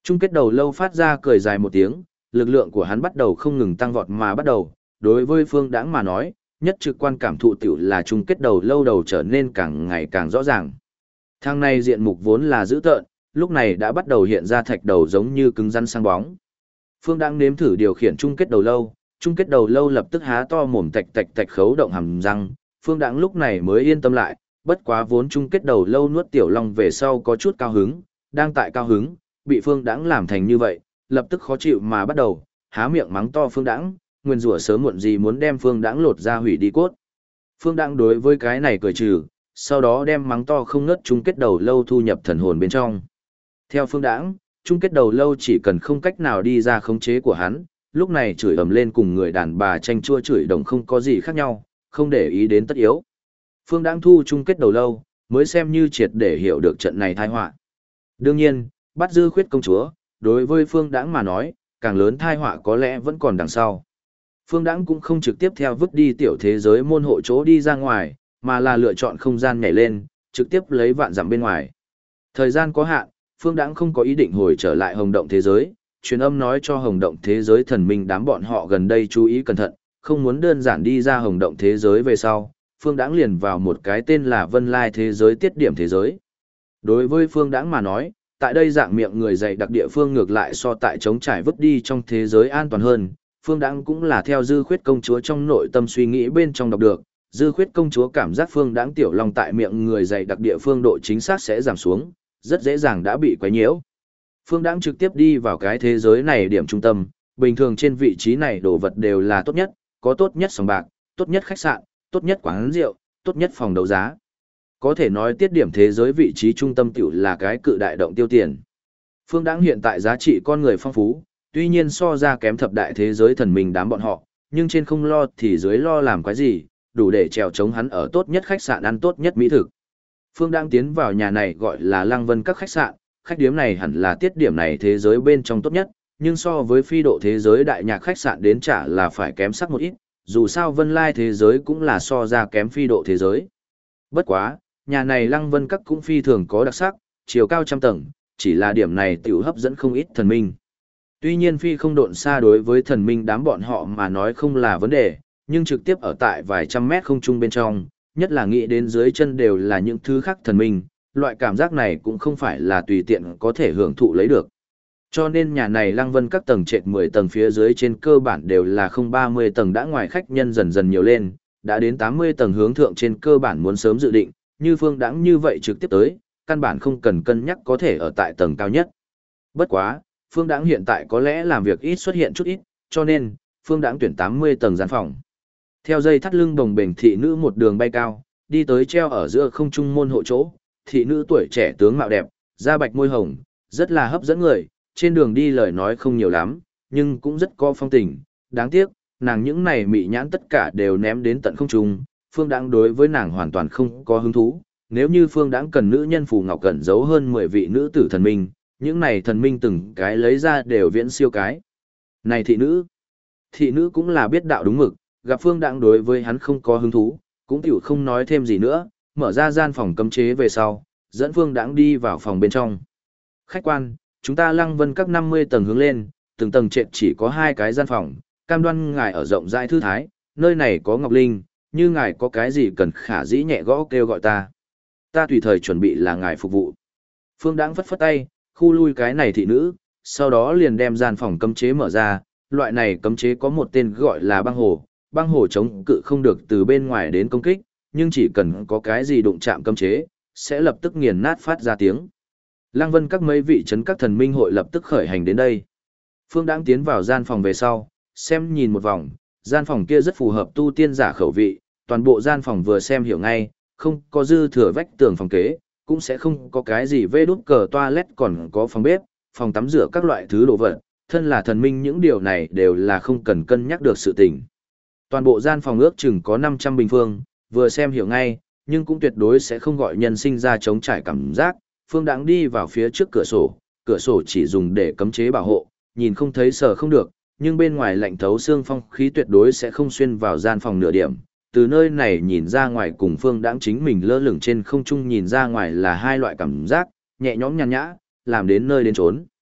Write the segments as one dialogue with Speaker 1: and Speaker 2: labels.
Speaker 1: Chung kết đầu lâu phát ra cười dài một tiếng, lực lượng của hắn bắt đầu không ngừng tăng vọt mà bắt đầu, đối với Phương Đãng mà nói, nhất trực quan cảm thụ tiểu là chung kết đầu lâu đầu trở nên càng ngày càng rõ ràng. Thang này diện mục vốn là dữ tợn, lúc này đã bắt đầu hiện ra thạch đầu giống như cứng rắn sang bóng. Phương Đãng nếm thử điều khiển chung kết đầu lâu lập tức há to mồm tạch tạch tạch khấu động hàm răng, Phương Đãng lúc này mới yên tâm lại, bất quá vốn chung kết đầu lâu nuốt tiểu long về sau có chút cao hứng, đang tại cao hứng, bị Phương Đãng làm thành như vậy, lập tức khó chịu mà bắt đầu, há miệng mắng to Phương Đãng, nguyên rủa sớm muộn gì muốn đem Phương Đãng lột ra hủy đi cốt. Phương Đãng đối với cái này cười trừ, sau đó đem mắng to không ngớt chung kết đầu lâu thu nhập thần hồn bên trong. Theo Phương Đãng, chung kết đầu lâu chỉ cần không cách nào đi ra khống chế của hắn, lúc này chửi ầm lên cùng người đàn bà tranh chua chửi đồng không có gì khác nhau, không để ý đến tất yếu. Phương Đãng thu chung kết đầu lâu, mới xem như triệt để hiểu được trận này tai họa. Đương nhiên, bắt Dư Khuyết công chúa, đối với Phương Đãng mà nói, càng lớn tai họa có lẽ vẫn còn đằng sau. Phương Đãng cũng không trực tiếp theo vứt đi tiểu thế giới môn hộ chỗ đi ra ngoài, mà là lựa chọn không gian nhảy lên, trực tiếp lấy vạn dặm bên ngoài. Thời gian có hạn, Phương Đãng không có ý định hồi trở lại Hồng Động thế giới, truyền âm nói cho Hồng Động thế giới thần minh đám bọn họ gần đây chú ý cẩn thận, không muốn đơn giản đi ra Hồng Động thế giới về sau, Phương Đãng liền vào một cái tên là Vân Lai thế giới tiết điểm thế giới. Đối với Phương Đãng mà nói, tại đây dạng miệng người dày đặc địa phương ngược lại so tại trống trải vứt đi trong thế giới an toàn hơn, Phương Đãng cũng là theo Dư Khuyết công chúa trong nội tâm suy nghĩ bên trong đọc được, Dư Khuyết công chúa cảm giác Phương Đãng tiểu long tại miệng người dày đặc địa phương độ chính xác sẽ giảm xuống, rất dễ dàng đã bị quấy nhiễu. Phương Đãng trực tiếp đi vào cái thế giới này điểm trung tâm, bình thường trên vị trí này đồ vật đều là tốt nhất, có tốt nhất sòng bạc, tốt nhất khách sạn, tốt nhất quán rượu, tốt nhất phòng đấu giá. Có thể nói tiết điểm thế giới vị trí trung tâm tiểu là cái cự đại động tiêu tiền. Phương Đãng hiện tại giá trị con người phong phú, tuy nhiên so ra kém thập đại thế giới thần minh đám bọn họ, nhưng trên không lo thì dưới lo làm cái gì, đủ để trèo chống hắn ở tốt nhất khách sạn ăn tốt nhất mỹ thực. Phương Đãng tiến vào nhà này gọi là Lăng Vân các khách sạn, khách điếm này hẳn là tiết điểm này thế giới bên trong tốt nhất, nhưng so với phi độ thế giới đại nhạc khách sạn đến trả là phải kém sắc một ít, dù sao Vân Lai thế giới cũng là so ra kém phi độ thế giới. Bất quá, nhà này Lăng Vân các cũng phi thường có đặc sắc, chiều cao trăm tầng, chỉ là điểm này tiểu hấp dẫn không ít thần minh. Tuy nhiên phi không độn xa đối với thần minh đám bọn họ mà nói không là vấn đề, nhưng trực tiếp ở tại vài trăm mét không trung bên trong, nhất là nghĩ đến dưới chân đều là những thứ khác thần minh, loại cảm giác này cũng không phải là tùy tiện có thể hưởng thụ lấy được. Cho nên nhà này Lăng Vân các tầng trệt 10 tầng phía dưới trên cơ bản đều là không 30 tầng đã ngoài khách nhân dần dần nhiều lên, đã đến 80 tầng hướng thượng trên cơ bản muốn sớm dự định, như Phương Đãng như vậy trực tiếp tới, căn bản không cần cân nhắc có thể ở tại tầng cao nhất. Bất quá, Phương Đãng hiện tại có lẽ làm việc ít xuất hiện chút ít, cho nên, Phương Đãng tuyển 80 tầng gian phòng. Theo dây thắt lưng đồng bền thị nữ một đường bay cao, đi tới treo ở giữa không trung môn hộ chỗ, thị nữ tuổi trẻ tướng mạo đẹp, da bạch môi hồng, rất là hấp dẫn người, trên đường đi lời nói không nhiều lắm, nhưng cũng rất có phong tình, đáng tiếc, nàng những này mị nhãn tất cả đều ném đến tận không trung, Phương Đãng đối với nàng hoàn toàn không có hứng thú, nếu như Phương Đãng cần nữ nhân phù ngọc cẩn giấu hơn 10 vị nữ tử thần minh, những này thần minh từng cái lấy ra đều viễn siêu cái. Này thị nữ cũng là biết đạo đúng mực, gặp Phương Đãng đối với hắn không có hứng thú, cũng tiểu không nói thêm gì nữa, mở ra gian phòng cấm chế về sau, dẫn Phương Đãng đi vào phòng bên trong. Khách quan, chúng ta Lăng Vân các 50 tầng hướng lên, từng tầng trệt chỉ có 2 cái gian phòng, cam đoan ngài ở rộng rãi thư thái, nơi này có Ngọc Linh, như ngài có cái gì cần khả dĩ nhẹ gõ kêu gọi ta. Ta tùy thời chuẩn bị là ngài phục vụ. Phương Đãng phất phất tay, khu lui cái này thị nữ, sau đó liền đem gian phòng cấm chế mở ra, loại này cấm chế có một tên gọi là băng hồ chống cự không được từ bên ngoài đến công kích, nhưng chỉ cần có cái gì đụng chạm cấm chế, sẽ lập tức nghiền nát phát ra tiếng. Lăng Vân các mấy vị trấn các thần minh hội lập tức khởi hành đến đây. Phương Đãng tiến vào gian phòng về sau, xem nhìn một vòng, gian phòng kia rất phù hợp tu tiên giả khẩu vị, toàn bộ gian phòng vừa xem hiểu ngay, không có dư thừa vách tường phòng kế, cũng sẽ không có cái gì vê đút cờ toilet còn có phòng bếp, phòng tắm rửa các loại thứ đồ vật, thân là thần minh những điều này đều là không cần cân nhắc được sự tình. Toàn bộ gian phòng ước chừng có 500 bình phương, vừa xem hiểu ngay, nhưng cũng tuyệt đối sẽ không gọi nhân sinh ra chống trải cảm giác. Phương Đãng đi vào phía trước cửa sổ chỉ dùng để cấm chế bảo hộ, nhìn không thấy sờ không được, nhưng bên ngoài lạnh thấu xương phong khí tuyệt đối sẽ không xuyên vào gian phòng nửa điểm. Từ nơi này nhìn ra ngoài cùng Phương Đãng chính mình lơ lửng trên không trung nhìn ra ngoài là hai loại cảm giác, nhẹ nhõm nhàn nhã, làm đến nơi đến chốn.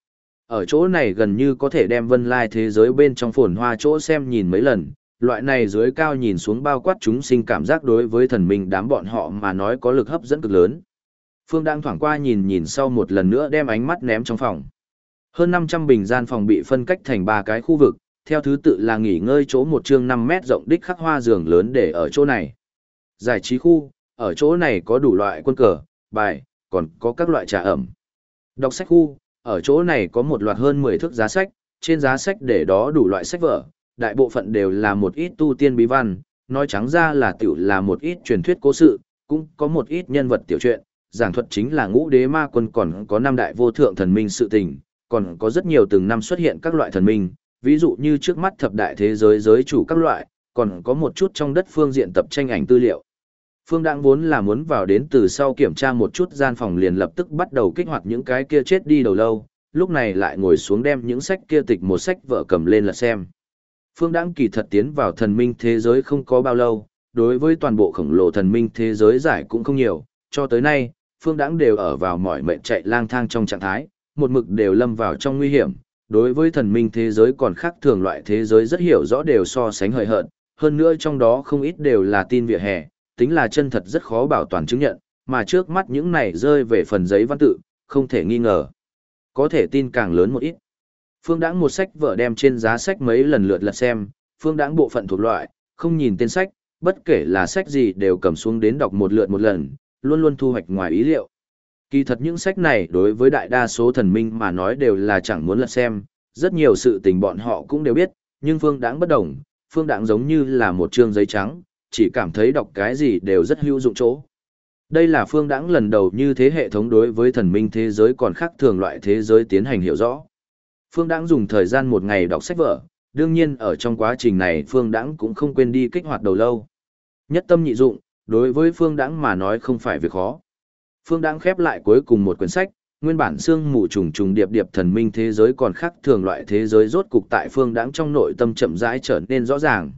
Speaker 1: Ở chỗ này gần như có thể đem vân lai thế giới bên trong phồn hoa chỗ xem nhìn mấy lần, loại này dưới cao nhìn xuống bao quát chúng sinh cảm giác đối với thần minh đám bọn họ mà nói có lực hấp dẫn cực lớn. Phương đang thoảng qua nhìn nhìn sau một lần nữa đem ánh mắt ném trong phòng. Hơn 500 bình gian phòng bị phân cách thành 3 cái khu vực, theo thứ tự là nghỉ ngơi chỗ một chương 5 mét rộng đích khắc hoa giường lớn để ở chỗ này. Giải trí khu, ở chỗ này có đủ loại quân cờ, bài, còn có các loại trà ẩm. Đọc sách khu, ở chỗ này có một loạt hơn 10 thước giá sách, trên giá sách để đó đủ loại sách vở, đại bộ phận đều là một ít tu tiên bí văn, nói trắng ra là tiểu là một ít truyền thuyết cố sự, cũng có một ít nhân vật tiểu truyện, giảng thuật chính là ngũ đế ma quân còn có 5 đại vô thượng thần minh sự tình, còn có rất nhiều từng năm xuất hiện các loại thần minh, ví dụ như trước mắt thập đại thế giới giới chủ các loại, còn có một chút trong đất phương diện tập tranh ảnh tư liệu. Phương Đãng vốn là muốn vào đến từ sau kiểm tra một chút gian phòng liền lập tức bắt đầu kích hoạt những cái kia chết đi đầu lâu, lúc này lại ngồi xuống đem những sách kia tịch một sách vợ cầm lên là xem. Phương Đãng kỳ thật tiến vào thần minh thế giới không có bao lâu, đối với toàn bộ khổng lồ thần minh thế giới giải cũng không nhiều, cho tới nay, Phương Đãng đều ở vào mỏi mệt chạy lang thang trong trạng thái, một mực đều lâm vào trong nguy hiểm. Đối với thần minh thế giới còn khác thường loại thế giới rất hiểu rõ đều so sánh hời hợt, hơn nữa trong đó không ít đều là tin vỉa hè, tính là chân thật rất khó bảo toàn chứng nhận, mà trước mắt những này rơi về phần giấy văn tự, không thể nghi ngờ. Có thể tin càng lớn một ít. Phương Đãng một sách vở đem trên giá sách mấy lần lượt lật xem, Phương Đãng bộ phận thuộc loại, không nhìn tên sách, bất kể là sách gì đều cầm xuống đến đọc một lượt một lần, luôn luôn thu hoạch ngoài ý liệu. Kỳ thật những sách này đối với đại đa số thần minh mà nói đều là chẳng muốn lật xem, rất nhiều sự tình bọn họ cũng đều biết, nhưng Phương Đãng bất đồng, Phương Đãng giống như là một chương giấy trắng, chỉ cảm thấy đọc cái gì đều rất hữu dụng chỗ. Đây là Phương Đãng lần đầu như thế hệ thống đối với thần minh thế giới còn khác thường loại thế giới tiến hành hiểu rõ. Phương Đãng dùng thời gian một ngày đọc sách vở, đương nhiên ở trong quá trình này Phương Đãng cũng không quên đi kích hoạt đầu lâu. Nhất tâm nhị dụng, đối với Phương Đãng mà nói không phải việc khó. Phương Đãng khép lại cuối cùng một quyển sách, nguyên bản xương mù trùng trùng điệp điệp thần minh thế giới còn khác thường loại thế giới rốt cục tại Phương Đãng trong nội tâm chậm rãi trở nên rõ ràng.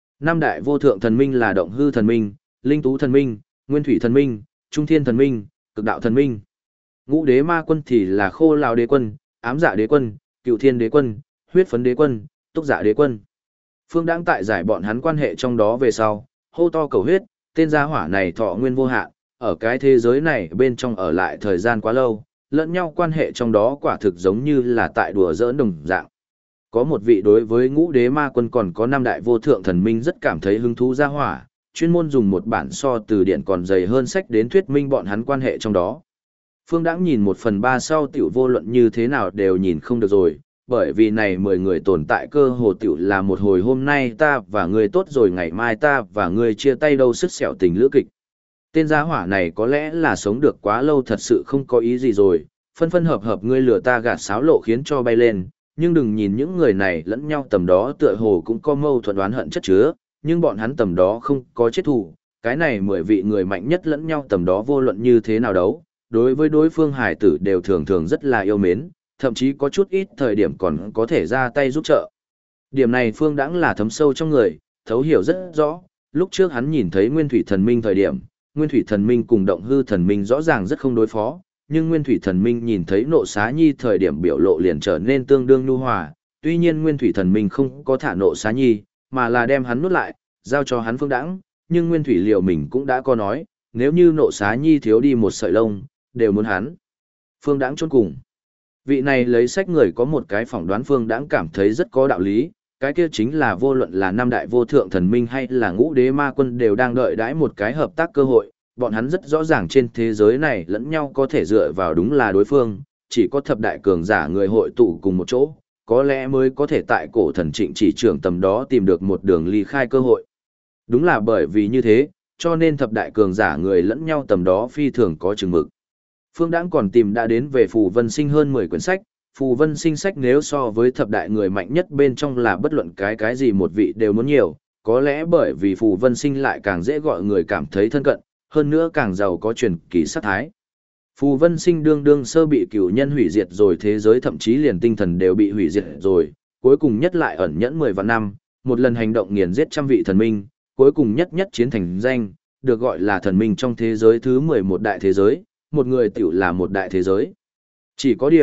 Speaker 1: 5 đại vô thượng thần minh là động hư thần minh, linh tú thần minh, nguyên thủy thần minh, trung thiên thần minh, cực đạo thần minh. Ngũ đế ma quân thì là khô lão đế quân, ám dạ đế quân, cựu thiên đế quân, huyết phấn đế quân, túc dạ đế quân. Phương Đãng tại giải bọn hắn quan hệ trong đó về sau, hô to cầu huyết, tên gia hỏa này thọ nguyên vô hạn, ở cái thế giới này bên trong ở lại thời gian quá lâu, lẫn nhau quan hệ trong đó quả thực giống như là tại đùa giỡn đồng dạng. Có một vị đối với ngũ đế ma quân còn có 5 đại vô thượng thần minh rất cảm thấy hứng thú gia hỏa, chuyên môn dùng một bản so từ điển còn dày hơn sách đến thuyết minh bọn hắn quan hệ trong đó. Phương Đãng nhìn 1/3 sau tiểu vô luận như thế nào đều nhìn không được rồi, bởi vì này 10 người tồn tại cơ hồ tiểu là một hồi hôm nay ta và ngươi tốt rồi ngày mai ta và ngươi chia tay đâu sứt sẹo tình lữ kịch. Tên gia hỏa này có lẽ là sống được quá lâu thật sự không có ý gì rồi, phân phân hợp hợp ngươi lừa ta gạt sáo lộ khiến cho bay lên, nhưng đừng nhìn những người này lẫn nhau tầm đó tựa hồ cũng có mâu thuẫn oán hận chất chứa, nhưng bọn hắn tầm đó không có chết thù, cái này 10 vị người mạnh nhất lẫn nhau tầm đó vô luận như thế nào đấu, đối với đối phương hải tử đều thường thường rất là yêu mến, thậm chí có chút ít thời điểm còn có thể ra tay giúp trợ. Điểm này Phương Đãng là thấm sâu trong người, thấu hiểu rất rõ, lúc trước hắn nhìn thấy Nguyên Thủy Thần Minh thời điểm, Nguyên Thủy Thần Minh cùng Động Hư Thần Minh rõ ràng rất không đối phó, nhưng Nguyên Thủy Thần Minh nhìn thấy Nộ Xá Nhi thời điểm biểu lộ liền trở nên tương đương nhu hòa, tuy nhiên Nguyên Thủy Thần Minh không có thả Nộ Xá Nhi, mà là đem hắn nuốt lại, giao cho hắn Phương Đãng, nhưng Nguyên Thủy Liều mình cũng đã có nói, nếu như Nộ Xá Nhi thiếu đi một sợi lông, đều muốn hắn. Phương Đãng chôn cùng. Vị này lấy sách người có một cái phỏng đoán Phương Đãng cảm thấy rất có đạo lý, cái kia chính là vô luận là 5 đại vô thượng thần minh hay là ngũ đế ma quân đều đang đợi đãi một cái hợp tác cơ hội, bọn hắn rất rõ ràng trên thế giới này lẫn nhau có thể dựa vào đúng là đối phương, chỉ có thập đại cường giả người hội tụ cùng một chỗ, có lẽ mới có thể tại cổ thần Trịnh Chỉ Trưởng tầm đó tìm được một đường ly khai cơ hội. Đúng là bởi vì như thế, cho nên thập đại cường giả người lẫn nhau tầm đó phi thường có chừng mực. Phương Đãng còn tìm đã đến về Phù Vân Sinh hơn 10 quyển sách, Phù Vân Sinh sách nếu so với thập đại người mạnh nhất bên trong là bất luận cái gì một vị đều muốn nhiều, có lẽ bởi vì Phù Vân Sinh lại càng dễ gọi người cảm thấy thân cận, hơn nữa càng giàu có truyền kỳ sát thái. Phù Vân Sinh đương đương sơ bị cửu nhân hủy diệt rồi thế giới thậm chí liền tinh thần đều bị hủy diệt rồi, cuối cùng nhất lại ẩn nhẫn 10 vạn năm, một lần hành động nghiền giết trăm vị thần minh, cuối cùng nhất chiến thành danh, được gọi là thần minh trong thế giới thứ 11 đại thế giới, một người tiểu là một đại thế giới. Chỉ có điều,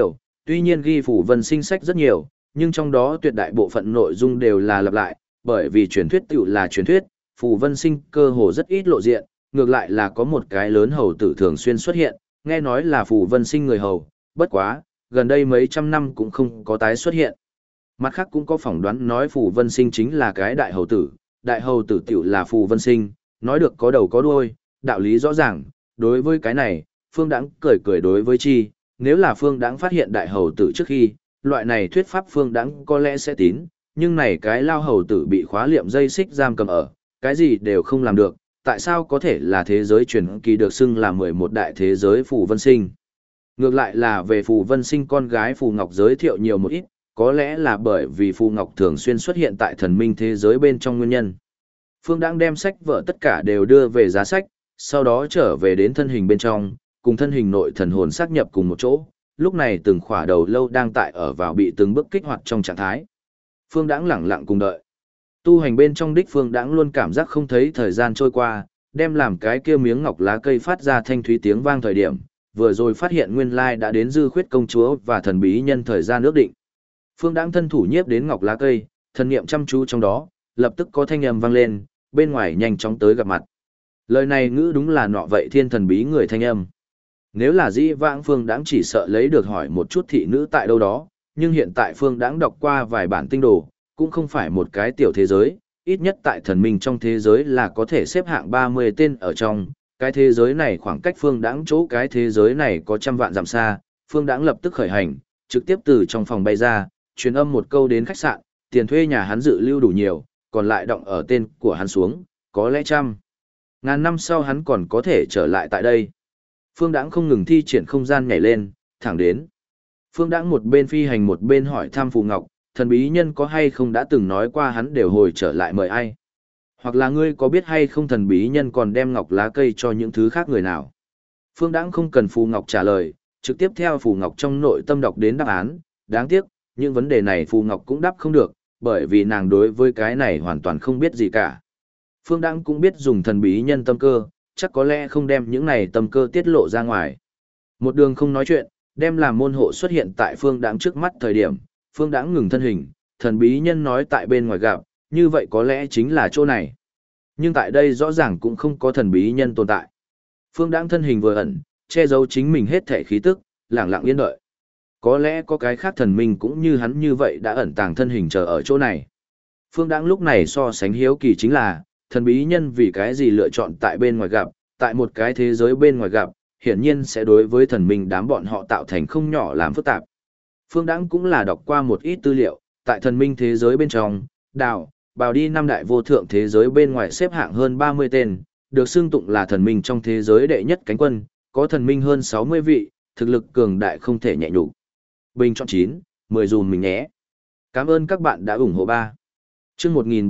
Speaker 1: Tuy nhiên ghi Phù Vân Sinh sách rất nhiều, nhưng trong đó tuyệt đại bộ phận nội dung đều là lặp lại, bởi vì truyền thuyết tựu là truyền thuyết, Phù Vân Sinh cơ hồ rất ít lộ diện, ngược lại là có một cái lớn hầu tử thường xuyên xuất hiện, nghe nói là Phù Vân Sinh người hầu, bất quá, gần đây mấy trăm năm cũng không có tái xuất hiện. Mặt khác cũng có phỏng đoán nói Phù Vân Sinh chính là cái đại hầu tử tựu là Phù Vân Sinh, nói được có đầu có đuôi, đạo lý rõ ràng, đối với cái này, Phương Đãng cười cười đối với chi, nếu là Phương Đãng phát hiện đại hầu tử trước khi, loại này thuyết pháp Phương Đãng có lẽ sẽ tín, nhưng này cái lao hầu tử bị khóa liệm dây xích giam cầm ở, cái gì đều không làm được, tại sao có thể là thế giới truyền kỳ được xưng là 11 đại thế giới Phù Vân Sinh. Ngược lại là về Phù Vân Sinh con gái Phù Ngọc giới thiệu nhiều một ít, có lẽ là bởi vì Phù Ngọc thường xuyên xuất hiện tại thần minh thế giới bên trong nguyên nhân. Phương Đãng đem sách vở tất cả đều đưa về giá sách, sau đó trở về đến thân hình bên trong, cùng thân hình nội thần hồn xác nhập cùng một chỗ, lúc này từng khỏa đầu lâu đang tại ở vào bị từng bước kích hoạt trong trạng thái. Phương Đãng lẳng lặng cùng đợi. Tu hành bên trong đích Phương Đãng luôn cảm giác không thấy thời gian trôi qua, đem làm cái kia miếng ngọc lá cây phát ra thanh thúy tiếng vang thời điểm, vừa rồi phát hiện nguyên lai đã đến Dư Khuyết công chúa và thần bí nhân thời gian ước định. Phương Đãng thân thủ nhiếp đến ngọc lá cây, thần niệm chăm chú trong đó, lập tức có thanh âm vang lên, bên ngoài nhanh chóng tới gặp mặt. Lời này ngữ đúng là nọ vậy thiên thần bí người thanh âm. Nếu là dĩ vãng Phương Đãng chỉ sợ lấy được hỏi một chút thị nữ tại đâu đó, nhưng hiện tại Phương Đãng đọc qua vài bản tinh đồ, cũng không phải một cái tiểu thế giới, ít nhất tại thần minh trong thế giới là có thể xếp hạng 30 tên ở trong, cái thế giới này khoảng cách Phương Đãng chỗ cái thế giới này có trăm vạn dặm xa, Phương Đãng lập tức khởi hành, trực tiếp từ trong phòng bay ra, truyền âm một câu đến khách sạn, tiền thuê nhà hắn dự lưu đủ nhiều, còn lại động ở tên của hắn xuống, có lẽ ngàn năm sau hắn còn có thể trở lại tại đây. Phương Đãng không ngừng thi triển không gian nhảy lên, thẳng đến. Phương Đãng một bên phi hành một bên hỏi thăm Phù Ngọc, thần bí nhân có hay không đã từng nói qua hắn đều hồi trở lại mời ai. Hoặc là ngươi có biết hay không thần bí nhân còn đem ngọc lá cây cho những thứ khác người nào. Phương Đãng không cần Phù Ngọc trả lời, trực tiếp theo Phù Ngọc trong nội tâm đọc đến đáp án, đáng tiếc, những vấn đề này Phù Ngọc cũng đáp không được, bởi vì nàng đối với cái này hoàn toàn không biết gì cả. Phương Đãng cũng biết dùng thần bí nhân tâm cơ, chắc có lẽ không đem những này tâm cơ tiết lộ ra ngoài. Một đường không nói chuyện, đem làm môn hộ xuất hiện tại Phương Đãng trước mắt thời điểm, Phương Đãng ngừng thân hình, thần bí nhân nói tại bên ngoài gặp, như vậy có lẽ chính là chỗ này. Nhưng tại đây rõ ràng cũng không có thần bí nhân tồn tại. Phương Đãng thân hình vừa ẩn, che giấu chính mình hết thể khí tức, lặng lặng yên đợi. Có lẽ có cái khác thần minh cũng như hắn như vậy đã ẩn tàng thân hình chờ ở chỗ này. Phương Đãng lúc này so sánh hiếu kỳ chính là, thần bí nhân vì cái gì lựa chọn tại bên ngoài gặp, tại một cái thế giới bên ngoài gặp, hiển nhiên sẽ đối với thần minh đám bọn họ tạo thành không nhỏ làm phức tạp. Phương Đãng cũng là đọc qua một ít tư liệu, tại thần minh thế giới bên trong, bào đi năm đại vô thượng thế giới bên ngoài xếp hạng hơn 30 tên, được xưng tụng là thần minh trong thế giới đệ nhất cánh quân, có thần minh hơn 60 vị, thực lực cường đại không thể nhẹ nhục. Bình chọn 9, 10 dùm mình nhé. Cảm ơn các bạn đã ủng hộ 3. Chương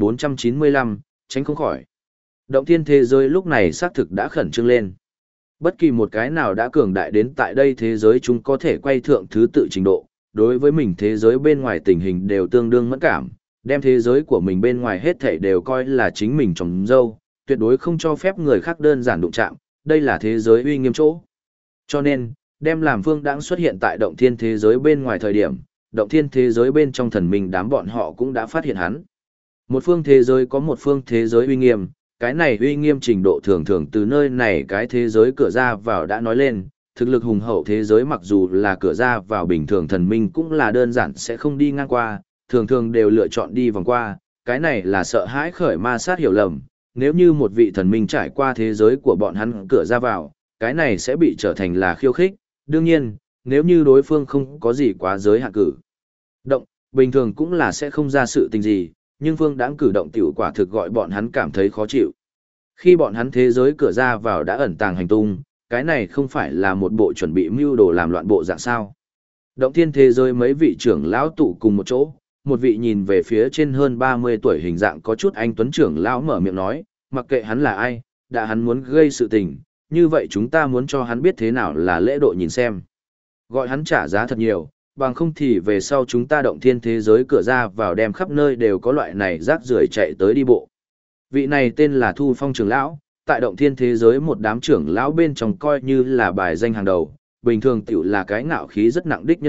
Speaker 1: 1495, tránh không khỏi. Động thiên thế giới lúc này xác thực đã khẩn trương lên. Bất kỳ một cái nào đã cường đại đến tại đây thế giới chúng có thể quay thượng thứ tự trình độ, đối với mình thế giới bên ngoài tình hình đều tương đương mẫn cảm, đem thế giới của mình bên ngoài hết thảy đều coi là chính mình trồng dâu, tuyệt đối không cho phép người khác đơn giản đụng chạm, đây là thế giới uy nghiêm chỗ. Cho nên, đem làm Phương Đãng xuất hiện tại động thiên thế giới bên ngoài thời điểm, động thiên thế giới bên trong thần minh đám bọn họ cũng đã phát hiện hắn. Một phương thế giới có một phương thế giới uy nghiêm, cái này uy nghiêm trình độ thường thường từ nơi này cái thế giới cửa ra vào đã nói lên, thực lực hùng hậu thế giới mặc dù là cửa ra vào bình thường thần minh cũng là đơn giản sẽ không đi ngang qua, thường thường đều lựa chọn đi vòng qua, cái này là sợ hãi khởi ma sát hiểu lầm, nếu như một vị thần minh trải qua thế giới của bọn hắn cửa ra vào, cái này sẽ bị trở thành là khiêu khích, đương nhiên, nếu như đối phương không có gì quá giới hạn cử động, bình thường cũng là sẽ không ra sự tình gì, nhưng Phương Đãng cử động tiểu quả thực gọi bọn hắn cảm thấy khó chịu. Khi bọn hắn thế giới cửa ra vào đã ẩn tàng hành tung, cái này không phải là một bộ chuẩn bị mưu đồ làm loạn bộ dạng sao. Động thiên thế giới mấy vị trưởng lão tụ cùng một chỗ, một vị nhìn về phía trên hơn 30 tuổi hình dạng có chút anh tuấn trưởng lão mở miệng nói, mặc kệ hắn là ai, đã hắn muốn gây sự tình, như vậy chúng ta muốn cho hắn biết thế nào là lễ độ nhìn xem. Gọi hắn trả giá thật nhiều, bằng không thì về sau chúng ta động thiên thế giới cửa ra vào đem khắp nơi đều có loại này rác rưởi chạy tới đi bộ. Vị này tên là Thu Phong trưởng lão, tại động thiên thế giới một đám trưởng lão bên trong coi như là bài danh hàng đầu, bình thường tiểu là cái ngạo khí rất nặng đích nhân vật,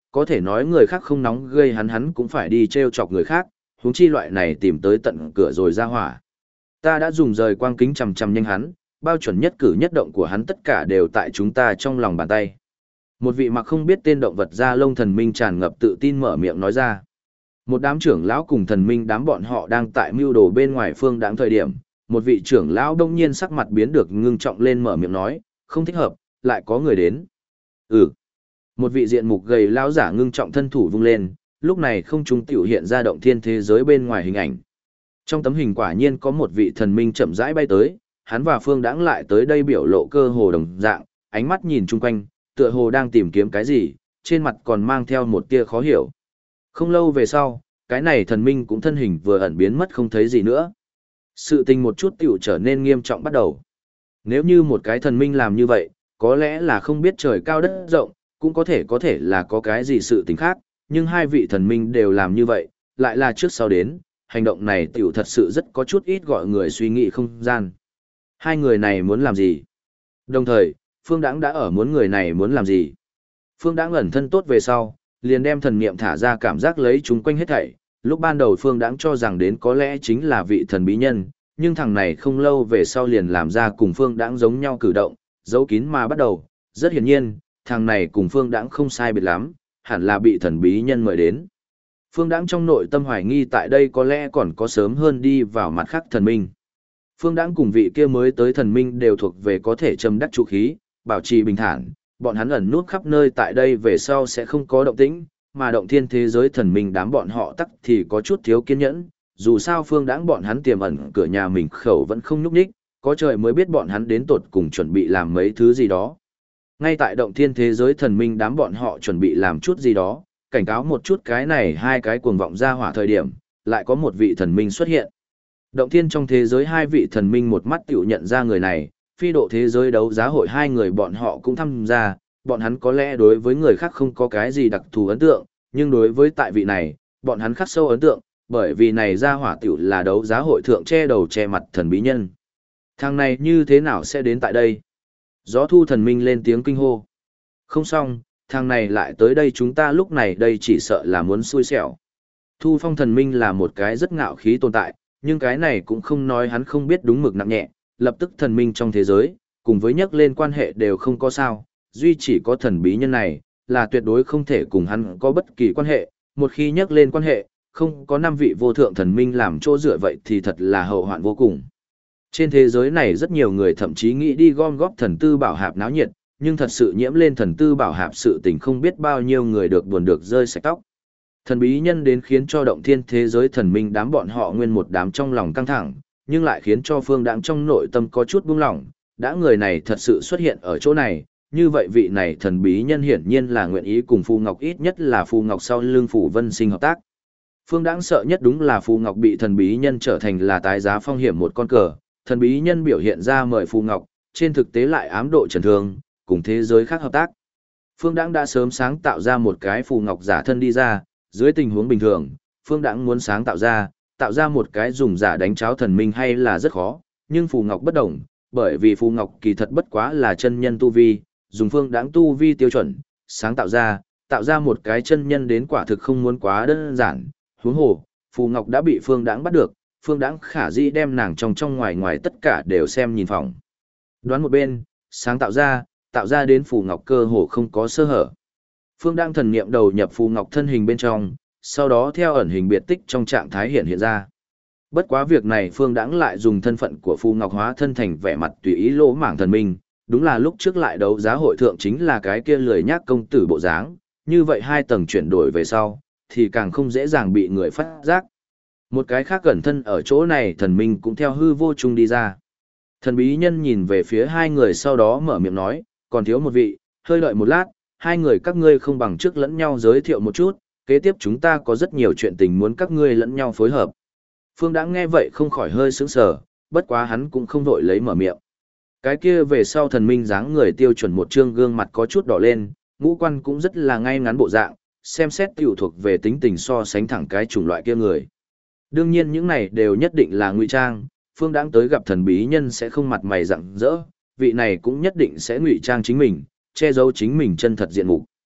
Speaker 1: có thể nói người khác không nóng gây hắn cũng phải đi trêu chọc người khác, huống chi loại này tìm tới tận cửa rồi ra hỏa. Ta đã dùng rời quang kính chằm chằm nhanh hắn, bao chuẩn nhất cử nhất động của hắn tất cả đều tại chúng ta trong lòng bàn tay. Một vị mặc không biết tên động vật da lông thần minh tràn ngập tự tin mở miệng nói ra. Một đám trưởng lão cùng thần minh đám bọn họ đang tại mưu đồ bên ngoài Phương Đãng thời điểm, một vị trưởng lão đông nhiên sắc mặt biến được ngưng trọng lên mở miệng nói, không thích hợp, lại có người đến. Ừ. Một vị diện mục gầy lão giả ngưng trọng thân thủ vung lên, lúc này không trung tiểu hiện ra động thiên thế giới bên ngoài hình ảnh. Trong tấm hình quả nhiên có một vị thần minh chậm rãi bay tới, hắn và Phương Đãng lại tới đây biểu lộ cơ hồ đồng dạng, ánh mắt nhìn chung quanh, tựa hồ đang tìm kiếm cái gì, trên mặt còn mang theo một tia khó hiểu. Không lâu về sau, cái này thần minh cũng thân hình vừa ẩn biến mất không thấy gì nữa. Sự tình một chút tiểu trở nên nghiêm trọng bắt đầu. Nếu như một cái thần minh làm như vậy, có lẽ là không biết trời cao đất rộng, cũng có thể là có cái gì sự tình khác, nhưng hai vị thần minh đều làm như vậy, lại là trước sau đến, hành động này tiểu thật sự rất có chút ít gọi người suy nghĩ không gian. Hai người này muốn làm gì? Đồng thời, Phương Đãng đã ở muốn người này muốn làm gì? Phương Đãng ẩn thân tốt về sau, liền đem thần niệm thả ra cảm giác lấy chúng quanh hết thảy. Lúc ban đầu Phương Đãng cho rằng đến có lẽ chính là vị thần bí nhân, nhưng thằng này không lâu về sau liền làm ra cùng Phương Đãng giống nhau cử động, giấu kín mà bắt đầu. Rất hiển nhiên, thằng này cùng Phương Đãng không sai biệt lắm, hẳn là bị thần bí nhân mời đến. Phương Đãng trong nội tâm hoài nghi tại đây có lẽ còn có sớm hơn đi vào mặt khác thần minh. Phương Đãng cùng vị kia mới tới thần minh đều thuộc về có thể châm đắc trụ khí, bảo trì bình thản, bọn hắn ẩn nút khắp nơi tại đây về sau sẽ không có động tĩnh, mà động thiên thế giới thần minh đám bọn họ tắc thì có chút thiếu kiên nhẫn, dù sao Phương Đãng bọn hắn tiềm ẩn cửa nhà mình khẩu vẫn không nhúc nhích, có trời mới biết bọn hắn đến tột cùng chuẩn bị làm mấy thứ gì đó. Ngay tại động thiên thế giới thần minh đám bọn họ chuẩn bị làm chút gì đó, cảnh cáo một chút cái này hai cái cuồng vọng ra hỏa thời điểm, lại có một vị thần minh xuất hiện. Động thiên trong thế giới hai vị thần minh một mắt tiểu nhận ra người này, phi độ thế giới đấu giá hội hai người bọn họ cũng tham gia, bọn hắn có lẽ đối với người khác không có cái gì đặc thù ấn tượng, nhưng đối với tại vị này, bọn hắn khắc sâu ấn tượng, bởi vì này ra hỏa tiểu là đấu giá hội thượng che đầu che mặt thần bí nhân. Thằng này như thế nào sẽ đến tại đây? Gió thu thần minh lên tiếng kinh hô. Không xong, thằng này lại tới đây chúng ta lúc này đây chỉ sợ là muốn xui xẻo. Thu phong thần minh là một cái rất ngạo khí tồn tại, nhưng cái này cũng không nói hắn không biết đúng mực nặng nhẹ, lập tức thần minh trong thế giới, cùng với nhắc lên quan hệ đều không có sao, duy chỉ có thần bí nhân này, là tuyệt đối không thể cùng hắn có bất kỳ quan hệ, một khi nhắc lên quan hệ, không có năm vị vô thượng thần minh làm chỗ dựa vậy thì thật là hậu hoạn vô cùng. Trên thế giới này rất nhiều người thậm chí nghĩ đi gom góp thần tư bảo hạp náo nhiệt, nhưng thật sự nhiễm lên thần tư bảo hạp sự tình không biết bao nhiêu người được buồn được rơi sạch tóc. Thần bí nhân đến khiến cho động thiên thế giới thần minh đám bọn họ nguyên một đám trong lòng căng thẳng, nhưng lại khiến cho Phương Đãng trong nội tâm có chút buông lỏng, đã người này thật sự xuất hiện ở chỗ này, như vậy vị này thần bí nhân hiển nhiên là nguyện ý cùng Phù Ngọc ít nhất là Phù Ngọc sau lưng Phù Vân Sinh hợp tác. Phương Đãng sợ nhất đúng là Phù Ngọc bị thần bí nhân trở thành là tái giá phong hiểm một con cờ, thần bí nhân biểu hiện ra mời Phù Ngọc, trên thực tế lại ám độ trần thương, cùng thế giới khác hợp tác. Phương Đãng đã sớm sáng tạo ra một cái Phù Ngọc giả thân đi ra, dưới tình huống bình thường, Phương Đãng muốn sáng tạo ra một cái dùng giả đánh cháo thần minh hay là rất khó, nhưng Phù Ngọc bất đồng, bởi vì Phù Ngọc kỳ thật bất quá là chân nhân tu vi, dùng Phương Đãng tu vi tiêu chuẩn, sáng tạo ra một cái chân nhân đến quả thực không muốn quá đơn giản, huống hồ, Phù Ngọc đã bị Phương Đãng bắt được, Phương Đãng khả dĩ đem nàng trong ngoài ngoài tất cả đều xem nhìn phòng. Đoán một bên, sáng tạo ra đến Phù Ngọc cơ hồ không có sơ hở. Phương Đãng thần niệm đầu nhập Phù Ngọc thân hình bên trong, sau đó theo ẩn hình biệt tích trong trạng thái hiện ra. Bất quá việc này Phương Đãng lại dùng thân phận của Phù Ngọc hóa thân thành vẻ mặt tùy ý lỗ mảng thần minh, đúng là lúc trước lại đấu giá hội thượng chính là cái kia lười nhác công tử bộ dáng, như vậy hai tầng chuyển đổi về sau, thì càng không dễ dàng bị người phát giác. Một cái khác gần thân ở chỗ này thần minh cũng theo hư vô chung đi ra. Thần bí nhân nhìn về phía hai người sau đó mở miệng nói, còn thiếu một vị, hơi đợi một lát, hai người các ngươi không bằng trước lẫn nhau giới thiệu một chút, kế tiếp chúng ta có rất nhiều chuyện tình muốn các ngươi lẫn nhau phối hợp. Phương Đãng nghe vậy không khỏi hơi sững sờ, bất quá hắn cũng không vội lấy mở miệng. Cái kia về sau thần minh dáng người tiêu chuẩn một trương gương mặt có chút đỏ lên, ngũ quan cũng rất là ngay ngắn bộ dạng, xem xét tiểu thuộc về tính tình so sánh thẳng cái chủng loại kia người. Đương nhiên những này đều nhất định là ngụy trang, Phương Đãng tới gặp thần bí nhân sẽ không mặt mày rạng rỡ, vị này cũng nhất định sẽ ngụy trang chính mình, che giấu chính mình chân thật diện mục.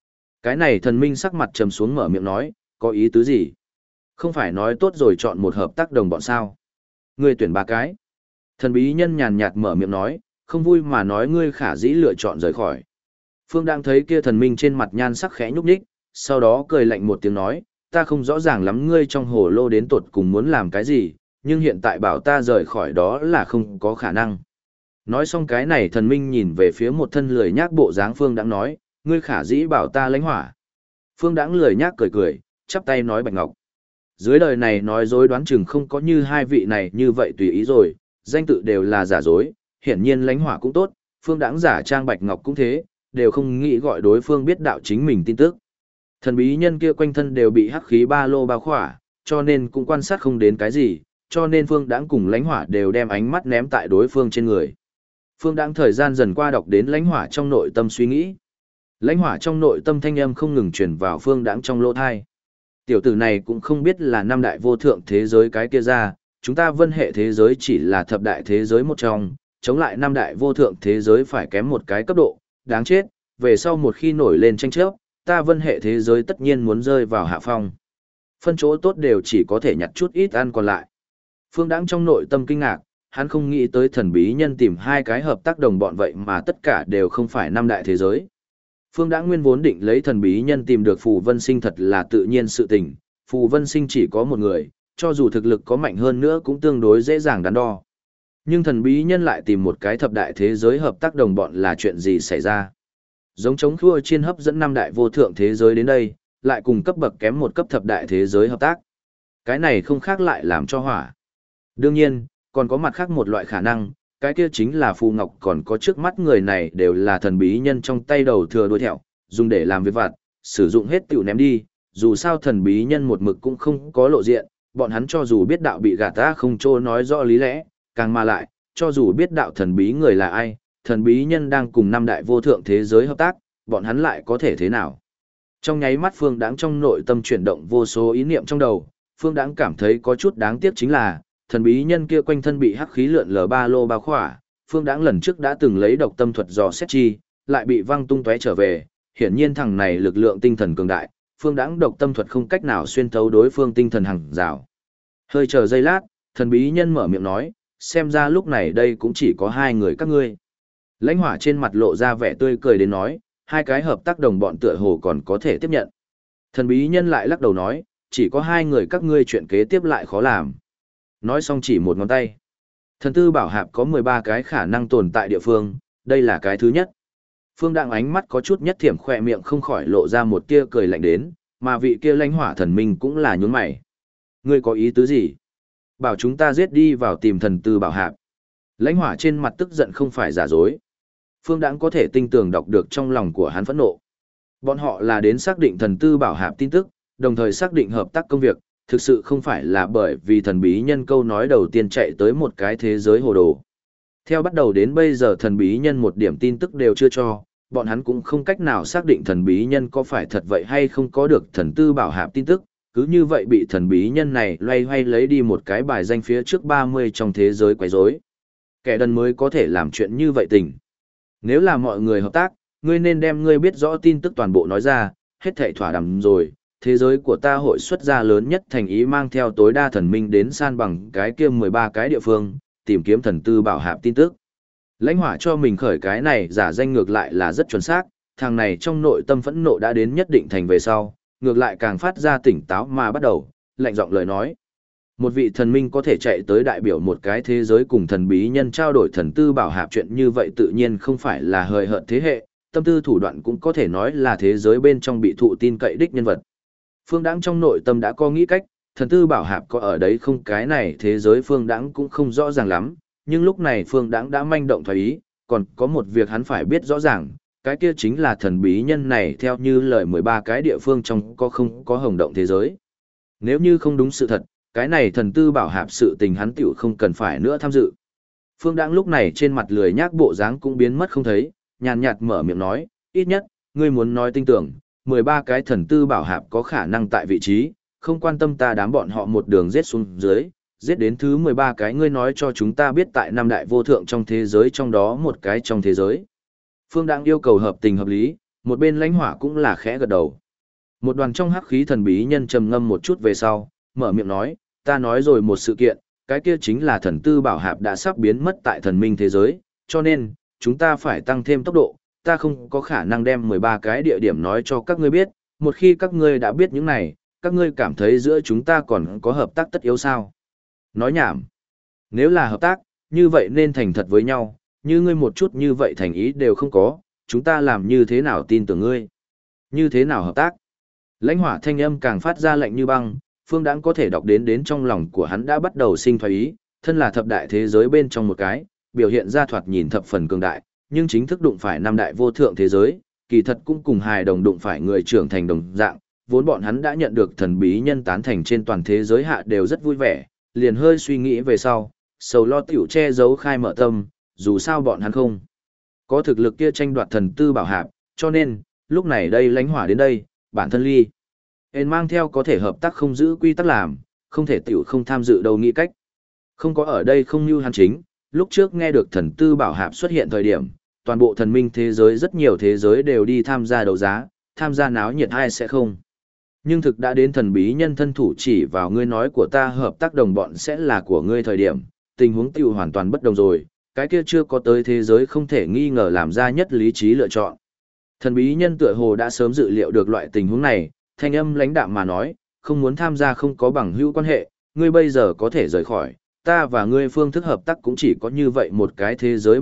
Speaker 1: Cái này thần minh sắc mặt trầm xuống mở miệng nói, có ý tứ gì? Không phải nói tốt rồi chọn một hợp tác đồng bọn sao? Ngươi tuyển ba cái. Thần bí nhân nhàn nhạt mở miệng nói, không vui mà nói ngươi khả dĩ lựa chọn rời khỏi. Phương đang thấy kia thần minh trên mặt nhan sắc khẽ nhúc nhích, sau đó cười lạnh một tiếng nói, ta không rõ ràng lắm ngươi trong hồ lô đến tột cùng muốn làm cái gì, nhưng hiện tại bảo ta rời khỏi đó là không có khả năng. Nói xong cái này thần minh nhìn về phía một thân lười nhác bộ dáng Phương Đãng nói, ngươi khả dĩ bảo ta lãnh hỏa. Phương Đãng lười nhác cười cười, chắp tay nói Bạch Ngọc. Dưới đời này nói dối đoán chừng không có như hai vị này như vậy tùy ý rồi, danh tự đều là giả dối, hiển nhiên lãnh hỏa cũng tốt, Phương Đãng giả trang Bạch Ngọc cũng thế, đều không nghĩ gọi đối phương biết đạo chính mình tin tức. Thần bí nhân kia quanh thân đều bị hắc khí ba lô bao khỏa, cho nên cũng quan sát không đến cái gì, cho nên Phương Đãng cùng lãnh hỏa đều đem ánh mắt ném tại đối phương trên người. Phương Đãng thời gian dần qua đọc đến lãnh hỏa trong nội tâm suy nghĩ. Lãnh hỏa trong nội tâm thanh âm không ngừng truyền vào Phương Đãng trong lỗ thai. Tiểu tử này cũng không biết là năm đại vô thượng thế giới cái kia ra, chúng ta vân hệ thế giới chỉ là thập đại thế giới một trong, chống lại năm đại vô thượng thế giới phải kém một cái cấp độ, đáng chết, về sau một khi nổi lên tranh chấp, ta vân hệ thế giới tất nhiên muốn rơi vào hạ phong. Phân chỗ tốt đều chỉ có thể nhặt chút ít ăn còn lại. Phương Đãng trong nội tâm kinh ngạc, hắn không nghĩ tới thần bí nhân tìm hai cái hợp tác đồng bọn vậy mà tất cả đều không phải năm đại thế giới. Phương Đãng nguyên vốn định lấy thần bí nhân tìm được Phù Vân Sinh thật là tự nhiên sự tình, Phù Vân Sinh chỉ có một người, cho dù thực lực có mạnh hơn nữa cũng tương đối dễ dàng đắn đo. Nhưng thần bí nhân lại tìm một cái thập đại thế giới hợp tác đồng bọn là chuyện gì xảy ra? Giống chống khua chiên hấp dẫn năm đại vô thượng thế giới đến đây, lại cùng cấp bậc kém một cấp thập đại thế giới hợp tác. Cái này không khác lại làm cho hỏa. Đương nhiên, còn có mặt khác một loại khả năng, cái kia chính là Phù Ngọc còn có trước mắt người này đều là thần bí nhân trong tay đầu thừa đuôi thẹo, dùng để làm việc vặt, sử dụng hết tiểu ném đi, dù sao thần bí nhân một mực cũng không có lộ diện, bọn hắn cho dù biết đạo bị gạt ta không trô nói rõ lý lẽ, càng mà lại, cho dù biết đạo thần bí người là ai, thần bí nhân đang cùng năm đại vô thượng thế giới hợp tác, bọn hắn lại có thể thế nào? Trong nháy mắt Phương Đãng trong nội tâm chuyển động vô số ý niệm trong đầu, Phương Đãng cảm thấy có chút đáng tiếc chính là, thần bí nhân kia quanh thân bị hắc khí lượn lờ ba lô bao khỏa, Phương Đãng lần trước đã từng lấy độc tâm thuật dò xét chi, lại bị văng tung tóe trở về, hiển nhiên thằng này lực lượng tinh thần cường đại, Phương Đãng độc tâm thuật không cách nào xuyên thấu đối phương tinh thần hằng rào. Hơi chờ giây lát, thần bí nhân mở miệng nói, xem ra lúc này đây cũng chỉ có hai người các ngươi. Lãnh hỏa trên mặt lộ ra vẻ tươi cười đến nói, hai cái hợp tác đồng bọn tựa hồ còn có thể tiếp nhận. Thần bí nhân lại lắc đầu nói, chỉ có hai người các ngươi chuyện kế tiếp lại khó làm. Nói xong chỉ một ngón tay. Thần tư bảo hạp có 13 cái khả năng tồn tại địa phương, đây là cái thứ nhất. Phương Đãng ánh mắt có chút nhất thiểm khỏe miệng không khỏi lộ ra một tia cười lạnh đến, mà vị kia lãnh hỏa thần minh cũng là nhún mày. Ngươi có ý tứ gì? Bảo chúng ta giết đi vào tìm thần tư bảo hạp. Lãnh hỏa trên mặt tức giận không phải giả dối. Phương Đãng có thể tinh tường đọc được trong lòng của hắn phẫn nộ. Bọn họ là đến xác định thần tư bảo hạp tin tức, đồng thời xác định hợp tác công việc, thực sự không phải là bởi vì thần bí nhân câu nói đầu tiên chạy tới một cái thế giới hồ đồ. Theo bắt đầu đến bây giờ thần bí nhân một điểm tin tức đều chưa cho, bọn hắn cũng không cách nào xác định thần bí nhân có phải thật vậy hay không có được thần tư bảo hạp tin tức, cứ như vậy bị thần bí nhân này loay hoay lấy đi một cái bài danh phía trước 30 trong thế giới quấy rối. Kẻ đần mới có thể làm chuyện như vậy tình. Nếu là mọi người hợp tác, ngươi nên đem ngươi biết rõ tin tức toàn bộ nói ra, hết thảy thỏa đàm rồi, thế giới của ta hội xuất ra lớn nhất thành ý mang theo tối đa thần minh đến san bằng cái kia 13 cái địa phương, tìm kiếm thần tư bảo hạp tin tức. Lãnh hỏa cho mình khởi cái này giả danh ngược lại là rất chuẩn xác, thằng này trong nội tâm phẫn nộ đã đến nhất định thành về sau, ngược lại càng phát ra tỉnh táo mà bắt đầu, lạnh giọng lời nói. Một vị thần minh có thể chạy tới đại biểu một cái thế giới cùng thần bí nhân trao đổi thần tư bảo hạp chuyện như vậy tự nhiên không phải là hời hợt thế hệ, tâm tư thủ đoạn cũng có thể nói là thế giới bên trong bị thụ tin cậy đích nhân vật. Phương Đãng trong nội tâm đã có nghĩ cách, thần tư bảo hạp có ở đấy không cái này thế giới Phương Đãng cũng không rõ ràng lắm, nhưng lúc này Phương Đãng đã manh động thoái ý, còn có một việc hắn phải biết rõ ràng, cái kia chính là thần bí nhân này theo như lời 13 cái địa phương trong có không có hồng động thế giới. Nếu như không đúng sự thật, cái này thần tư bảo hạp sự tình hắn tiểu không cần phải nữa tham dự. Phương Đãng lúc này trên mặt lười nhác bộ dáng cũng biến mất không thấy, nhàn nhạt mở miệng nói, ít nhất, ngươi muốn nói tin tưởng, 13 cái thần tư bảo hạp có khả năng tại vị trí, không quan tâm ta đám bọn họ một đường giết xuống dưới, giết đến thứ 13 cái ngươi nói cho chúng ta biết tại năm đại vô thượng trong thế giới trong đó một cái trong thế giới. Phương Đãng yêu cầu hợp tình hợp lý, Một bên lãnh hỏa cũng là khẽ gật đầu. Một đoàn trong hắc khí thần bí nhân trầm ngâm một chút về sau, mở miệng nói, ta nói rồi một sự kiện, cái kia chính là thần tư bảo hạp đã sắp biến mất tại thần minh thế giới, cho nên, chúng ta phải tăng thêm tốc độ, ta không có khả năng đem 13 cái địa điểm nói cho các ngươi biết, một khi các ngươi đã biết những này, các ngươi cảm thấy giữa chúng ta còn có hợp tác tất yếu sao? Nói nhảm. Nếu là hợp tác, như vậy nên thành thật với nhau, như ngươi một chút như vậy thành ý đều không có, chúng ta làm như thế nào tin tưởng ngươi? Như thế nào hợp tác? Lãnh hỏa thanh âm càng phát ra lạnh như băng, Phương Đãng có thể đọc đến trong lòng của hắn đã bắt đầu sinh thoái ý, thân là thập đại thế giới bên trong một cái, biểu hiện ra thoạt nhìn thập phần cường đại, nhưng chính thức đụng phải năm đại vô thượng thế giới, kỳ thật cũng cùng hài đồng đụng phải người trưởng thành đồng dạng, vốn bọn hắn đã nhận được thần bí nhân tán thành trên toàn thế giới hạ đều rất vui vẻ, liền hơi suy nghĩ về sau, sầu lo tiểu che giấu khai mở tâm, dù sao bọn hắn không có thực lực kia tranh đoạt thần tư bảo hạp, cho nên, lúc này đây lãnh hỏa đến đây, bản thân ly. Hên mang theo có thể hợp tác không giữ quy tắc làm, không thể tiểu không tham dự đâu nghĩ cách. Không có ở đây không như hắn chính, lúc trước nghe được thần tư bảo hạp xuất hiện thời điểm, toàn bộ thần minh thế giới rất nhiều thế giới đều đi tham gia đấu giá, tham gia náo nhiệt ai sẽ không. Nhưng thực đã đến thần bí nhân thân thủ chỉ vào ngươi nói của ta hợp tác đồng bọn sẽ là của ngươi thời điểm, tình huống tiểu hoàn toàn bất đồng rồi, cái kia chưa có tới thế giới không thể nghi ngờ làm ra nhất lý trí lựa chọn. Thần bí nhân tựa hồ đã sớm dự liệu được loại tình huống này, thanh âm lãnh đạm mà nói, không muốn tham gia không có bằng hữu quan hệ, ngươi bây giờ có thể rời khỏi, ta và ngươi phương thức hợp tác cũng chỉ có như vậy một cái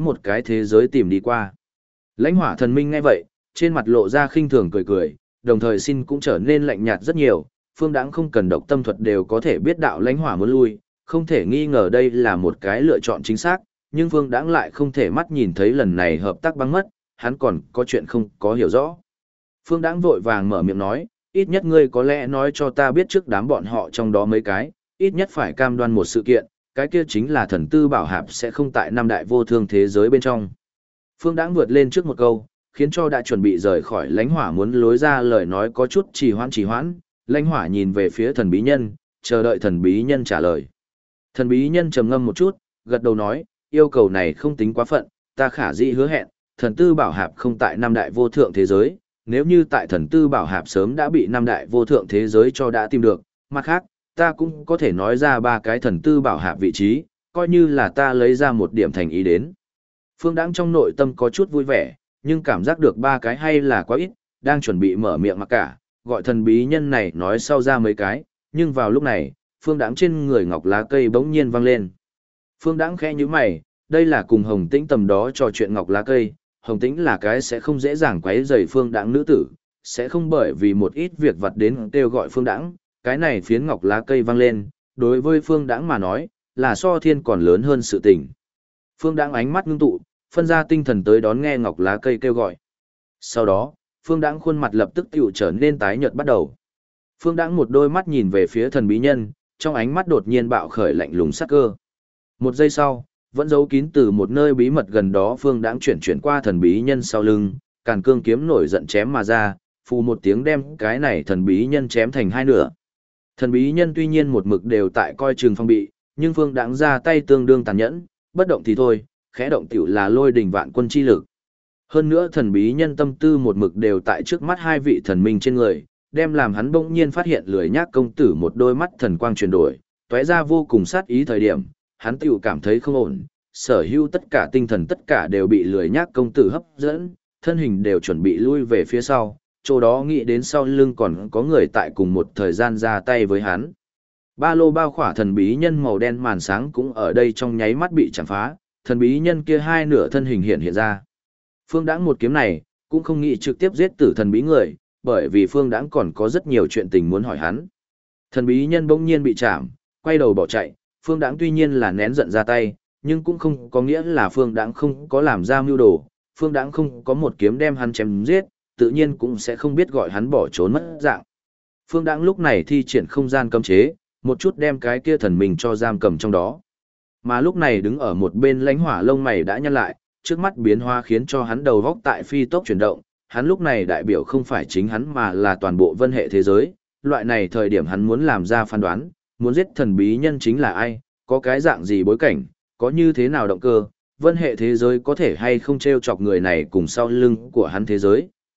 Speaker 1: thế giới tìm đi qua. Lãnh hỏa thần minh nghe vậy, trên mặt lộ ra khinh thường cười cười, đồng thời xin cũng trở nên lạnh nhạt rất nhiều, Phương Đãng không cần độc tâm thuật đều có thể biết đạo lãnh hỏa muốn lui, không thể nghi ngờ đây là một cái lựa chọn chính xác, nhưng Phương Đãng lại không thể mắt nhìn thấy lần này hợp tác băng mất, hắn còn có chuyện không có hiểu rõ. Phương Đãng vội vàng mở miệng nói, ít nhất ngươi có lẽ nói cho ta biết trước đám bọn họ trong đó mấy cái, ít nhất phải cam đoan một sự kiện, cái kia chính là thần tư bảo hạp sẽ không tại năm đại vô thương thế giới bên trong. Phương Đãng vượt lên trước một câu, khiến cho đã chuẩn bị rời khỏi lãnh hỏa muốn lối ra lời nói có chút trì hoãn, lãnh hỏa nhìn về phía thần bí nhân, chờ đợi thần bí nhân trả lời. Thần bí nhân trầm ngâm một chút, gật đầu nói, yêu cầu này không tính quá phận, ta khả dĩ hứa hẹn, thần tư bảo hạp không tại năm đại vô thượng thế giới, nếu như tại thần tư bảo hạp sớm đã bị năm đại vô thượng thế giới cho đã tìm được, mặt khác, ta cũng có thể nói ra ba cái thần tư bảo hạp vị trí, coi như là ta lấy ra một điểm thành ý đến. Phương Đãng trong nội tâm có chút vui vẻ, nhưng cảm giác được ba cái hay là quá ít, đang chuẩn bị mở miệng mặc cả, gọi thần bí nhân này nói sau ra mấy cái, nhưng vào lúc này, Phương Đãng trên người ngọc lá cây bỗng nhiên vang lên. Phương Đãng khẽ nhíu mày, đây là cùng Hồng Tĩnh tầm đó trò chuyện ngọc lá cây, Hồng Tĩnh là cái sẽ không dễ dàng quấy rầy Phương Đãng nữ tử, sẽ không bởi vì một ít việc vặt đến kêu gọi Phương Đãng, cái này phiến ngọc lá cây vang lên, đối với Phương Đãng mà nói, là so thiên còn lớn hơn sự tình. Phương Đãng ánh mắt ngưng tụ, phân ra tinh thần tới đón nghe ngọc lá cây kêu gọi. Sau đó, Phương Đãng khuôn mặt lập tức tiểu trở nên tái nhợt bắt đầu. Phương Đãng một đôi mắt nhìn về phía thần bí nhân, trong ánh mắt đột nhiên bạo khởi lạnh lùng sắc cơ. Một giây sau, vẫn giấu kín từ một nơi bí mật gần đó Phương Đãng chuyển qua thần bí nhân sau lưng, càn cương kiếm nổi giận chém mà ra, phù một tiếng đem cái này thần bí nhân chém thành hai nửa. Thần bí nhân tuy nhiên một mực đều tại coi chừng phong bị, nhưng Phương Đãng ra tay tương đương tàn nhẫn, bất động thì thôi, khẽ động tiểu là lôi đình vạn quân chi lực. Hơn nữa thần bí nhân tâm tư một mực đều tại trước mắt hai vị thần minh trên người, đem làm hắn bỗng nhiên phát hiện lười nhác công tử một đôi mắt thần quang chuyển đổi, tóe ra vô cùng sát ý thời điểm, hắn tiểu cảm thấy không ổn, sở hữu tất cả tinh thần tất cả đều bị lười nhác công tử hấp dẫn, thân hình đều chuẩn bị lui về phía sau, chỗ đó nghĩ đến sau lưng còn có người tại cùng một thời gian ra tay với hắn. Ba lô bao khỏa thần bí nhân màu đen màn sáng cũng ở đây trong nháy mắt bị chạm phá, thần bí nhân kia hai nửa thân hình hiện ra. Phương Đãng một kiếm này, cũng không nghĩ trực tiếp giết tử thần bí người, bởi vì Phương Đãng còn có rất nhiều chuyện tình muốn hỏi hắn. Thần bí nhân bỗng nhiên bị chạm, quay đầu bỏ chạy, Phương Đãng tuy nhiên là nén giận ra tay, nhưng cũng không có nghĩa là Phương Đãng không có làm ra mưu đồ, Phương Đãng không có một kiếm đem hắn chém giết, tự nhiên cũng sẽ không biết gọi hắn bỏ trốn mất dạng. Phương Đãng lúc này thi triển không gian cấm chế, một chút đem cái kia thần mình cho giam cầm trong đó. Mà lúc này đứng ở một bên lãnh hỏa lông mày đã nhăn lại, trước mắt biến hóa khiến cho hắn đầu góc tại phi tốc chuyển động, hắn lúc này đại biểu không phải chính hắn mà là toàn bộ vân hệ thế giới, loại này thời điểm hắn muốn làm ra phán đoán, muốn giết thần bí nhân chính là ai, có cái dạng gì bối cảnh, có như thế nào động cơ, vân hệ thế giới có thể hay không treo chọc người này cùng sau lưng của hắn thế giới,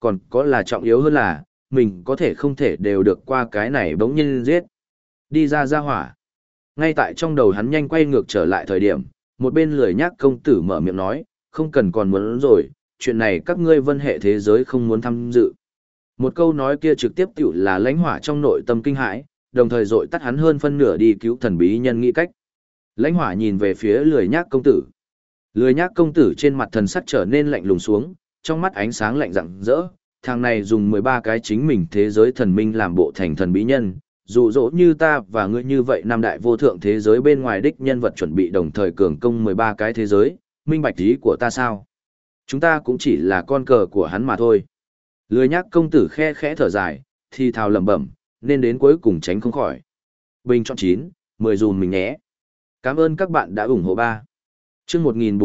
Speaker 1: còn có là trọng yếu hơn là, mình có thể không thể đều được qua cái này bỗng nhiên giết. Đi ra hỏa. Ngay tại trong đầu hắn nhanh quay ngược trở lại thời điểm, một bên lười nhác công tử mở miệng nói, không cần còn muốn rồi, chuyện này các ngươi vân hệ thế giới không muốn tham dự. Một câu nói kia trực tiếp tiểu là lãnh hỏa trong nội tâm kinh hãi, đồng thời dội tắt hắn hơn phân nửa đi cứu thần bí nhân nghĩ cách. Lãnh hỏa nhìn về phía lười nhác công tử. Lười nhác công tử trên mặt thần sắc trở nên lạnh lùng xuống, trong mắt ánh sáng lạnh rạng rỡ, thằng này dùng 13 cái chính mình thế giới thần minh làm bộ thành thần bí nhân, dụ dỗ như ta và ngươi như vậy năm đại vô thượng thế giới bên ngoài đích nhân vật chuẩn bị đồng thời cường công 13 cái thế giới, minh bạch ý của ta sao? Chúng ta cũng chỉ là con cờ của hắn mà thôi. Lười nhác công tử khe khẽ thở dài, thì thào lẩm bẩm, nên đến cuối cùng tránh không khỏi. Bình chọn 9, 10 dùm mình nhé. Cảm ơn các bạn đã ủng hộ 3. Chương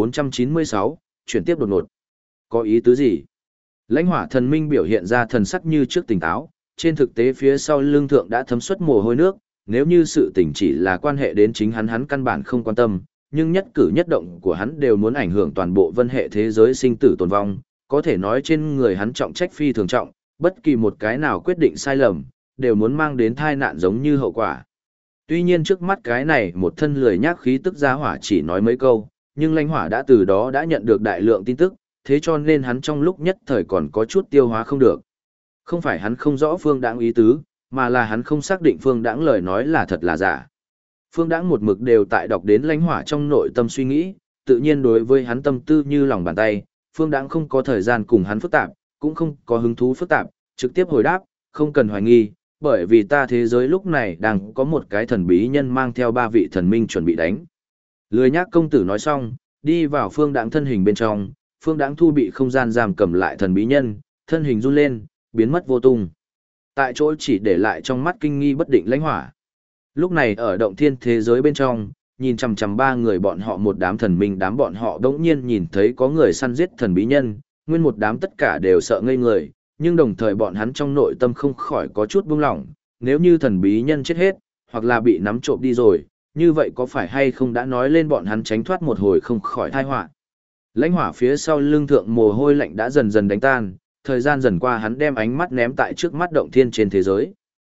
Speaker 1: 1496, chuyển tiếp đột ngột. Có ý tứ gì? Lãnh hỏa thần minh biểu hiện ra thần sắc như trước tỉnh táo, trên thực tế phía sau lưng thượng đã thấm suất mồ hôi nước, nếu như sự tình chỉ là quan hệ đến chính hắn căn bản không quan tâm, nhưng nhất cử nhất động của hắn đều muốn ảnh hưởng toàn bộ vân hệ thế giới sinh tử tồn vong, có thể nói trên người hắn trọng trách phi thường trọng, bất kỳ một cái nào quyết định sai lầm, đều muốn mang đến tai nạn giống như hậu quả. Tuy nhiên trước mắt cái này một thân lười nhác khí tức gia hỏa chỉ nói mấy câu, nhưng lãnh hỏa đã từ đó đã nhận được đại lượng tin tức, thế cho nên hắn trong lúc nhất thời còn có chút tiêu hóa không được. Không phải hắn không rõ Phương Đãng ý tứ, mà là hắn không xác định Phương Đãng lời nói là thật là giả. Phương Đãng một mực đều tại đọc đến lãnh hỏa trong nội tâm suy nghĩ, tự nhiên đối với hắn tâm tư như lòng bàn tay, Phương Đãng không có thời gian cùng hắn phức tạp, cũng không có hứng thú phức tạp, trực tiếp hồi đáp, không cần hoài nghi, bởi vì ta thế giới lúc này đang có một cái thần bí nhân mang theo 3 vị thần minh chuẩn bị đánh. Lười nhác công tử nói xong, đi vào Phương Đãng thân hình bên trong, Phương Đãng thu bị không gian giam cầm lại thần bí nhân, thân hình run lên, biến mất vô tung. Tại chỗ chỉ để lại trong mắt kinh nghi bất định lãnh hỏa. Lúc này ở động thiên thế giới bên trong, nhìn chằm chằm 3 người bọn họ một đám thần minh đám bọn họ đống nhiên nhìn thấy có người săn giết thần bí nhân, nguyên một đám tất cả đều sợ ngây người, nhưng đồng thời bọn hắn trong nội tâm không khỏi có chút buông lỏng, nếu như thần bí nhân chết hết, hoặc là bị nắm trộm đi rồi, như vậy có phải hay không đã nói lên bọn hắn tránh thoát một hồi không khỏi tai họa. Lãnh hỏa phía sau lưng thượng mồ hôi lạnh đã dần dần đánh tan, thời gian dần qua hắn đem ánh mắt ném tại trước mắt động thiên trên thế giới.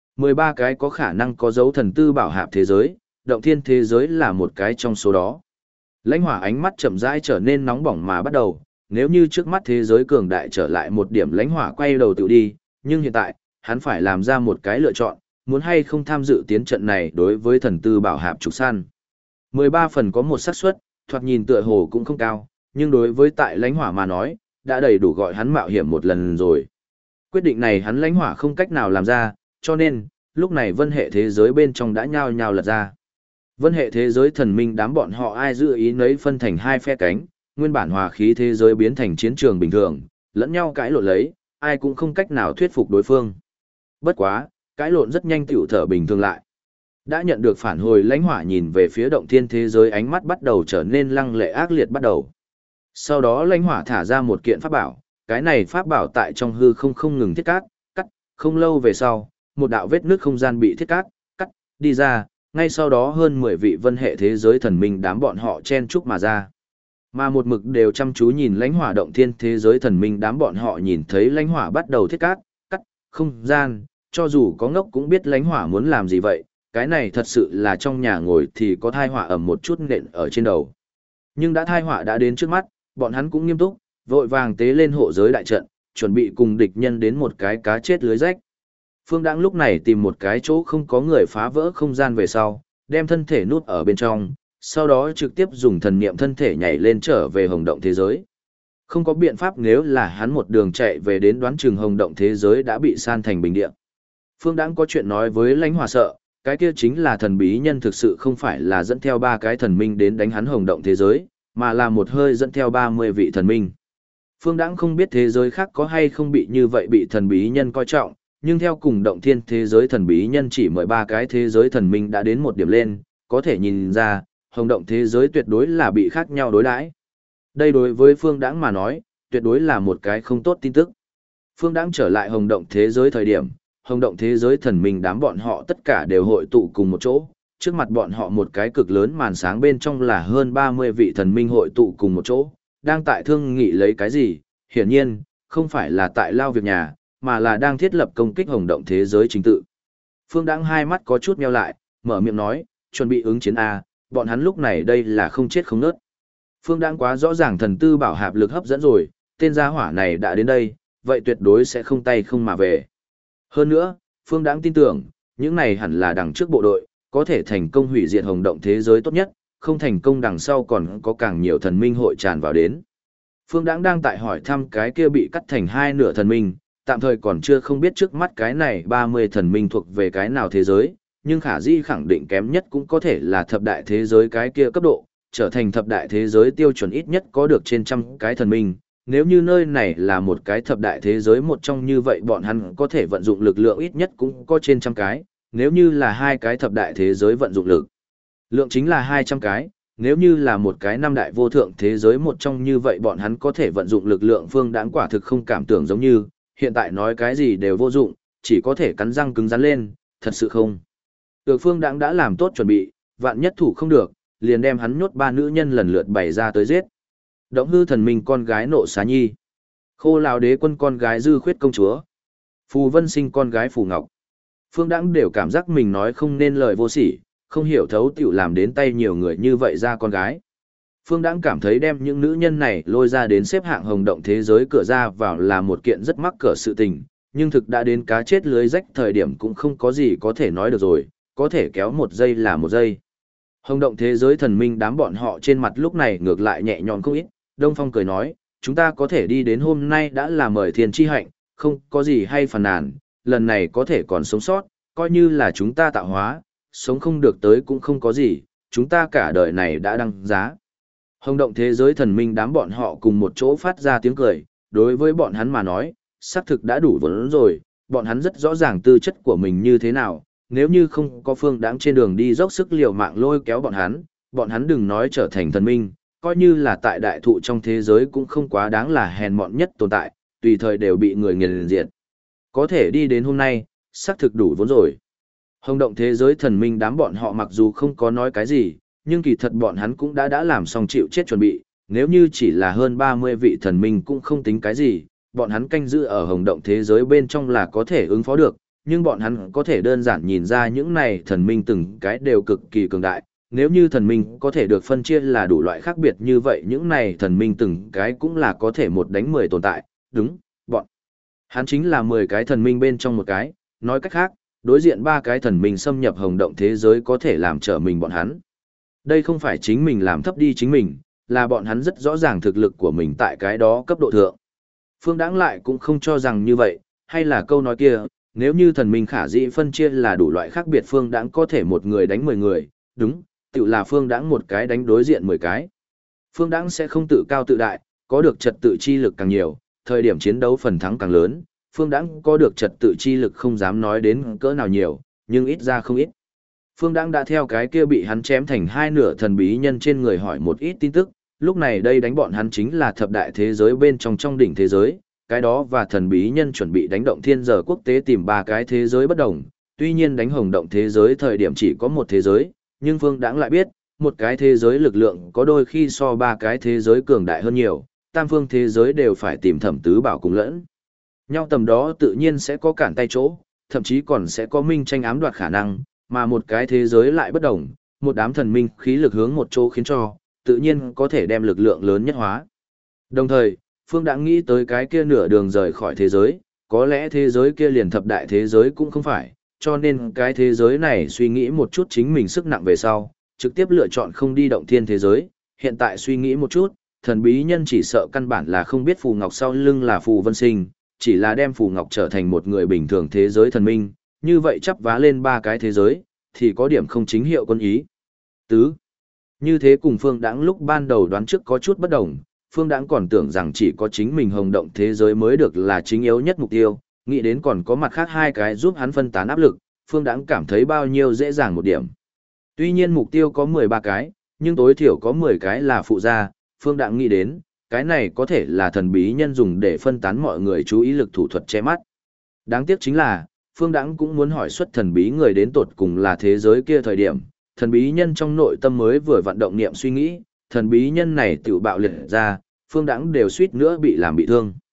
Speaker 1: 13 cái có khả năng có dấu thần tư bảo hạp thế giới, động thiên thế giới là một cái trong số đó. Lãnh hỏa ánh mắt chậm rãi trở nên nóng bỏng mà bắt đầu, nếu như trước mắt thế giới cường đại trở lại một điểm lãnh hỏa quay đầu tự đi, nhưng hiện tại, hắn phải làm ra một cái lựa chọn, muốn hay không tham dự tiến trận này đối với thần tư bảo hạp trục săn. 13 phần có một xác suất, thoạt nhìn tựa hồ cũng không cao, nhưng đối với tại lãnh hỏa mà nói, đã đầy đủ gọi hắn mạo hiểm một lần rồi. Quyết định này hắn lãnh hỏa không cách nào làm ra, cho nên, lúc này vân hệ thế giới bên trong đã nhao nhao lật ra. Vân hệ thế giới thần minh đám bọn họ ai dự ý nấy phân thành 2 phe cánh, nguyên bản hòa khí thế giới biến thành chiến trường bình thường, lẫn nhau cãi lộn lấy, ai cũng không cách nào thuyết phục đối phương. Bất quá, cãi lộn rất nhanh tiểu thở bình thường lại. Đã nhận được phản hồi lãnh hỏa nhìn về phía động thiên thế giới ánh mắt bắt đầu trở nên lăng lệ ác liệt bắt đầu. Sau đó lãnh hỏa thả ra một kiện pháp bảo, cái này pháp bảo tại trong hư không ngừng thiết cắt, không lâu về sau, một đạo vết nước không gian bị thiết cắt, đi ra, ngay sau đó hơn 10 vị vân hệ thế giới thần minh đám bọn họ chen chúc mà ra. Mà một mực đều chăm chú nhìn lãnh hỏa động thiên thế giới thần minh đám bọn họ nhìn thấy lãnh hỏa bắt đầu thiết cắt, không gian, cho dù có ngốc cũng biết lãnh hỏa muốn làm gì vậy, cái này thật sự là trong nhà ngồi thì có thai họa ầm một chút nện ở trên đầu. Nhưng đã thai họa đã đến trước mắt, bọn hắn cũng nghiêm túc, vội vàng tế lên hộ giới đại trận, chuẩn bị cùng địch nhân đến một cái cá chết lưới rách. Phương Đãng lúc này tìm một cái chỗ không có người phá vỡ không gian về sau, đem thân thể nuốt ở bên trong, sau đó trực tiếp dùng thần niệm thân thể nhảy lên trở về hồng động thế giới. Không có biện pháp nếu là hắn một đường chạy về đến đoán chừng hồng động thế giới đã bị san thành bình địa. Phương Đãng có chuyện nói với lãnh hỏa sợ, cái kia chính là thần bí nhân thực sự không phải là dẫn theo 3 cái thần minh đến đánh hắn hồng động thế giới, mà là một hơi dẫn theo 30 vị thần minh. Phương Đãng không biết thế giới khác có hay không bị như vậy bị thần bí nhân coi trọng, nhưng theo cùng động thiên thế giới thần bí nhân chỉ mời 3 cái thế giới thần minh đã đến một điểm lên, có thể nhìn ra, hồng động thế giới tuyệt đối là bị khác nhau đối đãi. Đây đối với Phương Đãng mà nói, tuyệt đối là một cái không tốt tin tức. Phương Đãng trở lại hồng động thế giới thời điểm, hồng động thế giới thần minh đám bọn họ tất cả đều hội tụ cùng một chỗ, trước mặt bọn họ một cái cực lớn màn sáng bên trong là hơn 30 vị thần minh hội tụ cùng một chỗ, đang tại thương nghị lấy cái gì, hiển nhiên, không phải là tại lao việc nhà, mà là đang thiết lập công kích hồng động thế giới chính tự. Phương Đãng hai mắt có chút meo lại, mở miệng nói, chuẩn bị ứng chiến A, bọn hắn lúc này đây là không chết không nớt. Phương Đãng quá rõ ràng thần tư bảo hạp lực hấp dẫn rồi, tên gia hỏa này đã đến đây, vậy tuyệt đối sẽ không tay không mà về. Hơn nữa, Phương Đãng tin tưởng, những này hẳn là đằng trước bộ đội, có thể thành công hủy diệt hồng động thế giới tốt nhất, không thành công đằng sau còn có càng nhiều thần minh hội tràn vào đến. Phương Đãng đang tại hỏi thăm cái kia bị cắt thành hai nửa thần minh, tạm thời còn chưa không biết trước mắt cái này 30 thần minh thuộc về cái nào thế giới, nhưng khả dĩ khẳng định kém nhất cũng có thể là thập đại thế giới cái kia cấp độ, trở thành thập đại thế giới tiêu chuẩn ít nhất có được trên trăm cái thần minh. Nếu như nơi này là một cái thập đại thế giới một trong như vậy bọn hắn có thể vận dụng lực lượng ít nhất cũng có trên trăm cái, nếu như là hai cái thập đại thế giới vận dụng lực lượng chính là 200 cái, nếu như là một cái năm đại vô thượng thế giới một trong như vậy bọn hắn có thể vận dụng lực lượng. Phương Đãng quả thực không cảm tưởng giống như, hiện tại nói cái gì đều vô dụng, chỉ có thể cắn răng cứng rắn lên, thật sự không. Được Phương Đãng đã làm tốt chuẩn bị, vạn nhất thủ không được, liền đem hắn nhốt ba nữ nhân lần lượt bày ra tới giết. Động hư thần minh con gái Nộ Xá Nhi, Khô Lão Đế quân con gái Dư Khuyết công chúa, Phù Vân Sinh con gái Phù Ngọc. Phương Đãng đều cảm giác mình nói không nên lời vô sỉ, không hiểu thấu tiểu làm đến tay nhiều người như vậy ra con gái. Phương Đãng cảm thấy đem những nữ nhân này lôi ra đến xếp hạng hồng động thế giới cửa ra vào là một kiện rất mắc cỡ sự tình, nhưng thực đã đến cá chết lưới rách thời điểm cũng không có gì có thể nói được rồi, có thể kéo một giây là một giây. Hồng động thế giới thần minh đám bọn họ trên mặt lúc này ngược lại nhẹ nhõm không ít, Đông Phong cười nói, chúng ta có thể đi đến hôm nay đã là mời thiên chi hạnh, không có gì hay phàn nàn, lần này có thể còn sống sót, coi như là chúng ta tạo hóa, sống không được tới cũng không có gì, chúng ta cả đời này đã đăng giá. Hồng động thế giới thần minh đám bọn họ cùng một chỗ phát ra tiếng cười, đối với bọn hắn mà nói, xác thực đã đủ vốn rồi, bọn hắn rất rõ ràng tư chất của mình như thế nào, nếu như không có Phương Đãng trên đường đi dốc sức liều mạng lôi kéo bọn hắn đừng nói trở thành thần minh, coi như là tại đại thụ trong thế giới cũng không quá đáng là hèn mọn nhất tồn tại, tùy thời đều bị người nghiền diệt. Có thể đi đến hôm nay, xác thực đủ vốn rồi. Hồng động thế giới thần minh đám bọn họ mặc dù không có nói cái gì, nhưng kỳ thật bọn hắn cũng đã làm xong chịu chết chuẩn bị, nếu như chỉ là hơn 30 vị thần minh cũng không tính cái gì, bọn hắn canh giữ ở hồng động thế giới bên trong là có thể ứng phó được, nhưng bọn hắn có thể đơn giản nhìn ra những này thần minh từng cái đều cực kỳ cường đại, nếu như thần minh có thể được phân chia là đủ loại khác biệt như vậy những này thần minh từng cái cũng là có thể một đánh 10 tồn tại, đúng, bọn hắn chính là 10 cái thần minh bên trong một cái, nói cách khác, đối diện 3 cái thần minh xâm nhập hồng động thế giới có thể làm trở mình bọn hắn. Đây không phải chính mình làm thấp đi chính mình, là bọn hắn rất rõ ràng thực lực của mình tại cái đó cấp độ thượng. Phương Đãng lại cũng không cho rằng như vậy, hay là câu nói kia, nếu như thần minh khả dĩ phân chia là đủ loại khác biệt Phương Đãng có thể một người đánh 10 người, đúng, tự là Phương Đãng một cái đánh đối diện 10 cái. Phương Đãng sẽ không tự cao tự đại, có được trật tự chi lực càng nhiều, thời điểm chiến đấu phần thắng càng lớn, Phương Đãng có được trật tự chi lực không dám nói đến cỡ nào nhiều, nhưng ít ra không ít. Phương Đãng đã theo cái kia bị hắn chém thành hai nửa thần bí nhân trên người hỏi một ít tin tức, lúc này đây đánh bọn hắn chính là thập đại thế giới bên trong đỉnh thế giới, cái đó và thần bí nhân chuẩn bị đánh động thiên giờ quốc tế tìm 3 cái thế giới bất đồng, tuy nhiên đánh hồng động thế giới thời điểm chỉ có một thế giới, nhưng Phương Đãng lại biết, một cái thế giới lực lượng có đôi khi so 3 cái thế giới cường đại hơn nhiều, tam phương thế giới đều phải tìm thẩm tứ bảo cùng lẫn. Nhau tầm đó tự nhiên sẽ có cản tay chỗ, thậm chí còn sẽ có minh tranh ám đoạt khả năng, mà một cái thế giới lại bất đồng, một đám thần minh khí lực hướng một chỗ khiến cho, tự nhiên có thể đem lực lượng lớn nhất hóa. Đồng thời, Phương Đãng nghĩ tới cái kia nửa đường rời khỏi thế giới, có lẽ thế giới kia liền thập đại thế giới cũng không phải, cho nên cái thế giới này suy nghĩ một chút chính mình sức nặng về sau, trực tiếp lựa chọn không đi động thiên thế giới, hiện tại suy nghĩ một chút, thần bí nhân chỉ sợ căn bản là không biết Phù Ngọc sau lưng là Phù Vân Sinh, chỉ là đem Phù Ngọc trở thành một người bình thường thế giới thần minh, như vậy chắp vá lên 3 cái thế giới, thì có điểm không chính hiệu quân ý. Tứ. Như thế cùng Phương Đãng lúc ban đầu đoán trước có chút bất đồng, Phương Đãng còn tưởng rằng chỉ có chính mình hồng động thế giới mới được là chính yếu nhất mục tiêu, nghĩ đến còn có mặt khác 2 cái giúp hắn phân tán áp lực, Phương Đãng cảm thấy bao nhiêu dễ dàng một điểm. Tuy nhiên mục tiêu có 13 cái, nhưng tối thiểu có 10 cái là phụ gia, Phương Đãng nghĩ đến, cái này có thể là thần bí nhân dùng để phân tán mọi người chú ý lực thủ thuật che mắt. Đáng tiếc chính là, Phương Đãng cũng muốn hỏi xuất thần bí người đến tột cùng là thế giới kia thời điểm, thần bí nhân trong nội tâm mới vừa vận động niệm suy nghĩ, thần bí nhân này tự bạo liệt ra, Phương Đãng đều suýt nữa bị làm bị thương.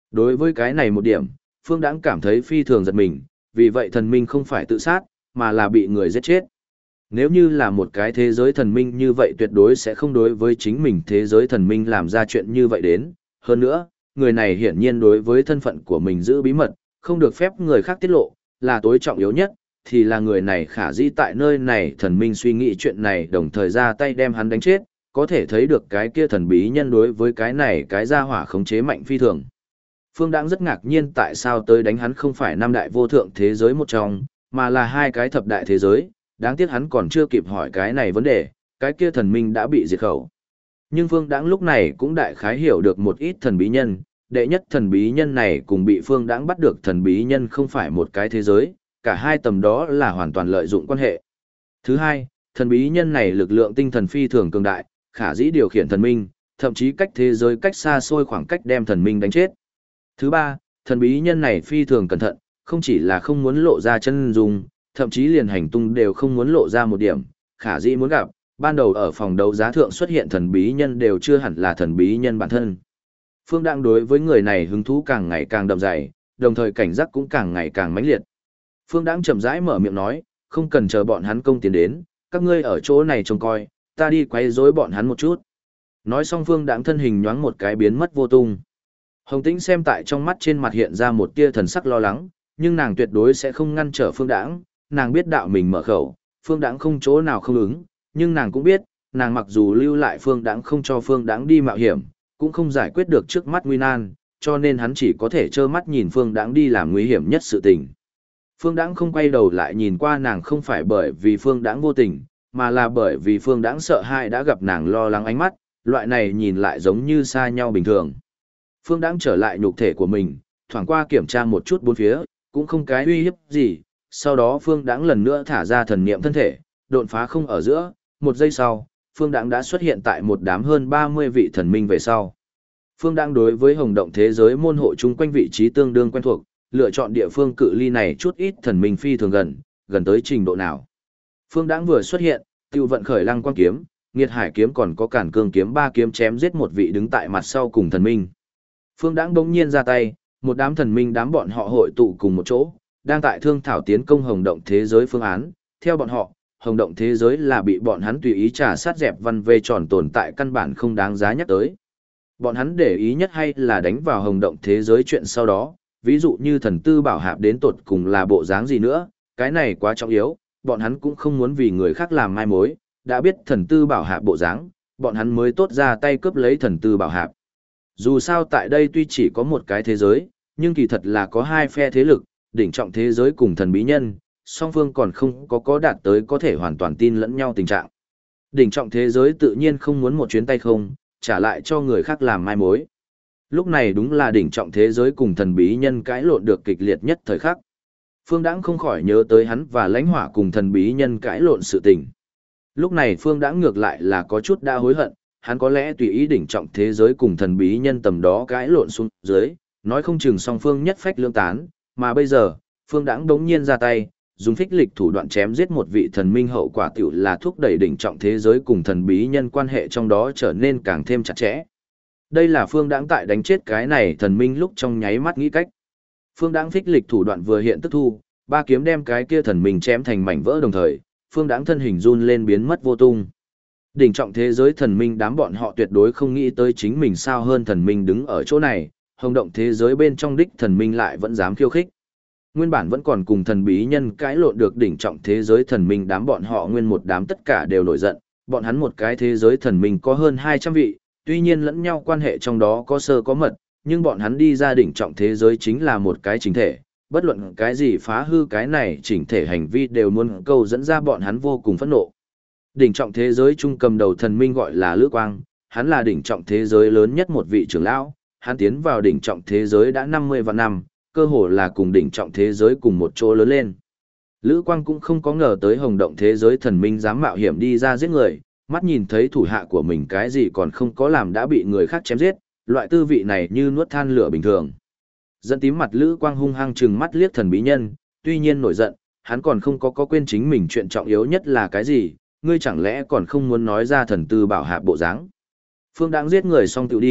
Speaker 1: Đối với cái này một điểm, Phương Đãng cảm thấy phi thường giật mình, vì vậy thần minh không phải tự sát, mà là bị người giết chết. Nếu như là một cái thế giới thần minh như vậy tuyệt đối sẽ không đối với chính mình thế giới thần minh làm ra chuyện như vậy đến. Hơn nữa, người này hiển nhiên đối với thân phận của mình giữ bí mật, không được phép người khác tiết lộ, là tối trọng yếu nhất, thì là người này khả dĩ tại nơi này thần minh suy nghĩ chuyện này đồng thời ra tay đem hắn đánh chết, có thể thấy được cái kia thần bí nhân đối với cái này cái gia hỏa khống chế mạnh phi thường. Phương Đãng rất ngạc nhiên tại sao tới đánh hắn không phải năm đại vô thượng thế giới một trong, mà là hai cái thập đại thế giới, đáng tiếc hắn còn chưa kịp hỏi cái này vấn đề, cái kia thần minh đã bị diệt khẩu. Nhưng Phương Đãng lúc này cũng đại khái hiểu được một ít thần bí nhân, đệ nhất thần bí nhân này cùng bị Phương Đãng bắt được thần bí nhân không phải một cái thế giới, cả hai tầm đó là hoàn toàn lợi dụng quan hệ. Thứ hai, thần bí nhân này lực lượng tinh thần phi thường cường đại, khả dĩ điều khiển thần minh, thậm chí cách thế giới cách xa xôi khoảng cách đem thần minh đánh chết. Thứ ba, thần bí nhân này phi thường cẩn thận, không chỉ là không muốn lộ ra chân dung, thậm chí liền hành tung đều không muốn lộ ra một điểm, khả dĩ muốn gặp, ban đầu ở phòng đấu giá thượng xuất hiện thần bí nhân đều chưa hẳn là thần bí nhân bản thân. Phương Đãng đối với người này hứng thú càng ngày càng đậm dày, đồng thời cảnh giác cũng càng ngày càng mãnh liệt. Phương Đãng chậm rãi mở miệng nói, không cần chờ bọn hắn công tiến đến, các ngươi ở chỗ này trông coi, ta đi quấy rối bọn hắn một chút. Nói xong Phương Đãng thân hình nhoáng một cái biến mất vô tung. Hồng Tĩnh xem tại trong mắt trên mặt hiện ra một tia thần sắc lo lắng, nhưng nàng tuyệt đối sẽ không ngăn trở Phương Đãng, nàng biết đạo mình mở khẩu, Phương Đãng không chỗ nào không ứng, nhưng nàng cũng biết, nàng mặc dù lưu lại Phương Đãng không cho Phương Đãng đi mạo hiểm, cũng không giải quyết được trước mắt nguy nan, cho nên hắn chỉ có thể trơ mắt nhìn Phương Đãng đi làm nguy hiểm nhất sự tình. Phương Đãng không quay đầu lại nhìn qua nàng không phải bởi vì Phương Đãng vô tình, mà là bởi vì Phương Đãng sợ hãi đã gặp nàng lo lắng ánh mắt, loại này nhìn lại giống như xa nhau bình thường. Phương Đãng trở lại nhục thể của mình, thoảng qua kiểm tra một chút bốn phía, cũng không cái uy hiếp gì, sau đó Phương Đãng lần nữa thả ra thần niệm thân thể, độn phá không ở giữa, một giây sau, Phương Đãng đã xuất hiện tại một đám hơn 30 vị thần minh về sau. Phương Đãng đối với hồng động thế giới môn hộ chung quanh vị trí tương đương quen thuộc, lựa chọn địa phương cự ly này chút ít thần minh phi thường gần tới trình độ nào. Phương Đãng vừa xuất hiện, tiêu vận khởi lăng quang kiếm, nghiệt hải kiếm còn có cản cương kiếm ba kiếm chém giết một vị đứng tại mặt sau cùng thần minh. Phương Đãng bỗng nhiên ra tay, một đám thần minh đám bọn họ hội tụ cùng một chỗ, đang tại thương thảo tiến công hồng động thế giới phương án. Theo bọn họ, hồng động thế giới là bị bọn hắn tùy ý trả sát dẹp văn vê tròn tồn tại căn bản không đáng giá nhắc tới. Bọn hắn để ý nhất hay là đánh vào hồng động thế giới chuyện sau đó, ví dụ như thần tư bảo hạp đến tột cùng là bộ dáng gì nữa, cái này quá trọng yếu, bọn hắn cũng không muốn vì người khác làm mai mối, đã biết thần tư bảo hạp bộ dáng, bọn hắn mới tốt ra tay cướp lấy thần tư bảo hạp. Dù sao tại đây tuy chỉ có một cái thế giới, nhưng kỳ thật là có hai phe thế lực, đỉnh trọng thế giới cùng thần bí nhân, song phương còn không có đạt tới có thể hoàn toàn tin lẫn nhau tình trạng. Đỉnh trọng thế giới tự nhiên không muốn một chuyến tay không, trả lại cho người khác làm mai mối. Lúc này đúng là đỉnh trọng thế giới cùng thần bí nhân cãi lộn được kịch liệt nhất thời khắc. Phương Đãng không khỏi nhớ tới hắn và lãnh hỏa cùng thần bí nhân cãi lộn sự tình. Lúc này Phương Đãng ngược lại là có chút đã hối hận, hắn có lẽ tùy ý đỉnh trọng thế giới cùng thần bí nhân tầm đó cãi lộn xuống dưới, nói không chừng song phương nhất phách lương tán, mà bây giờ, Phương Đãng đống nhiên ra tay, dùng phích lịch thủ đoạn chém giết một vị thần minh hậu quả tiểu là thúc đẩy đỉnh trọng thế giới cùng thần bí nhân quan hệ trong đó trở nên càng thêm chặt chẽ. Đây là Phương Đãng tại đánh chết cái này thần minh lúc trong nháy mắt nghĩ cách. Phương Đãng phích lịch thủ đoạn vừa hiện tức thu, ba kiếm đem cái kia thần minh chém thành mảnh vỡ đồng thời, Phương Đãng thân hình run lên biến mất vô tung. Đỉnh trọng thế giới thần minh đám bọn họ tuyệt đối không nghĩ tới chính mình sao hơn thần minh đứng ở chỗ này, hồng động thế giới bên trong đích thần minh lại vẫn dám khiêu khích. Nguyên bản vẫn còn cùng thần bí nhân cãi lộn được đỉnh trọng thế giới thần minh đám bọn họ nguyên một đám tất cả đều nổi giận, bọn hắn một cái thế giới thần minh có hơn 200 vị, tuy nhiên lẫn nhau quan hệ trong đó có sơ có mật, nhưng bọn hắn đi ra đỉnh trọng thế giới chính là một cái chính thể, bất luận cái gì phá hư cái này chỉnh thể hành vi đều muốn câu dẫn ra bọn hắn vô cùng phẫn nộ. Đỉnh trọng thế giới trung cầm đầu thần minh gọi là Lữ Quang, hắn là đỉnh trọng thế giới lớn nhất một vị trưởng lão, hắn tiến vào đỉnh trọng thế giới đã 50 vạn năm, cơ hồ là cùng đỉnh trọng thế giới cùng một chỗ lớn lên. Lữ Quang cũng không có ngờ tới hồng động thế giới thần minh dám mạo hiểm đi ra giết người, mắt nhìn thấy thủ hạ của mình cái gì còn không có làm đã bị người khác chém giết, loại tư vị này như nuốt than lửa bình thường. Dẫn tím mặt Lữ Quang hung hăng trừng mắt liếc thần bí nhân, tuy nhiên nổi giận, hắn còn không có quên chính mình chuyện trọng yếu nhất là cái gì, ngươi chẳng lẽ còn không muốn nói ra thần tư bảo hạ bộ dáng. Phương Đãng giết người xong tự đi,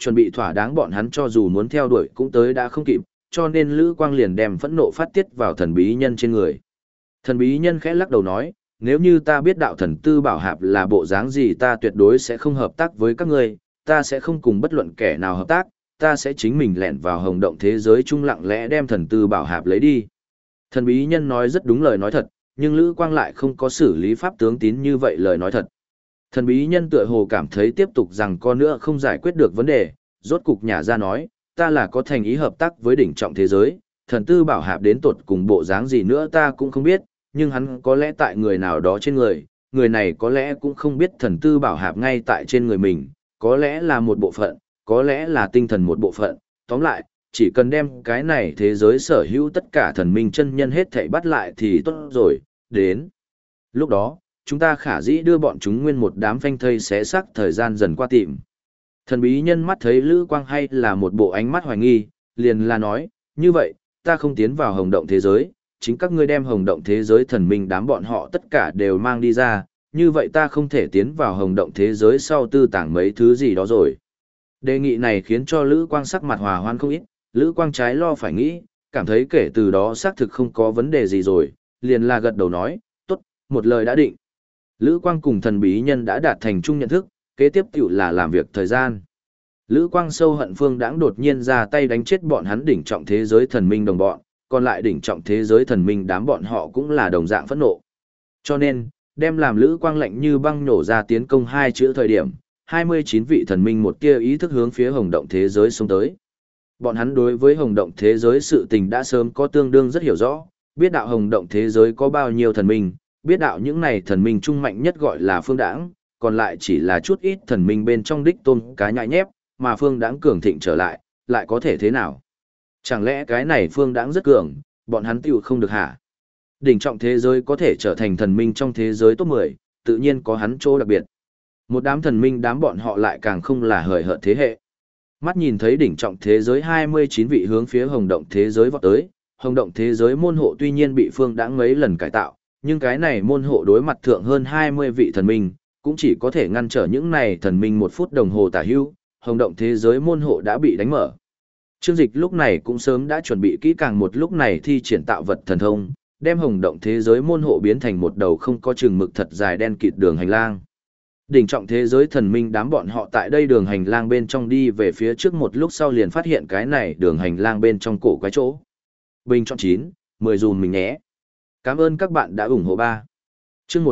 Speaker 1: chuẩn bị thỏa đáng bọn hắn cho dù muốn theo đuổi cũng tới đã không kịp, cho nên Lữ Quang liền đem phẫn nộ phát tiết vào thần bí nhân trên người. Thần bí nhân khẽ lắc đầu nói, nếu như ta biết đạo thần tư bảo hạp là bộ dáng gì ta tuyệt đối sẽ không hợp tác với các ngươi, ta sẽ không cùng bất luận kẻ nào hợp tác, ta sẽ chính mình lẻn vào hồng động thế giới trung lặng lẽ đem thần tư bảo hạp lấy đi. Thần bí nhân nói rất đúng lời nói thật, nhưng Lữ Quang lại không có xử lý pháp tướng tín như vậy lời nói thật. Thần bí nhân tựa hồ cảm thấy tiếp tục rằng con nữa không giải quyết được vấn đề, rốt cục nhả ra nói, ta là có thành ý hợp tác với đỉnh trọng thế giới, thần tư bảo hạp đến tột cùng bộ dáng gì nữa ta cũng không biết, nhưng hắn có lẽ tại người nào đó trên người, người này có lẽ cũng không biết thần tư bảo hạp ngay tại trên người mình, có lẽ là một bộ phận, có lẽ là tinh thần một bộ phận, tóm lại, chỉ cần đem cái này thế giới sở hữu tất cả thần minh chân nhân hết thảy bắt lại thì tốt rồi, đến. Lúc đó, chúng ta khả dĩ đưa bọn chúng nguyên một đám phanh thây xé xác thời gian dần qua tìm. Thần bí nhân mắt thấy Lữ Quang hay là một bộ ánh mắt hoài nghi, liền là nói, như vậy, ta không tiến vào hồng động thế giới, chính các ngươi đem hồng động thế giới thần minh đám bọn họ tất cả đều mang đi ra, như vậy ta không thể tiến vào hồng động thế giới sau tư tàng mấy thứ gì đó rồi. Đề nghị này khiến cho Lữ Quang sắc mặt hòa hoan không ít, Lữ Quang trái lo phải nghĩ, cảm thấy kể từ đó xác thực không có vấn đề gì rồi, liền là gật đầu nói, tốt, một lời đã định. Lữ Quang cùng thần bí nhân đã đạt thành chung nhận thức, kế tiếp tiểu là làm việc thời gian. Lữ Quang sâu hận Phương Đãng đột nhiên ra tay đánh chết bọn hắn đỉnh trọng thế giới thần minh đồng bọn, còn lại đỉnh trọng thế giới thần minh đám bọn họ cũng là đồng dạng phẫn nộ. Cho nên, đem làm Lữ Quang lạnh như băng nổ ra tiến công hai chữ thời điểm, 29 vị thần minh một tia ý thức hướng phía hồng động thế giới xông tới. Bọn hắn đối với hồng động thế giới sự tình đã sớm có tương đương rất hiểu rõ, biết đạo hồng động thế giới có bao nhiêu thần minh, biết đạo những này thần minh trung mạnh nhất gọi là Phương Đãng, còn lại chỉ là chút ít thần minh bên trong đích tôn cá nhại nhép, mà Phương Đãng cường thịnh trở lại có thể thế nào? Chẳng lẽ cái này Phương Đãng rất cường, bọn hắn tiểu không được hả? Đỉnh trọng thế giới có thể trở thành thần minh trong thế giới top 10, tự nhiên có hắn chỗ đặc biệt. Một đám thần minh đám bọn họ lại càng không là hời hợt thế hệ. Mắt nhìn thấy đỉnh trọng thế giới 29 vị hướng phía hồng động thế giới vọt tới, hồng động thế giới môn hộ tuy nhiên bị Phương Đãng mấy lần cải tạo, nhưng cái này môn hộ đối mặt thượng hơn 20 vị thần minh, cũng chỉ có thể ngăn trở những này thần minh 1 phút đồng hồ tả hữu, hồng động thế giới môn hộ đã bị đánh mở. Trương Dịch lúc này cũng sớm đã chuẩn bị kỹ càng một lúc này thi triển tạo vật thần thông, đem hồng động thế giới môn hộ biến thành một đầu không có chừng mực thật dài đen kịt đường hành lang. Đỉnh trọng thế giới thần minh đám bọn họ tại đây đường hành lang bên trong đi về phía trước một lúc sau liền phát hiện cái này đường hành lang bên trong cổ quái chỗ. Bình chọn 9, 10 dùm mình nhé. Cảm ơn các bạn đã ủng hộ 3. Chương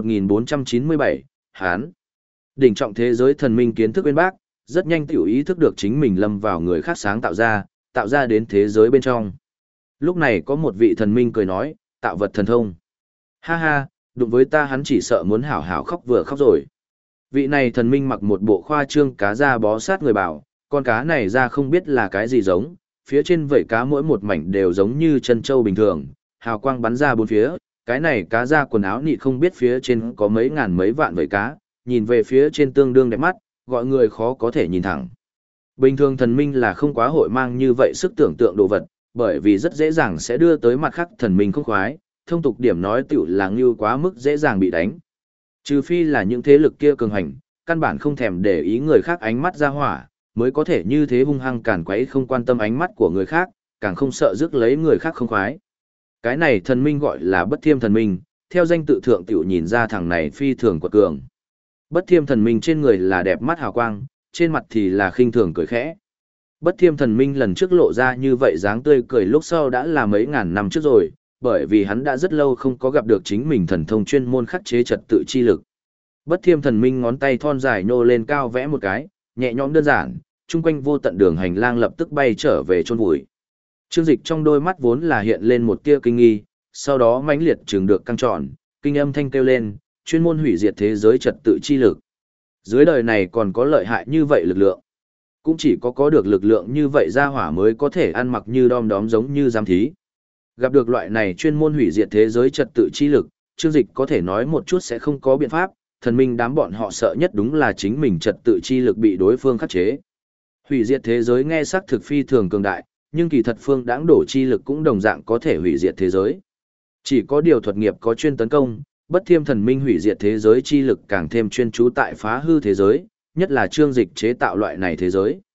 Speaker 1: 1497, Hán. Đỉnh trọng thế giới thần minh kiến thức bên bác, rất nhanh tiểu ý thức được chính mình lâm vào người khác sáng tạo ra đến thế giới bên trong. Lúc này có một vị thần minh cười nói, tạo vật thần thông. Ha ha, đụng với ta hắn chỉ sợ muốn hảo hảo khóc vừa khóc rồi. Vị này thần minh mặc một bộ khoa trương cá da bó sát người bảo, con cá này ra không biết là cái gì giống, phía trên vảy cá mỗi một mảnh đều giống như chân trâu bình thường, hào quang bắn ra bốn phía, cái này cá da quần áo nịt không biết phía trên có mấy ngàn mấy vạn vảy cá, nhìn về phía trên tương đương đẹp mắt, gọi người khó có thể nhìn thẳng. Bình thường thần minh là không quá hội mang như vậy sức tưởng tượng đồ vật, bởi vì rất dễ dàng sẽ đưa tới mặt khác thần minh không khoái, thông tục điểm nói tiểu là ngưu quá mức dễ dàng bị đánh. Trừ phi là những thế lực kia cường hành, căn bản không thèm để ý người khác ánh mắt ra hỏa, mới có thể như thế hung hăng cản quấy không quan tâm ánh mắt của người khác, càng không sợ rước lấy người khác không khoái. Cái này thần minh gọi là Bất Thiêm thần minh, theo danh tự thượng tiểu nhìn ra thằng này phi thường quật cường. Bất Thiêm thần minh trên người là đẹp mắt hào quang, trên mặt thì là khinh thường cười khẽ. Bất Thiêm thần minh lần trước lộ ra như vậy dáng tươi cười lúc sau đã là mấy ngàn năm trước rồi, bởi vì hắn đã rất lâu không có gặp được chính mình thần thông chuyên môn khắc chế trật tự chi lực. Bất Thiêm thần minh ngón tay thon dài nhô lên cao vẽ một cái, nhẹ nhõm đơn giản, chung quanh vô tận đường hành lang lập tức bay trở về chôn vùi. Trương Dịch trong đôi mắt vốn là hiện lên một tia kinh nghi, sau đó mãnh liệt trừng được căng tròn, kinh âm thanh kêu lên, chuyên môn hủy diệt thế giới trật tự chi lực. Dưới đời này còn có lợi hại như vậy lực lượng. Cũng chỉ có được lực lượng như vậy ra hỏa mới có thể ăn mặc như đom đóm giống như giám thí. Gặp được loại này chuyên môn hủy diệt thế giới trật tự chi lực, Trương Dịch có thể nói một chút sẽ không có biện pháp, thần minh đám bọn họ sợ nhất đúng là chính mình trật tự chi lực bị đối phương khắc chế. Hủy diệt thế giới nghe sắc thực phi thường cường đại, nhưng kỳ thật Phương Đãng đổ chi lực cũng đồng dạng có thể hủy diệt thế giới. Chỉ có điều thuật nghiệp có chuyên tấn công, Bất Thiêm thần minh hủy diệt thế giới chi lực càng thêm chuyên chú tại phá hư thế giới, nhất là Trương Dịch chế tạo loại này thế giới.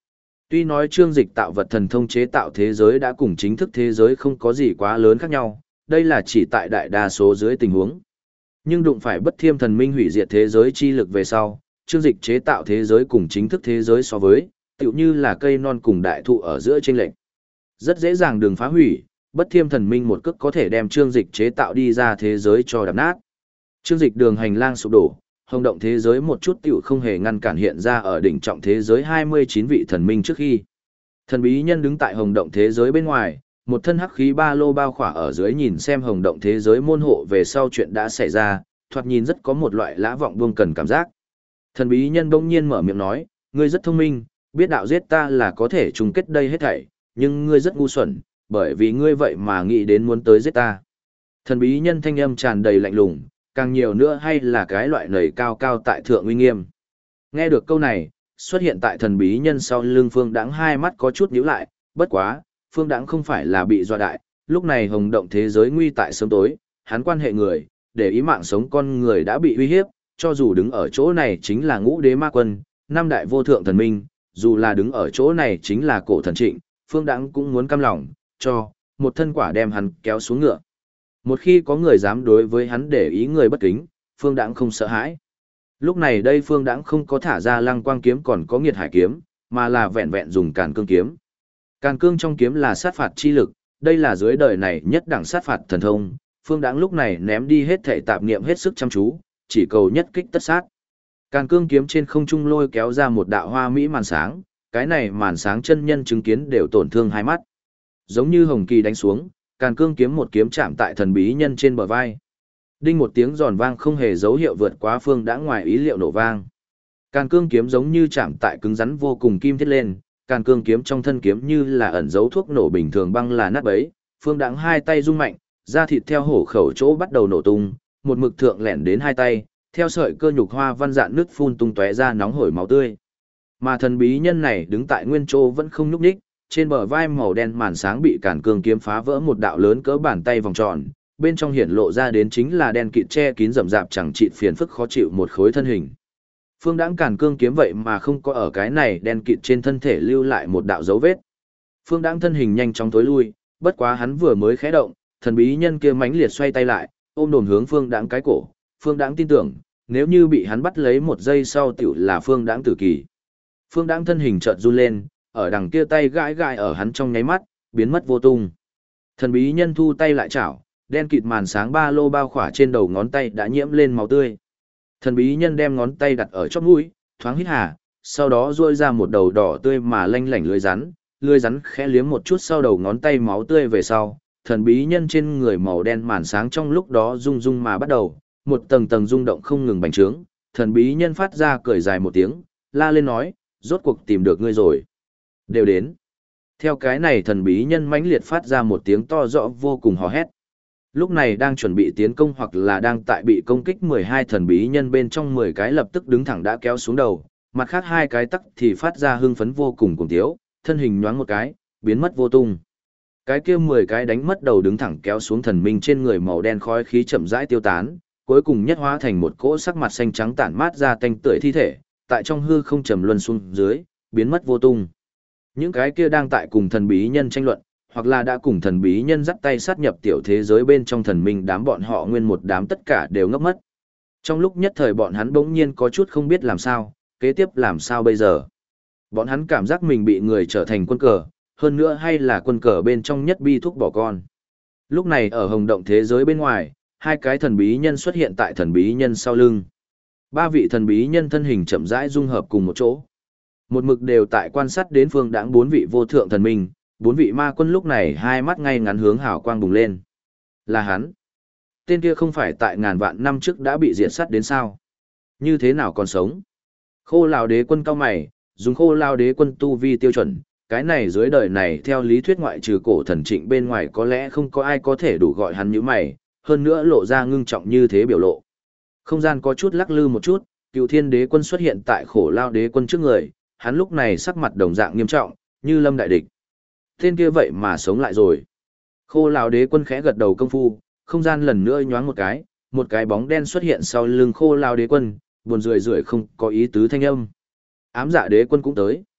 Speaker 1: Tuy nói Trương Dịch tạo vật thần thông chế tạo thế giới đã cùng chính thức thế giới không có gì quá lớn khác nhau, đây là chỉ tại đại đa số dưới tình huống. Nhưng đụng phải Bất Thiêm thần minh hủy diệt thế giới chi lực về sau, Trương Dịch chế tạo thế giới cùng chính thức thế giới so với, tựu như là cây non cùng đại thụ ở giữa chênh lệch. Rất dễ dàng đường phá hủy, Bất Thiêm thần minh một cước có thể đem Trương Dịch chế tạo đi ra thế giới cho đập nát. Trương Dịch đường hành lang sụp đổ, hồng động thế giới một chút tiểu không hề ngăn cản hiện ra ở đỉnh trọng thế giới 29 vị thần minh trước khi. Thần bí nhân đứng tại hồng động thế giới bên ngoài, một thân hắc khí ba lô bao khỏa ở dưới nhìn xem hồng động thế giới môn hộ về sau chuyện đã xảy ra, thoạt nhìn rất có một loại lã vọng buông cần cảm giác. Thần bí nhân bỗng nhiên mở miệng nói, ngươi rất thông minh, biết đạo giết ta là có thể chung kết đây hết thảy, nhưng ngươi rất ngu xuẩn, bởi vì ngươi vậy mà nghĩ đến muốn tới giết ta. Thần bí nhân thanh âm tràn đầy lạnh lùng, càng nhiều nữa hay là cái loại nầy cao cao tại thượng uy nghiêm. Nghe được câu này, xuất hiện tại thần bí nhân sau lưng Phương Đãng hai mắt có chút nhíu lại, bất quá, Phương Đãng không phải là bị dọa đại, lúc này hồng động thế giới nguy tại sớm tối, hắn quan hệ người, để ý mạng sống con người đã bị uy hiếp, cho dù đứng ở chỗ này chính là ngũ đế ma quân, năm đại vô thượng thần minh, dù là đứng ở chỗ này chính là cổ thần trịnh, Phương Đãng cũng muốn cam lòng, cho một thân quả đem hắn kéo xuống ngựa. Một khi có người dám đối với hắn để ý người bất kính, Phương Đãng không sợ hãi. Lúc này đây Phương Đãng không có thả ra Lăng Quang kiếm còn có Nghiệt Hải kiếm, mà là vẹn vẹn dùng Càn Cương kiếm. Càn Cương trong kiếm là sát phạt chi lực, đây là dưới đời này nhất đẳng sát phạt thần thông, Phương Đãng lúc này ném đi hết thảy tạp niệm hết sức chăm chú, chỉ cầu nhất kích tất sát. Càn Cương kiếm trên không trung lôi kéo ra một đạo hoa mỹ màn sáng, cái này màn sáng chân nhân chứng kiến đều tổn thương hai mắt. Giống như hồng kỳ đánh xuống, Càn Cương kiếm một kiếm chạm tại thần bí nhân trên bờ vai. Đinh một tiếng giòn vang không hề dấu hiệu vượt quá Phương Đãng ngoài ý liệu nổ vang. Càn Cương kiếm giống như chạm tại cứng rắn vô cùng kim thiết lên, Càn Cương kiếm trong thân kiếm như là ẩn dấu thuốc nổ bình thường băng là nát bấy, Phương Đãng hai tay rung mạnh, da thịt theo hổ khẩu chỗ bắt đầu nổ tung, một mực thượng lẻn đến hai tay, theo sợi cơ nhục hoa văn dạn nước phun tung tóe ra nóng hổi máu tươi. Mà thần bí nhân này đứng tại nguyên chỗ vẫn không nhúc nhích, trên bờ vai màu đen màn sáng bị Càn Cương kiếm phá vỡ một đạo lớn cỡ bàn tay vòng tròn, bên trong hiển lộ ra đến chính là đen kịt che kín rậm rạp chẳng trị phiền phức khó chịu một khối thân hình. Phương Đãng Càn Cương kiếm vậy mà không có ở cái này đen kịt trên thân thể lưu lại một đạo dấu vết. Phương Đãng thân hình nhanh chóng tối lui, bất quá hắn vừa mới khẽ động, thần bí nhân kia mãnh liệt xoay tay lại, ôm đồn hướng Phương Đãng cái cổ. Phương Đãng tin tưởng, nếu như bị hắn bắt lấy một giây sau tiểu là Phương Đãng tử kỳ. Phương Đãng thân hình chợt run lên, ở đằng kia tay gãi gãi ở hắn trong nháy mắt, biến mất vô tung. Thần bí nhân thu tay lại chảo, đen kịt màn sáng ba lô bao khỏa trên đầu ngón tay đã nhiễm lên máu tươi. Thần bí nhân đem ngón tay đặt ở chóp mũi, thoáng hít hà, sau đó duỗi ra một đầu đỏ tươi mà lanh lảnh lưỡi rắn khẽ liếm một chút sau đầu ngón tay máu tươi về sau, thần bí nhân trên người màu đen màn sáng trong lúc đó rung rung mà bắt đầu, một tầng tầng rung động không ngừng bành trướng, thần bí nhân phát ra cười dài một tiếng, la lên nói, rốt cuộc tìm được ngươi rồi. Đều đến. Theo cái này thần bí nhân mãnh liệt phát ra một tiếng to rõ vô cùng hò hét. Lúc này đang chuẩn bị tiến công hoặc là đang tại bị công kích 12 thần bí nhân bên trong 10 cái lập tức đứng thẳng đã kéo xuống đầu, mặt khác hai cái tắc thì phát ra hưng phấn vô cùng cùng tiếu, thân hình nhoáng một cái, biến mất vô tung. Cái kia 10 cái đánh mất đầu đứng thẳng kéo xuống thần minh trên người màu đen khói khí chậm rãi tiêu tán, cuối cùng nhất hóa thành một cỗ sắc mặt xanh trắng tản mát ra tanh tưởi thi thể, tại trong hư không trầm luân xuống dưới, biến mất vô tung. Những cái kia đang tại cùng thần bí nhân tranh luận, hoặc là đã cùng thần bí nhân dắt tay sát nhập tiểu thế giới bên trong thần minh đám bọn họ nguyên một đám tất cả đều ngốc mất. Trong lúc nhất thời bọn hắn bỗng nhiên có chút không biết làm sao, kế tiếp làm sao bây giờ. Bọn hắn cảm giác mình bị người trở thành quân cờ, hơn nữa hay là quân cờ bên trong nhất bi thúc bỏ con. Lúc này ở hồng động thế giới bên ngoài, hai cái thần bí nhân xuất hiện tại thần bí nhân sau lưng. Ba vị thần bí nhân thân hình chậm rãi dung hợp cùng một chỗ. Một mực đều tại quan sát đến Phương Đãng bốn vị vô thượng thần minh, bốn vị ma quân lúc này hai mắt ngay ngắn hướng hào quang bùng lên. Là hắn. Tên kia không phải tại ngàn vạn năm trước đã bị diệt sát đến sao? Như thế nào còn sống? Khô Lão Đế Quân cao mày, dùng Khô Lão Đế Quân tu vi tiêu chuẩn, cái này dưới đời này theo lý thuyết ngoại trừ cổ thần trịnh bên ngoài có lẽ không có ai có thể đủ gọi hắn như mày, hơn nữa lộ ra ngưng trọng như thế biểu lộ. Không gian có chút lắc lư một chút, Cựu Thiên Đế Quân xuất hiện tại Khổ Lao Đế Quân trước người, hắn lúc này sắc mặt đồng dạng nghiêm trọng, như lâm đại địch. Tên kia vậy mà sống lại rồi. Khô Lão Đế Quân khẽ gật đầu công phu, không gian lần nữa nhoáng một cái bóng đen xuất hiện sau lưng Khô Lão Đế Quân, buồn rười rượi không có ý tứ thanh âm. Ám Dạ Đế Quân cũng tới.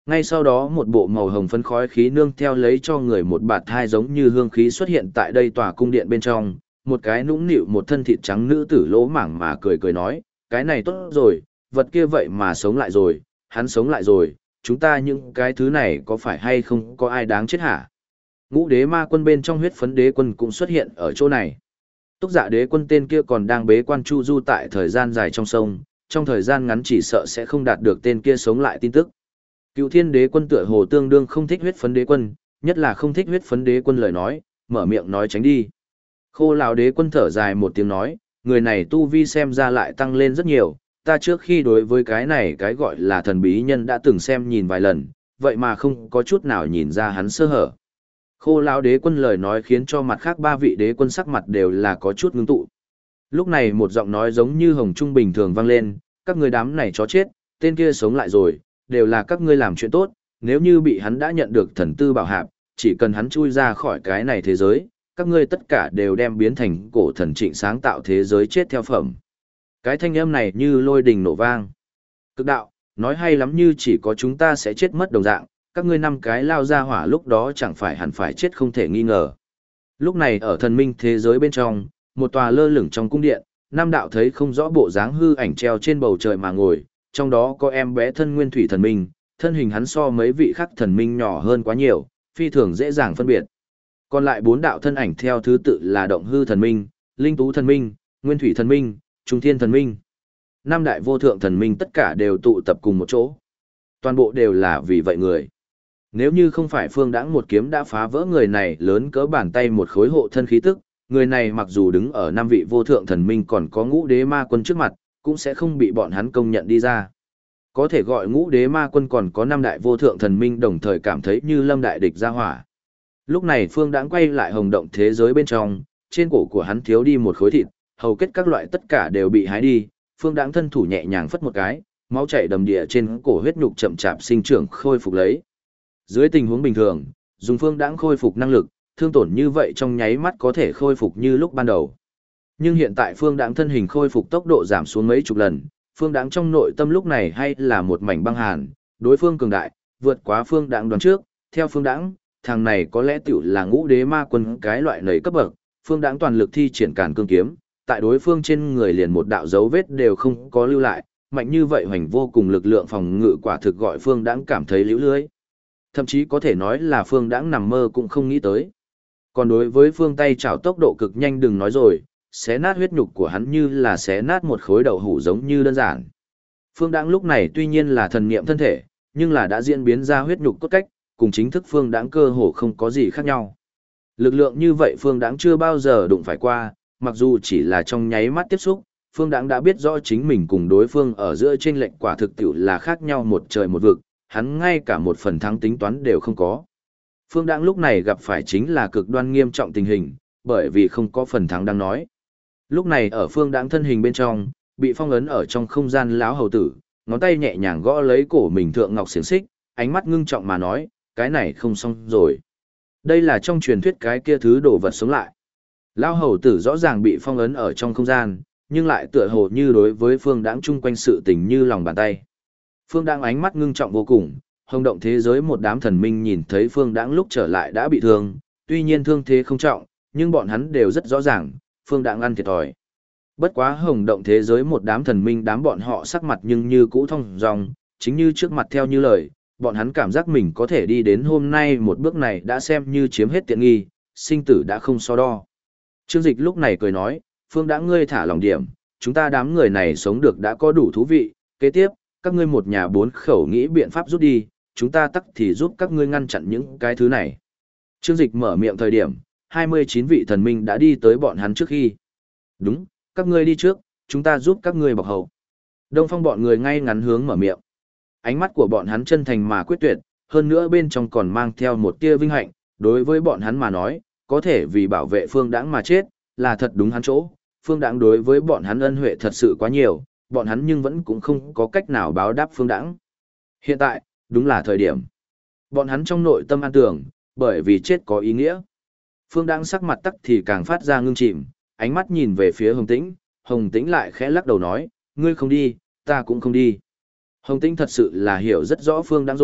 Speaker 1: Ngay sau đó một bộ màu hồng phấn khói khí nương theo lấy cho người một bạt thai giống như hương khí xuất hiện tại đây tòa cung điện bên trong, một cái nũng nịu một thân thịt trắng nữ tử lỗ mảng mà cười cười nói, cái này tốt rồi, vật kia vậy mà sống lại rồi, hắn sống lại rồi, chúng ta những cái thứ này có phải hay không có ai đáng chết hả? Ngũ đế ma quân bên trong huyết phấn đế quân cũng xuất hiện ở chỗ này. Túc Dạ đế quân tên kia còn đang bế quan chu du tại thời gian dài trong sông, trong thời gian ngắn chỉ sợ sẽ không đạt được tên kia sống lại tin tức. Cựu Thiên đế quân tựa hồ tương đương không thích huyết phấn đế quân, nhất là không thích huyết phấn đế quân lời nói, mở miệng nói tránh đi. Khô lão đế quân thở dài một tiếng nói, người này tu vi xem ra lại tăng lên rất nhiều, ta trước khi đối với cái này cái gọi là thần bí nhân đã từng xem nhìn vài lần, vậy mà không có chút nào nhìn ra hắn sơ hở. Khô lão đế quân lời nói khiến cho mặt khác ba vị đế quân sắc mặt đều là có chút ngưng tụ. Lúc này một giọng nói giống như hồng trung bình thường vang lên, các ngươi đám này chó chết, tên kia sống lại rồi, đều là các ngươi làm chuyện tốt, nếu như bị hắn đã nhận được thần tư bảo hạp, chỉ cần hắn chui ra khỏi cái này thế giới, các ngươi tất cả đều đem biến thành cổ thần trịnh sáng tạo thế giới chết theo phẩm. Cái thanh âm này như lôi đình nổ vang. Cực đạo, nói hay lắm như chỉ có chúng ta sẽ chết mất đồng dạng, các ngươi năm cái lao ra hỏa lúc đó chẳng phải hẳn phải chết không thể nghi ngờ. Lúc này ở thần minh thế giới bên trong, một tòa lơ lửng trong cung điện, Nam đạo thấy không rõ bộ dáng hư ảnh treo trên bầu trời mà ngồi, trong đó có em bé thân nguyên thủy thần minh, thân hình hắn so mấy vị khác thần minh nhỏ hơn quá nhiều, phi thường dễ dàng phân biệt. Còn lại bốn đạo thân ảnh theo thứ tự là động hư thần minh, linh tú thần minh, nguyên thủy thần minh, trung thiên thần minh. Năm đại vô thượng thần minh tất cả đều tụ tập cùng một chỗ. Toàn bộ đều là vì vậy người. Nếu như không phải Phương Đãng một kiếm đã phá vỡ người này lớn cỡ bàn tay một khối hộ thân khí tức, người này mặc dù đứng ở năm vị vô thượng thần minh còn có ngũ đế ma quân trước mặt, cũng sẽ không bị bọn hắn công nhận đi ra. Có thể gọi ngũ đế ma quân còn có năm đại vô thượng thần minh đồng thời cảm thấy như lâm đại địch ra hỏa. Lúc này Phương Đãng quay lại hồng động thế giới bên trong, trên cổ của hắn thiếu đi một khối thịt, hầu kết các loại tất cả đều bị hái đi, Phương Đãng thân thủ nhẹ nhàng phất một cái, máu chảy đầm địa trên cổ huyết nhục chậm chạp sinh trưởng khôi phục lấy. Dưới tình huống bình thường, dùng Phương Đãng khôi phục năng lực, thương tổn như vậy trong nháy mắt có thể khôi phục như lúc ban đầu. Nhưng hiện tại Phương Đãng thân hình khôi phục tốc độ giảm xuống mấy chục lần, Phương Đãng trong nội tâm lúc này hay là một mảnh băng hàn, đối phương cường đại, vượt quá Phương Đãng đoán trước, theo Phương Đãng, thằng này có lẽ tiểu là ngũ đế ma quân cái loại nảy cấp bậc, Phương Đãng toàn lực thi triển càn cương kiếm, tại đối phương trên người liền một đạo dấu vết đều không có lưu lại, mạnh như vậy hoành vô cùng lực lượng phòng ngự quả thực gọi Phương Đãng cảm thấy liễu lưới. Thậm chí có thể nói là Phương Đãng nằm mơ cũng không nghĩ tới. Còn đối với Phương tay chảo tốc độ cực nhanh đừng nói rồi, xé nát huyết nhục của hắn như là xé nát một khối đậu hũ giống như đơn giản. Phương Đãng lúc này tuy nhiên là thần niệm thân thể, nhưng là đã diễn biến ra huyết nhục cốt cách, cùng chính thức Phương Đãng cơ hồ không có gì khác nhau. Lực lượng như vậy Phương Đãng chưa bao giờ đụng phải qua, mặc dù chỉ là trong nháy mắt tiếp xúc, Phương Đãng đã biết rõ chính mình cùng đối phương ở giữa chênh lệch quả thực tiệu là khác nhau một trời một vực, hắn ngay cả một phần thắng tính toán đều không có. Phương Đãng lúc này gặp phải chính là cực đoan nghiêm trọng tình hình, bởi vì không có phần thắng đang nói. Lúc này ở Phương Đãng thân hình bên trong, bị phong ấn ở trong không gian lão hầu tử, ngón tay nhẹ nhàng gõ lấy cổ mình thượng ngọc xiềng xích, ánh mắt ngưng trọng mà nói, cái này không xong rồi. Đây là trong truyền thuyết cái kia thứ đồ vật sống lại. Lão hầu tử rõ ràng bị phong ấn ở trong không gian, nhưng lại tựa hồ như đối với Phương Đãng chung quanh sự tình như lòng bàn tay. Phương Đãng ánh mắt ngưng trọng vô cùng, hồng động thế giới một đám thần minh nhìn thấy Phương Đãng lúc trở lại đã bị thương, tuy nhiên thương thế không trọng, nhưng bọn hắn đều rất rõ ràng, Phương Đãng ăn thiệt thòi. Bất quá hồng động thế giới một đám thần minh đám bọn họ sắc mặt nhưng như cũ thông dong, chính như trước mặt theo như lời, bọn hắn cảm giác mình có thể đi đến hôm nay một bước này đã xem như chiếm hết tiện nghi, sinh tử đã không so đo. Trương Dịch lúc này cười nói, Phương Đãng ngươi thả lòng điểm, chúng ta đám người này sống được đã có đủ thú vị, kế tiếp, các ngươi một nhà bốn khẩu nghĩ biện pháp rút đi, chúng ta tắc thì giúp các ngươi ngăn chặn những cái thứ này. Trương Dịch mở miệng thời điểm, 29 vị thần minh đã đi tới bọn hắn trước khi. Đúng, các ngươi đi trước, chúng ta giúp các ngươi bọc hậu. Đông Phong bọn người ngay ngắn hướng mở miệng. Ánh mắt của bọn hắn chân thành mà quyết tuyệt, hơn nữa bên trong còn mang theo một tia vinh hạnh, đối với bọn hắn mà nói, có thể vì bảo vệ Phương Đãng mà chết, là thật đúng hắn chỗ. Phương Đãng đối với bọn hắn ân huệ thật sự quá nhiều, bọn hắn nhưng vẫn cũng không có cách nào báo đáp Phương Đãng. Hiện tại, đúng là thời điểm. Bọn hắn trong nội tâm an tưởng, bởi vì chết có ý nghĩa. Phương Đãng sắc mặt tắc thì càng phát ra ngưng chìm, ánh mắt nhìn về phía Hồng Tĩnh lại khẽ lắc đầu nói, ngươi không đi, ta cũng không đi. Hồng Tĩnh thật sự là hiểu rất rõ Phương Đãng rồi,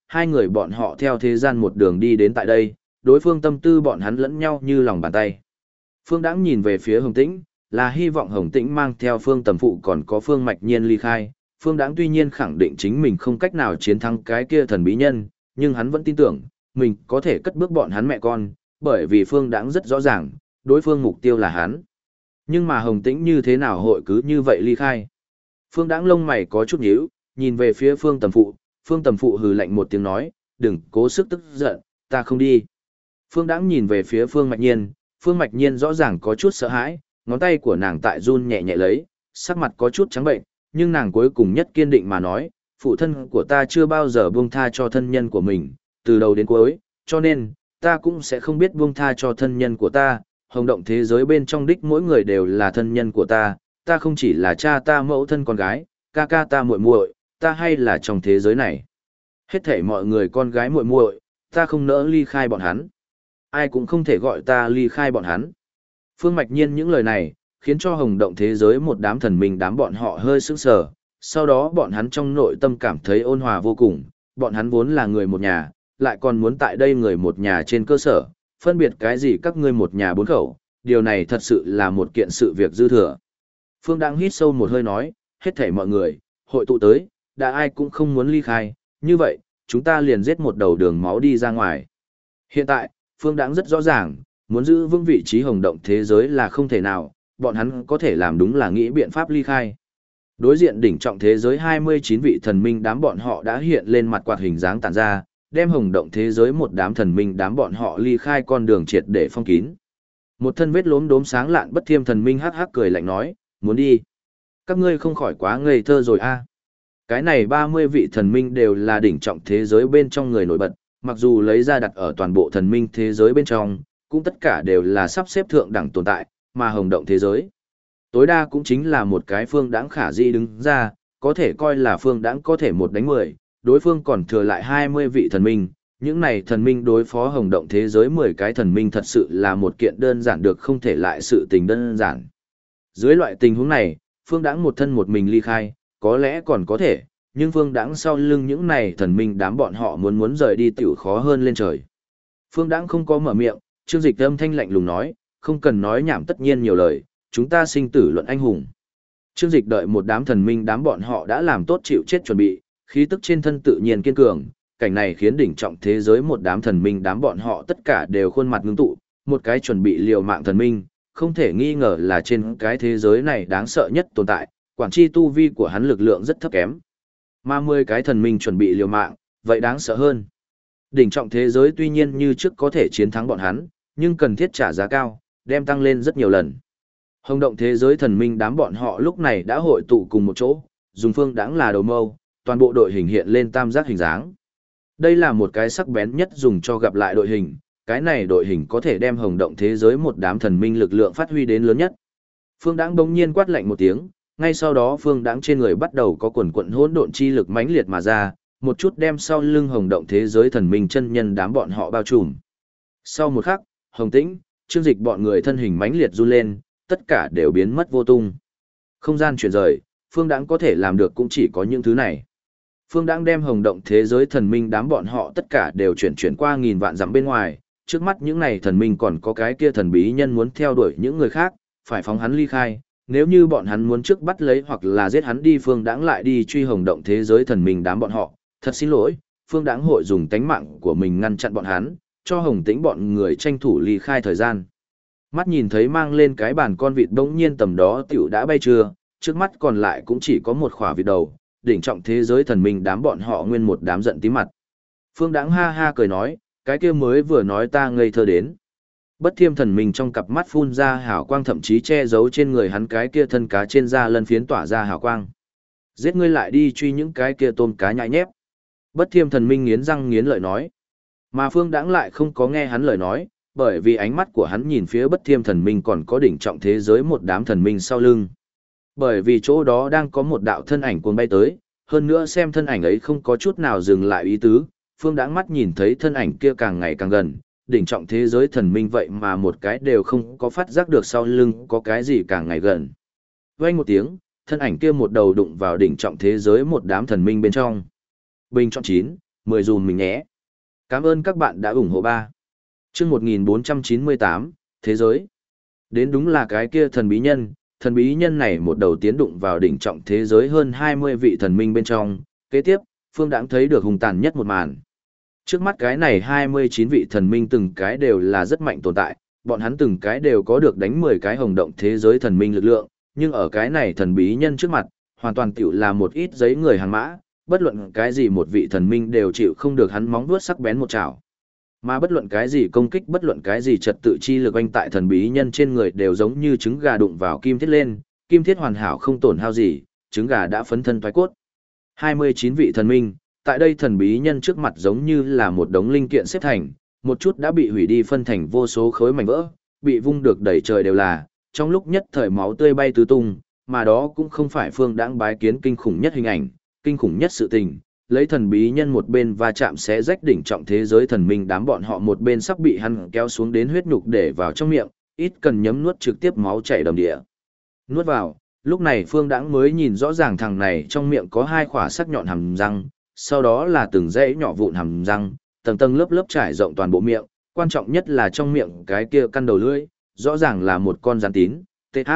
Speaker 1: hai người bọn họ theo thế gian một đường đi đến tại đây, đối phương tâm tư bọn hắn lẫn nhau như lòng bàn tay. Phương Đãng nhìn về phía Hồng Tĩnh, là hy vọng Hồng Tĩnh mang theo Phương Tầm Phụ còn có Phương Mạch Nhiên ly khai. Phương Đãng tuy nhiên khẳng định chính mình không cách nào chiến thắng cái kia thần bí nhân, nhưng hắn vẫn tin tưởng, mình có thể cất bước bọn hắn mẹ con, bởi vì Phương Đãng rất rõ ràng, đối phương mục tiêu là hắn. Nhưng mà Hồng Tĩnh như thế nào hội cứ như vậy ly khai? Phương Đãng lông mày có chút nhíu, nhìn về phía Phương Tầm Phụ, Phương Tầm Phụ hừ lạnh một tiếng nói, đừng cố sức tức giận, ta không đi. Phương Đãng nhìn về phía Phương Mạch Nhiên, Phương Mạch Nhiên rõ ràng có chút sợ hãi, ngón tay của nàng tại run nhẹ nhẹ lấy, sắc mặt có chút trắng bệnh, nhưng nàng cuối cùng nhất kiên định mà nói, phụ thân của ta chưa bao giờ buông tha cho thân nhân của mình, từ đầu đến cuối, cho nên, ta cũng sẽ không biết buông tha cho thân nhân của ta, hồng động thế giới bên trong đích mỗi người đều là thân nhân của ta không chỉ là cha ta mẫu thân con gái, ca ca ta muội muội, ta hay là trong thế giới này. Hết thảy mọi người con gái muội muội, ta không nỡ ly khai bọn hắn. Ai cũng không thể gọi ta ly khai bọn hắn. Phương Mạch Nhiên những lời này, khiến cho hồng động thế giới một đám thần minh đám bọn họ hơi sững sờ, sau đó bọn hắn trong nội tâm cảm thấy ôn hòa vô cùng, bọn hắn vốn là người một nhà, lại còn muốn tại đây người một nhà trên cơ sở, phân biệt cái gì các ngươi một nhà bốn khẩu, điều này thật sự là một kiện sự việc dư thừa. Phương Đãng hít sâu một hơi nói, hết thảy mọi người, hội tụ tới, đã ai cũng không muốn ly khai, như vậy, chúng ta liền giết một đầu đường máu đi ra ngoài. Hiện tại, Phương Đãng rất rõ ràng, muốn giữ vững vị trí hồng động thế giới là không thể nào, bọn hắn có thể làm đúng là nghĩ biện pháp ly khai. Đối diện đỉnh trọng thế giới 29 vị thần minh đám bọn họ đã hiện lên mặt quạt hình dáng tản ra, đem hồng động thế giới một đám thần minh đám bọn họ ly khai con đường triệt để phong kín. Một thân vết lốm đốm sáng lạn bất thiêm thần minh hắc hắc cười lạnh nói, muốn đi. Các ngươi không khỏi quá ngây thơ rồi a. Cái này 30 vị thần minh đều là đỉnh trọng thế giới bên trong người nổi bật, mặc dù lấy ra đặt ở toàn bộ thần minh thế giới bên trong, cũng tất cả đều là sắp xếp thượng đẳng tồn tại, mà hồng động thế giới. Tối đa cũng chính là một cái Phương Đãng khả di đứng ra, có thể coi là Phương Đãng có thể một đánh 10, đối phương còn thừa lại 20 vị thần minh. Những này thần minh đối phó hồng động thế giới 10 cái thần minh thật sự là một kiện đơn giản được không thể lại sự tình đơn giản. Dưới loại tình huống này, Phương Đãng một thân một mình ly khai, có lẽ còn có thể, nhưng Phương Đãng sau lưng những này thần minh đám bọn họ muốn rời đi tiểu khó hơn lên trời. Phương Đãng không có mở miệng, Trương Dịch âm thanh lạnh lùng nói, không cần nói nhảm tất nhiên nhiều lời, chúng ta sinh tử luận anh hùng. Trương Dịch đợi một đám thần minh đám bọn họ đã làm tốt chịu chết chuẩn bị, khí tức trên thân tự nhiên kiên cường, cảnh này khiến đỉnh trọng thế giới một đám thần minh đám bọn họ tất cả đều khuôn mặt ngưng tụ, một cái chuẩn bị liều mạng thần minh, không thể nghi ngờ là trên cái thế giới này đáng sợ nhất tồn tại, quản chi tu vi của hắn lực lượng rất thấp kém. Mà 10 cái thần minh chuẩn bị liều mạng, vậy đáng sợ hơn. Đỉnh trọng thế giới tuy nhiên như trước có thể chiến thắng bọn hắn, nhưng cần thiết trả giá cao, đem tăng lên rất nhiều lần. Hồng động thế giới thần minh đám bọn họ lúc này đã hội tụ cùng một chỗ, dùng Phương Đãng là đầu mâu, toàn bộ đội hình hiện lên tam giác hình dáng. Đây là một cái sắc bén nhất dùng cho gặp lại đội hình, cái này đội hình có thể đem hồng động thế giới một đám thần minh lực lượng phát huy đến lớn nhất. Phương Đãng bỗng nhiên quát lạnh một tiếng, ngay sau đó Phương Đãng trên người bắt đầu có quần quần hỗn độn chi lực mãnh liệt mà ra, một chút đem sau lưng hồng động thế giới thần minh chân nhân đám bọn họ bao trùm. Sau một khắc, Hồng Tĩnh, Trương Dịch bọn người thân hình mãnh liệt run lên, tất cả đều biến mất vô tung. Không gian chuyển rời, Phương Đãng có thể làm được cũng chỉ có những thứ này. Phương Đãng đem hồng động thế giới thần minh đám bọn họ tất cả đều chuyển qua nghìn vạn dặm bên ngoài, trước mắt những này thần minh còn có cái kia thần bí nhân muốn theo đuổi những người khác, phải phóng hắn ly khai, nếu như bọn hắn muốn trước bắt lấy hoặc là giết hắn đi, Phương Đãng lại đi truy hồng động thế giới thần minh đám bọn họ, thật xin lỗi, Phương Đãng hội dùng tánh mạng của mình ngăn chặn bọn hắn, cho Hồng Tĩnh bọn người tranh thủ ly khai thời gian. Mắt nhìn thấy mang lên cái bàn con vịt bỗng nhiên tầm đó tiểu đã bay trưa, trước mắt còn lại cũng chỉ có một khỏa vịt đầu, đỉnh trọng thế giới thần minh đám bọn họ nguyên một đám giận tím mặt. Phương Đãng ha ha cười nói, cái kia mới vừa nói ta ngây thơ đến. Bất thiêm thần minh trong cặp mắt phun ra hào quang, thậm chí che giấu trên người hắn cái kia thân cá trên da lân phiến tỏa ra hào quang. Giết ngươi lại đi truy những cái kia tôm cá nhại nhép. Bất thiêm thần minh nghiến răng nghiến lợi nói. Mà Phương Đãng lại không có nghe hắn lời nói, bởi vì ánh mắt của hắn nhìn phía bất thiêm thần minh còn có đỉnh trọng thế giới một đám thần minh sau lưng. Bởi vì chỗ đó đang có một đạo thân ảnh cuồng bay tới, hơn nữa xem thân ảnh ấy không có chút nào dừng lại ý tứ, Phương Đãng mắt nhìn thấy thân ảnh kia càng ngày càng gần, đỉnh trọng thế giới thần minh vậy mà một cái đều không có phát giác được sau lưng có cái gì càng ngày gần. Vang một tiếng, thân ảnh kia một đầu đụng vào đỉnh trọng thế giới một đám thần minh bên trong. Bình chọn 9, 10 dùm mình nhé. Cảm ơn các bạn đã ủng hộ ba. Chương 1498, Thế giới. Đến đúng là cái kia thần bí nhân này một đầu tiến đụng vào đỉnh trọng thế giới hơn 20 vị thần minh bên trong, kế tiếp, Phương Đãng thấy được hùng tàn nhất một màn. Trước mắt cái này 29 vị thần minh từng cái đều là rất mạnh tồn tại, bọn hắn từng cái đều có được đánh 10 cái hồng động thế giới thần minh lực lượng, nhưng ở cái này thần bí nhân trước mặt, hoàn toàn tiểu là một ít giấy người hàng mã, bất luận cái gì một vị thần minh đều chịu không được hắn móng vuốt sắc bén một chảo. Mà bất luận cái gì công kích, bất luận cái gì trật tự chi lực oanh tại thần bí nhân trên người đều giống như trứng gà đụng vào kim thiết lên, kim thiết hoàn hảo không tổn hao gì, trứng gà đã phấn thân thoái cốt. 29 vị thần minh, tại đây thần bí nhân trước mặt giống như là một đống linh kiện xếp thành, một chút đã bị hủy đi phân thành vô số khối mảnh vỡ, bị vung được đầy trời đều là, trong lúc nhất thời máu tươi bay tứ tung, mà đó cũng không phải Phương Đãng bái kiến kinh khủng nhất hình ảnh, kinh khủng nhất sự tình, lấy thần bí nhân một bên va chạm xé rách đỉnh trọng thế giới thần minh đám bọn họ một bên sắp bị hắn kéo xuống đến huyết nhục để vào trong miệng, ít cần nhấm nuốt trực tiếp máu chảy đầm địa. Nuốt vào, lúc này Phương Đãng mới nhìn rõ ràng thằng này trong miệng có hai khỏa sắc nhọn hàm răng, sau đó là từng dãy nhỏ vụn hàm răng, tầng tầng lớp lớp trải rộng toàn bộ miệng, quan trọng nhất là trong miệng cái kia căn đầu lưỡi, rõ ràng là một con rắn tín, TH.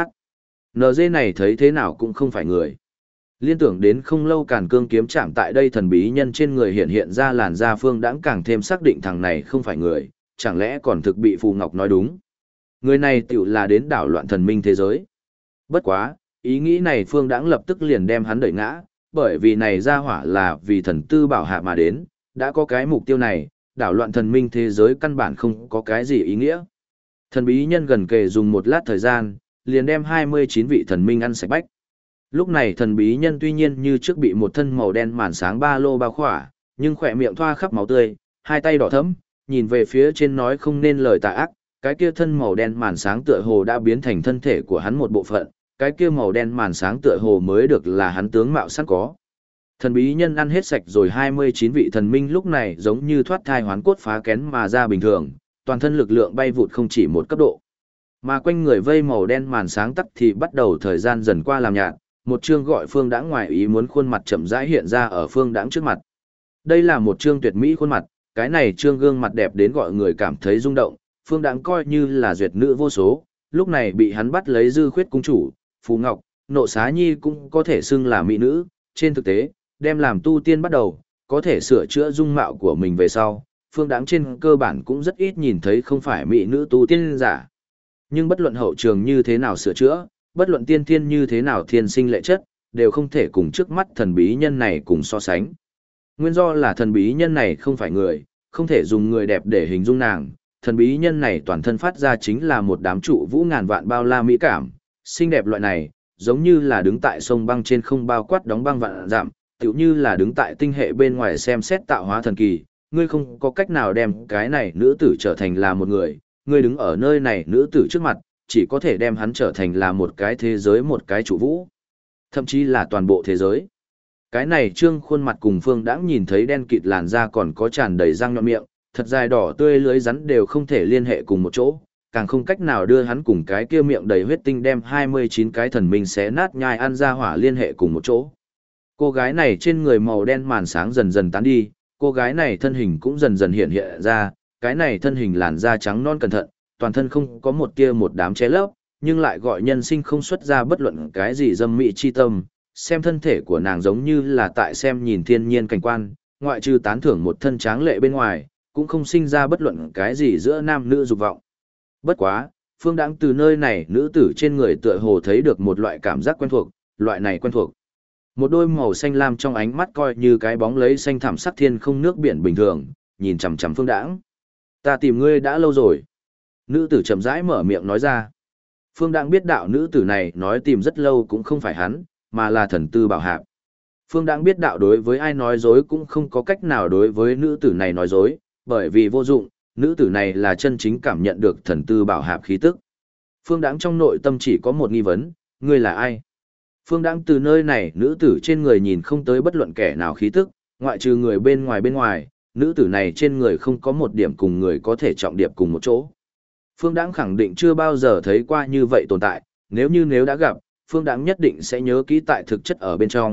Speaker 1: NG này thấy thế nào cũng không phải người. Liên tưởng đến không lâu Càn Cương kiếm chạm tại đây thần bí nhân trên người hiện ra làn da, Phương Đãng càng thêm xác định thằng này không phải người, chẳng lẽ còn thực bị Phù Ngọc nói đúng. Người này tiểu là đến đảo loạn thần minh thế giới. Bất quá, ý nghĩ này Phương Đãng lập tức liền đem hắn đẩy ngã, bởi vì này ra hỏa là vì thần tư bảo hạ mà đến, đã có cái mục tiêu này, đảo loạn thần minh thế giới căn bản không có cái gì ý nghĩa. Thần bí nhân gần kề dùng một lát thời gian, liền đem 29 vị thần minh ăn sạch bách. Lúc này thần bí nhân tuy nhiên như trước bị một thân màu đen màn sáng ba lô bao khỏa, nhưng khỏe miệng thoa khắp máu tươi, hai tay đỏ thẫm, nhìn về phía trên nói không nên lời tà ác, cái kia thân màu đen màn sáng tựa hồ đã biến thành thân thể của hắn một bộ phận, cái kia màu đen màn sáng tựa hồ mới được là hắn tướng mạo sẵn có. Thần bí nhân ăn hết sạch rồi 29 vị thần minh lúc này giống như thoát thai hoán cốt phá kén mà ra bình thường, toàn thân lực lượng bay vụt không chỉ một cấp độ. Mà quanh người vây màu đen màn sáng tắt thì bắt đầu thời gian dần qua làm nhạt, một chương gọi Phương Đãng ngoài ý muốn khuôn mặt chậm rãi hiện ra ở Phương Đãng trước mặt. Đây là một chương tuyệt mỹ khuôn mặt, cái này chương gương mặt đẹp đến gọi người cảm thấy rung động, Phương Đãng coi như là duyệt nữ vô số, lúc này bị hắn bắt lấy Dư Khuyết cung chủ, Phù Ngọc, Nộ Xá Nhi cũng có thể xưng là mỹ nữ, trên thực tế, đem làm tu tiên bắt đầu, có thể sửa chữa dung mạo của mình về sau, Phương Đãng trên cơ bản cũng rất ít nhìn thấy không phải mỹ nữ tu tiên giả. Nhưng bất luận hậu trường như thế nào sửa chữa, bất luận tiên thiên như thế nào thiên sinh lệ chất, đều không thể cùng trước mắt thần bí nhân này cùng so sánh. Nguyên do là thần bí nhân này không phải người, không thể dùng người đẹp để hình dung nàng, thần bí nhân này toàn thân phát ra chính là một đám trụ vũ ngàn vạn bao la mỹ cảm, xinh đẹp loại này, giống như là đứng tại sông băng trên không bao quát đóng băng vạn dặm, tựu như là đứng tại tinh hệ bên ngoài xem xét tạo hóa thần kỳ, ngươi không có cách nào đem cái này nữ tử trở thành là một người, ngươi đứng ở nơi này nữ tử trước mặt, chỉ có thể đem hắn trở thành là một cái thế giới, một cái trụ vũ, thậm chí là toàn bộ thế giới. Cái này trương khuôn mặt cùng Phương Đãng nhìn thấy đen kịt làn da còn có tràn đầy răng nhọn miệng, thật dài đỏ tươi lưới rắn đều không thể liên hệ cùng một chỗ, càng không cách nào đưa hắn cùng cái kia miệng đầy huyết tinh đem 29 cái thần minh xé nát nhai ăn ra hỏa liên hệ cùng một chỗ. Cô gái này trên người màu đen màn sáng dần dần tán đi, cô gái này thân hình cũng dần dần hiện hiện ra, cái này thân hình làn da trắng non cẩn thận, toàn thân không có một tia một đám ché lấp, nhưng lại gọi nhân sinh không xuất ra bất luận cái gì dâm mị chi tâm, xem thân thể của nàng giống như là tại xem nhìn thiên nhiên cảnh quan, ngoại trừ tán thưởng một thân tráng lệ bên ngoài, cũng không sinh ra bất luận cái gì giữa nam nữ dục vọng. Bất quá, Phương Đãng từ nơi này nữ tử trên người tựa hồ thấy được một loại cảm giác quen thuộc, loại này quen thuộc. Một đôi màu xanh lam trong ánh mắt coi như cái bóng lấy xanh thẳm sắc thiên không nước biển bình thường, nhìn chằm chằm Phương Đãng. Ta tìm ngươi đã lâu rồi. Nữ tử chậm rãi mở miệng nói ra. Phương Đãng biết đạo nữ tử này nói tìm rất lâu cũng không phải hắn, mà là thần tư bảo hạp. Phương Đãng biết đạo đối với ai nói dối cũng không có cách nào đối với nữ tử này nói dối, bởi vì vô dụng, nữ tử này là chân chính cảm nhận được thần tư bảo hạp khí tức. Phương Đãng trong nội tâm chỉ có một nghi vấn, ngươi là ai? Phương Đãng từ nơi này nữ tử trên người nhìn không tới bất luận kẻ nào khí tức, ngoại trừ người bên ngoài, nữ tử này trên người không có một điểm cùng người có thể trọng điệp cùng một chỗ. Phương Đãng khẳng định chưa bao giờ thấy qua như vậy tồn tại, nếu đã gặp, Phương Đãng nhất định sẽ nhớ kỹ tại thực chất ở bên trong,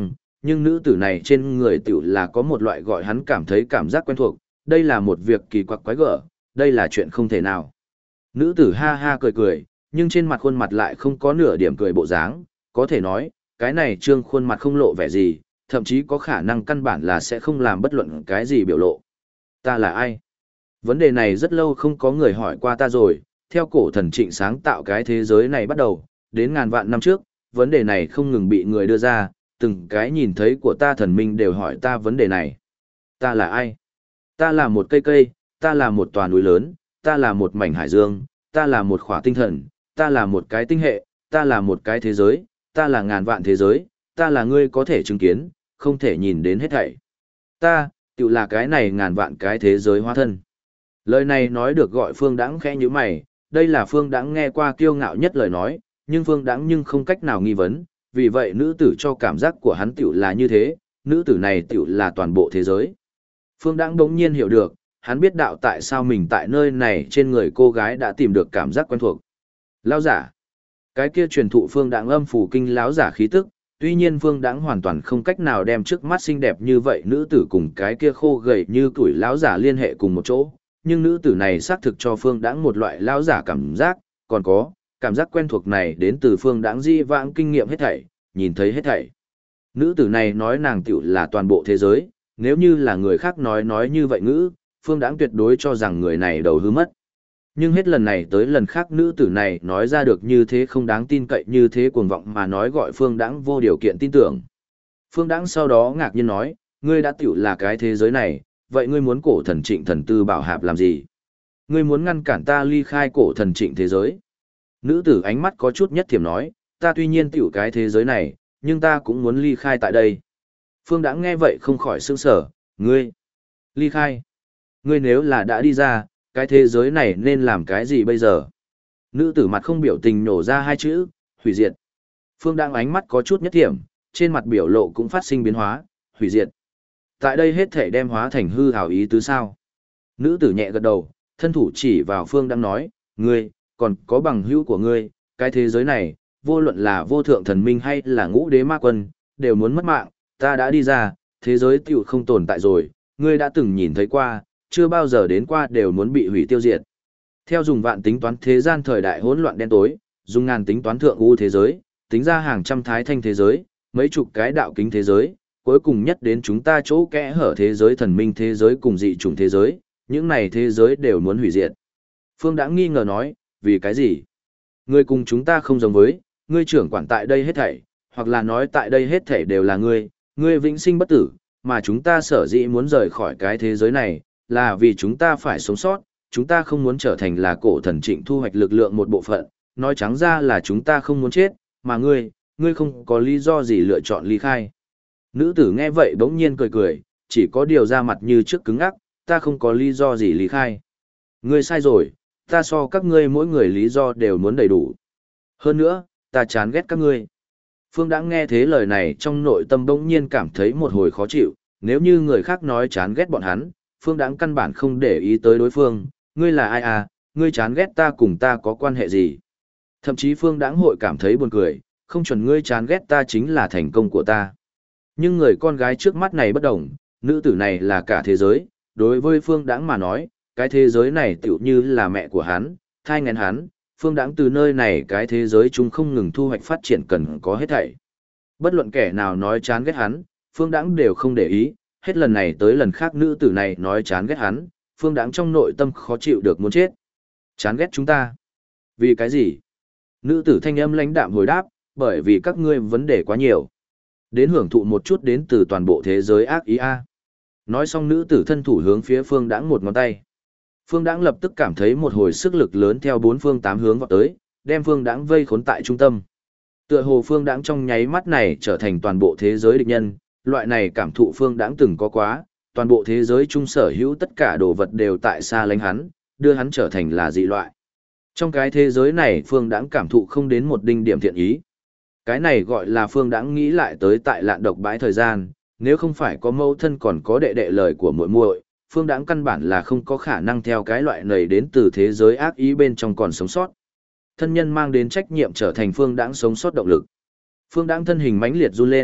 Speaker 1: nhưng nữ tử này trên người tiểu là có một loại gọi hắn cảm thấy cảm giác quen thuộc, đây là một việc kỳ quặc quái gở, đây là chuyện không thể nào. Nữ tử ha ha cười cười, nhưng trên mặt khuôn mặt lại không có nửa điểm cười bộ dáng, có thể nói, cái này trương khuôn mặt không lộ vẻ gì, thậm chí có khả năng căn bản là sẽ không làm bất luận cái gì biểu lộ. Ta là ai? Vấn đề này rất lâu không có người hỏi qua ta rồi, theo cổ thần Trịnh sáng tạo cái thế giới này bắt đầu, đến ngàn vạn năm trước, vấn đề này không ngừng bị người đưa ra, từng cái nhìn thấy của ta thần minh đều hỏi ta vấn đề này. Ta là ai? Ta là một cây cây, ta là một tòa núi lớn, ta là một mảnh hải dương, ta là một khỏa tinh thần, ta là một cái tinh hệ, ta là một cái thế giới, ta là ngàn vạn thế giới, ta là ngươi có thể chứng kiến, không thể nhìn đến hết thảy. Ta, tự là cái này ngàn vạn cái thế giới hóa thân. Lời này nói được gọi Phương Đãng khẽ như mày, đây là Phương Đãng nghe qua kiêu ngạo nhất lời nói, nhưng Phương Đãng nhưng không cách nào nghi vấn, vì vậy nữ tử cho cảm giác của hắn tiểu là như thế, nữ tử này tiểu là toàn bộ thế giới. Phương Đãng đống nhiên hiểu được, hắn biết đạo tại sao mình tại nơi này trên người cô gái đã tìm được cảm giác quen thuộc. Lão giả. Cái kia truyền thụ Phương Đãng âm phủ kinh lão giả khí tức, tuy nhiên Phương Đãng hoàn toàn không cách nào đem trước mắt xinh đẹp như vậy nữ tử cùng cái kia khô gầy như tuổi lão giả liên hệ cùng một chỗ, nhưng nữ tử này xác thực cho Phương Đãng một loại lão giả cảm giác, còn có, cảm giác quen thuộc này đến từ Phương Đãng di vãng kinh nghiệm hết thảy, nhìn thấy hết thảy. Nữ tử này nói nàng tiểu là toàn bộ thế giới, nếu như là người khác nói như vậy ngữ, Phương Đãng tuyệt đối cho rằng người này đầu hư mất. Nhưng hết lần này tới lần khác nữ tử này nói ra được như thế không đáng tin cậy như thế cuồng vọng mà nói gọi Phương Đãng vô điều kiện tin tưởng. Phương Đãng sau đó ngạc nhiên nói, ngươi đã tiểu là cái thế giới này, vậy ngươi muốn cổ thần Trịnh thần tư bảo hạp làm gì? Ngươi muốn ngăn cản ta ly khai cổ thần Trịnh thế giới? Nữ tử ánh mắt có chút nhất thiểm nói, ta tuy nhiên tiểu cái thế giới này, nhưng ta cũng muốn ly khai tại đây. Phương Đãng nghe vậy không khỏi sững sờ, ngươi ly khai? Ngươi nếu là đã đi ra, cái thế giới này nên làm cái gì bây giờ? Nữ tử mặt không biểu tình nổ ra hai chữ, hủy diệt. Phương Đãng ánh mắt có chút nhất thiểm, trên mặt biểu lộ cũng phát sinh biến hóa, hủy diệt. Tại đây hết thể đem hóa thành hư hào ý tứ sao? Nữ tử nhẹ gật đầu, thân thủ chỉ vào Phương Đãng nói, ngươi, còn có bằng hữu của ngươi, cái thế giới này, vô luận là vô thượng thần minh hay là ngũ đế ma quân, đều muốn mất mạng, ta đã đi ra, thế giới tiểu không tồn tại rồi, ngươi đã từng nhìn thấy qua, chưa bao giờ đến qua đều muốn bị hủy tiêu diệt. Theo dùng vạn tính toán thế gian thời đại hỗn loạn đen tối, dùng ngàn tính toán thượng u thế giới, tính ra hàng trăm thái thanh thế giới, mấy chục cái đạo kính thế giới, cuối cùng nhất đến chúng ta chỗ kẽ hở thế giới thần minh thế giới cùng dị chủng thế giới, những này thế giới đều muốn hủy diệt. Phương Đãng nghi ngờ nói, vì cái gì? Ngươi cùng chúng ta không giống với, ngươi trưởng quản tại đây hết thảy, hoặc là nói tại đây hết thảy đều là ngươi vĩnh sinh bất tử, mà chúng ta sở dĩ muốn rời khỏi cái thế giới này, là vì chúng ta phải sống sót, chúng ta không muốn trở thành là cổ thần Trịnh thu hoạch lực lượng một bộ phận, nói trắng ra là chúng ta không muốn chết, mà ngươi không có lý do gì lựa chọn ly khai. Nữ tử nghe vậy bỗng nhiên cười cười, chỉ có điều ra mặt như trước cứng ngắc, ta không có lý do gì ly khai. Ngươi sai rồi, ta so các ngươi mỗi người lý do đều muốn đầy đủ. Hơn nữa, ta chán ghét các ngươi. Phương Đãng nghe thế lời này trong nội tâm bỗng nhiên cảm thấy một hồi khó chịu, nếu như người khác nói chán ghét bọn hắn, Phương Đãng căn bản không để ý tới đối phương, ngươi là ai à, ngươi chán ghét ta cùng ta có quan hệ gì. Thậm chí Phương Đãng hội cảm thấy buồn cười, không chuẩn ngươi chán ghét ta chính là thành công của ta. Nhưng người con gái trước mắt này bất đồng, nữ tử này là cả thế giới, đối với Phương Đãng mà nói, cái thế giới này tựu như là mẹ của hắn, thai nghén hắn, Phương Đãng từ nơi này cái thế giới chúng không ngừng thu hoạch phát triển cần có hết thảy. Bất luận kẻ nào nói chán ghét hắn, Phương Đãng đều không để ý, hết lần này tới lần khác nữ tử này nói chán ghét hắn, Phương Đãng trong nội tâm khó chịu được muốn chết. Chán ghét chúng ta? Vì cái gì? Nữ tử thanh âm lãnh đạm hồi đáp, bởi vì các ngươi vấn đề quá nhiều. Đến hưởng thụ một chút đến từ toàn bộ thế giới ác ý a. Nói xong nữ tử thân thủ hướng phía Phương Đãng một ngón tay. Phương Đãng lập tức cảm thấy một hồi sức lực lớn theo bốn phương tám hướng vọt tới, đem Phương Đãng vây khốn tại trung tâm. Tựa hồ Phương Đãng trong nháy mắt này trở thành toàn bộ thế giới địch nhân, loại này cảm thụ Phương Đãng từng có quá, toàn bộ thế giới chung sở hữu tất cả đồ vật đều tại xa lánh hắn, đưa hắn trở thành là dị loại. Trong cái thế giới này Phương Đãng cảm thụ không đến một đinh điểm thiện ý. Cái này gọi là Phương Đãng nghĩ lại tới tại Lạn Độc bãi thời gian, nếu không phải có mẫu thân còn có đệ đệ lời của muội muội, Phương Đãng căn bản là không có khả năng theo cái loại này đến từ thế giới ác ý bên trong còn sống sót. Thân nhân mang đến trách nhiệm trở thành Phương Đãng sống sót động lực. Phương Đãng thân hình mãnh liệt run lên,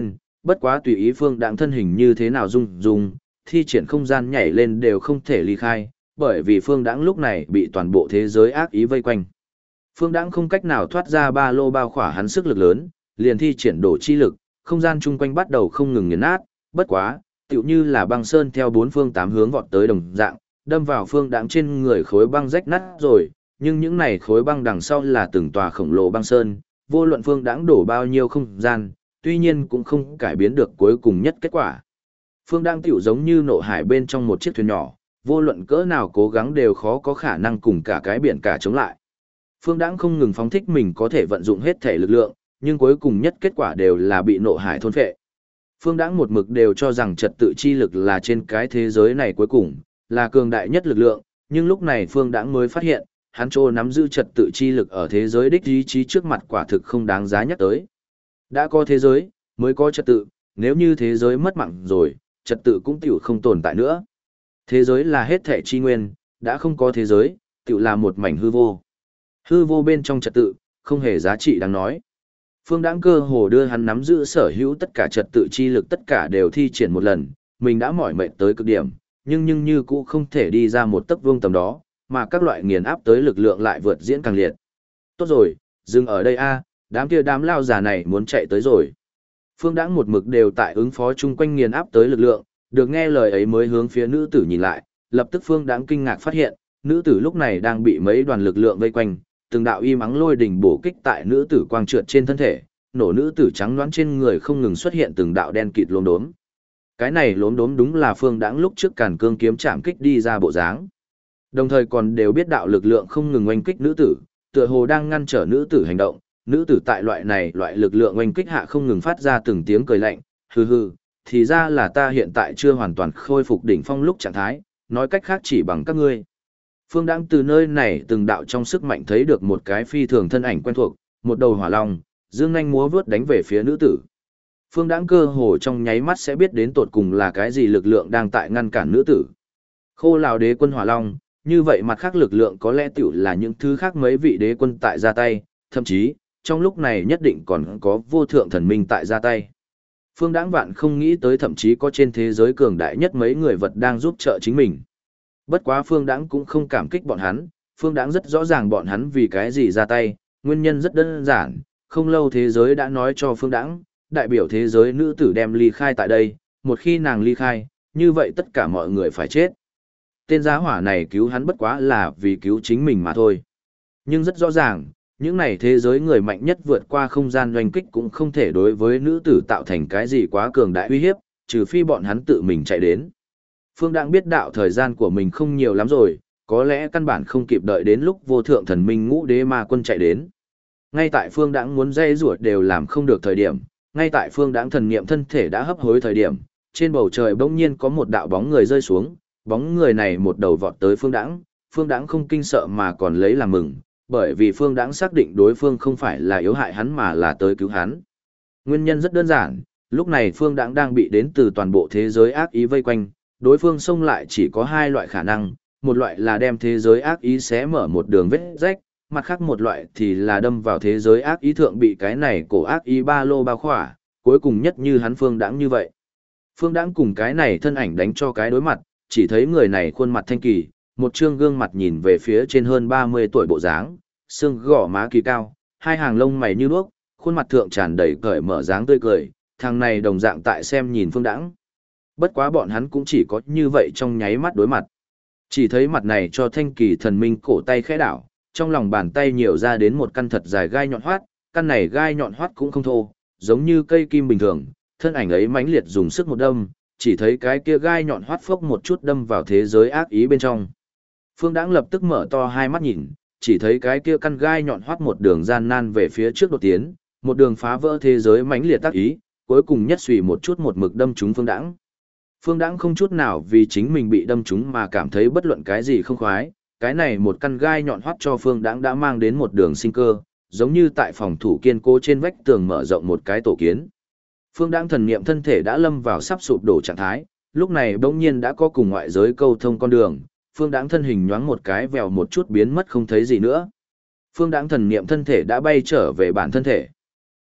Speaker 1: bất quá tùy ý Phương Đãng thân hình như thế nào dung, thi triển không gian nhảy lên đều không thể ly khai, bởi vì Phương Đãng lúc này bị toàn bộ thế giới ác ý vây quanh. Phương Đãng không cách nào thoát ra ba lô bao khỏa hắn sức lực lớn, liền thi triển đổ chi lực, không gian chung quanh bắt đầu không ngừng nghiền nát, bất quá, tựu như là băng sơn theo bốn phương tám hướng vọt tới đồng dạng, đâm vào Phương Đãng trên người khối băng rách nát rồi, nhưng những này khối băng đằng sau là từng tòa khổng lồ băng sơn, vô luận Phương Đãng đổ bao nhiêu không gian, tuy nhiên cũng không cải biến được cuối cùng nhất kết quả. Phương Đãng tiểu giống như nộ hải bên trong một chiếc thuyền nhỏ, vô luận cỡ nào cố gắng đều khó có khả năng cùng cả cái biển cả chống lại. Phương Đãng không ngừng phóng thích mình có thể vận dụng hết thể lực lượng, nhưng cuối cùng nhất kết quả đều là bị nộ hải thôn phệ. Phương Đãng một mực đều cho rằng trật tự chi lực là trên cái thế giới này cuối cùng, là cường đại nhất lực lượng, nhưng lúc này Phương Đãng mới phát hiện, hắn trô nắm giữ trật tự chi lực ở thế giới đích ý chí trước mặt quả thực không đáng giá nhắc tới. Đã có thế giới, mới có trật tự, nếu như thế giới mất mạng rồi, trật tự cũng tiểu không tồn tại nữa. Thế giới là hết thể chi nguyên, đã không có thế giới, tiểu là một mảnh hư vô. Hư vô bên trong trật tự, không hề giá trị đáng nói. Phương Đãng cơ hồ đưa hắn nắm giữ sở hữu tất cả trật tự chi lực tất cả đều thi triển một lần, mình đã mỏi mệt tới cực điểm, nhưng như cũ không thể đi ra một tấc vuông tầm đó, mà các loại nghiền áp tới lực lượng lại vượt diễn càng liệt. Tốt rồi, dừng ở đây a, đám lao già này muốn chạy tới rồi. Phương Đãng một mực đều tại ứng phó chung quanh nghiền áp tới lực lượng, được nghe lời ấy mới hướng phía nữ tử nhìn lại, lập tức Phương Đãng kinh ngạc phát hiện, nữ tử lúc này đang bị mấy đoàn lực lượng vây quanh, từng đạo y mắng lôi đỉnh bổ kích tại nữ tử quang trượt trên thân thể, nổ nữ tử trắng đoán trên người không ngừng xuất hiện từng đạo đen kịt lốm đốm. Cái này lốm đốm đúng là Phương Đãng lúc trước Càn Cương kiếm chạm kích đi ra bộ dáng. Đồng thời còn đều biết đạo lực lượng không ngừng oanh kích nữ tử, tựa hồ đang ngăn trở nữ tử hành động, nữ tử tại loại lực lượng oanh kích hạ không ngừng phát ra từng tiếng cười lạnh, hừ hừ, thì ra là ta hiện tại chưa hoàn toàn khôi phục đỉnh phong lúc trạng thái, nói cách khác chỉ bằng các ngươi. Phương Đãng từ nơi này từng đạo trong sức mạnh thấy được một cái phi thường thân ảnh quen thuộc, một đầu hỏa long, dương nhanh múa vớt đánh về phía nữ tử. Phương Đãng cơ hồ trong nháy mắt sẽ biết đến tột cùng là cái gì lực lượng đang tại ngăn cản nữ tử. Khô Lào đế quân hỏa long, như vậy mặt khác lực lượng có lẽ tiểu là những thứ khác mấy vị đế quân tại ra tay, thậm chí, trong lúc này nhất định còn có vô thượng thần minh tại ra tay. Phương Đãng vạn không nghĩ tới thậm chí có trên thế giới cường đại nhất mấy người vật đang giúp trợ chính mình. Bất quá Phương Đãng cũng không cảm kích bọn hắn, Phương Đãng rất rõ ràng bọn hắn vì cái gì ra tay, nguyên nhân rất đơn giản, không lâu thế giới đã nói cho Phương Đãng, đại biểu thế giới nữ tử đem ly khai tại đây, một khi nàng ly khai, như vậy tất cả mọi người phải chết. Tên giá hỏa này cứu hắn bất quá là vì cứu chính mình mà thôi. Nhưng rất rõ ràng, những này thế giới người mạnh nhất vượt qua không gian doanh kích cũng không thể đối với nữ tử tạo thành cái gì quá cường đại uy hiếp, trừ phi bọn hắn tự mình chạy đến. Phương Đãng biết đạo thời gian của mình không nhiều lắm rồi, có lẽ căn bản không kịp đợi đến lúc vô thượng thần minh ngũ đế ma quân chạy đến. Ngay tại Phương Đãng muốn dây rủa đều làm không được thời điểm, ngay tại Phương Đãng thần niệm thân thể đã hấp hối thời điểm, trên bầu trời bỗng nhiên có một đạo bóng người rơi xuống, bóng người này một đầu vọt tới Phương Đãng không kinh sợ mà còn lấy làm mừng, bởi vì Phương Đãng xác định đối phương không phải là yếu hại hắn mà là tới cứu hắn. Nguyên nhân rất đơn giản, lúc này Phương Đãng đang bị đến từ toàn bộ thế giới ác ý vây quanh, đối phương xông lại chỉ có hai loại khả năng, một loại là đem thế giới ác ý xé mở một đường vết rách, mặt khác một loại thì là đâm vào thế giới ác ý thượng bị cái này cổ ác ý ba lô bao khỏa, cuối cùng nhất như hắn Phương Đãng như vậy. Phương Đãng cùng cái này thân ảnh đánh cho cái đối mặt, chỉ thấy người này khuôn mặt thanh kỳ, một trương gương mặt nhìn về phía trên hơn 30 tuổi bộ dáng, xương gò má kỳ cao, hai hàng lông mày như đuốc, khuôn mặt thượng tràn đầy cởi mở dáng tươi cười, thằng này đồng dạng tại xem nhìn Phương Đãng. Bất quá bọn hắn cũng chỉ có như vậy trong nháy mắt đối mặt. Chỉ thấy mặt này cho thanh kỳ thần minh cổ tay khẽ đảo, trong lòng bàn tay nhiều ra đến một căn thật dài gai nhọn hoắt, căn này gai nhọn hoắt cũng không thô, giống như cây kim bình thường, thân ảnh ấy mãnh liệt dùng sức một đâm, chỉ thấy cái kia gai nhọn hoắt phốc một chút đâm vào thế giới ác ý bên trong. Phương Đãng lập tức mở to hai mắt nhìn, chỉ thấy cái kia căn gai nhọn hoắt một đường gian nan về phía trước đột tiến, một đường phá vỡ thế giới mãnh liệt tác ý, cuối cùng nhất xùy một chút một mực đâm trúng Phương Đãng. Phương Đãng không chút nào vì chính mình bị đâm trúng mà cảm thấy bất luận cái gì không khoái, cái này một căn gai nhọn hoắt cho Phương Đãng đã mang đến một đường sinh cơ, giống như tại phòng thủ kiên cố trên vách tường mở rộng một cái tổ kiến. Phương Đãng thần niệm thân thể đã lâm vào sắp sụp đổ trạng thái, lúc này bỗng nhiên đã có cùng ngoại giới câu thông con đường, Phương Đãng thân hình nhoáng một cái vèo một chút biến mất không thấy gì nữa. Phương Đãng thần niệm thân thể đã bay trở về bản thân thể.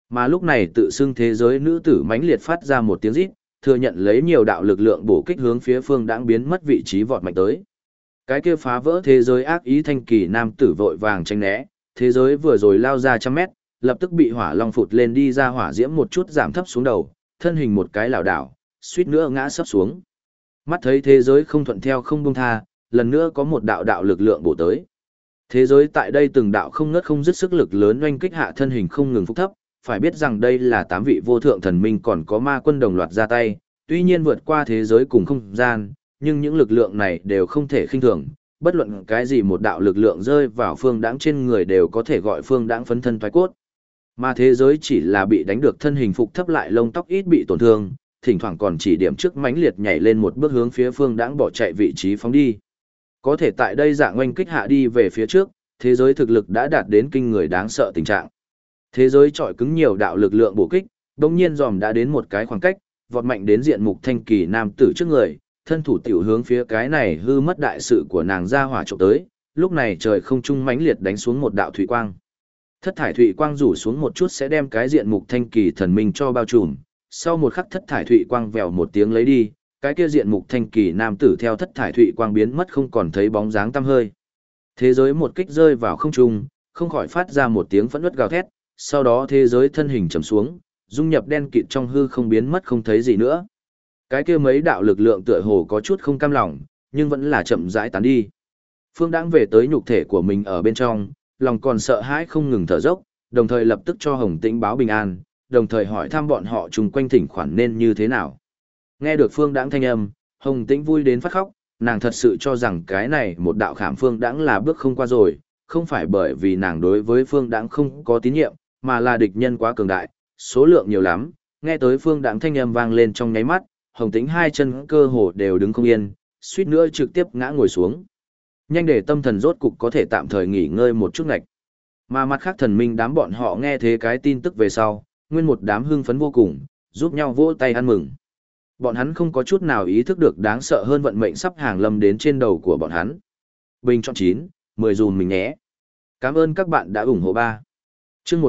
Speaker 1: Mà lúc này tự xưng thế giới nữ tử mãnh liệt phát ra một tiếng rít, thừa nhận lấy nhiều đạo lực lượng bổ kích hướng phía Phương Đãng biến mất vị trí vọt mạnh tới. Cái kia phá vỡ thế giới ác ý thanh kỳ nam tử vội vàng tránh né, thế giới vừa rồi lao ra trăm mét, lập tức bị hỏa long phụt lên đi ra hỏa diễm một chút giảm thấp xuống đầu, thân hình một cái lảo đảo, suýt nữa ngã sấp xuống. Mắt thấy thế giới không thuận theo không buông tha, lần nữa có một đạo lực lượng bổ tới. Thế giới tại đây từng đạo không ngớt không dứt sức lực lớn oanh kích hạ thân hình không ngừng phúc thấp, phải biết rằng đây là 8 vị vô thượng thần minh còn có ma quân đồng loạt ra tay, tuy nhiên vượt qua thế giới cùng không gian, nhưng những lực lượng này đều không thể khinh thường, bất luận cái gì một đạo lực lượng rơi vào Phương Đãng trên người đều có thể gọi Phương Đãng phấn thân thoái cốt. Mà thế giới chỉ là bị đánh được thân hình phục thấp lại lông tóc ít bị tổn thương, thỉnh thoảng còn chỉ điểm trước mãnh liệt nhảy lên một bước hướng phía Phương Đãng bỏ chạy vị trí phóng đi. Có thể tại đây dạng oanh kích hạ đi về phía trước, thế giới thực lực đã đạt đến kinh người đáng sợ tình trạng. Thế giới trọi cứng nhiều đạo lực lượng bổ kích, đột nhiên dòm đã đến một cái khoảng cách, vọt mạnh đến diện mục thanh kỳ nam tử trước người, thân thủ tiểu hướng phía cái này hư mất đại sự của nàng ra hỏa trộm tới, lúc này trời không trung mãnh liệt đánh xuống một đạo thủy quang. Thất thải thủy quang rủ xuống một chút sẽ đem cái diện mục thanh kỳ thần minh cho bao trùm, sau một khắc thất thải thủy quang vèo một tiếng lấy đi, cái kia diện mục thanh kỳ nam tử theo thất thải thủy quang biến mất không còn thấy bóng dáng tăm hơi. Thế giới một kích rơi vào không trung, không khỏi phát ra một tiếng phẫn uất gào thét, sau đó thế giới thân hình trầm xuống, dung nhập đen kịt trong hư không biến mất không thấy gì nữa. Cái kia mấy đạo lực lượng tựa hồ có chút không cam lòng, nhưng vẫn là chậm rãi tán đi. Phương Đãng về tới nhục thể của mình ở bên trong, lòng còn sợ hãi không ngừng thở dốc, đồng thời lập tức cho Hồng Tĩnh báo bình an, đồng thời hỏi thăm bọn họ chung quanh thỉnh khoản nên như thế nào. Nghe được Phương Đãng thanh âm, Hồng Tĩnh vui đến phát khóc, nàng thật sự cho rằng cái này một đạo khảm Phương Đãng là bước không qua rồi, không phải bởi vì nàng đối với Phương Đãng không có tín nhiệm, mà là địch nhân quá cường đại, số lượng nhiều lắm. Nghe tới Phương Đãng thanh âm vang lên trong nháy mắt, Hồng Tĩnh hai chân cơ hồ đều đứng không yên, suýt nữa trực tiếp ngã ngồi xuống. Nhanh để tâm thần rốt cục có thể tạm thời nghỉ ngơi một chút ngạch. Mà mặt khác thần minh đám bọn họ nghe thế cái tin tức về sau, nguyên một đám hưng phấn vô cùng, giúp nhau vỗ tay ăn mừng. Bọn hắn không có chút nào ý thức được đáng sợ hơn vận mệnh sắp hàng lâm đến trên đầu của bọn hắn. Bình chọn 9, 10 dùm mình nhé. Cảm ơn các bạn đã ủng hộ 3. Chương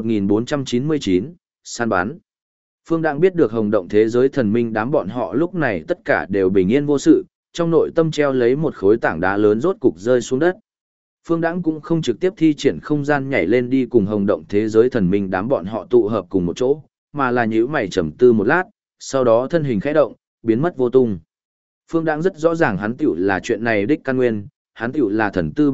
Speaker 1: 1499, săn bắn. Phương Đãng biết được Hồng Động thế giới thần minh đám bọn họ lúc này tất cả đều bình yên vô sự, trong nội tâm treo lấy một khối tảng đá lớn rốt cục rơi xuống đất. Phương Đãng cũng không trực tiếp thi triển không gian nhảy lên đi cùng Hồng Động thế giới thần minh đám bọn họ tụ hợp cùng một chỗ, mà là nhíu mày trầm tư một lát, sau đó thân hình khẽ động, biến mất vô tung. Phương Đãng rất rõ ràng hắn tiểu là chuyện này đích căn nguyên, hắn tiểu là thần tư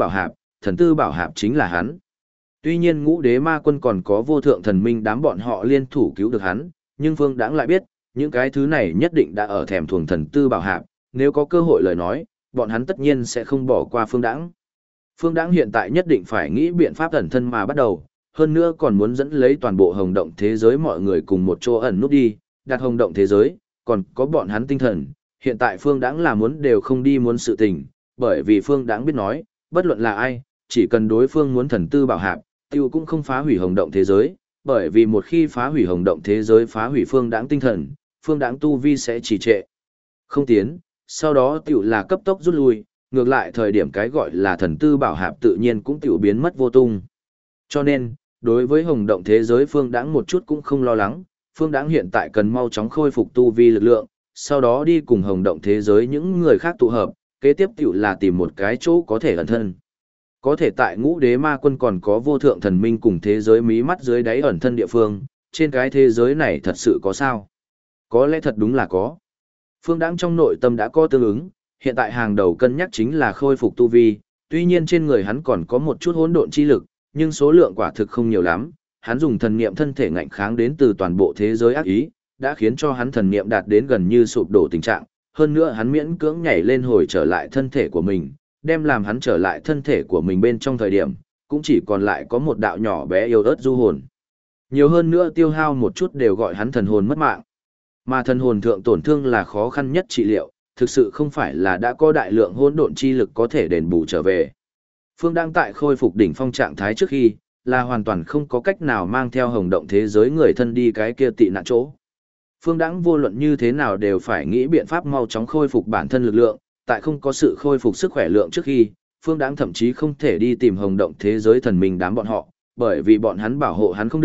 Speaker 1: bảo hạp chính là hắn. Tuy nhiên Ngũ Đế Ma Quân còn có vô thượng thần minh đám bọn họ liên thủ cứu được hắn, nhưng Phương Đãng lại biết, những cái thứ này nhất định đã ở thèm thuồng thần tư bảo hạp, nếu có cơ hội lời nói, bọn hắn tất nhiên sẽ không bỏ qua Phương Đãng. Phương Đãng hiện tại nhất định phải nghĩ biện pháp ẩn thân mà bắt đầu, hơn nữa còn muốn dẫn lấy toàn bộ Hồng Động thế giới mọi người cùng một chỗ ẩn núp đi, đặt Hồng Động thế giới, còn có bọn hắn tinh thần, hiện tại Phương Đãng là muốn đều không đi muốn sự tình, bởi vì Phương Đãng biết nói, bất luận là ai, chỉ cần đối phương muốn thần tư bảo hạp, tiêu cũng không phá hủy Hồng Động thế giới, bởi vì một khi phá hủy Hồng Động thế giới, phá hủy Phương Đãng tinh thần, Phương Đãng tu vi sẽ trì trệ, không tiến, sau đó tiểu là cấp tốc rút lui, ngược lại thời điểm cái gọi là thần tư bảo hạp tự nhiên cũng tiểu biến mất vô tung. Cho nên, đối với Hồng Động thế giới Phương Đãng một chút cũng không lo lắng, Phương Đãng hiện tại cần mau chóng khôi phục tu vi lực lượng, sau đó đi cùng Hồng Động thế giới những người khác tụ hợp, kế tiếp tiểu là tìm một cái chỗ có thể ẩn thân. Có thể tại Ngũ Đế Ma Quân còn có vô thượng thần minh cùng thế giới mí mắt dưới đáy ẩn thân địa phương, trên cái thế giới này thật sự có sao? Có lẽ thật đúng là có. Phương Đãng trong nội tâm đã có tương ứng, hiện tại hàng đầu cân nhắc chính là khôi phục tu vi, tuy nhiên trên người hắn còn có một chút hỗn độn chi lực, nhưng số lượng quả thực không nhiều lắm, hắn dùng thần niệm thân thể ngạnh kháng đến từ toàn bộ thế giới ác ý, đã khiến cho hắn thần niệm đạt đến gần như sụp đổ tình trạng, hơn nữa hắn miễn cưỡng nhảy lên hồi trở lại thân thể của mình, đem làm hắn trở lại thân thể của mình bên trong thời điểm, cũng chỉ còn lại có một đạo nhỏ bé yếu ớt du hồn. Nhiều hơn nữa tiêu hao một chút đều gọi hắn thần hồn mất mạng. Mà thần hồn thượng tổn thương là khó khăn nhất trị liệu, thực sự không phải là đã có đại lượng hỗn độn chi lực có thể đền bù trở về. Phương đang tại khôi phục đỉnh phong trạng thái trước khi, là hoàn toàn không có cách nào mang theo Hồng Động thế giới người thân đi cái kia tị nạn chỗ. Phương Đãng vô luận như thế nào đều phải nghĩ biện pháp mau chóng khôi phục bản thân lực lượng, tại không có sự khôi phục sức khỏe lượng trước khi, Phương Đãng thậm chí không thể đi tìm Hồng Động thế giới thần minh đám bọn họ, bởi vì bọn hắn bảo hộ hắn không được,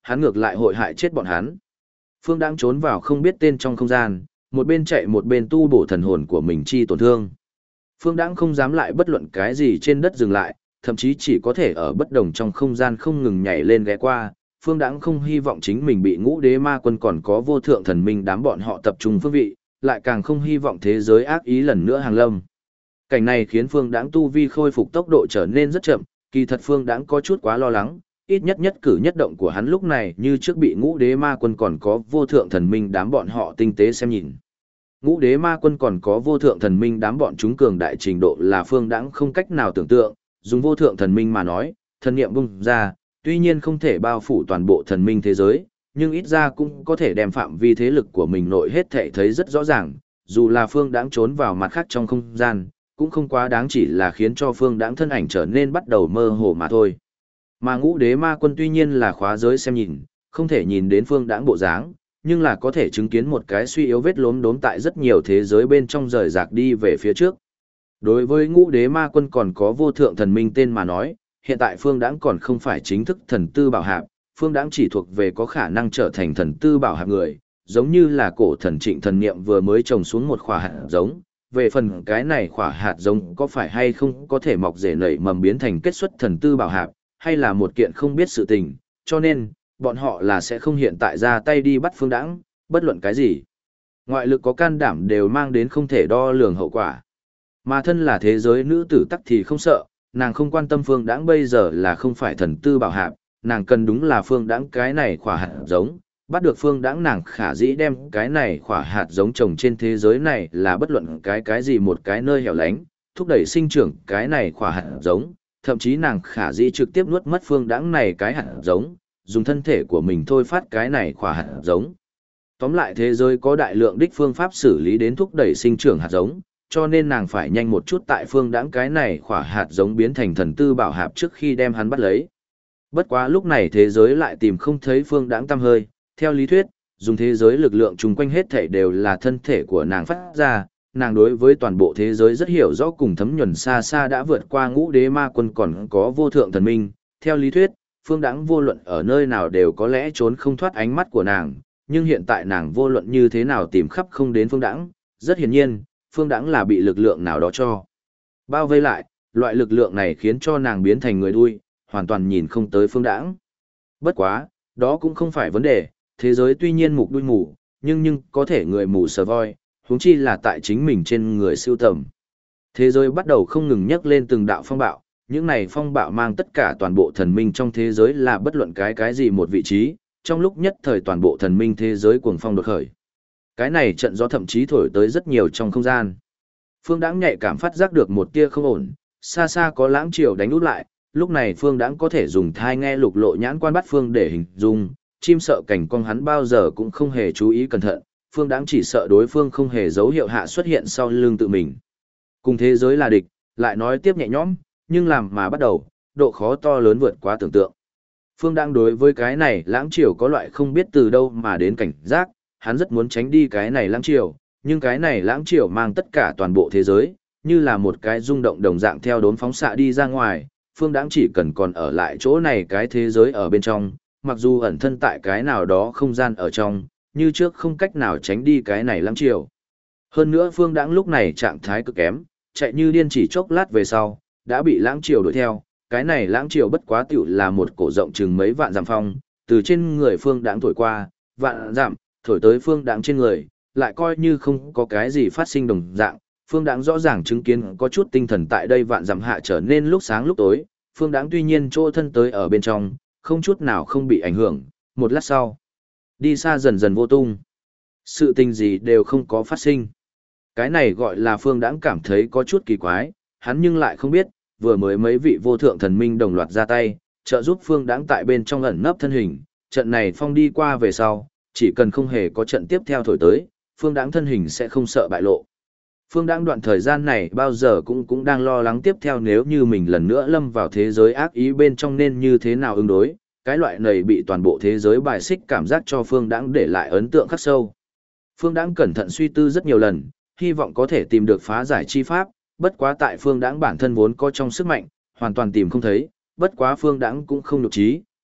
Speaker 1: hắn ngược lại hội hại chết bọn hắn. Phương Đãng trốn vào không biết tên trong không gian, một bên chạy một bên tu bổ thần hồn của mình chi tổn thương. Phương Đãng không dám lại bất luận cái gì trên đất dừng lại, thậm chí chỉ có thể ở bất đồng trong không gian không ngừng nhảy lên ghé qua. Phương Đãng không hy vọng chính mình bị Ngũ Đế Ma Quân còn có Vô Thượng Thần Minh đám bọn họ tập trung phương vị, lại càng không hy vọng thế giới ác ý lần nữa hàng lâm. Cảnh này khiến Phương Đãng tu vi khôi phục tốc độ trở nên rất chậm, kỳ thật Phương Đãng có chút quá lo lắng, ít nhất nhất cử nhất động của hắn lúc này như trước bị Ngũ Đế Ma Quân còn có Vô Thượng Thần Minh đám bọn họ tinh tế xem nhìn. Ngũ Đế Ma Quân còn có Vô Thượng Thần Minh đám bọn chúng cường đại trình độ là Phương Đãng không cách nào tưởng tượng, dùng Vô Thượng Thần Minh mà nói, thần niệm bung ra, tuy nhiên không thể bao phủ toàn bộ thần minh thế giới, nhưng ít ra cũng có thể đem phạm vi thế lực của mình nội hết thể thấy rất rõ ràng, dù là Phương Đãng trốn vào mặt khác trong không gian, cũng không quá đáng chỉ là khiến cho Phương Đãng thân ảnh trở nên bắt đầu mơ hồ mà thôi. Mà Ngũ Đế Ma Quân tuy nhiên là khóa giới xem nhìn, không thể nhìn đến Phương Đãng bộ dáng, nhưng là có thể chứng kiến một cái suy yếu vết lốm đốm tại rất nhiều thế giới bên trong rời rạc đi về phía trước. Đối với Ngũ Đế Ma Quân còn có Vô Thượng Thần Minh tên mà nói, hiện tại Phương Đãng còn không phải chính thức thần tư bảo hạp, Phương Đãng chỉ thuộc về có khả năng trở thành thần tư bảo hạp người, giống như là cổ thần Trịnh thần niệm vừa mới trồng xuống một khỏa hạt giống, về phần cái này khỏa hạt giống có phải hay không có thể mọc rễ nảy mầm biến thành kết xuất thần tư bảo hạp, hay là một kiện không biết sự tình, cho nên, bọn họ là sẽ không hiện tại ra tay đi bắt Phương Đãng, bất luận cái gì. Ngoại lực có can đảm đều mang đến không thể đo lường hậu quả. Mà thân là thế giới nữ tử tắc thì không sợ, nàng không quan tâm Phương Đãng bây giờ là không phải thần tư bảo hạp, nàng cần đúng là Phương Đãng cái này khỏa hạt giống, bắt được Phương Đãng nàng khả dĩ đem cái này khỏa hạt giống trồng trên thế giới này là bất luận cái gì một cái nơi hẻo lánh, thúc đẩy sinh trưởng cái này khỏa hạt giống, thậm chí nàng khả dĩ trực tiếp nuốt mất Phương Đãng này cái hạt giống, dùng thân thể của mình thôi phát cái này khỏa hạt giống. Tóm lại thế giới có đại lượng đích phương pháp xử lý đến thúc đẩy sinh trưởng hạt giống, cho nên nàng phải nhanh một chút tại Phương Đãng cái này khỏa hạt giống biến thành thần tư bảo hạp trước khi đem hắn bắt lấy. Bất quá lúc này thế giới lại tìm không thấy Phương Đãng tăm hơi, theo lý thuyết, dùng thế giới lực lượng chung quanh hết thảy đều là thân thể của nàng phát ra, nàng đối với toàn bộ thế giới rất hiểu rõ cùng thấm nhuần xa xa đã vượt qua Ngũ Đế Ma Quân còn có Vô Thượng Thần Minh, theo lý thuyết, Phương Đãng vô luận ở nơi nào đều có lẽ trốn không thoát ánh mắt của nàng, nhưng hiện tại nàng vô luận như thế nào tìm khắp không đến Phương Đãng, rất hiển nhiên, Phương Đãng là bị lực lượng nào đó cho bao vây lại, loại lực lượng này khiến cho nàng biến thành người đuôi, hoàn toàn nhìn không tới Phương Đãng. Bất quá, đó cũng không phải vấn đề, thế giới tuy nhiên mục đuôi mù, nhưng có thể người mù sờ voi, huống chi là tại chính mình trên người siêu tầm. Thế giới bắt đầu không ngừng nhấc lên từng đạo phong bạo, những này phong bạo mang tất cả toàn bộ thần minh trong thế giới là bất luận cái gì một vị trí, trong lúc nhất thời toàn bộ thần minh thế giới cuồng phong đột khởi. Cái này trận gió thậm chí thổi tới rất nhiều trong không gian. Phương Đãng nhạy cảm phát giác được một tia không ổn, xa xa có lãng triều đánh úp lại, lúc này Phương Đãng có thể dùng thai nghe lục lộ nhãn quan bắt phương để hình dung, chim sợ cảnh con hắn bao giờ cũng không hề chú ý cẩn thận, Phương Đãng chỉ sợ đối phương không hề dấu hiệu hạ xuất hiện sau lưng tự mình. Cùng thế giới là địch, lại nói tiếp nhẹ nhõm, nhưng làm mà bắt đầu, độ khó to lớn vượt quá tưởng tượng. Phương Đãng đối với cái này lãng triều có loại không biết từ đâu mà đến cảnh giác, hắn rất muốn tránh đi cái này lãng triều, nhưng cái này lãng triều mang tất cả toàn bộ thế giới, như là một cái rung động đồng dạng theo đốn phóng xạ đi ra ngoài, Phương Đãng chỉ cần còn ở lại chỗ này cái thế giới ở bên trong, mặc dù ẩn thân tại cái nào đó không gian ở trong, như trước không cách nào tránh đi cái này lãng triều. Hơn nữa Phương Đãng lúc này trạng thái cực kém, chạy như điên chỉ chốc lát về sau, đã bị lãng triều đuổi theo, cái này lãng triều bất quá tiểu là một cổ rộng chừng mấy vạn dặm phong, từ trên người Phương Đãng thổi qua, vạn dặm, thổi tới Phương Đãng trên người, lại coi như không có cái gì phát sinh đồng dạng. Phương Đãng rõ ràng chứng kiến có chút tinh thần tại đây vạn dặm hạ trở nên lúc sáng lúc tối, Phương Đãng tuy nhiên chỗ thân tới ở bên trong, không chút nào không bị ảnh hưởng, một lát sau, đi xa dần dần vô tung. Sự tình gì đều không có phát sinh. Cái này gọi là Phương Đãng cảm thấy có chút kỳ quái, hắn nhưng lại không biết, vừa mới mấy vị vô thượng thần minh đồng loạt ra tay, trợ giúp Phương Đãng tại bên trong ẩn nấp thân hình, trận này phong đi qua về sau, chỉ cần không hề có trận tiếp theo thổi tới, Phương Đãng thân hình sẽ không sợ bại lộ. Phương Đãng đoạn thời gian này bao giờ cũng đang lo lắng tiếp theo nếu như mình lần nữa lâm vào thế giới ác ý bên trong nên như thế nào ứng đối, cái loại này bị toàn bộ thế giới bài xích cảm giác cho Phương Đãng để lại ấn tượng khắc sâu. Phương Đãng cẩn thận suy tư rất nhiều lần, hy vọng có thể tìm được phá giải chi pháp, bất quá tại Phương Đãng bản thân vốn có trong sức mạnh, hoàn toàn tìm không thấy, bất quá Phương Đãng cũng không nhục trí,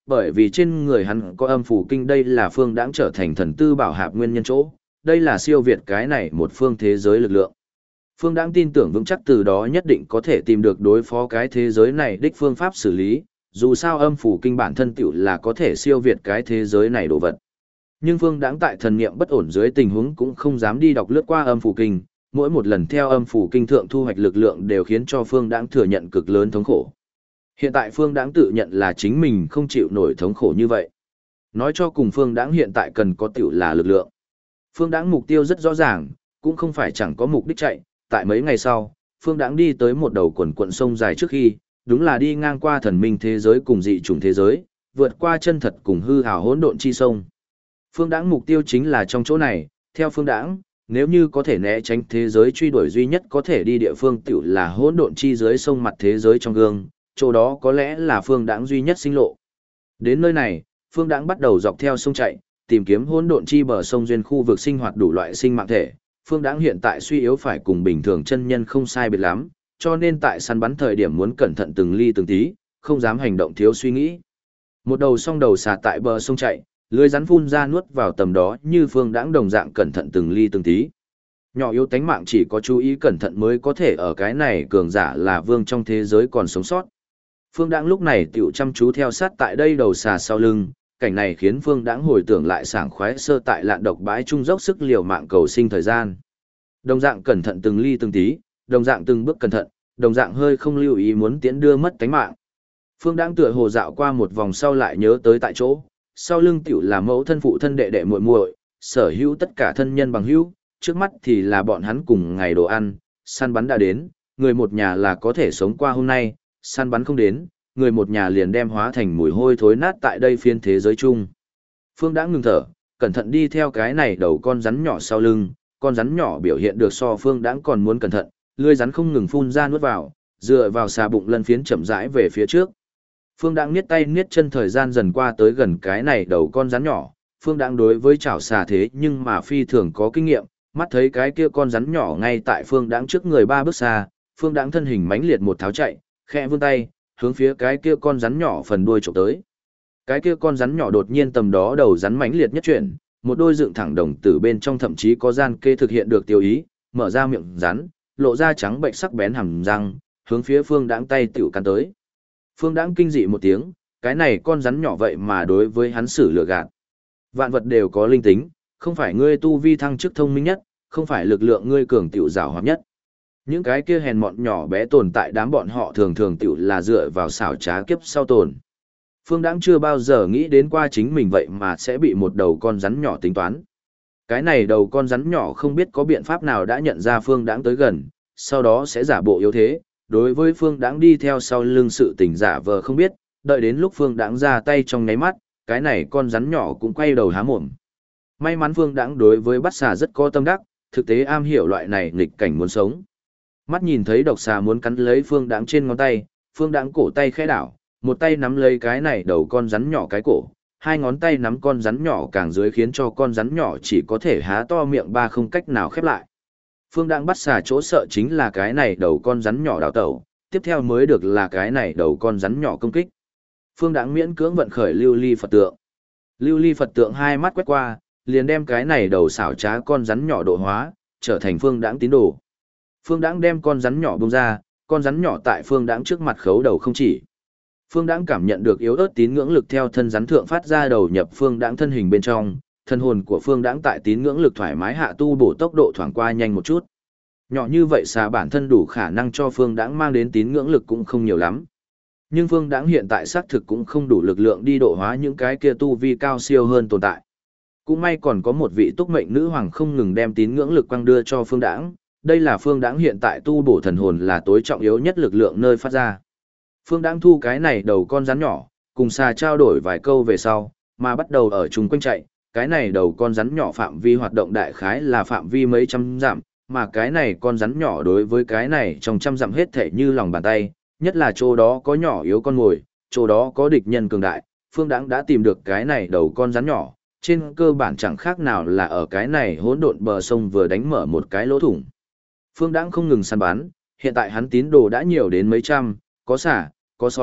Speaker 1: bởi vì trên người hắn có âm phủ kinh, đây là Phương Đãng trở thành thần tư bảo hạp nguyên nhân chỗ, đây là siêu việt cái này một phương thế giới lực lượng. Phương Đãng tin tưởng vững chắc từ đó nhất định có thể tìm được đối phó cái thế giới này đích phương pháp xử lý, dù sao âm phủ kinh bản thân tiểu là có thể siêu việt cái thế giới này đồ vật. Nhưng Phương Đãng tại thần niệm bất ổn dưới tình huống cũng không dám đi đọc lướt qua âm phủ kinh, mỗi một lần theo âm phủ kinh thượng thu hoạch lực lượng đều khiến cho Phương Đãng thừa nhận cực lớn thống khổ. Hiện tại Phương Đãng tự nhận là chính mình không chịu nổi thống khổ như vậy. Nói cho cùng Phương Đãng hiện tại cần có tiểu là lực lượng. Phương Đãng mục tiêu rất rõ ràng, cũng không phải chẳng có mục đích chạy. Tại mấy ngày sau, Phương Đãng đi tới một đầu quần quận sông dài trước khi, đúng là đi ngang qua thần minh thế giới cùng dị chủng thế giới, vượt qua chân thật cùng hư ảo hỗn độn chi sông. Phương Đãng mục tiêu chính là trong chỗ này, theo Phương Đãng, nếu như có thể né tránh thế giới truy đuổi duy nhất có thể đi địa phương tiểu là hỗn độn chi dưới sông mặt thế giới trong gương, chỗ đó có lẽ là Phương Đãng duy nhất sinh lộ. Đến nơi này, Phương Đãng bắt đầu dọc theo sông chạy, tìm kiếm hỗn độn chi bờ sông duyên khu vực sinh hoạt đủ loại sinh mạng thể. Phương Đãng hiện tại suy yếu phải cùng bình thường chân nhân không sai biệt lắm, cho nên tại săn bắn thời điểm muốn cẩn thận từng ly từng tí, không dám hành động thiếu suy nghĩ. Một đầu song đầu xà tại bờ sông chạy, lưới rắn phun ra nuốt vào tầm đó, như Phương Đãng đồng dạng cẩn thận từng ly từng tí. Nhỏ yếu tánh mạng chỉ có chú ý cẩn thận mới có thể ở cái này cường giả là vương trong thế giới còn sống sót. Phương Đãng lúc này tiểu chăm chú theo sát tại đây đầu xà sau lưng, cảnh này khiến Phương Đãng hồi tưởng lại sảng khoái sơ tại lạn độc bãi trung dốc sức liều mạng cầu sinh thời gian. Đồng dạng cẩn thận từng ly từng tí, đồng dạng từng bước cẩn thận, đồng dạng hơi không lưu ý muốn tiễn đưa mất tánh mạng. Phương Đãng tựa hồ dạo qua một vòng sau lại nhớ tới tại chỗ, sau lưng tiểu là mẫu thân phụ thân đệ đệ muội muội, sở hữu tất cả thân nhân bằng hữu, trước mắt thì là bọn hắn cùng ngày đồ ăn, săn bắn đã đến, người một nhà là có thể sống qua hôm nay, săn bắn không đến, người một nhà liền đem hóa thành mùi hôi thối nát tại đây phiên thế giới chung. Phương Đãng ngừng thở, cẩn thận đi theo cái này đầu con rắn nhỏ sau lưng, con rắn nhỏ biểu hiện được so Phương Đãng còn muốn cẩn thận, lưỡi rắn không ngừng phun ra nuốt vào, dựa vào xà bụng lân phiến chậm rãi về phía trước. Phương Đãng niết tay niết chân thời gian dần qua tới gần cái này đầu con rắn nhỏ, Phương Đãng đối với chảo xà thế nhưng mà phi thường có kinh nghiệm, mắt thấy cái kia con rắn nhỏ ngay tại Phương Đãng trước người 3 bước xa, Phương Đãng thân hình mãnh liệt một tháo chạy, khẽ vươn tay, hướng phía cái kia con rắn nhỏ phần đuôi chụp tới. Cái kia con rắn nhỏ đột nhiên tầm đó đầu rắn mãnh liệt nhất chuyển, một đôi dựng thẳng đồng tử bên trong thậm chí có gian kê thực hiện được tiêu ý, mở ra miệng rắn, lộ ra trắng bệnh sắc bén hàm răng, hướng phía Phương Đãng tay tiểu cắn tới. Phương Đãng kinh dị một tiếng, cái này con rắn nhỏ vậy mà đối với hắn xử lừa gạt. Vạn vật đều có linh tính, không phải ngươi tu vi thăng chức thông minh nhất, không phải lực lượng ngươi cường tiểu giàu hoạt nhất. Những cái kia hèn mọn nhỏ bé tồn tại đám bọn họ thường thường tiểu là dựa vào xảo trá kiếp sau tồn. Phương Đãng chưa bao giờ nghĩ đến qua chính mình vậy mà sẽ bị một đầu con rắn nhỏ tính toán. Cái này đầu con rắn nhỏ không biết có biện pháp nào đã nhận ra Phương Đãng tới gần, sau đó sẽ giả bộ yếu thế, đối với Phương Đãng đi theo sau lưng sự tình giả vờ không biết, đợi đến lúc Phương Đãng ra tay trong nháy mắt, cái này con rắn nhỏ cũng quay đầu há mồm. May mắn Phương Đãng đối với bắt xà rất có tâm đắc, thực tế am hiểu loại này nghịch cảnh muốn sống. Mắt nhìn thấy độc xà muốn cắn lấy Phương Đãng trên ngón tay, Phương Đãng cổ tay khẽ đảo, một tay nắm lấy cái này đầu con rắn nhỏ cái cổ, hai ngón tay nắm con rắn nhỏ càng dưới khiến cho con rắn nhỏ chỉ có thể há to miệng ba không cách nào khép lại. Phương Đãng bắt xà chỗ sợ chính là cái này đầu con rắn nhỏ đào tẩu, tiếp theo mới được là cái này đầu con rắn nhỏ công kích. Phương Đãng miễn cưỡng vận khởi lưu ly Phật tượng. Lưu ly Phật tượng hai mắt quét qua, liền đem cái này đầu xảo trá con rắn nhỏ độ hóa, trở thành Phương Đãng tín đồ. Phương Đãng đem con rắn nhỏ bung ra, con rắn nhỏ tại Phương Đãng trước mặt khấu đầu không chỉ. Phương Đãng cảm nhận được yếu ớt tín ngưỡng lực theo thân rắn thượng phát ra đầu nhập Phương Đãng thân hình bên trong, thân hồn của Phương Đãng tại tín ngưỡng lực thoải mái hạ tu bổ tốc độ thoảng qua nhanh một chút. Nhỏ như vậy xà bản thân đủ khả năng cho Phương Đãng mang đến tín ngưỡng lực cũng không nhiều lắm. Nhưng Phương Đãng hiện tại xác thực cũng không đủ lực lượng đi độ hóa những cái kia tu vi cao siêu hơn tồn tại. Cũng may còn có một vị túc mệnh nữ hoàng không ngừng đem tín ngưỡng lực quăng đưa cho Phương Đãng, đây là Phương Đãng hiện tại tu bổ thần hồn là tối trọng yếu nhất lực lượng nơi phát ra. Phương Đãng thu cái này đầu con rắn nhỏ, cùng xà trao đổi vài câu về sau, mà bắt đầu ở chung quanh chạy, cái này đầu con rắn nhỏ phạm vi hoạt động đại khái là phạm vi mấy trăm dặm, mà cái này con rắn nhỏ đối với cái này trong trăm dặm hết thể như lòng bàn tay, nhất là chỗ đó có nhỏ yếu con mồi, chỗ đó có địch nhân cường đại, Phương Đãng đã tìm được cái này đầu con rắn nhỏ, trên cơ bản chẳng khác nào là ở cái này hỗn độn bờ sông vừa đánh mở một cái lỗ thủng. Phương Đãng không ngừng săn bắn, hiện tại hắn tín đồ đã nhiều đến mấy trăm, có xả, có sói,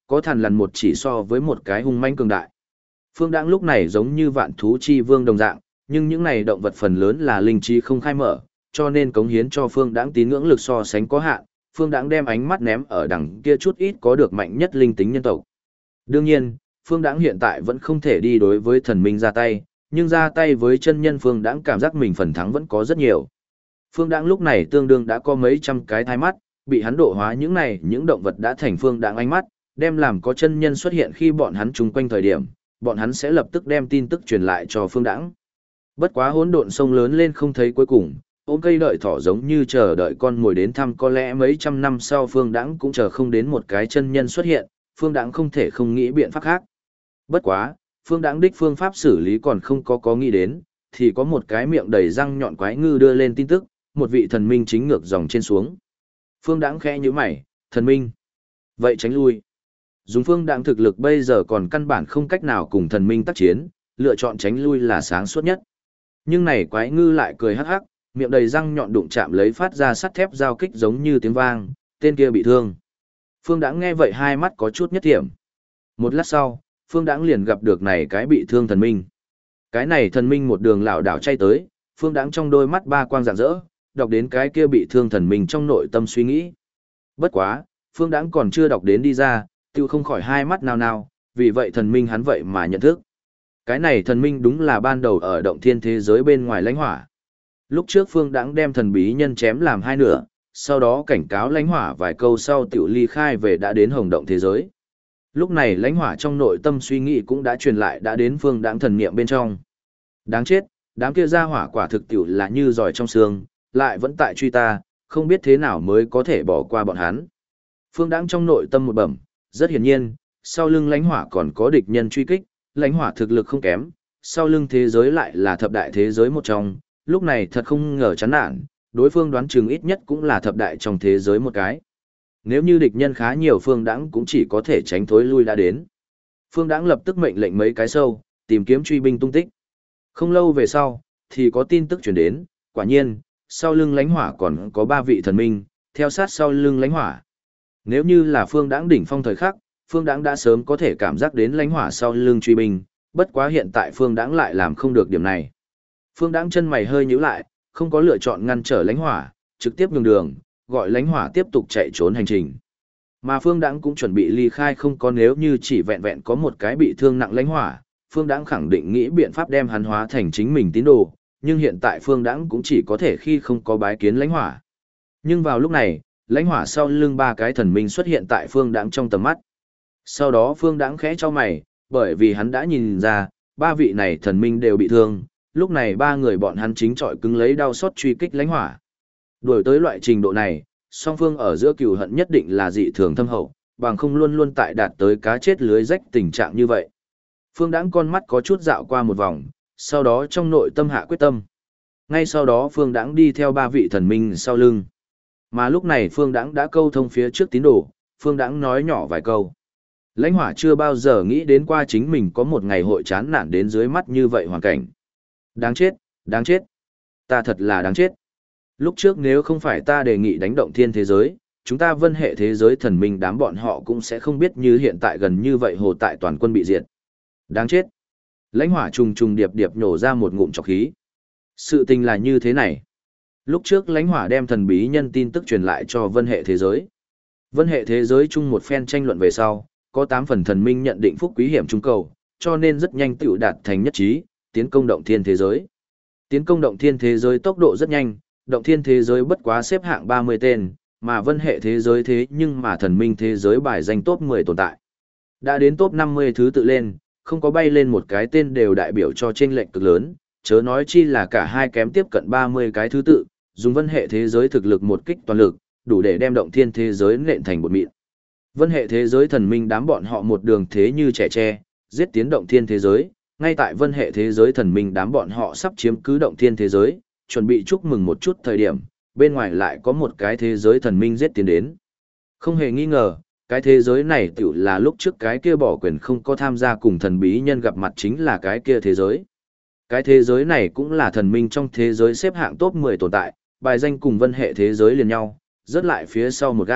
Speaker 1: có thằn lằn một chỉ so với một cái hung manh cường đại. Phương Đãng lúc này giống như vạn thú chi vương đồng dạng, nhưng những này động vật phần lớn là linh trí không khai mở, cho nên cống hiến cho Phương Đãng tín ngưỡng lực so sánh có hạn. Phương Đãng đem ánh mắt ném ở đằng kia chút ít có được mạnh nhất linh tính nhân tộc. Đương nhiên, Phương Đãng hiện tại vẫn không thể đi đối với thần minh ra tay, nhưng ra tay với chân nhân Phương Đãng cảm giác mình phần thắng vẫn có rất nhiều. Phương Đãng lúc này tương đương đã có mấy trăm cái thai mắt, bị hắn độ hóa những động vật đã thành Phương Đãng ánh mắt, đem làm có chân nhân xuất hiện khi bọn hắn chung quanh thời điểm, bọn hắn sẽ lập tức đem tin tức truyền lại cho Phương Đãng. Bất quá hỗn độn sông lớn lên không thấy cuối cùng, ôm cây đợi thỏ giống như chờ đợi con mồi đến thăm, có lẽ mấy trăm năm sau Phương Đãng cũng chờ không đến một cái chân nhân xuất hiện, Phương Đãng không thể không nghĩ biện pháp khác. Bất quá, Phương Đãng đích phương pháp xử lý còn không có nghĩ đến, thì có một cái miệng đầy răng nhọn quái ngư đưa lên tin tức, một vị thần minh chính ngược dòng trên xuống. Phương Đãng khẽ nhíu mày, thần minh. Vậy tránh lui. Dùng Phương Đãng thực lực bây giờ còn căn bản không cách nào cùng thần minh tác chiến, lựa chọn tránh lui là sáng suốt nhất. Nhưng này quái ngư lại cười hắc hắc, miệng đầy răng nhọn đụng chạm lấy phát ra sắt thép giao kích giống như tiếng vang, tên kia bị thương. Phương Đãng nghe vậy hai mắt có chút nhất thiểm. Một lát sau, Phương Đãng liền gặp được này cái bị thương thần minh. Cái này thần minh một đường lảo đảo chay tới, Phương Đãng trong đôi mắt ba quang rạng rỡ, đọc đến cái kia bị thương thần minh trong nội tâm suy nghĩ. Bất quá, Phương Đãng còn chưa đọc đến đi ra, tiêu không khỏi hai mắt nao nao, vì vậy thần minh hắn vậy mà nhận thức. Cái này thần minh đúng là ban đầu ở động thiên thế giới bên ngoài lãnh hỏa. Lúc trước Phương Đãng đem thần bí nhân chém làm hai nửa, sau đó cảnh cáo lãnh hỏa vài câu sau tiểu ly khai về đã đến hồng động thế giới. Lúc này lãnh hỏa trong nội tâm suy nghĩ cũng đã truyền lại đã đến Phương Đãng thần niệm bên trong. Đáng chết, đám kia ra hỏa quả thực tiểu là như giỏi trong xương, lại vẫn tại truy ta, không biết thế nào mới có thể bỏ qua bọn hắn. Phương Đãng trong nội tâm một bẩm, rất hiển nhiên, sau lưng lãnh hỏa còn có địch nhân truy kích, lãnh hỏa thực lực không kém, sau lưng thế giới lại là thập đại thế giới một trong, lúc này thật không ngờ chán nản, đối phương đoán chừng ít nhất cũng là thập đại trong thế giới một cái. Nếu như địch nhân khá nhiều, Phương Đãng cũng chỉ có thể tránh thối lui đã đến. Phương Đãng lập tức mệnh lệnh mấy cái sâu, tìm kiếm truy binh tung tích. Không lâu về sau, thì có tin tức truyền đến, quả nhiên, sau lưng lãnh hỏa còn có 3 vị thần minh, theo sát sau lưng lãnh hỏa. Nếu như là Phương Đãng đỉnh phong thời khắc, Phương Đãng đã sớm có thể cảm giác đến lãnh hỏa sau lưng truy binh, bất quá hiện tại Phương Đãng lại làm không được điểm này. Phương Đãng chân mày hơi nhíu lại, không có lựa chọn ngăn trở lãnh hỏa, trực tiếp nhường đường, gọi lãnh hỏa tiếp tục chạy trốn hành trình. Mà Phương Đãng cũng chuẩn bị ly khai, không có nếu như chỉ vẹn vẹn có một cái bị thương nặng lãnh hỏa, Phương Đãng khẳng định nghĩ biện pháp đem hắn hóa thành chính mình tín đồ, nhưng hiện tại Phương Đãng cũng chỉ có thể khi không có bái kiến lãnh hỏa. Nhưng vào lúc này, lãnh hỏa sau lưng 3 cái thần minh xuất hiện tại Phương Đãng trong tầm mắt. Sau đó Phương Đãng khẽ chau mày, bởi vì hắn đã nhìn ra, 3 vị này thần minh đều bị thương, lúc này 3 người bọn hắn chính trọi cứng lấy đau xót truy kích lãnh hỏa. Đuổi tới loại trình độ này, song phương ở giữa cừu hận nhất định là dị thường thâm hậu, bằng không luôn luôn tại đạt tới cá chết lưới rách tình trạng như vậy. Phương Đãng con mắt có chút dạo qua một vòng, sau đó trong nội tâm hạ quyết tâm. Ngay sau đó Phương Đãng đi theo 3 vị thần minh sau lưng. Mà lúc này Phương Đãng đã câu thông phía trước tín đồ, Phương Đãng nói nhỏ vài câu. Lãnh hỏa chưa bao giờ nghĩ đến qua chính mình có một ngày hội chán nản đến dưới mắt như vậy hoàn cảnh. Đáng chết, đáng chết. Ta thật là đáng chết. Lúc trước nếu không phải ta đề nghị đánh động thiên thế giới, chúng ta vân hệ thế giới thần minh đám bọn họ cũng sẽ không biết như hiện tại gần như vậy hồ tại toàn quân bị diệt. Đáng chết. Lãnh hỏa trùng trùng điệp điệp nhổ ra một ngụm trọc khí. Sự tình là như thế này. Lúc trước lãnh hỏa đem thần bí nhân tin tức truyền lại cho vân hệ thế giới. Vân hệ thế giới chung một phen tranh luận về sau, có 8 phần thần minh nhận định phúc quý hiểm trung cầu, cho nên rất nhanh tựu đạt thành nhất trí, tiến công động thiên thế giới. Tiến công động thiên thế giới tốc độ rất nhanh, động thiên thế giới bất quá xếp hạng 30 tên, mà vân hệ thế giới thế nhưng mà thần minh thế giới bài danh top 10 tồn tại. Đã đến top 50 thứ tự lên, không có bay lên một cái tên đều đại biểu cho chênh lệch cực lớn, chớ nói chi là cả hai kém tiếp cận 30 cái thứ tự, dùng vân hệ thế giới thực lực một kích toàn lực, đủ để đem động thiên thế giới nện thành bột mịn. Vân hệ thế giới thần minh đám bọn họ một đường thế như trẻ tre, giết tiến động thiên thế giới, ngay tại vân hệ thế giới thần minh đám bọn họ sắp chiếm cứ động thiên thế giới, chuẩn bị chúc mừng một chút thời điểm, bên ngoài lại có một cái thế giới thần minh giết tiến đến. Không hề nghi ngờ, cái thế giới này tiểu là lúc trước cái kia bỏ quyền không có tham gia cùng thần bí nhân gặp mặt chính là cái kia thế giới. Cái thế giới này cũng là thần minh trong thế giới xếp hạng top 10 tồn tại, bài danh cùng vân hệ thế giới liền nhau, rớt lại phía sau một gã,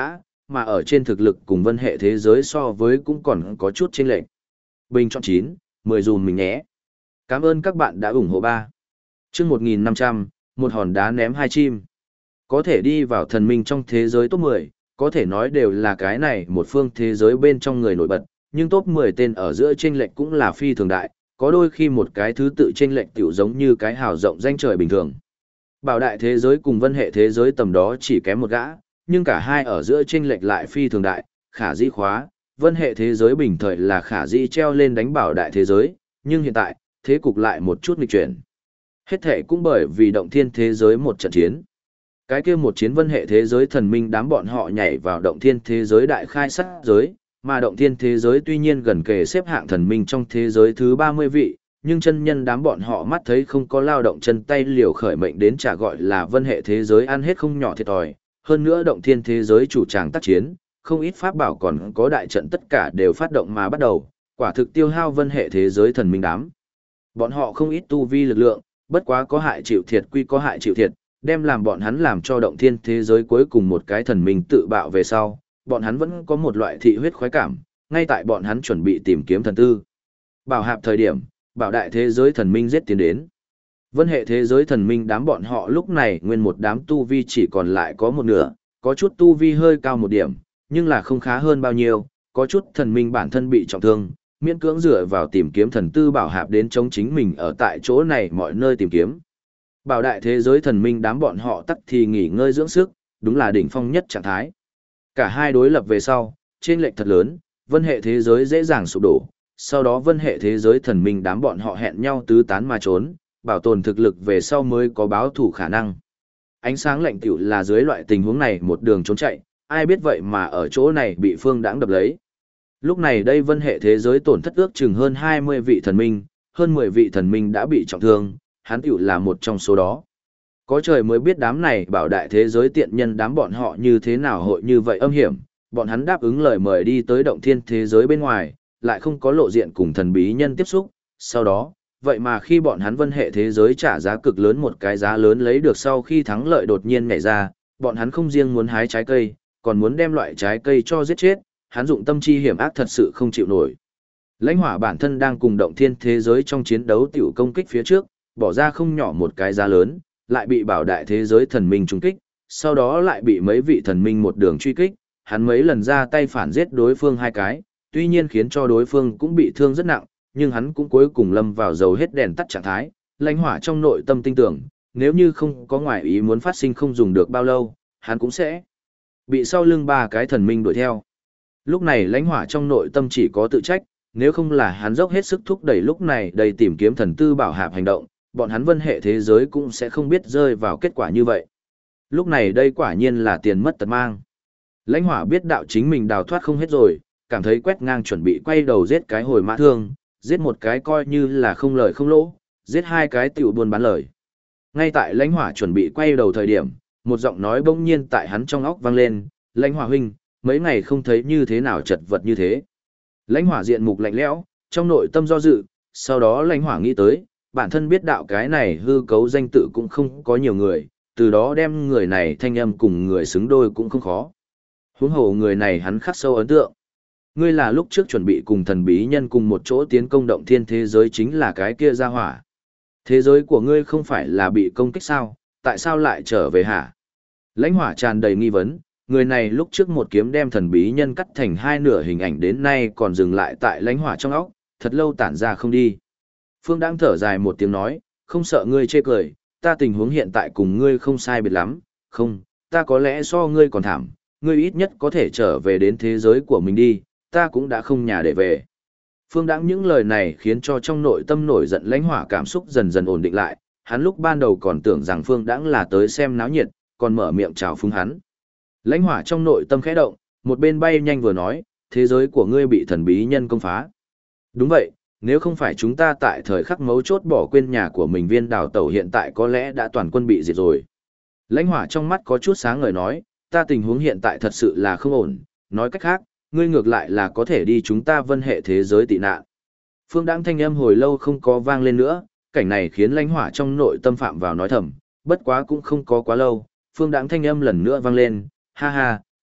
Speaker 1: mà ở trên thực lực cùng vân hệ thế giới so với cũng còn có chút chênh lệch. Bình chọn 9, 10 dùm mình nhé. Cảm ơn các bạn đã ủng hộ 3. Chương 1500, một hòn đá ném hai chim. Có thể đi vào thần minh trong thế giới top 10, có thể nói đều là cái này một phương thế giới bên trong người nổi bật, nhưng top 10 tên ở giữa chênh lệch cũng là phi thường đại, có đôi khi một cái thứ tự chênh lệch tiểu giống như cái hào rộng danh trời bình thường. Bảo đại thế giới cùng vân hệ thế giới tầm đó chỉ kém một gã, nhưng cả hai ở giữa chênh lệch lại phi thường đại, khả dĩ khóa, vân hệ thế giới bình thời là khả dĩ treo lên đánh bảo đại thế giới, nhưng hiện tại, thế cục lại một chút nghịch chuyển. Hết thể cũng bởi vì động thiên thế giới một trận chiến. Cái kia một chiến vân hệ thế giới thần minh đám bọn họ nhảy vào động thiên thế giới đại khai sát giới, mà động thiên thế giới tuy nhiên gần kề xếp hạng thần minh trong thế giới thứ 30 vị, nhưng chân nhân đám bọn họ mắt thấy không có lao động chân tay liều khởi mệnh đến trả gọi là vân hệ thế giới ăn hết không nhỏ thiệt thòi. Hơn nữa động thiên thế giới chủ tràng tác chiến, không ít pháp bảo còn có đại trận tất cả đều phát động mà bắt đầu, quả thực tiêu hao vân hệ thế giới thần minh đám. Bọn họ không ít tu vi lực lượng, bất quá có hại chịu thiệt quy có hại chịu thiệt, đem làm bọn hắn làm cho động thiên thế giới cuối cùng một cái thần minh tự bạo về sau, bọn hắn vẫn có một loại thị huyết khoái cảm, ngay tại bọn hắn chuẩn bị tìm kiếm thần tư. Bảo hạp thời điểm, bảo đại thế giới thần minh giết tiến đến. Vân hệ thế giới thần minh đám bọn họ lúc này nguyên một đám tu vi chỉ còn lại có một nửa, có chút tu vi hơi cao một điểm, nhưng là không khá hơn bao nhiêu, có chút thần minh bản thân bị trọng thương, miễn cưỡng dựa vào tìm kiếm thần tư bảo hạp đến chống chính mình ở tại chỗ này mọi nơi tìm kiếm. Bảo đại thế giới thần minh đám bọn họ tắc thì nghỉ ngơi dưỡng sức, đúng là đỉnh phong nhất trạng thái. Cả hai đối lập về sau, trên lệch thật lớn, vân hệ thế giới dễ dàng sụp đổ, sau đó vân hệ thế giới thần minh đám bọn họ hẹn nhau tứ tán mà trốn, bảo tồn thực lực về sau mới có báo thủ khả năng. Ánh sáng lạnh tiểu là dưới loại tình huống này một đường trốn chạy, ai biết vậy mà ở chỗ này bị phương đãng đập lấy. Lúc này đây vân hệ thế giới tổn thất ước chừng hơn 20 vị thần minh, hơn 10 vị thần minh đã bị trọng thương, hắn tiểu là một trong số đó. Có trời mới biết đám này bảo đại thế giới tiện nhân đám bọn họ như thế nào hội như vậy âm hiểm, bọn hắn đáp ứng lời mời đi tới động thiên thế giới bên ngoài, lại không có lộ diện cùng thần bí nhân tiếp xúc, sau đó, vậy mà khi bọn hắn vân hệ thế giới trả giá cực lớn một cái giá lớn lấy được sau khi thắng lợi đột nhiên nhảy ra, bọn hắn không riêng muốn hái trái cây, còn muốn đem loại trái cây cho giết chết, hắn dụng tâm chi hiểm ác thật sự không chịu nổi. Lãnh hỏa bản thân đang cùng động thiên thế giới trong chiến đấu tiểu công kích phía trước, bỏ ra không nhỏ một cái giá lớn, lại bị bảo đại thế giới thần minh trúng kích, sau đó lại bị mấy vị thần minh một đường truy kích, hắn mấy lần ra tay phản giết đối phương hai cái, tuy nhiên khiến cho đối phương cũng bị thương rất nặng, nhưng hắn cũng cuối cùng lâm vào dầu hết đèn tắt trạng thái, lãnh hỏa trong nội tâm tin tưởng, nếu như không có ngoại ý muốn phát sinh không dùng được bao lâu, hắn cũng sẽ bị sau lưng ba cái thần minh đuổi theo. Lúc này lãnh hỏa trong nội tâm chỉ có tự trách, nếu không là hắn dốc hết sức thúc đẩy lúc này đầy tìm kiếm thần tư bảo hạp hành động, bọn hắn vân hệ thế giới cũng sẽ không biết rơi vào kết quả như vậy. Lúc này đây quả nhiên là tiền mất tật mang. Lãnh hỏa biết đạo chính mình đào thoát không hết rồi, cảm thấy quét ngang chuẩn bị quay đầu giết cái hồi mã thương, giết một cái coi như là không lời không lỗ, giết hai cái tiểu buôn bán lời. Ngay tại lãnh hỏa chuẩn bị quay đầu thời điểm, một giọng nói bỗng nhiên tại hắn trong óc vang lên, lãnh hỏa huynh, mấy ngày không thấy như thế nào chật vật như thế. Lãnh hỏa diện mục lạnh lẽo, trong nội tâm do dự, sau đó lãnh hỏa nghĩ tới, bản thân biết đạo cái này hư cấu danh tự cũng không có nhiều người, từ đó đem người này thanh âm cùng người xứng đôi cũng không khó. Huống hồ người này hắn khắc sâu ấn tượng. Ngươi là lúc trước chuẩn bị cùng thần bí nhân cùng một chỗ tiến công động thiên thế giới chính là cái kia ra hỏa. Thế giới của ngươi không phải là bị công kích sao, tại sao lại trở về hả? Lãnh hỏa tràn đầy nghi vấn, người này lúc trước một kiếm đem thần bí nhân cắt thành hai nửa hình ảnh đến nay còn dừng lại tại lãnh hỏa trong óc, thật lâu tản ra không đi. Phương đang thở dài một tiếng nói, không sợ ngươi chê cười, ta tình huống hiện tại cùng ngươi không sai biệt lắm, không, ta có lẽ so ngươi còn thảm, ngươi ít nhất có thể trở về đến thế giới của mình đi, ta cũng đã không nhà để về. Phương Đãng những lời này khiến cho trong nội tâm nổi giận lãnh hỏa cảm xúc dần dần ổn định lại, hắn lúc ban đầu còn tưởng rằng Phương Đãng là tới xem náo nhiệt, còn mở miệng chào phúng hắn. Lãnh hỏa trong nội tâm khẽ động, một bên bay nhanh vừa nói, thế giới của ngươi bị thần bí nhân công phá. Đúng vậy, nếu không phải chúng ta tại thời khắc mấu chốt bỏ quên nhà của mình viên đào tẩu hiện tại có lẽ đã toàn quân bị diệt rồi. Lãnh hỏa trong mắt có chút sáng ngời nói, ta tình huống hiện tại thật sự là không ổn, nói cách khác, ngươi ngược lại là có thể đi chúng ta vân hệ thế giới tị nạn. Phương Đãng thanh âm hồi lâu không có vang lên nữa, cảnh này khiến lãnh hỏa trong nội tâm phạm vào nói thầm, bất quá cũng không có quá lâu, Phương Đãng thanh âm lần nữa vang lên, ha ha,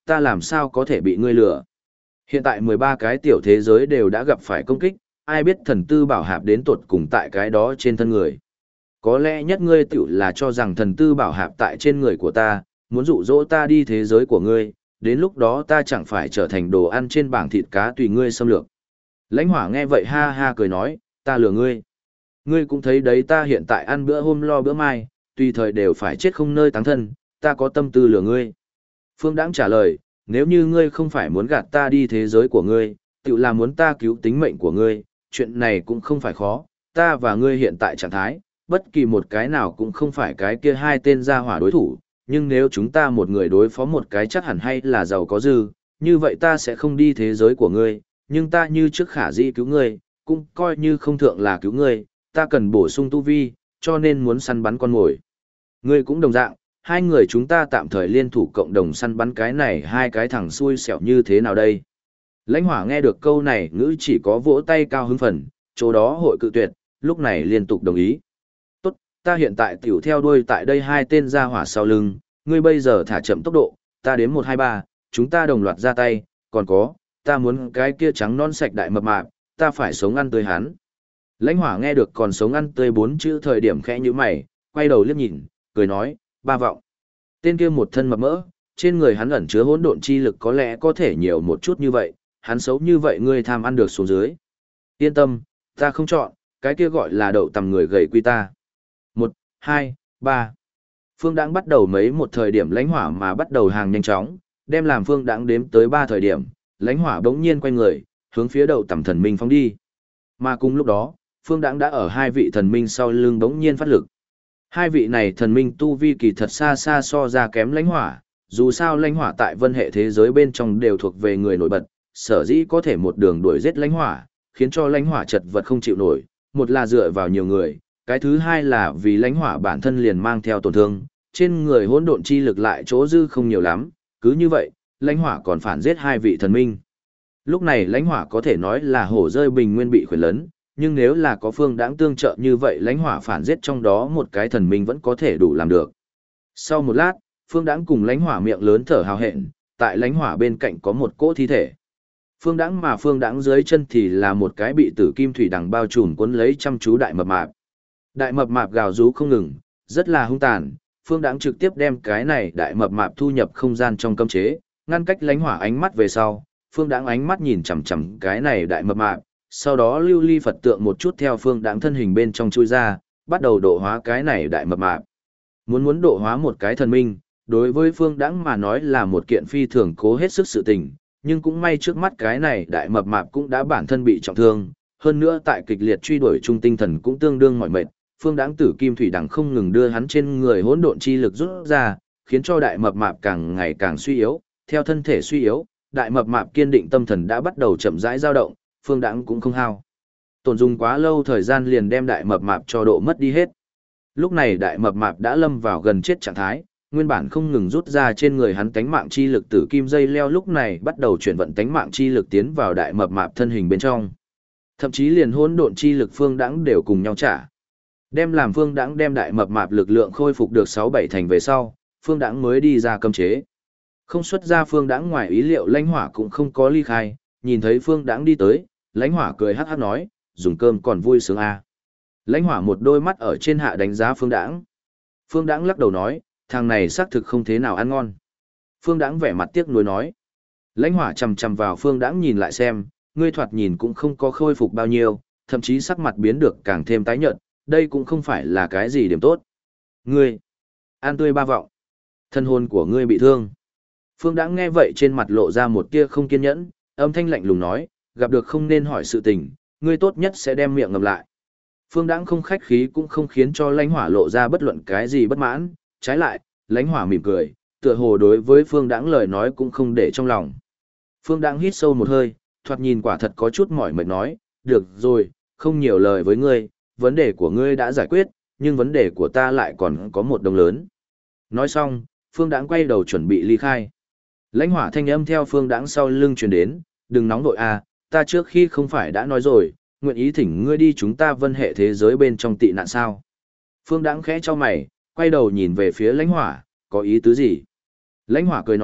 Speaker 1: ta làm sao có thể bị ngươi lừa. Hiện tại 13 cái tiểu thế giới đều đã gặp phải công kích, ai biết thần tư bảo hạp đến tột cùng tại cái đó trên thân người. Có lẽ nhất ngươi tiểu là cho rằng thần tư bảo hạp tại trên người của ta, muốn dụ dỗ ta đi thế giới của ngươi, đến lúc đó ta chẳng phải trở thành đồ ăn trên bảng thịt cá tùy ngươi xâm lược. Lãnh Hỏa nghe vậy ha ha cười nói, ta lừa ngươi. Ngươi cũng thấy đấy, ta hiện tại ăn bữa hôm lo bữa mai, tùy thời đều phải chết không nơi táng thân, ta có tâm tư lừa ngươi. Phương Đãng trả lời, nếu như ngươi không phải muốn gạt ta đi thế giới của ngươi, tự là muốn ta cứu tính mệnh của ngươi, chuyện này cũng không phải khó, ta và ngươi hiện tại trạng thái, bất kỳ một cái nào cũng không phải cái kia hai tên gia hỏa đối thủ, nhưng nếu chúng ta một người đối phó một cái chắc hẳn hay là giàu có dư, như vậy ta sẽ không đi thế giới của ngươi, nhưng ta như trước khả dĩ cứu ngươi, cũng coi như không thượng là cứu ngươi, ta cần bổ sung tu vi, cho nên muốn săn bắn con mồi. Ngươi cũng đồng dạng, hai người chúng ta tạm thời liên thủ cộng đồng săn bắn cái này hai cái thằng xui xẻo như thế nào đây? Lãnh Hỏa nghe được câu này ngữ chỉ có vỗ tay cao hứng phần, chỗ đó hội cự tuyệt, lúc này liên tục đồng ý. Tốt, ta hiện tại tiểu theo đuôi tại đây hai tên gia hỏa sau lưng, ngươi bây giờ thả chậm tốc độ, ta đếm 1 2 3, chúng ta đồng loạt ra tay, còn có, ta muốn cái kia trắng non sạch đại mập mạp, ta phải sống ăn tươi hắn. Lãnh Hỏa nghe được còn sống ăn tươi 4 chữ thời điểm khẽ như mày, quay đầu liếc nhìn, cười nói, ba vọng. Tên kia một thân mập mỡ, trên người hắn ẩn chứa hỗn độn chi lực có lẽ có thể nhiều một chút như vậy, hắn xấu như vậy ngươi tham ăn được xuống dưới. Yên tâm, ta không chọn, cái kia gọi là đậu tầm người gầy quy ta. 1, 2, 3. Phương Đãng bắt đầu mấy một thời điểm Lãnh Hỏa mà bắt đầu hàng nhanh chóng, đem làm Phương Đãng đếm tới 3 thời điểm, Lãnh Hỏa bỗng nhiên quay người, hướng phía đậu tầm thần minh phóng đi. Mà cùng lúc đó, Phương Đãng đã ở hai vị thần minh sau lưng bỗng nhiên phát lực. Hai vị này thần minh tu vi kỳ thật xa xa so ra kém Lãnh Hỏa, dù sao Lãnh Hỏa tại vân hệ thế giới bên trong đều thuộc về người nổi bật, sở dĩ có thể một đường đuổi giết Lãnh Hỏa, khiến cho Lãnh Hỏa chật vật không chịu nổi, một là dựa vào nhiều người, cái thứ hai là vì Lãnh Hỏa bản thân liền mang theo tổn thương, trên người hỗn độn chi lực lại chỗ dư không nhiều lắm, cứ như vậy, Lãnh Hỏa còn phản giết hai vị thần minh. Lúc này Lãnh Hỏa có thể nói là hổ rơi bình nguyên bị khuyển lấn, nhưng nếu là có Phương Đãng tương trợ như vậy Lãnh Hỏa phản giết trong đó một cái thần minh vẫn có thể đủ làm được. Sau một lát, Phương Đãng cùng Lãnh Hỏa miệng lớn thở hào hẹn, tại Lãnh Hỏa bên cạnh có một cỗ thi thể. Phương Đãng dưới chân thì là một cái bị tử kim thủy đằng bao trùm cuốn lấy chăm chú đại mập mạp. Đại mập mạp gào rú không ngừng, rất là hung tàn, Phương Đãng trực tiếp đem cái này đại mập mạp thu nhập không gian trong cấm chế, ngăn cách Lãnh Hỏa ánh mắt về sau, Phương Đãng ánh mắt nhìn chằm chằm cái này đại mập mạp, sau đó lưu ly Phật tượng một chút theo Phương Đãng thân hình bên trong chui ra, bắt đầu độ hóa cái này đại mập mạp. Muốn độ hóa một cái thần minh, đối với Phương Đãng mà nói là một kiện phi thường cố hết sức sự tình, nhưng cũng may trước mắt cái này đại mập mạp cũng đã bản thân bị trọng thương, hơn nữa tại kịch liệt truy đuổi trung tinh thần cũng tương đương mỏi mệt, Phương Đãng tử kim thủy đằng không ngừng đưa hắn trên người hỗn độn chi lực rút ra, khiến cho đại mập mạp càng ngày càng suy yếu, theo thân thể suy yếu, đại mập mạp kiên định tâm thần đã bắt đầu chậm rãi dao động, Phương Đãng cũng không hao tổn dùng quá lâu thời gian liền đem đại mập mạp cho độ mất đi hết. Lúc này đại mập mạp đã lâm vào gần chết trạng thái, nguyên bản không ngừng rút ra trên người hắn tánh mạng chi lực tử kim dây leo lúc này bắt đầu chuyển vận tánh mạng chi lực tiến vào đại mập mạp thân hình bên trong. Thậm chí liền hỗn độn chi lực Phương Đãng đều cùng nhau trả. Làm Phương Đãng đem đại mập mạp lực lượng khôi phục được 6-7 thành về sau, Phương Đãng mới đi ra cấm chế. Không xuất ra Phương Đãng ngoài ý liệu Lãnh Hỏa cũng không có ly khai, nhìn thấy Phương Đãng đi tới, Lãnh Hỏa cười hắc hắc nói, dùng cơm còn vui sướng à. Lãnh Hỏa một đôi mắt ở trên hạ đánh giá Phương Đãng. Phương Đãng lắc đầu nói, thằng này xác thực không thế nào ăn ngon. Phương Đãng vẻ mặt tiếc nuối nói. Lãnh Hỏa chằm chằm vào Phương Đãng nhìn lại xem, ngươi thoạt nhìn cũng không có khôi phục bao nhiêu, thậm chí sắc mặt biến được càng thêm tái nhợt, đây cũng không phải là cái gì điểm tốt. Ngươi, ăn tươi ba vọng, thân hồn của ngươi bị thương. Phương Đãng nghe vậy trên mặt lộ ra một tia không kiên nhẫn, âm thanh lạnh lùng nói, gặp được không nên hỏi sự tình, ngươi tốt nhất sẽ đem miệng ngậm lại. Phương Đãng không khách khí cũng không khiến cho Lãnh Hỏa lộ ra bất luận cái gì bất mãn, trái lại, Lãnh Hỏa mỉm cười, tựa hồ đối với Phương Đãng lời nói cũng không để trong lòng. Phương Đãng hít sâu một hơi, thoạt nhìn quả thật có chút mỏi mệt nói, được rồi, không nhiều lời với ngươi, vấn đề của ngươi đã giải quyết, nhưng vấn đề của ta lại còn có một đồng lớn. Nói xong, Phương Đãng quay đầu chuẩn bị ly khai. Lãnh Hỏa thanh âm theo Phương Đãng sau lưng truyền đến, đừng nóng vội à, ta trước khi không phải đã nói rồi, nguyện ý thỉnh ngươi đi chúng ta vân hệ thế giới bên trong tị nạn sao. Phương Đãng khẽ cho mày, quay đầu nhìn về phía Lãnh Hỏa, có ý tứ gì? Lãnh Hỏa cười nói,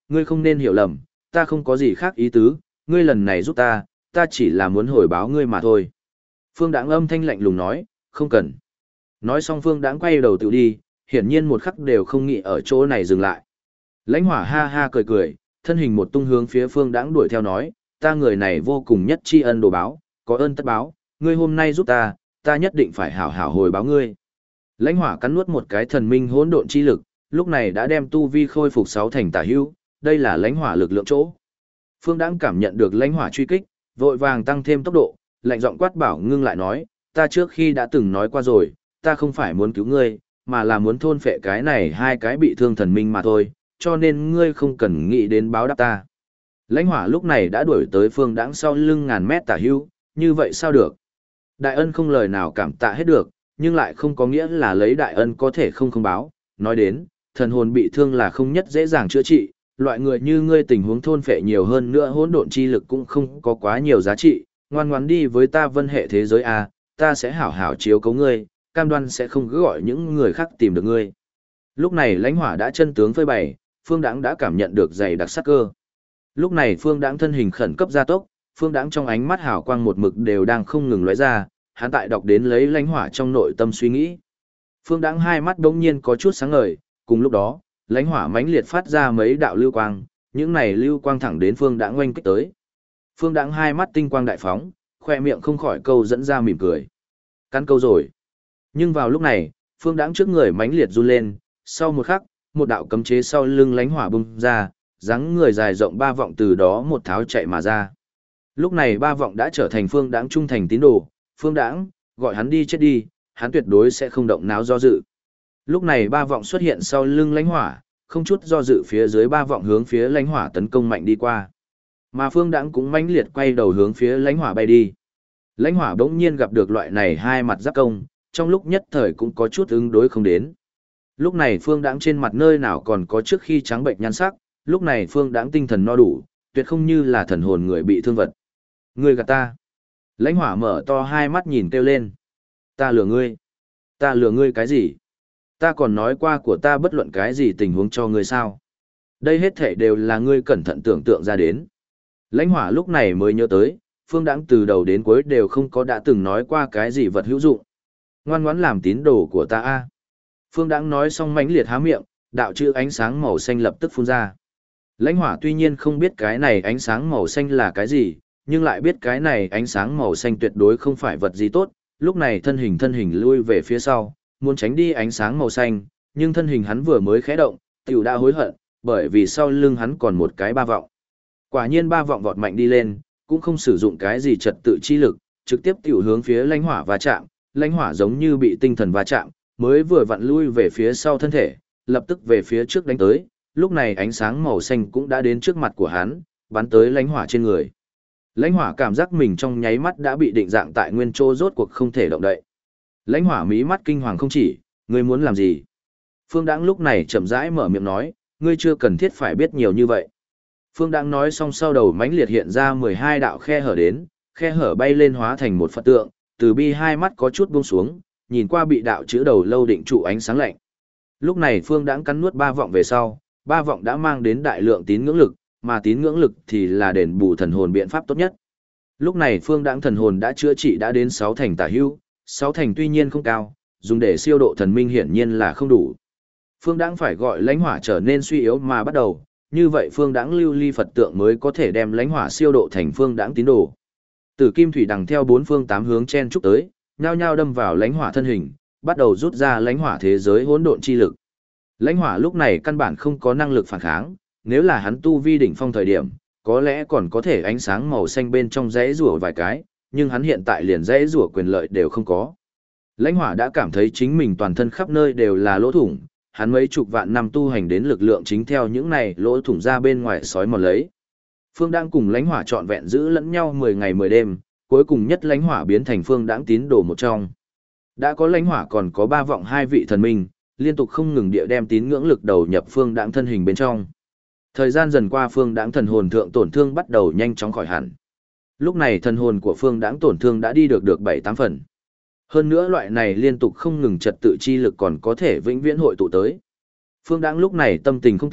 Speaker 1: ngươi không nên hiểu lầm, ta không có gì khác ý tứ, ngươi lần này giúp ta, ta chỉ là muốn hồi báo ngươi mà thôi. Phương Đãng âm thanh lạnh lùng nói, không cần. Nói xong Phương Đãng quay đầu tự đi, hiển nhiên một khắc đều không nghĩ ở chỗ này dừng lại. Lãnh Hỏa ha ha cười cười, thân hình một tung hướng phía Phương Đãng đuổi theo nói, ta người này vô cùng nhất tri ân đồ báo, có ơn tất báo, ngươi hôm nay giúp ta, ta nhất định phải hảo hảo hồi báo ngươi. Lãnh Hỏa cắn nuốt một cái thần minh hỗn độn chi lực, lúc này đã đem tu vi khôi phục 6 thành tả hữu, đây là Lãnh Hỏa lực lượng chỗ. Phương Đãng cảm nhận được Lãnh Hỏa truy kích, vội vàng tăng thêm tốc độ, lạnh giọng quát bảo ngưng lại nói, ta trước khi đã từng nói qua rồi, ta không phải muốn cứu ngươi, mà là muốn thôn phệ cái này hai cái bị thương thần minh mà thôi, cho nên ngươi không cần nghĩ đến báo đáp ta. Lãnh Hỏa lúc này đã đuổi tới Phương Đãng sau lưng ngàn mét tả hữu, như vậy sao được? Đại ân không lời nào cảm tạ hết được, nhưng lại không có nghĩa là lấy đại ân có thể không báo. Nói đến, thần hồn bị thương là không nhất dễ dàng chữa trị, loại người như ngươi tình huống thôn phệ nhiều hơn nữa hỗn độn chi lực cũng không có quá nhiều giá trị, ngoan ngoãn đi với ta vân hệ thế giới a, ta sẽ hảo hảo chiếu cố ngươi, cam đoan sẽ không cứ gọi những người khác tìm được ngươi. Lúc này Lãnh Hỏa đã chân tướng phơi bày, Phương Đãng đã cảm nhận được dày đặc sát cơ. Lúc này Phương Đãng thân hình khẩn cấp gia tốc, Phương Đãng trong ánh mắt hào quang một mực đều đang không ngừng lóe ra, hắn tại đọc đến lấy Lãnh Hỏa trong nội tâm suy nghĩ. Phương Đãng hai mắt đống nhiên có chút sáng ngời, cùng lúc đó, Lãnh Hỏa mãnh liệt phát ra mấy đạo lưu quang, những này lưu quang thẳng đến Phương Đãng oanh kích tới. Phương Đãng hai mắt tinh quang đại phóng, khoe miệng không khỏi câu dẫn ra mỉm cười. Cắn câu rồi. Nhưng vào lúc này, Phương Đãng trước người mãnh liệt run lên, sau một khắc, một đạo cấm chế sau lưng Lãnh Hỏa bung ra, dáng người dài rộng ba vọng từ đó một tháo chạy mà ra. Lúc này ba vọng đã trở thành Phương Đãng trung thành tín đồ, Phương Đãng, gọi hắn đi chết đi, hắn tuyệt đối sẽ không động náo do dự. Lúc này ba vọng xuất hiện sau lưng Lãnh Hỏa, không chút do dự phía dưới ba vọng hướng phía Lãnh Hỏa tấn công mạnh đi qua. Mà Phương Đãng cũng mãnh liệt quay đầu hướng phía Lãnh Hỏa bay đi. Lãnh Hỏa bỗng nhiên gặp được loại này hai mặt giáp công, trong lúc nhất thời cũng có chút ứng đối không đến. Lúc này Phương Đãng trên mặt nơi nào còn có trước khi trắng bệnh nhan sắc, lúc này Phương Đãng tinh thần no đủ, tuyệt không như là thần hồn người bị thương vật. Ngươi gạt ta. Lãnh Hỏa mở to hai mắt nhìn kêu lên. Ta lừa ngươi. Ta lừa ngươi cái gì? Ta còn nói qua của ta bất luận cái gì tình huống cho ngươi sao? Đây hết thảy đều là ngươi cẩn thận tưởng tượng ra đến. Lãnh Hỏa lúc này mới nhớ tới, Phương Đãng từ đầu đến cuối đều không có đã từng nói qua cái gì vật hữu dụng. Ngoan ngoãn làm tín đồ của ta a. Phương Đãng nói xong mãnh liệt há miệng, đạo chữ ánh sáng màu xanh lập tức phun ra. Lãnh Hỏa tuy nhiên không biết cái này ánh sáng màu xanh là cái gì, nhưng lại biết cái này ánh sáng màu xanh tuyệt đối không phải vật gì tốt, lúc này thân hình lui về phía sau, muốn tránh đi ánh sáng màu xanh, nhưng thân hình hắn vừa mới khẽ động, tiểu đã hối hận, bởi vì sau lưng hắn còn một cái ba vọng. Quả nhiên ba vọng vọt mạnh đi lên, cũng không sử dụng cái gì trật tự chi lực, trực tiếp tiểu hướng phía Lãnh Hỏa va chạm, Lãnh Hỏa giống như bị tinh thần va chạm, mới vừa vặn lui về phía sau thân thể, lập tức về phía trước đánh tới, lúc này ánh sáng màu xanh cũng đã đến trước mặt của hắn, bắn tới Lãnh Hỏa trên người. Lãnh Hỏa cảm giác mình trong nháy mắt đã bị định dạng tại nguyên chỗ rốt cuộc không thể động đậy. Lãnh Hỏa mí mắt kinh hoàng không chỉ, ngươi muốn làm gì? Phương Đãng lúc này chậm rãi mở miệng nói, ngươi chưa cần thiết phải biết nhiều như vậy. Phương Đãng nói xong sau đầu mãnh liệt hiện ra 12 đạo khe hở đến, khe hở bay lên hóa thành một Phật tượng, từ bi hai mắt có chút buông xuống, nhìn qua bị đạo chữ đầu lâu định trụ ánh sáng lạnh. Lúc này Phương Đãng cắn nuốt ba vọng về sau, ba vọng đã mang đến đại lượng tín ngưỡng lực, mà tín ngưỡng lực thì là đền bù thần hồn biện pháp tốt nhất. Lúc này Phương Đãng thần hồn đã chữa trị đã đến 6 thành tả hữu, 6 thành tuy nhiên không cao, dùng để siêu độ thần minh hiển nhiên là không đủ. Phương Đãng phải gọi Lãnh Hỏa trở nên suy yếu mà bắt đầu, như vậy Phương Đãng lưu ly Phật tượng mới có thể đem Lãnh Hỏa siêu độ thành Phương Đãng tín đồ. Tử kim thủy đằng theo bốn phương tám hướng chen chúc tới, nhao nhao đâm vào Lãnh Hỏa thân hình, bắt đầu rút ra Lãnh Hỏa thế giới hỗn độn chi lực. Lãnh Hỏa lúc này căn bản không có năng lực phản kháng, nếu là hắn tu vi đỉnh phong thời điểm, có lẽ còn có thể ánh sáng màu xanh bên trong rẽ rủa vài cái, nhưng hắn hiện tại liền rẽ rủa quyền lợi đều không có. Lãnh Hỏa đã cảm thấy chính mình toàn thân khắp nơi đều là lỗ thủng, hắn mấy chục vạn năm tu hành đến lực lượng chính theo những này lỗ thủng ra bên ngoài sói mòn lấy. Phương Đãng cùng Lãnh Hỏa trọn vẹn giữ lẫn nhau 10 ngày 10 đêm, cuối cùng nhất Lãnh Hỏa biến thành Phương Đãng tín đồ một trong. Đã có Lãnh Hỏa còn có ba vọng hai vị thần minh, liên tục không ngừng địa đem tín ngưỡng lực đầu nhập Phương Đãng thân hình bên trong. Thời gian dần qua Phương Đãng thần hồn thượng tổn thương bắt đầu nhanh chóng khỏi hẳn. Lúc này thần hồn của Phương Đãng tổn thương đã đi được 7-8 phần. Hơn nữa loại này liên tục không ngừng trật tự chi lực còn có thể vĩnh viễn hội tụ tới. Phương Đãng lúc này tâm tình không tệ,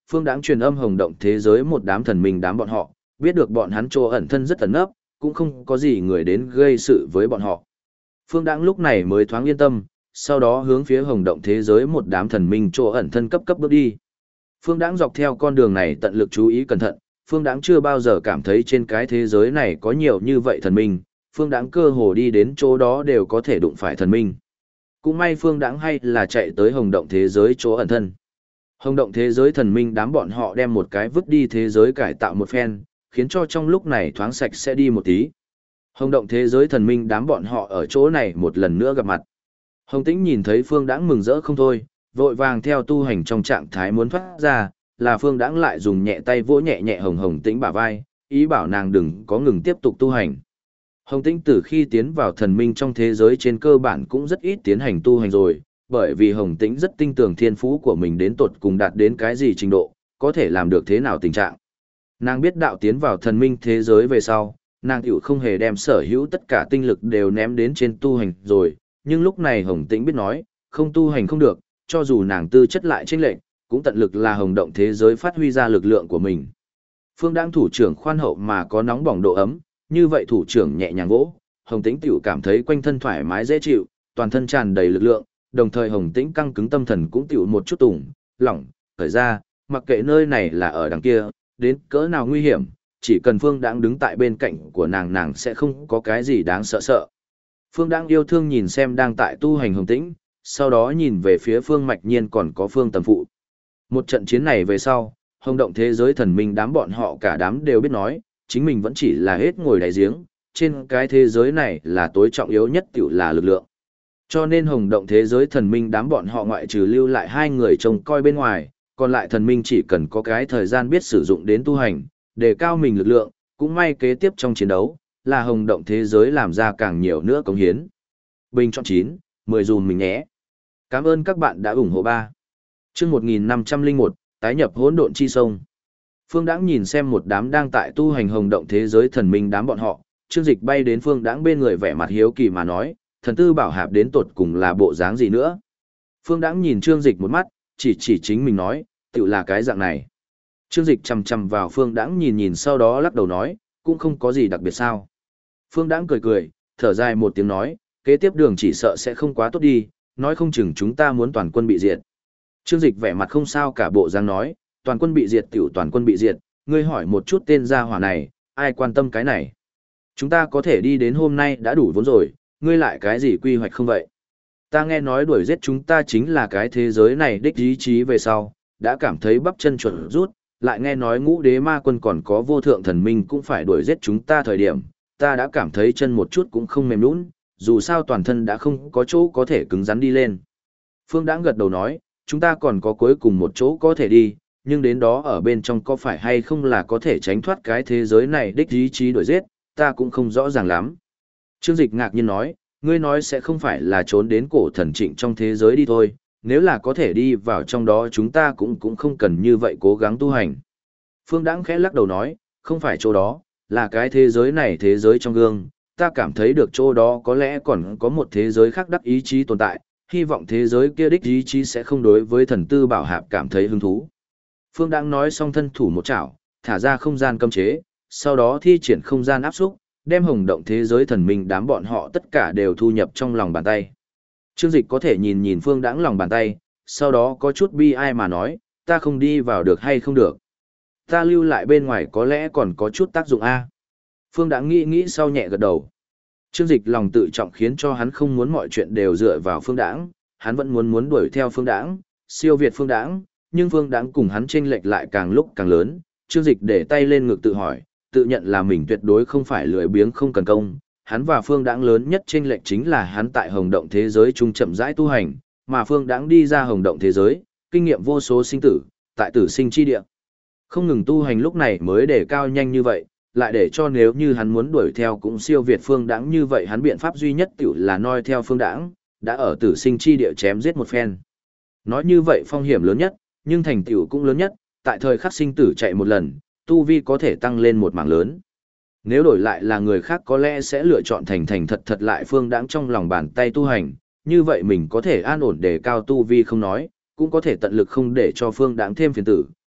Speaker 1: Phương Đãng truyền âm hồng động thế giới một đám thần minh đám bọn họ, biết được bọn hắn chỗ ẩn thân rất ẩn nấp, cũng không có gì người đến gây sự với bọn họ. Phương Đãng lúc này mới thoáng yên tâm, sau đó hướng phía hồng động thế giới một đám thần minh chỗ ẩn thân cấp bước đi. Phương Đãng dọc theo con đường này tận lực chú ý cẩn thận, Phương Đãng chưa bao giờ cảm thấy trên cái thế giới này có nhiều như vậy thần minh, Phương Đãng cơ hồ đi đến chỗ đó đều có thể đụng phải thần minh. Cũng may Phương Đãng hay là chạy tới hồng động thế giới chỗ ẩn thân. Hồng động thế giới thần minh đám bọn họ đem một cái vứt đi thế giới cải tạo một phen, khiến cho trong lúc này thoáng sạch sẽ đi một tí. Hồng động thế giới thần minh đám bọn họ ở chỗ này một lần nữa gặp mặt. Hồng Tĩnh nhìn thấy Phương Đãng mừng rỡ không thôi, vội vàng theo tu hành trong trạng thái muốn thoát ra, là Phương Đãng lại dùng nhẹ tay vỗ nhẹ nhẹ Hồng Tĩnh bả vai, ý bảo nàng đừng có ngừng tiếp tục tu hành. Hồng Tĩnh từ khi tiến vào thần minh trong thế giới trên cơ bản cũng rất ít tiến hành tu hành rồi, bởi vì Hồng Tĩnh rất tin tưởng thiên phú của mình đến tột cùng đạt đến cái gì trình độ, có thể làm được thế nào tình trạng. Nàng biết đạo tiến vào thần minh thế giới về sau, nàng tiểu không hề đem sở hữu tất cả tinh lực đều ném đến trên tu hành rồi, nhưng lúc này Hồng Tĩnh biết nói, không tu hành không được, cho dù nàng tư chất lại chênh lệch, cũng tận lực là hồng động thế giới phát huy ra lực lượng của mình. Phương Đãng thủ trưởng khoan hậu mà có nóng bỏng độ ấm, như vậy thủ trưởng nhẹ nhàng vỗ, Hồng Tĩnh tiểu cảm thấy quanh thân thoải mái dễ chịu, toàn thân tràn đầy lực lượng, đồng thời Hồng Tĩnh căng cứng tâm thần cũng tiểu một chút tùng, lỏng, khởi ra, mặc kệ nơi này là ở đằng kia, đến cỡ nào nguy hiểm, chỉ cần Phương Đãng đứng tại bên cạnh của nàng sẽ không có cái gì đáng sợ. Phương Đãng yêu thương nhìn xem đang tại tu hành Hồng Tĩnh, sau đó nhìn về phía Phương Mạch Nhiên còn có Phương Tầm Phụ. Một trận chiến này về sau, hồng động thế giới thần minh đám bọn họ cả đám đều biết nói, chính mình vẫn chỉ là hết ngồi đáy giếng, trên cái thế giới này là tối trọng yếu nhất tiểu là lực lượng. Cho nên hồng động thế giới thần minh đám bọn họ ngoại trừ lưu lại 2 người trông coi bên ngoài, còn lại thần minh chỉ cần có cái thời gian biết sử dụng đến tu hành, để cao mình lực lượng, cũng may kế tiếp trong chiến đấu, là hồng động thế giới làm ra càng nhiều nữa cống hiến. Bình chọn 9, 10 dùm mình nhé. Cảm ơn các bạn đã ủng hộ 3. Chương 1501, tái nhập hỗn độn chi sông. Phương Đãng nhìn xem một đám đang tại tu hành hồng động thế giới thần minh đám bọn họ, Trương Dịch bay đến Phương Đãng bên người vẻ mặt hiếu kỳ mà nói, thần tư bảo hạp đến tột cùng là bộ dáng gì nữa. Phương Đãng nhìn Trương Dịch một mắt, chỉ chính mình nói, tựu là cái dạng này. Trương Dịch chằm chằm vào Phương Đãng nhìn sau đó lắc đầu nói, cũng không có gì đặc biệt sao. Phương Đãng cười, thở dài một tiếng nói, kế tiếp đường chỉ sợ sẽ không quá tốt đi, nói không chừng chúng ta muốn toàn quân bị diệt. Trương Dịch vẻ mặt không sao cả bộ dáng nói, toàn quân bị diệt tiểu toàn quân bị diệt, ngươi hỏi một chút tên gia hỏa này, ai quan tâm cái này. Chúng ta có thể đi đến hôm nay đã đủ vốn rồi, ngươi lại cái gì quy hoạch không vậy? Ta nghe nói đuổi giết chúng ta chính là cái thế giới này đích ý chí về sau, đã cảm thấy bắp chân chuẩn rút, lại nghe nói ngũ đế ma quân còn có vô thượng thần minh cũng phải đuổi giết chúng ta thời điểm, ta đã cảm thấy chân một chút cũng không mềm nhũn, dù sao toàn thân đã không có chỗ có thể cứng rắn đi lên. Phương Đãng gật đầu nói, chúng ta còn có cuối cùng một chỗ có thể đi, nhưng đến đó ở bên trong có phải hay không là có thể tránh thoát cái thế giới này đích ý chí đuổi giết, ta cũng không rõ ràng lắm. Trương Dịch ngạc nhiên nói, ngươi nói sẽ không phải là trốn đến cổ thần trịnh trong thế giới đi thôi, nếu là có thể đi vào trong đó chúng ta cũng không cần như vậy cố gắng tu hành. Phương Đãng khẽ lắc đầu nói, không phải chỗ đó, là cái thế giới này thế giới trong gương, ta cảm thấy được chỗ đó có lẽ còn có một thế giới khác đắc ý chí tồn tại, hy vọng thế giới kia đích ý chí sẽ không đối với thần tư bảo hạp cảm thấy hứng thú. Phương Đãng nói xong thân thủ một chảo, thả ra không gian cấm chế, sau đó thi triển không gian áp xúc, đem hồng động thế giới thần minh đám bọn họ tất cả đều thu nhập trong lòng bàn tay. Trương Dịch có thể nhìn Phương Đãng lòng bàn tay, sau đó có chút bi ai mà nói, ta không đi vào được hay không được. Ta lưu lại bên ngoài có lẽ còn có chút tác dụng a. Phương Đãng nghĩ sau nhẹ gật đầu. Trương Dịch lòng tự trọng khiến cho hắn không muốn mọi chuyện đều dựa vào Phương Đãng, hắn vẫn muốn đuổi theo Phương Đãng, siêu việt Phương Đãng, nhưng Phương Đãng cùng hắn chênh lệch lại càng lúc càng lớn. Trương Dịch để tay lên ngực tự hỏi, tự nhận là mình tuyệt đối không phải lười biếng không cần công. Hắn và Phương Đãng lớn nhất chênh lệch chính là hắn tại hồng động thế giới trung chậm rãi tu hành, mà Phương Đãng đi ra hồng động thế giới, kinh nghiệm vô số sinh tử, tại tử sinh chi địa. Không ngừng tu hành lúc này mới để cao nhanh như vậy, lại để cho nếu như hắn muốn đuổi theo cũng siêu việt Phương Đãng như vậy, hắn biện pháp duy nhất tiểu là noi theo Phương Đãng, đã ở tử sinh chi địa chém giết một phen. Nói như vậy phong hiểm lớn nhất, nhưng thành tựu cũng lớn nhất, tại thời khắc sinh tử chạy một lần, tu vi có thể tăng lên một mảng lớn. Nếu đổi lại là người khác có lẽ sẽ lựa chọn thành thật lại Phương Đãng trong lòng bàn tay tu hành, như vậy mình có thể an ổn để cao tu vi không nói, cũng có thể tận lực không để cho Phương Đãng thêm phiền tử,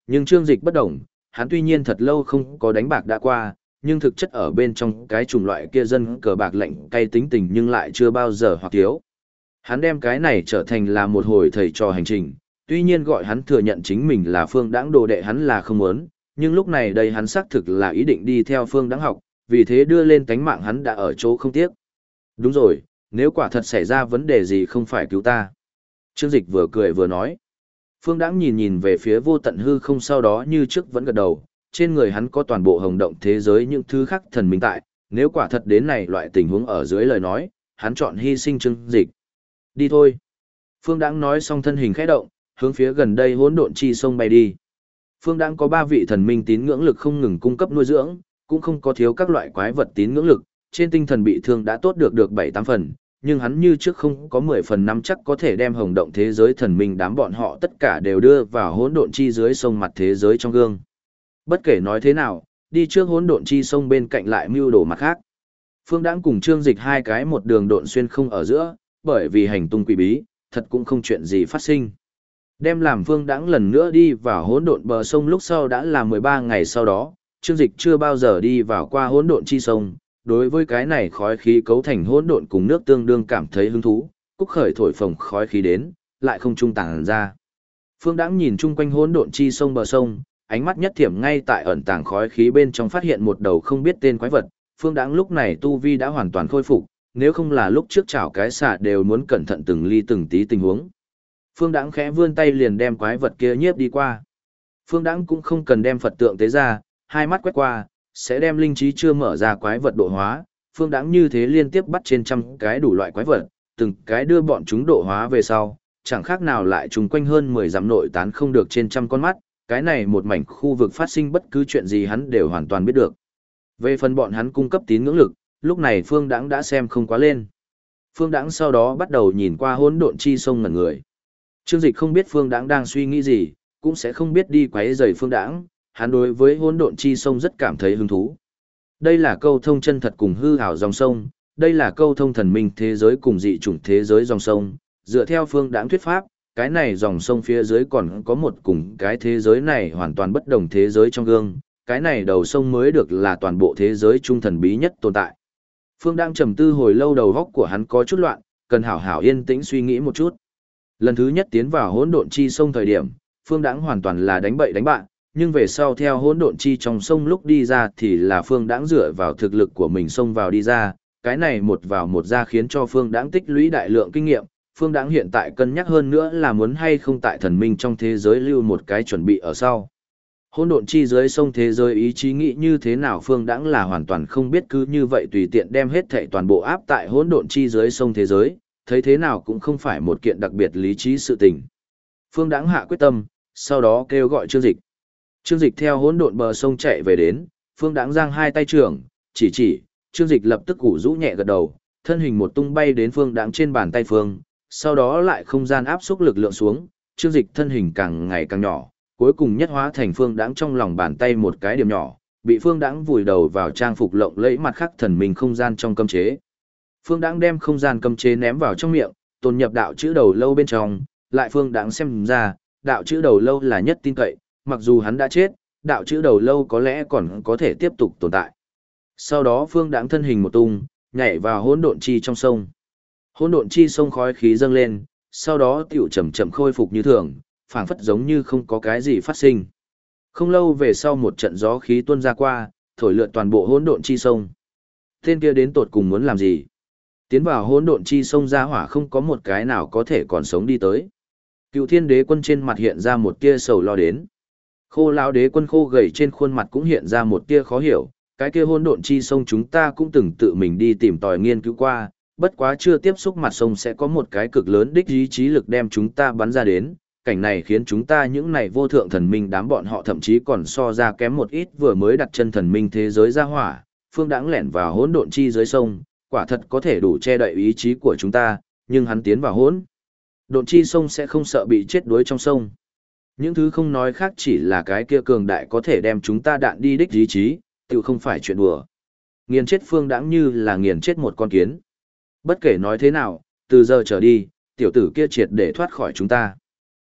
Speaker 1: Nhưng Trương Dịch bất đồng, hắn tuy nhiên thật lâu không có đánh bạc đã qua, nhưng thực chất ở bên trong cái chủng loại kia dân cờ bạc lạnh cay tính tình nhưng lại chưa bao giờ hoặc thiếu. Hắn đem cái này trở thành là một hồi thầy trò hành trình, tuy nhiên gọi hắn thừa nhận chính mình là Phương Đãng đồ đệ hắn là không muốn, nhưng lúc này đây hắn xác thực là ý định đi theo Phương Đãng học, vì thế đưa lên tánh mạng hắn đã ở chỗ không tiếc. Đúng rồi, nếu quả thật xảy ra vấn đề gì không phải cứu ta. Trương Dịch vừa cười vừa nói. Phương Đãng nhìn nhìn về phía vô tận hư không, sau đó như trước vẫn gật đầu, trên người hắn có toàn bộ hồng động thế giới những thứ khác thần minh tại, nếu quả thật đến này loại tình huống ở dưới lời nói, hắn chọn hy sinh Trương Dịch. Đi thôi. Phương Đãng nói xong thân hình khẽ động, hướng phía gần đây hỗn độn chi sông bay đi. Phương Đãng có 3 vị thần minh tín ngưỡng lực không ngừng cung cấp nuôi dưỡng, cũng không có thiếu các loại quái vật tín ngưỡng lực, trên tinh thần bị thương đã tốt được 7-8 phần, nhưng hắn như trước không có 10 phần 5 chắc có thể đem hồng động thế giới thần minh đám bọn họ tất cả đều đưa vào hỗn độn chi dưới sông mặt thế giới trong gương. Bất kể nói thế nào, đi trước hỗn độn chi sông bên cạnh lại mưu đồ mặt khác. Phương Đãng cùng Trương Dịch hai cái một đường độn xuyên không ở giữa, bởi vì hành tung quỷ bí, thật cũng không chuyện gì phát sinh. Đem làm Phương Đãng lần nữa đi vào hỗn độn bờ sông lúc sau đã là 13 ngày sau đó, Trương Dịch chưa bao giờ đi vào qua hỗn độn chi sông, đối với cái này khói khí cấu thành hỗn độn cùng nước tương đương cảm thấy hứng thú, cúc khởi thổi phồng khói khí đến, lại không trung tàng ra. Phương Đãng nhìn chung quanh hỗn độn chi sông bờ sông, ánh mắt nhất thiểm ngay tại ẩn tàng khói khí bên trong phát hiện một đầu không biết tên quái vật. Phương Đãng lúc này tu vi đã hoàn toàn khôi phục, nếu không là lúc trước chảo cái xạ đều muốn cẩn thận từng ly từng tí tình huống. Phương Đãng khẽ vươn tay liền đem quái vật kia nhiếp đi qua. Phương Đãng cũng không cần đem Phật tượng tế ra, hai mắt quét qua, sẽ đem linh trí chưa mở ra quái vật độ hóa. Phương Đãng như thế liên tiếp bắt trên trăm cái đủ loại quái vật, từng cái đưa bọn chúng độ hóa về sau, chẳng khác nào lại trùng quanh hơn 10 dặm nội tán không được trên trăm con mắt, cái này một mảnh khu vực phát sinh bất cứ chuyện gì hắn đều hoàn toàn biết được. Về phần bọn hắn cung cấp tín ngưỡng lực, lúc này Phương Đãng đã xem không quá lên. Phương Đãng sau đó bắt đầu nhìn qua hỗn độn chi sông ngẩn người. Trương Dịch không biết Phương Đãng đang suy nghĩ gì, cũng sẽ không biết đi quấy rầy Phương Đãng, hắn đối với hỗn độn chi sông rất cảm thấy hứng thú. Đây là câu thông chân thật cùng hư ảo dòng sông, đây là câu thông thần minh thế giới cùng dị chủng thế giới dòng sông, dựa theo Phương Đãng thuyết pháp, cái này dòng sông phía dưới còn có một cùng cái thế giới này hoàn toàn bất đồng thế giới trong gương, cái này đầu sông mới được là toàn bộ thế giới trung thần bí nhất tồn tại. Phương Đãng trầm tư hồi lâu, đầu óc của hắn có chút loạn, cần hảo hảo yên tĩnh suy nghĩ một chút. Lần thứ nhất tiến vào hỗn độn chi sông thời điểm, Phương Đãng hoàn toàn là đánh bậy đánh bạn, nhưng về sau theo hỗn độn chi trong sông lúc đi ra thì là Phương Đãng dựa vào thực lực của mình xông vào đi ra, cái này một vào một ra khiến cho Phương Đãng tích lũy đại lượng kinh nghiệm. Phương Đãng hiện tại cân nhắc hơn nữa là muốn hay không tại thần minh trong thế giới lưu một cái chuẩn bị ở sau. Hỗn độn chi dưới sông thế giới ý chí nghĩ như thế nào Phương Đãng là hoàn toàn không biết, cứ như vậy tùy tiện đem hết thảy toàn bộ áp tại hỗn độn chi dưới sông thế giới, thấy thế nào cũng không phải một kiện đặc biệt lý trí sự tình. Phương Đãng hạ quyết tâm, sau đó kêu gọi Trương Dịch. Trương Dịch theo hỗn độn bờ sông chạy về đến, Phương Đãng giang hai tay trưởng, chỉ, Trương Dịch lập tức củ rũ nhẹ gật đầu, thân hình một tung bay đến Phương Đãng trên bàn tay Phương, sau đó lại không gian áp xúc lực lượng xuống, Trương Dịch thân hình càng ngày càng nhỏ, cuối cùng nhất hóa thành Phương Đãng trong lòng bàn tay một cái điểm nhỏ, bị Phương Đãng vùi đầu vào trang phục lộng lẫy mặt khắc thần minh không gian trong cấm chế. Phương Đãng đem không gian cấm chế ném vào trong miệng, tồn nhập đạo chữ đầu lâu bên trong, lại Phương Đãng xem ra, đạo chữ đầu lâu là nhất tin cậy, mặc dù hắn đã chết, đạo chữ đầu lâu có lẽ còn có thể tiếp tục tồn tại. Sau đó Phương Đãng thân hình một tung, nhảy vào hỗn độn chi trong sông. Hỗn độn chi sông khói khí dâng lên, sau đó tiểu chậm chậm khôi phục như thường, phảng phất giống như không có cái gì phát sinh. Không lâu về sau một trận gió khí tuôn ra qua, thổi lượn toàn bộ hỗn độn chi sông. Tên kia đến tột cùng muốn làm gì? Tiến vào hỗn độn chi sông ra hỏa không có một cái nào có thể còn sống đi tới. Cựu Thiên Đế Quân trên mặt hiện ra một tia sầu lo đến. Khô lão Đế Quân khô gầy trên khuôn mặt cũng hiện ra một tia khó hiểu, cái kia hỗn độn chi sông chúng ta cũng từng tự mình đi tìm tòi nghiên cứu qua, bất quá chưa tiếp xúc mặt sông sẽ có một cái cực lớn đích ý chí lực đem chúng ta bắn ra đến, cảnh này khiến chúng ta những này vô thượng thần minh đám bọn họ thậm chí còn so ra kém một ít vừa mới đặt chân thần minh thế giới ra hỏa, Phương Đãng lẻn vào hỗn độn chi dưới sông, quả thật có thể đủ che đậy ý chí của chúng ta, nhưng hắn tiến vào hỗn độn chi sông sẽ không sợ bị chết đuối trong sông. Những thứ không nói khác chỉ là cái kia cường đại có thể đem chúng ta đạn đi đích ý chí, tự không phải chuyện đùa. Nghiền chết Phương Đãng như là nghiền chết một con kiến. Bất kể nói thế nào, từ giờ trở đi, tiểu tử kia triệt để thoát khỏi chúng ta.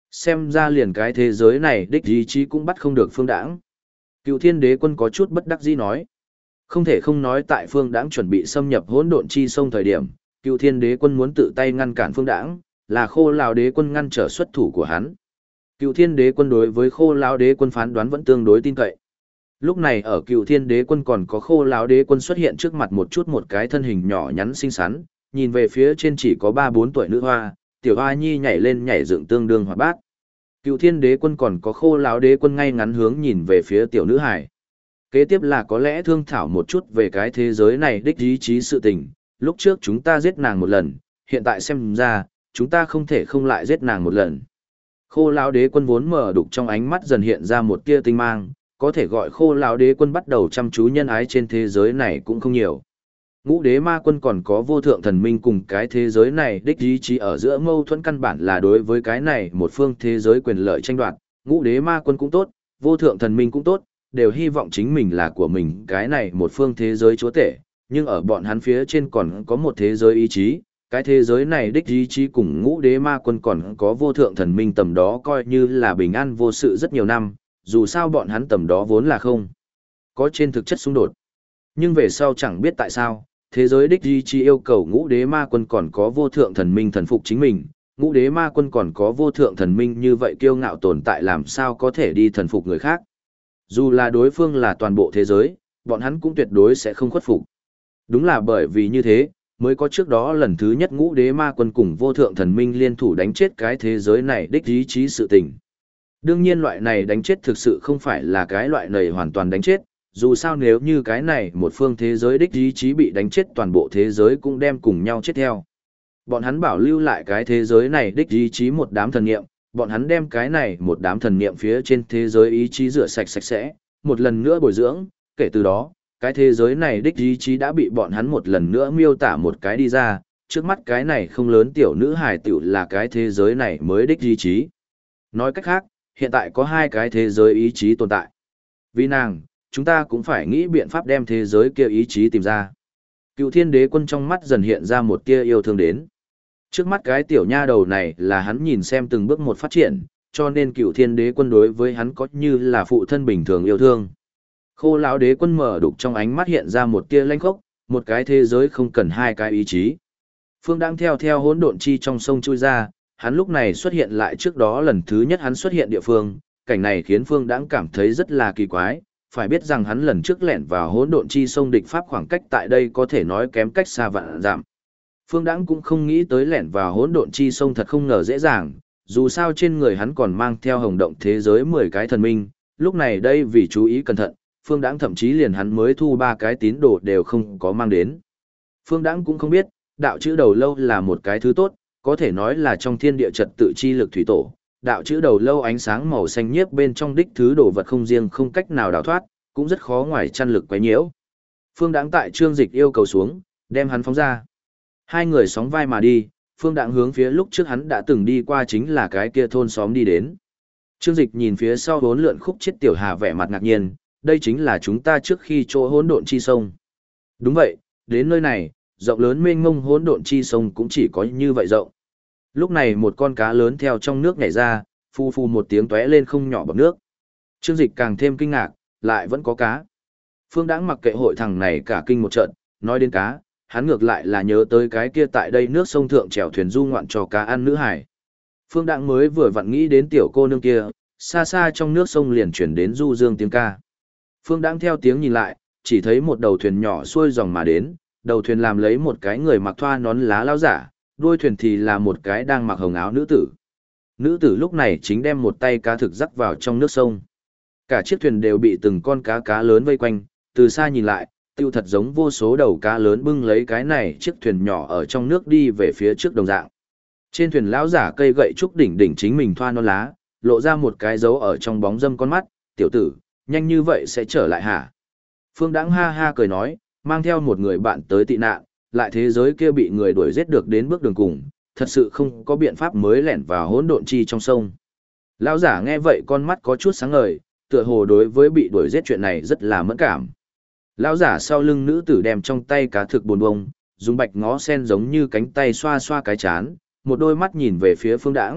Speaker 1: Xem ra liền cái thế giới này đích ý chí cũng bắt không được Phương Đãng. Cựu Thiên Đế Quân có chút bất đắc dĩ nói. Không thể không nói tại Phương Đãng chuẩn bị xâm nhập hỗn độn chi sông thời điểm, Cựu Thiên Đế Quân muốn tự tay ngăn cản Phương Đãng, là Khô Lão Đế Quân ngăn trở xuất thủ của hắn. Cựu Thiên Đế Quân đối với Khô Lão Đế Quân phán đoán vẫn tương đối tin cậy. Lúc này ở Cựu Thiên Đế Quân còn có Khô Lão Đế Quân xuất hiện trước mặt một cái thân hình nhỏ nhắn xinh xắn, nhìn về phía trên chỉ có 3-4 tuổi nữ hoa, tiểu hoa nhi nhảy lên nhảy dựng tương đương hoạt bát. Cựu Thiên Đế Quân còn có Khô Lão Đế Quân ngay ngắn hướng nhìn về phía tiểu nữ hải. Kế tiếp là có lẽ thương thảo một chút về cái thế giới này đích ý chí sự tình, lúc trước chúng ta giết nàng một lần, hiện tại xem ra, chúng ta không thể không lại giết nàng một lần. Khô Lão Đế Quân vốn mở đục trong ánh mắt dần hiện ra một tia tinh mang, có thể gọi Khô Lão Đế Quân bắt đầu chăm chú nhân ái trên thế giới này cũng không nhiều. Ngũ Đế Ma Quân còn có Vô Thượng Thần Minh cùng cái thế giới này đích ý chí ở giữa mâu thuẫn căn bản là đối với cái này một phương thế giới quyền lợi tranh đoạt, Ngũ Đế Ma Quân cũng tốt, Vô Thượng Thần Minh cũng tốt, đều hy vọng chính mình là của mình cái này một phương thế giới chúa tể, nhưng ở bọn hắn phía trên còn có một thế giới ý chí, cái thế giới này đích ý chí cùng Ngũ Đế Ma Quân còn có Vô Thượng Thần Minh tầm đó coi như là bình an vô sự rất nhiều năm, dù sao bọn hắn tầm đó vốn là không có trên thực chất xung đột. Nhưng về sau chẳng biết tại sao, thế giới đích ý chí yêu cầu Ngũ Đế Ma Quân còn có Vô Thượng Thần Minh thần phục chính mình, Ngũ Đế Ma Quân còn có Vô Thượng Thần Minh như vậy kiêu ngạo tồn tại làm sao có thể đi thần phục người khác. Dù là đối phương là toàn bộ thế giới, bọn hắn cũng tuyệt đối sẽ không khuất phục. Đúng là bởi vì như thế, mới có trước đó lần thứ nhất Ngũ Đế Ma Quân cùng Vô Thượng Thần Minh liên thủ đánh chết cái thế giới này đích ý chí sự tình. Đương nhiên loại này đánh chết thực sự không phải là cái loại này hoàn toàn đánh chết, dù sao nếu như cái này một phương thế giới đích ý chí bị đánh chết toàn bộ thế giới cũng đem cùng nhau chết theo. Bọn hắn bảo lưu lại cái thế giới này đích ý chí một đám thần niệm, bọn hắn đem cái này một đám thần niệm phía trên thế giới ý chí rửa sạch sạch sẽ, một lần nữa bồi dưỡng, kể từ đó, cái thế giới này đích ý chí đã bị bọn hắn một lần nữa miêu tả một cái đi ra, trước mắt cái này không lớn tiểu nữ hài tiểu là cái thế giới này mới đích ý chí. Nói cách khác, hiện tại có hai cái thế giới ý chí tồn tại. Vì nàng, chúng ta cũng phải nghĩ biện pháp đem thế giới kia ý chí tìm ra. Cựu Thiên Đế Quân trong mắt dần hiện ra một tia yêu thương đến. Trước mắt cái tiểu nha đầu này là hắn nhìn xem từng bước một phát triển, cho nên Cựu Thiên Đế Quân đối với hắn có như là phụ thân bình thường yêu thương. Khô Lão Đế Quân mở đục trong ánh mắt hiện ra một tia lanh khốc, một cái thế giới không cần hai cái ý chí. Phương đang theo hỗn độn chi trong sông chui ra, hắn lúc này xuất hiện lại trước đó lần thứ nhất hắn xuất hiện địa phương, cảnh này khiến Phương Đãng cảm thấy rất là kỳ quái, phải biết rằng hắn lần trước lẻn vào hỗn độn chi sông địch pháp khoảng cách tại đây có thể nói kém cách xa vạn dặm. Phương Đãng cũng không nghĩ tới lẻn vào hỗn độn chi sông thật không ngờ dễ dàng, dù sao trên người hắn còn mang theo hồng động thế giới 10 cái thần minh, lúc này đây vì chú ý cẩn thận, Phương Đãng thậm chí liền hắn mới thu 3 cái tín đồ đều không có mang đến. Phương Đãng cũng không biết, đạo chữ đầu lâu là một cái thứ tốt, có thể nói là trong thiên địa trật tự chi lực thủy tổ. Đạo chữ đầu lâu ánh sáng màu xanh nhiếp bên trong đích thứ đồ vật không riêng không cách nào đào thoát, cũng rất khó ngoài chăn lực quấy nhiễu. Phương Đãng tại Trương Dịch yêu cầu xuống, đem hắn phóng ra. Hai người sóng vai mà đi, Phương Đãng hướng phía lúc trước hắn đã từng đi qua chính là cái kia thôn xóm đi đến. Trương Dịch nhìn phía sau bốn lượn khúc chết tiểu hà vẻ mặt ngạc nhiên, đây chính là chúng ta trước khi chỗ hỗn độn chi sông. Đúng vậy, đến nơi này, rộng lớn mênh mông hỗn độn chi sông cũng chỉ có như vậy rộng. Lúc này một con cá lớn theo trong nước nhảy ra, phu phu một tiếng tóe lên không nhỏ bọt nước. Trương Dịch càng thêm kinh ngạc, lại vẫn có cá. Phương Đãng mặc kệ hội thằng này cả kinh một trận, nói đến cá, hắn ngược lại là nhớ tới cái kia tại đây nước sông thượng chèo thuyền du ngoạn cho cá ăn nữ hải. Phương Đãng mới vừa vặn nghĩ đến tiểu cô nương kia, xa xa trong nước sông liền chuyển đến du dương tiếng ca. Phương Đãng theo tiếng nhìn lại, chỉ thấy một đầu thuyền nhỏ xuôi dòng mà đến, đầu thuyền làm lấy một cái người mặc thoa nón lá lão giả, đuôi thuyền thì là một cái đang mặc hồng áo nữ tử. Nữ tử lúc này chính đem một tay cá thực rắc vào trong nước sông. Cả chiếc thuyền đều bị từng con cá lớn vây quanh, từ xa nhìn lại, tiêu thật giống vô số đầu cá lớn bưng lấy cái này chiếc thuyền nhỏ ở trong nước đi về phía trước đồng dạng. Trên thuyền lão giả cây gậy trúc đỉnh đỉnh chính mình thoa non lá, lộ ra một cái dấu ở trong bóng râm con mắt, tiểu tử, nhanh như vậy sẽ trở lại hả? Phương Đãng ha ha cười nói, mang theo một người bạn tới tị nạn, lại thế giới kia bị người đuổi giết được đến bước đường cùng, thật sự không có biện pháp mới lẻn vào hỗn độn chi trong sông. Lão giả nghe vậy con mắt có chút sáng ngời, tựa hồ đối với bị đuổi giết chuyện này rất là mẫn cảm. Lão giả sau lưng nữ tử đem trong tay cá thực buồn bông, dùng bạch ngó sen giống như cánh tay xoa xoa cái chán, một đôi mắt nhìn về phía Phương Đãng,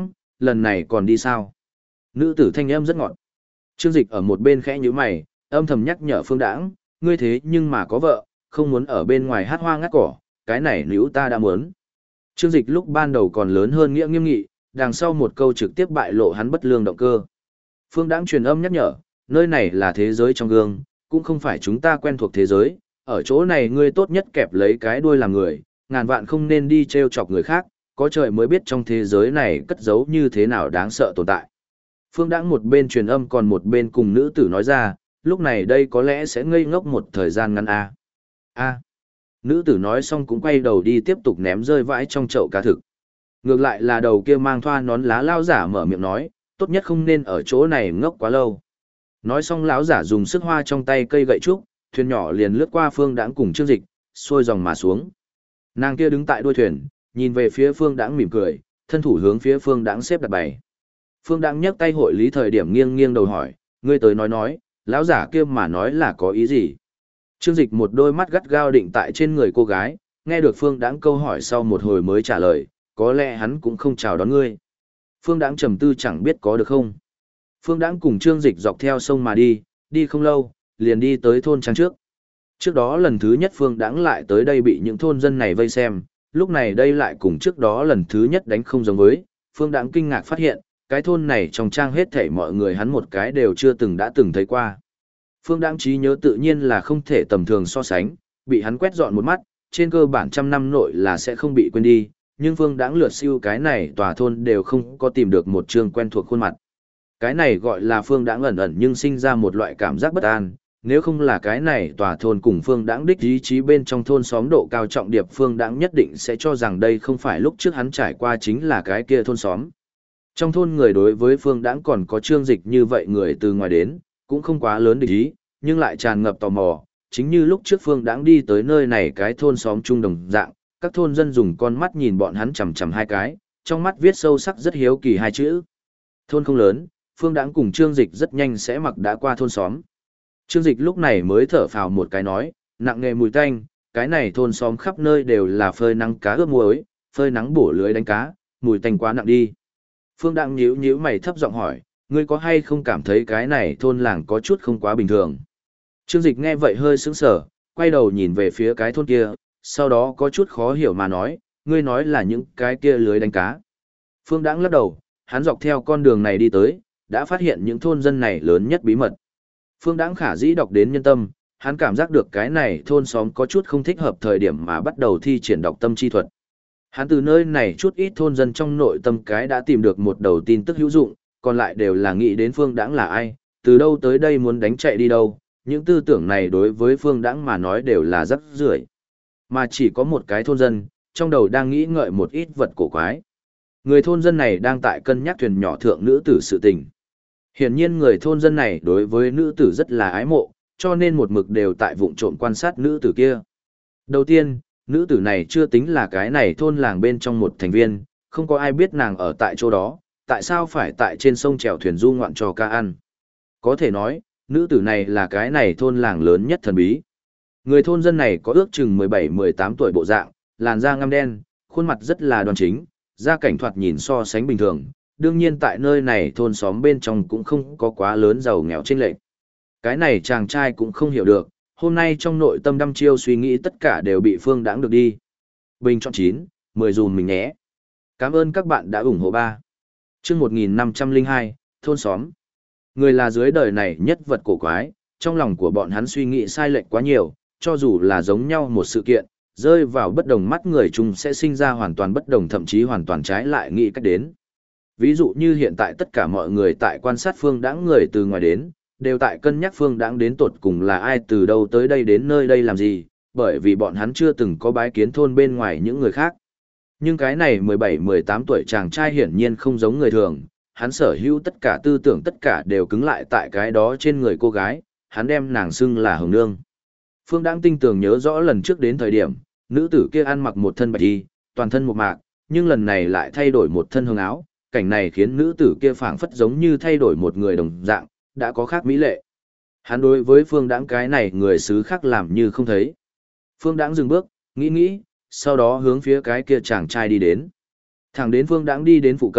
Speaker 1: lần này còn đi sao? Nữ tử thanh âm rất ngọt. Trương Dịch ở một bên khẽ nhíu mày, âm thầm nhắc nhở Phương Đãng, ngươi thế nhưng mà có vợ, không muốn ở bên ngoài hát hoa ngắt cỏ, cái này nếu ta đã muốn. Trương Dịch lúc ban đầu còn lớn hơn nghĩa nghiêm nghị, đằng sau một câu trực tiếp bại lộ hắn bất lương động cơ. Phương Đãng truyền âm nhắc nhở, nơi này là thế giới trong gương, cũng không phải chúng ta quen thuộc thế giới, ở chỗ này ngươi tốt nhất kẹp lấy cái đuôi làm người, ngàn vạn không nên đi trêu chọc người khác, có trời mới biết trong thế giới này cất giấu như thế nào đáng sợ tồn tại. Phương Đãng một bên truyền âm còn một bên cùng nữ tử nói ra, lúc này đây có lẽ sẽ ngây ngốc một thời gian ngắn a. A. Nữ tử nói xong cũng quay đầu đi tiếp tục ném rơi vãi trong chậu cá thực. Ngược lại là đầu kia mang thoa nón lá lao giả mở miệng nói, tốt nhất không nên ở chỗ này ngốc quá lâu. Nói xong lão giả dùng sức hoa trong tay cây gậy trúc, thuyền nhỏ liền lướt qua Phương Đãng cùng Trương Dịch, xuôi dòng mà xuống. Nàng kia đứng tại đuôi thuyền, nhìn về phía Phương Đãng mỉm cười, thân thủ hướng phía Phương Đãng xếp đặt bày. Phương Đãng nhấc tay hội lý thời điểm nghiêng nghiêng đầu hỏi, ngươi tới nói, lão giả kia mà nói là có ý gì? Trương Dịch một đôi mắt gắt gao định tại trên người cô gái, nghe được Phương Đãng câu hỏi sau một hồi mới trả lời, có lẽ hắn cũng không chào đón ngươi. Phương Đãng trầm tư chẳng biết có được không. Phương Đãng cùng Trương Dịch dọc theo sông mà đi không lâu, liền đi tới thôn trang trước. Trước đó lần thứ nhất Phương Đãng lại tới đây bị những thôn dân này vây xem, lúc này đây lại cùng trước đó lần thứ nhất đánh không giống với, Phương Đãng kinh ngạc phát hiện, cái thôn này trong trang hết thảy mọi người hắn một cái đều chưa từng đã từng thấy qua. Phương Đãng trí nhớ tự nhiên là không thể tầm thường so sánh, bị hắn quét dọn một mắt, trên cơ bản trăm năm nội là sẽ không bị quên đi, nhưng Phương Đãng lượt siêu cái này tòa thôn đều không có tìm được một chương quen thuộc khuôn mặt. Cái này gọi là Phương Đãng ẩn ẩn nhưng sinh ra một loại cảm giác bất an, nếu không là cái này tòa thôn cùng Phương Đãng đích ý chí bên trong thôn xóm độ cao trọng điệp, Phương Đãng nhất định sẽ cho rằng đây không phải lúc trước hắn trải qua chính là cái kia thôn xóm. Trong thôn người đối với Phương Đãng còn có Trương Dịch như vậy người từ ngoài đến, cũng không quá lớn địch ý, nhưng lại tràn ngập tò mò, chính như lúc trước Phương Đãng đi tới nơi này cái thôn xóm chung đồng dạng, các thôn dân dùng con mắt nhìn bọn hắn chằm chằm hai cái, trong mắt viết sâu sắc rất hiếu kỳ hai chữ. Thôn không lớn, Phương Đãng cùng Trương Dịch rất nhanh sẽ mặc đã qua thôn xóm. Trương Dịch lúc này mới thở phào một cái nói, nặng nghề mùi tanh, cái này thôn xóm khắp nơi đều là phơi nắng cá ướp muối, phơi nắng bổ lưới đánh cá, mùi tanh quá nặng đi. Phương Đãng nhíu nhíu mày thấp giọng hỏi, ngươi có hay không cảm thấy cái này thôn làng có chút không quá bình thường? Trương Dịch nghe vậy hơi sững sờ, quay đầu nhìn về phía cái thôn kia, sau đó có chút khó hiểu mà nói, ngươi nói là những cái kia lưới đánh cá. Phương Đãng lắc đầu, hắn dọc theo con đường này đi tới, đã phát hiện những thôn dân này lớn nhất bí mật. Phương Đãng khả dĩ đọc đến nhân tâm, hắn cảm giác được cái này thôn xóm có chút không thích hợp thời điểm mà bắt đầu thi triển đọc tâm chi thuật. Hắn từ nơi này chút ít thôn dân trong nội tâm cái đã tìm được một đầu tin tức hữu dụng, còn lại đều là nghĩ đến Phương Đãng là ai, từ đâu tới đây muốn đánh chạy đi đâu, những tư tưởng này đối với Phương Đãng mà nói đều là rắc rưởi. Mà chỉ có một cái thôn dân, trong đầu đang nghĩ ngợi một ít vật cổ quái. Người thôn dân này đang tại cân nhắc thuyền nhỏ thượng nữ tử sự tình. Hiển nhiên người thôn dân này đối với nữ tử rất là ái mộ, cho nên một mực đều tại vụng trộm quan sát nữ tử kia. Đầu tiên, nữ tử này chưa tính là cái này thôn làng bên trong một thành viên, không có ai biết nàng ở tại chỗ đó, tại sao phải tại trên sông chèo thuyền du ngoạn cho ca ăn. Có thể nói, nữ tử này là cái này thôn làng lớn nhất thần bí. Người thôn dân này có ước chừng 17-18 tuổi bộ dạng, làn da ngăm đen, khuôn mặt rất là đoan chính, gia cảnh thoạt nhìn so sánh bình thường, đương nhiên tại nơi này thôn xóm bên trong cũng không có quá lớn giàu nghèo chênh lệch. Cái này chàng trai cũng không hiểu được, hôm nay trong nội tâm đăm chiêu suy nghĩ tất cả đều bị Phương Đãng được đi. Bình chọn 9, 10 dùm mình nhé. Cảm ơn các bạn đã ủng hộ 3. Chương 1502, thôn xóm. Người là dưới đời này nhất vật cổ quái, trong lòng của bọn hắn suy nghĩ sai lệch quá nhiều, cho dù là giống nhau một sự kiện, rơi vào bất đồng mắt người chung sẽ sinh ra hoàn toàn bất đồng, thậm chí hoàn toàn trái lại nghĩ cách đến. Ví dụ như hiện tại tất cả mọi người tại quan sát Phương Đãng người từ ngoài đến, đều tại cân nhắc Phương Đãng đến tột cùng là ai, từ đâu tới đây đến nơi đây làm gì, bởi vì bọn hắn chưa từng có bái kiến thôn bên ngoài những người khác. Nhưng cái này 17-18 tuổi chàng trai hiển nhiên không giống người thường, hắn sở hữu tất cả tư tưởng tất cả đều cứng lại tại cái đó trên người cô gái, hắn đem nàng xưng là Hồng Nương. Phương Đãng tinh tường nhớ rõ lần trước đến thời điểm, nữ tử kia ăn mặc một thân bạch y, toàn thân một mạc, nhưng lần này lại thay đổi một thân hồng áo, cảnh này khiến nữ tử kia phảng phất giống như thay đổi một người đồng dạng, đã có khác mỹ lệ. Hắn đối với Phương Đãng cái này người xứ khác làm như không thấy. Phương Đãng dừng bước, nghĩ, sau đó hướng phía cái kia chàng trai đi đến. Thẳng đến Phương Đãng đi đến phụ cận,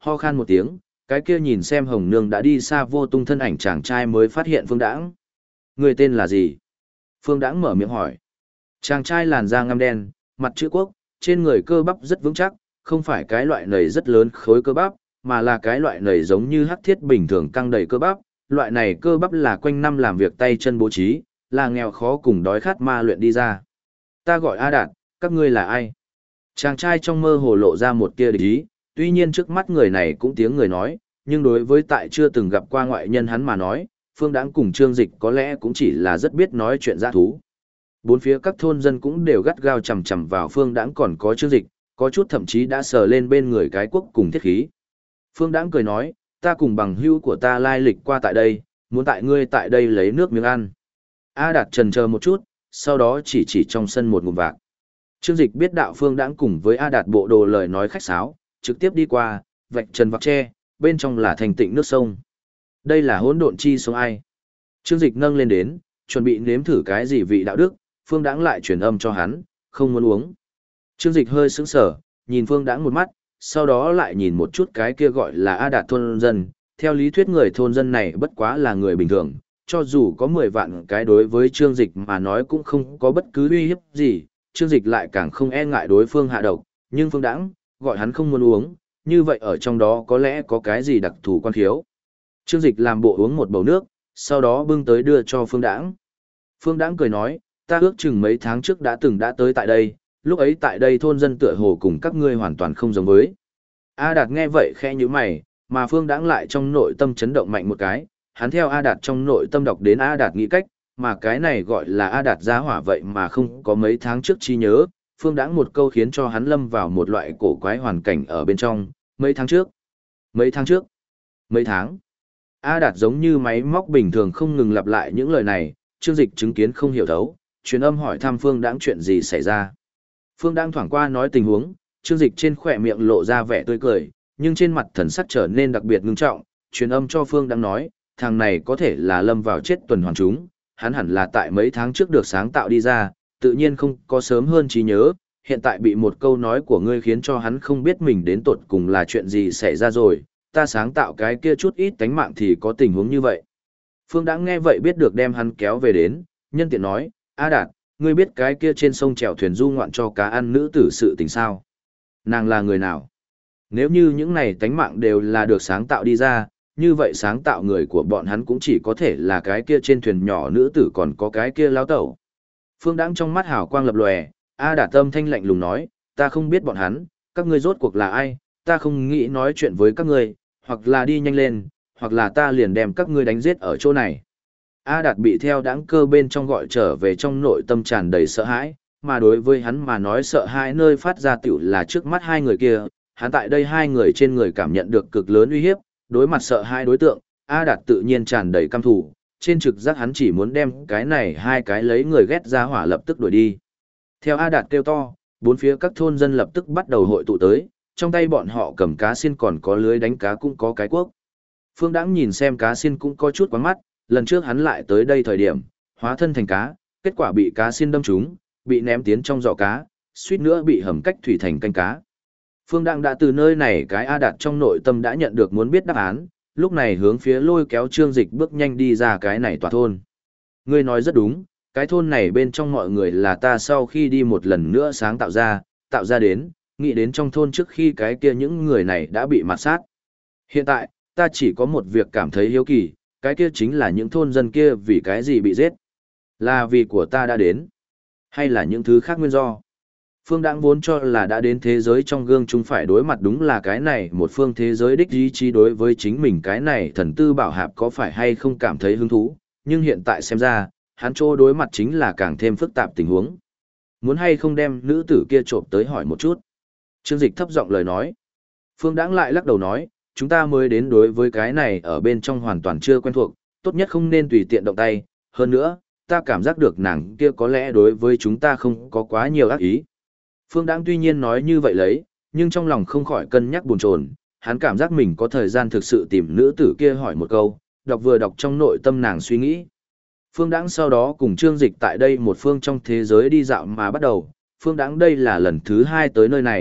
Speaker 1: Ho khan một tiếng, cái kia nhìn xem Hồng Nương đã đi xa vô tung thân ảnh chàng trai mới phát hiện Phương Đãng. Người tên là gì? Phương Đãng mở miệng hỏi. Chàng trai làn da ngăm đen, mặt chữ quốc, trên người cơ bắp rất vững chắc, không phải cái loại nầy rất lớn khối cơ bắp, mà là cái loại nầy giống như hắc thiết bình thường căng đầy cơ bắp. Loại này cơ bắp là quanh năm làm việc tay chân bố trí, là nghèo khó cùng đói khát ma luyện đi ra. Ta gọi A Đạt, các ngươi là ai? Chàng trai trong mơ hồ lộ ra một tia địch ý, tuy nhiên trước mắt người này cũng tiếng người nói, nhưng đối với tại chưa từng gặp qua ngoại nhân hắn mà nói, Phương Đãng cùng Trương Dịch có lẽ cũng chỉ là rất biết nói chuyện dã thú. Bốn phía các thôn dân cũng đều gắt gao chằm chằm vào Phương Đãng còn có Trương Dịch, có chút thậm chí đã sờ lên bên người cái quốc cùng thiết khí. Phương Đãng cười nói, ta cùng bằng hữu của ta lai lịch qua tại đây, muốn tại ngươi tại đây lấy nước miếng ăn. A Đạt chần chờ một chút, sau đó chỉ trong sân một ngụm vạc. Trương Dịch biết đạo Phương Đãng cùng với A Đạt bộ đồ lời nói khách sáo, trực tiếp đi qua, vạch trần vạc tre, bên trong là thành tịnh nước sông. Đây là hỗn độn chi sông ai? Trương Dịch nâng lên đến, chuẩn bị nếm thử cái gì vị đạo đức, Phương Đãng lại truyền âm cho hắn, không muốn uống. Trương Dịch hơi sững sờ, nhìn Phương Đãng một mắt, sau đó lại nhìn một chút cái kia gọi là A Đạt thôn dân. Theo lý thuyết người thôn dân này bất quá là người bình thường, cho dù có 10 vạn cái đối với Trương Dịch mà nói cũng không có bất cứ uy hiếp gì, Trương Dịch lại càng không e ngại đối phương hạ độc, nhưng Phương Đãng gọi hắn không muốn uống, như vậy ở trong đó có lẽ có cái gì đặc thù quan khiếu. Trương Dịch làm bộ uống một bầu nước, sau đó bưng tới đưa cho Phương Đãng. Phương Đãng cười nói, ta ước chừng mấy tháng trước đã tới tại đây, lúc ấy tại đây thôn dân tựa hồ cùng các ngươi hoàn toàn không giống với. A Đạt nghe vậy khẽ nhíu mày, mà Phương Đãng lại trong nội tâm chấn động mạnh một cái, hắn theo A Đạt trong nội tâm đọc đến A Đạt nghĩ cách, mà cái này gọi là A Đạt giá hỏa vậy mà không có mấy tháng trước trí nhớ, Phương Đãng một câu khiến cho hắn lâm vào một loại cổ quái hoàn cảnh ở bên trong, mấy tháng trước, mấy tháng trước, mấy tháng. A Đạt giống như máy móc bình thường không ngừng lặp lại những lời này, Trương Dịch chứng kiến không hiểu thấu, truyền âm hỏi thăm Phương Đãng chuyện gì xảy ra. Phương Đãng thoảng qua nói tình huống, Trương Dịch trên khỏe miệng lộ ra vẻ tươi cười, nhưng trên mặt thần sắc trở nên đặc biệt ngưng trọng, truyền âm cho Phương Đãng nói, thằng này có thể là lâm vào chết tuần hoàn chúng, hắn hẳn là tại mấy tháng trước được sáng tạo đi ra, tự nhiên không có sớm hơn trí nhớ, hiện tại bị một câu nói của ngươi khiến cho hắn không biết mình đến tột cùng là chuyện gì xảy ra rồi, ta sáng tạo cái kia chút ít tánh mạng thì có tình huống như vậy. Phương Đãng nghe vậy biết được đem hắn kéo về đến, nhân tiện nói, A Đạt, ngươi biết cái kia trên sông chèo thuyền du ngoạn cho cá ăn nữ tử sự tình sao? Nàng là người nào? Nếu như những này tánh mạng đều là được sáng tạo đi ra, như vậy sáng tạo người của bọn hắn cũng chỉ có thể là cái kia trên thuyền nhỏ nữ tử còn có cái kia lão tẩu. Phương Đãng trong mắt hào quang lập lòe, A Đạt tâm thanh lạnh lùng nói, ta không biết bọn hắn, các ngươi rốt cuộc là ai, ta không nghĩ nói chuyện với các ngươi, hoặc là đi nhanh lên, hoặc là ta liền đem các ngươi đánh giết ở chỗ này. A Đạt bị theo Đãng cơ bên trong gọi trở về trong nội tâm tràn đầy sợ hãi, mà đối với hắn mà nói sợ hãi nơi phát ra tiểu là trước mắt hai người kia, hắn tại đây hai người trên người cảm nhận được cực lớn uy hiếp, đối mặt sợ hai đối tượng, A Đạt tự nhiên tràn đầy căm thù, trên trực giác hắn chỉ muốn đem cái này hai cái lấy người ghét ra hỏa lập tức đuổi đi. Theo A Đạt kêu to, bốn phía các thôn dân lập tức bắt đầu hội tụ tới, trong tay bọn họ cầm cá xiên còn có lưới đánh cá cũng có cái cuốc. Phương Đãng nhìn xem cá xiên cũng có chút quáng mắt, lần trước hắn lại tới đây thời điểm, hóa thân thành cá, kết quả bị cá xiên đâm trúng, bị ném tiến trong giỏ cá, suýt nữa bị hầm cách thủy thành canh cá. Phương Đãng đã từ nơi này cái A Đạt trong nội tâm đã nhận được muốn biết đáp án, lúc này hướng phía lôi kéo Trương Dịch bước nhanh đi ra cái này tòa thôn. Ngươi nói rất đúng, cái thôn này bên trong mọi người là ta sau khi đi một lần nữa sáng tạo ra đến, nghĩ đến trong thôn trước khi cái kia những người này đã bị mạt sát. Hiện tại, ta chỉ có một việc cảm thấy hiếu kỳ, cái kia chính là những thôn dân kia vì cái gì bị giết. Là vì của ta đã đến, hay là những thứ khác nguyên do. Phương Đãng vốn cho là đã đến thế giới trong gương chúng phải đối mặt đúng là cái này một phương thế giới đích ý chí đối với chính mình cái này thần tư bảo hạp có phải hay không cảm thấy hứng thú, nhưng hiện tại xem ra, hắn chỗ đối mặt chính là càng thêm phức tạp tình huống. Muốn hay không đem nữ tử kia trộm tới hỏi một chút. Trương Dịch thấp giọng lời nói. Phương Đãng lại lắc đầu nói, chúng ta mới đến đối với cái này ở bên trong hoàn toàn chưa quen thuộc, tốt nhất không nên tùy tiện động tay, hơn nữa, ta cảm giác được nàng kia có lẽ đối với chúng ta không có quá nhiều ác ý. Phương Đãng tuy nhiên nói như vậy lấy, nhưng trong lòng không khỏi cân nhắc buồn chồn, hắn cảm giác mình có thời gian thực sự tìm nữ tử kia hỏi một câu, vừa đọc trong nội tâm nàng suy nghĩ. Phương Đãng sau đó cùng Trương Dịch tại đây một phương trong thế giới đi dạo mà bắt đầu, Phương Đãng đây là lần thứ 2 tới nơi này,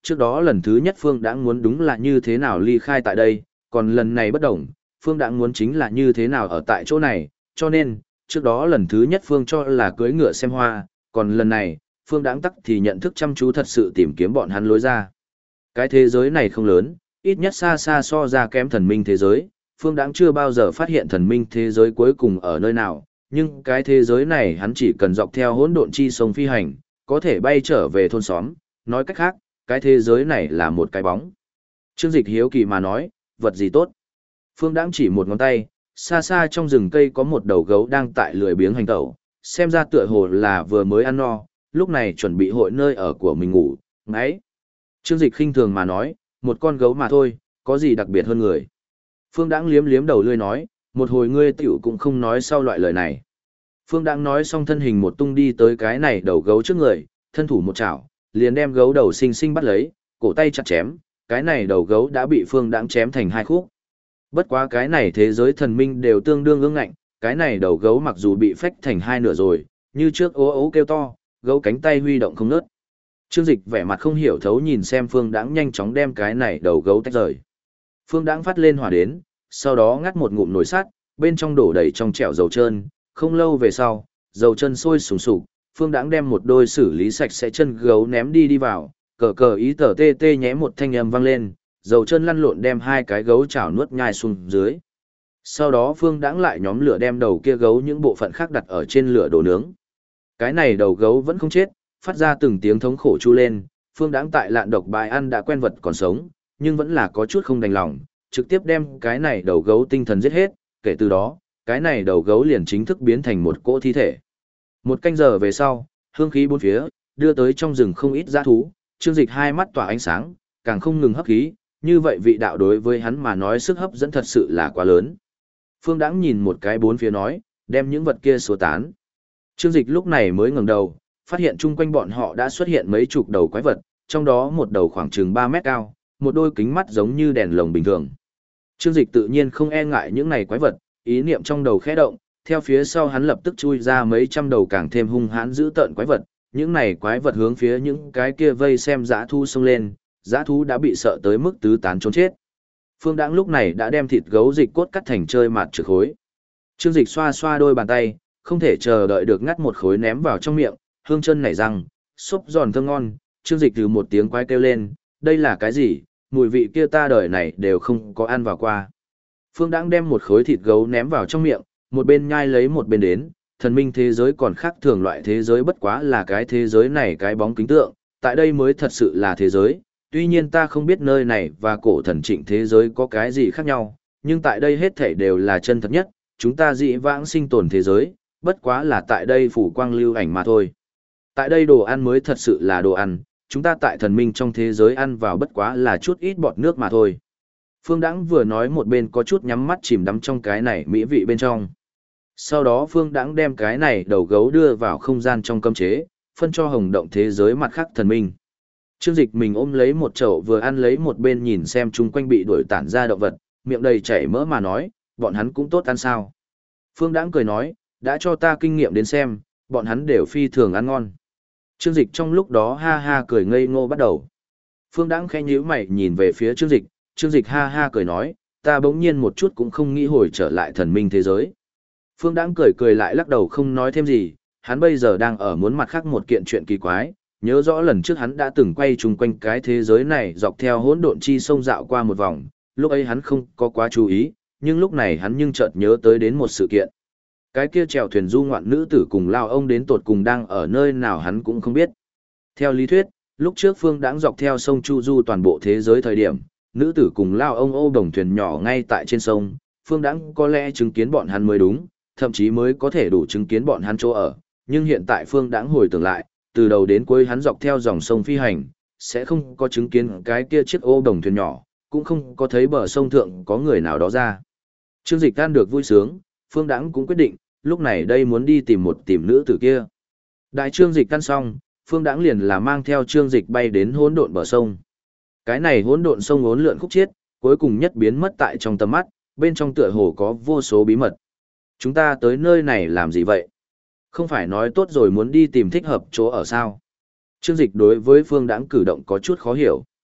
Speaker 1: Trước đó lần thứ nhất Phương Đãng muốn đúng là như thế nào ly khai tại đây, còn lần này bất đồng, Phương Đãng muốn chính là như thế nào ở tại chỗ này, cho nên, trước đó lần thứ nhất Phương cho là cưỡi ngựa xem hoa, còn lần này, Phương Đãng tắc thì nhận thức chăm chú thật sự tìm kiếm bọn hắn lối ra. Cái thế giới này không lớn, ít nhất xa xa so ra kém thần minh thế giới, Phương Đãng chưa bao giờ phát hiện thần minh thế giới cuối cùng ở nơi nào, nhưng cái thế giới này hắn chỉ cần dọc theo hỗn độn chi sông phi hành, có thể bay trở về thôn xóm, nói cách khác, cái thế giới này là một cái bóng. Trương Dịch hiếu kỳ mà nói, vật gì tốt? Phương Đãng chỉ một ngón tay, xa xa trong rừng cây có một đầu gấu đang tại lười biếng hành tẩu, xem ra tựa hồ là vừa mới ăn no, lúc này chuẩn bị hội nơi ở của mình ngủ, ngáy. Trương Dịch khinh thường mà nói, một con gấu mà thôi, có gì đặc biệt hơn người. Phương Đãng liếm liếm đầu lươi nói, một hồi ngươi tiểu cũng không nói sau loại lời này. Phương Đãng nói xong thân hình một tung đi tới cái này đầu gấu trước người, thân thủ một chảo, liền đem gấu đầu xinh xinh bắt lấy, cổ tay chặt chém, cái này đầu gấu đã bị Phương Đãng chém thành hai khúc. Bất quá cái này thế giới thần minh đều tương đương ương ngạnh, cái này đầu gấu mặc dù bị phách thành hai nửa rồi, như trước ố ố kêu to, gấu cánh tay huy động không ngớt. Trương Dịch vẻ mặt không hiểu thấu nhìn xem Phương Đãng nhanh chóng đem cái này đầu gấu tách rời. Phương Đãng phát lên hỏa đến, sau đó ngắt một ngụm nồi sắt, bên trong đổ đầy trong chảo dầu trơn, không lâu về sau, dầu chân sôi sùng sục, Phương Đãng đem một đôi xử lý sạch sẽ chân gấu ném đi vào, cờ cờ ý tờ tê tê nhé một thanh âm vang lên, dầu chân lăn lộn đem hai cái gấu chảo nuốt nhai xuống dưới. Sau đó Phương Đãng lại nhóm lửa đem đầu kia gấu những bộ phận khác đặt ở trên lửa đổ nướng. Cái này đầu gấu vẫn không chết, phát ra từng tiếng thống khổ chu lên, Phương Đãng tại lạn độc bài ăn đã quen vật còn sống, nhưng vẫn là có chút không đành lòng, trực tiếp đem cái này đầu gấu tinh thần giết hết, kể từ đó, cái này đầu gấu liền chính thức biến thành một cỗ thi thể. Một canh giờ về sau, hương khí bốn phía, đưa tới trong rừng không ít dã thú, Trương Dịch hai mắt tỏa ánh sáng, càng không ngừng hấp khí, như vậy vị đạo đối với hắn mà nói sức hấp dẫn thật sự là quá lớn. Phương Đãng nhìn một cái bốn phía nói, đem những vật kia xua tán. Trương Dịch lúc này mới ngẩng đầu, phát hiện chung quanh bọn họ đã xuất hiện mấy chục đầu quái vật, trong đó một đầu khoảng chừng 3 mét cao, một đôi kính mắt giống như đèn lồng bình thường. Trương Dịch tự nhiên không e ngại những này quái vật, ý niệm trong đầu khẽ động, theo phía sau hắn lập tức chui ra mấy trăm đầu càng thêm hung hãn dữ tợn quái vật, những này quái vật hướng phía những cái kia vây xem dã thú xông lên, dã thú đã bị sợ tới mức tứ tán trốn chết. Phương Đãng lúc này đã đem thịt gấu dịch cốt cắt thành chơi mạt trừ khối. Trương Dịch xoa xoa đôi bàn tay, không thể chờ đợi được ngắt một khối ném vào trong miệng, hương chân nảy răng, xốp giòn thơm ngon, Trương Dịch từ một tiếng quái kêu lên, đây là cái gì, mùi vị kia ta đời này đều không có ăn vào qua. Phương Đãng đem một khối thịt gấu ném vào trong miệng, một bên nhai lấy một bên đến, thần minh thế giới còn khác thường loại thế giới bất quá là cái thế giới này cái bóng kính tượng, tại đây mới thật sự là thế giới, tuy nhiên ta không biết nơi này và cổ thần trịnh thế giới có cái gì khác nhau, nhưng tại đây hết thảy đều là chân thật nhất, chúng ta dị vãng sinh tồn thế giới, bất quá là tại đây phủ quang lưu ảnh mà thôi. Tại đây đồ ăn mới thật sự là đồ ăn, chúng ta tại thần minh trong thế giới ăn vào bất quá là chút ít bọt nước mà thôi. Phương Đãng vừa nói một bên có chút nhắm mắt chìm đắm trong cái này mỹ vị bên trong. Sau đó Phương Đãng đem cái này đầu gấu đưa vào không gian trong cấm chế, phân cho hồng động thế giới mặt khác thần minh. Trương Dịch mình ôm lấy một chậu vừa ăn lấy một bên nhìn xem chung quanh bị đuổi tản ra động vật, miệng đầy chảy mỡ mà nói, bọn hắn cũng tốt ăn sao. Phương Đãng cười nói, đã cho ta kinh nghiệm đến xem, bọn hắn đều phi thường ăn ngon. Trương Dịch trong lúc đó ha ha cười ngây ngô bắt đầu. Phương Đãng khẽ nhíu mày nhìn về phía Trương Dịch ha ha cười nói, ta bỗng nhiên một chút cũng không nghĩ hồi trở lại thần minh thế giới. Phương Đãng cười cười lại lắc đầu không nói thêm gì, hắn bây giờ đang ở muốn mặt khác một kiện chuyện kỳ quái, nhớ rõ lần trước hắn đã từng quay chung quanh cái thế giới này dọc theo hỗn độn chi sông dạo qua một vòng, lúc ấy hắn không có quá chú ý, nhưng lúc này hắn nhưng chợt nhớ tới đến một sự kiện. Cái kia chèo thuyền du ngoạn nữ tử cùng lao ông đến tột cùng đang ở nơi nào hắn cũng không biết. Theo lý thuyết, lúc trước Phương Đãng dọc theo sông Chu Du toàn bộ thế giới thời điểm, nữ tử cùng lao ông ô đồng thuyền nhỏ ngay tại trên sông, Phương Đãng có lẽ chứng kiến bọn hắn mới đúng, thậm chí mới có thể đủ chứng kiến bọn hắn chỗ ở, nhưng hiện tại Phương Đãng hồi tưởng lại, từ đầu đến cuối hắn dọc theo dòng sông phi hành, sẽ không có chứng kiến cái kia chiếc ô đồng thuyền nhỏ, cũng không có thấy bờ sông thượng có người nào đó ra. Trương Dịch tan được vui sướng, Phương Đãng cũng quyết định, lúc này đây muốn đi tìm nữ tử kia. Đại Trương Dịch tan xong, Phương Đãng liền là mang theo Trương Dịch bay đến hỗn độn bờ sông. Cái này hỗn độn sông uốn lượn khúc chiết, cuối cùng nhất biến mất tại trong tầm mắt, bên trong tựa hồ có vô số bí mật. Chúng ta tới nơi này làm gì vậy? Không phải nói tốt rồi muốn đi tìm thích hợp chỗ ở sao? Trương Dịch đối với Phương Đãng cử động có chút khó hiểu.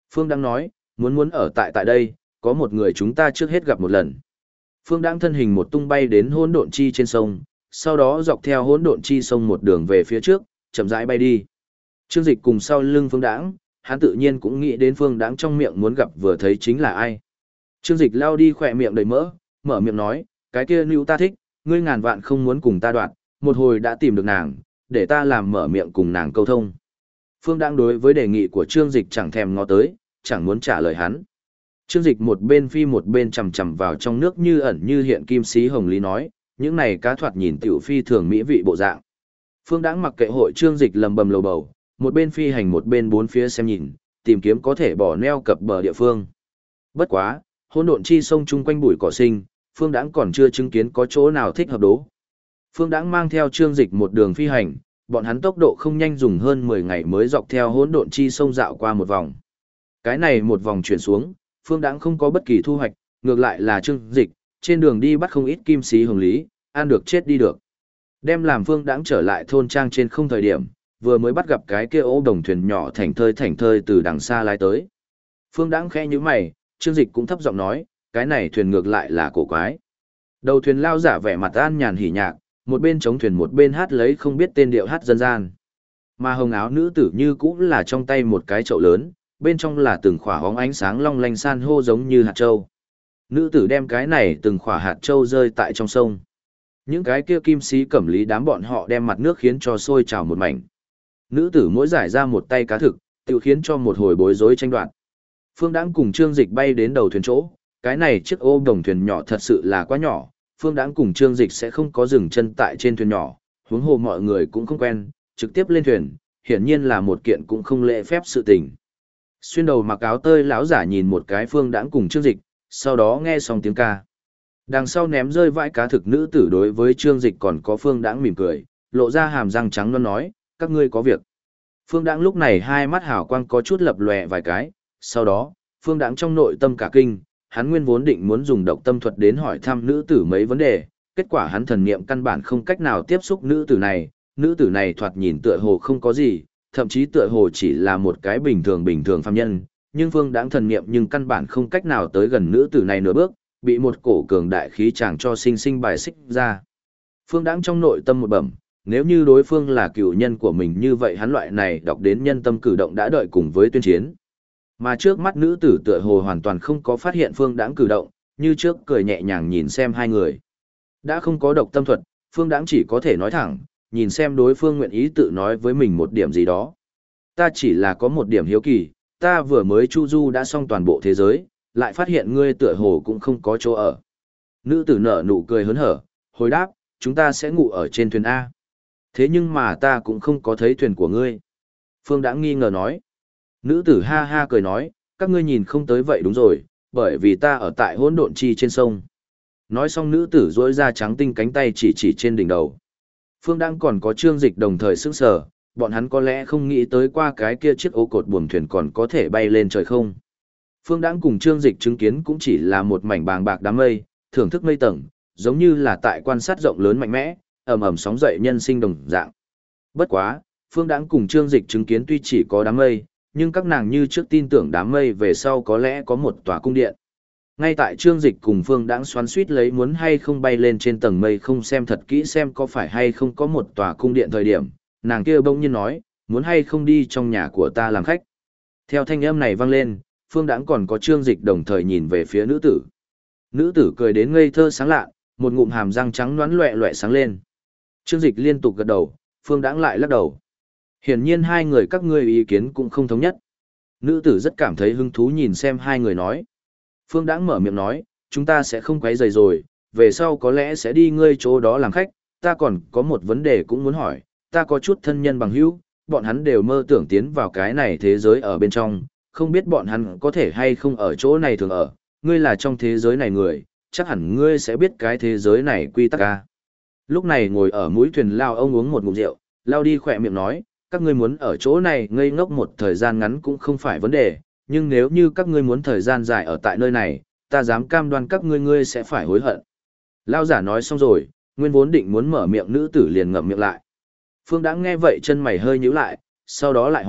Speaker 1: Phương Đãng nói, muốn ở tại đây, có một người chúng ta trước hết gặp một lần. Phương Đãng thân hình một tung bay đến hỗn độn chi trên sông, sau đó dọc theo hỗn độn chi sông một đường về phía trước, chậm rãi bay đi. Trương Dịch cùng sau lưng Phương Đãng, hắn tự nhiên cũng nghĩ đến Phương Đãng trong miệng muốn gặp vừa thấy chính là ai. Trương Dịch lao đi khỏe miệng đầy mỡ, mở miệng nói, cái kia nữ ta thích, ngươi ngàn vạn không muốn cùng ta đoạn, một hồi đã tìm được nàng, để ta làm mở miệng cùng nàng câu thông. Phương Đãng đối với đề nghị của Trương Dịch chẳng thèm ngó tới, chẳng muốn trả lời hắn. Trương Dịch một bên phi một bên chầm chầm vào trong nước như ẩn như hiện kim sĩ hồng lý nói, những này cá thoạt nhìn tiểu phi thường mỹ vị bộ dạng. Phương Đãng mặc kệ hội Trương Dịch lầm bầm lầu bầu, một bên phi hành một bên bốn phía xem nhìn, tìm kiếm có thể bỏ neo cập bờ địa phương. Bất quá, hỗn độn chi sông chung quanh bụi cỏ sinh, Phương Đãng còn chưa chứng kiến có chỗ nào thích hợp đố. Phương Đãng mang theo Trương Dịch một đường phi hành, bọn hắn tốc độ không nhanh dùng hơn 10 ngày mới dọc theo hỗn độn chi sông dạo qua một vòng. Cái này một vòng chuyển xuống, Phương Đãng không có bất kỳ thu hoạch, ngược lại là Trương Dịch, trên đường đi bắt không ít kim sĩ hồng lý, ăn được chết đi được. Đem làm Phương Đãng trở lại thôn trang trên không thời điểm, vừa mới bắt gặp cái kia ô đồng thuyền nhỏ thảnh thơi từ đằng xa lái tới. Phương Đãng khẽ nhíu mày, Trương Dịch cũng thấp giọng nói, cái này thuyền ngược lại là cổ quái. Đầu thuyền lao giả vẻ mặt an nhàn hỉ nhạc, một bên chống thuyền một bên hát lấy không biết tên điệu hát dân gian. Mà hồng áo nữ tử như cũng là trong tay một cái chậu lớn, bên trong là từng khỏa hóng ánh sáng long lanh san hô giống như hạt châu. Nữ tử đem cái này từng khỏa hạt châu rơi tại trong sông. Những cái kia kim sĩ cẩm lý đám bọn họ đem mặt nước khiến cho sôi trào một mảnh. Nữ tử mỗi giải ra một tay cá thực, tự khiến cho một hồi bối rối tranh đoạt. Phương Đãng cùng Trương Dịch bay đến đầu thuyền chỗ, cái này chiếc ô đồng thuyền nhỏ thật sự là quá nhỏ, Phương Đãng cùng Trương Dịch sẽ không có dừng chân tại trên thuyền nhỏ, huống hồ mọi người cũng không quen, trực tiếp lên thuyền, hiển nhiên là một kiện cũng không lễ phép sự tình. Xuyên đầu mặc áo tơi lão giả nhìn một cái Phương Đãng cùng Trương Dịch, sau đó nghe xong tiếng ca. Đằng sau ném rơi vãi cá thực nữ tử đối với Trương Dịch còn có Phương Đãng mỉm cười, lộ ra hàm răng trắng non nói, các ngươi có việc. Phương Đãng lúc này hai mắt hào quang có chút lập lòe vài cái, sau đó, Phương Đãng trong nội tâm cả kinh, hắn nguyên vốn định muốn dùng độc tâm thuật đến hỏi thăm nữ tử mấy vấn đề, kết quả hắn thần niệm căn bản không cách nào tiếp xúc nữ tử này thoạt nhìn tựa hồ không có gì, thậm chí tựa hồ chỉ là một cái bình thường phàm nhân, nhưng Phương Đãng thần niệm nhưng căn bản không cách nào tới gần nữ tử này nửa bước, bị một cổ cường đại khí chàng cho sinh bài xích ra. Phương Đãng trong nội tâm một bẩm, nếu như đối phương là cựu nhân của mình như vậy hắn loại này đọc đến nhân tâm cử động đã đợi cùng với tuyên chiến. Mà trước mắt nữ tử tựa hồ hoàn toàn không có phát hiện Phương Đãng cử động, như trước cười nhẹ nhàng nhìn xem hai người. Đã không có độc tâm thuật, Phương Đãng chỉ có thể nói thẳng, nhìn xem đối phương nguyện ý tự nói với mình một điểm gì đó. Ta chỉ là có một điểm hiếu kỳ, ta vừa mới chu du đã xong toàn bộ thế giới, lại phát hiện ngươi tựa hồ cũng không có chỗ ở. Nữ tử nở nụ cười hớn hở, hồi đáp, chúng ta sẽ ngủ ở trên thuyền A. Thế nhưng mà ta cũng không có thấy thuyền của ngươi. Phương Đãng nghi ngờ nói. Nữ tử ha ha cười nói, các ngươi nhìn không tới vậy đúng rồi, bởi vì ta ở tại hỗn độn chi trên sông. Nói xong nữ tử duỗi ra trắng tinh cánh tay chỉ trên đỉnh đầu. Phương Đãng còn có Trương Dịch đồng thời sững sờ, bọn hắn có lẽ không nghĩ tới qua cái kia chiếc ô cột buồm thuyền còn có thể bay lên trời không. Phương Đãng cùng Trương Dịch chứng kiến cũng chỉ là một mảnh bàng bạc đám mây, thưởng thức mây tầng, giống như là tại quan sát rộng lớn mạnh mẽ, ầm ầm sóng dậy nhân sinh đồng dạng. Bất quá, Phương Đãng cùng Trương Dịch chứng kiến tuy chỉ có đám mây, nhưng các nàng như trước tin tưởng đám mây về sau có lẽ có một tòa cung điện. Ngay tại Trương Dịch cùng Phương Đãng xoắn xuýt lấy muốn hay không bay lên trên tầng mây không xem thật kỹ xem có phải hay không có một tòa cung điện thời điểm, nàng kia bỗng nhiên nói, muốn hay không đi trong nhà của ta làm khách. Theo thanh âm này vang lên, Phương Đãng còn có Trương Dịch đồng thời nhìn về phía nữ tử. Nữ tử cười đến ngây thơ sáng lạ, một ngụm hàm răng trắng nõn loẹt loẹt sáng lên. Trương Dịch liên tục gật đầu, Phương Đãng lại lắc đầu. Hiển nhiên hai người các ngươi ý kiến cũng không thống nhất. Nữ tử rất cảm thấy hứng thú nhìn xem hai người nói. Phương Đãng mở miệng nói, chúng ta sẽ không quấy rầy rồi, về sau có lẽ sẽ đi ngươi chỗ đó làm khách, ta còn có một vấn đề cũng muốn hỏi, ta có chút thân nhân bằng hữu, bọn hắn đều mơ tưởng tiến vào cái này thế giới ở bên trong, không biết bọn hắn có thể hay không ở chỗ này thường ở, ngươi là trong thế giới này người, chắc hẳn ngươi sẽ biết cái thế giới này quy tắc a. Lúc này ngồi ở mũi thuyền lao ông uống một ngụm rượu, lao đi khỏe miệng nói, các ngươi muốn ở chỗ này ngây ngốc một thời gian ngắn cũng không phải vấn đề, nhưng nếu như các ngươi muốn thời gian dài ở tại nơi này, ta dám cam đoan các ngươi sẽ phải hối hận. Lao giả nói xong rồi, nguyên vốn định muốn mở miệng nữ tử liền ngậm miệng lại. Phương Đãng nghe vậy chân mày hơi nhíu lại, sau đó lại hỏi,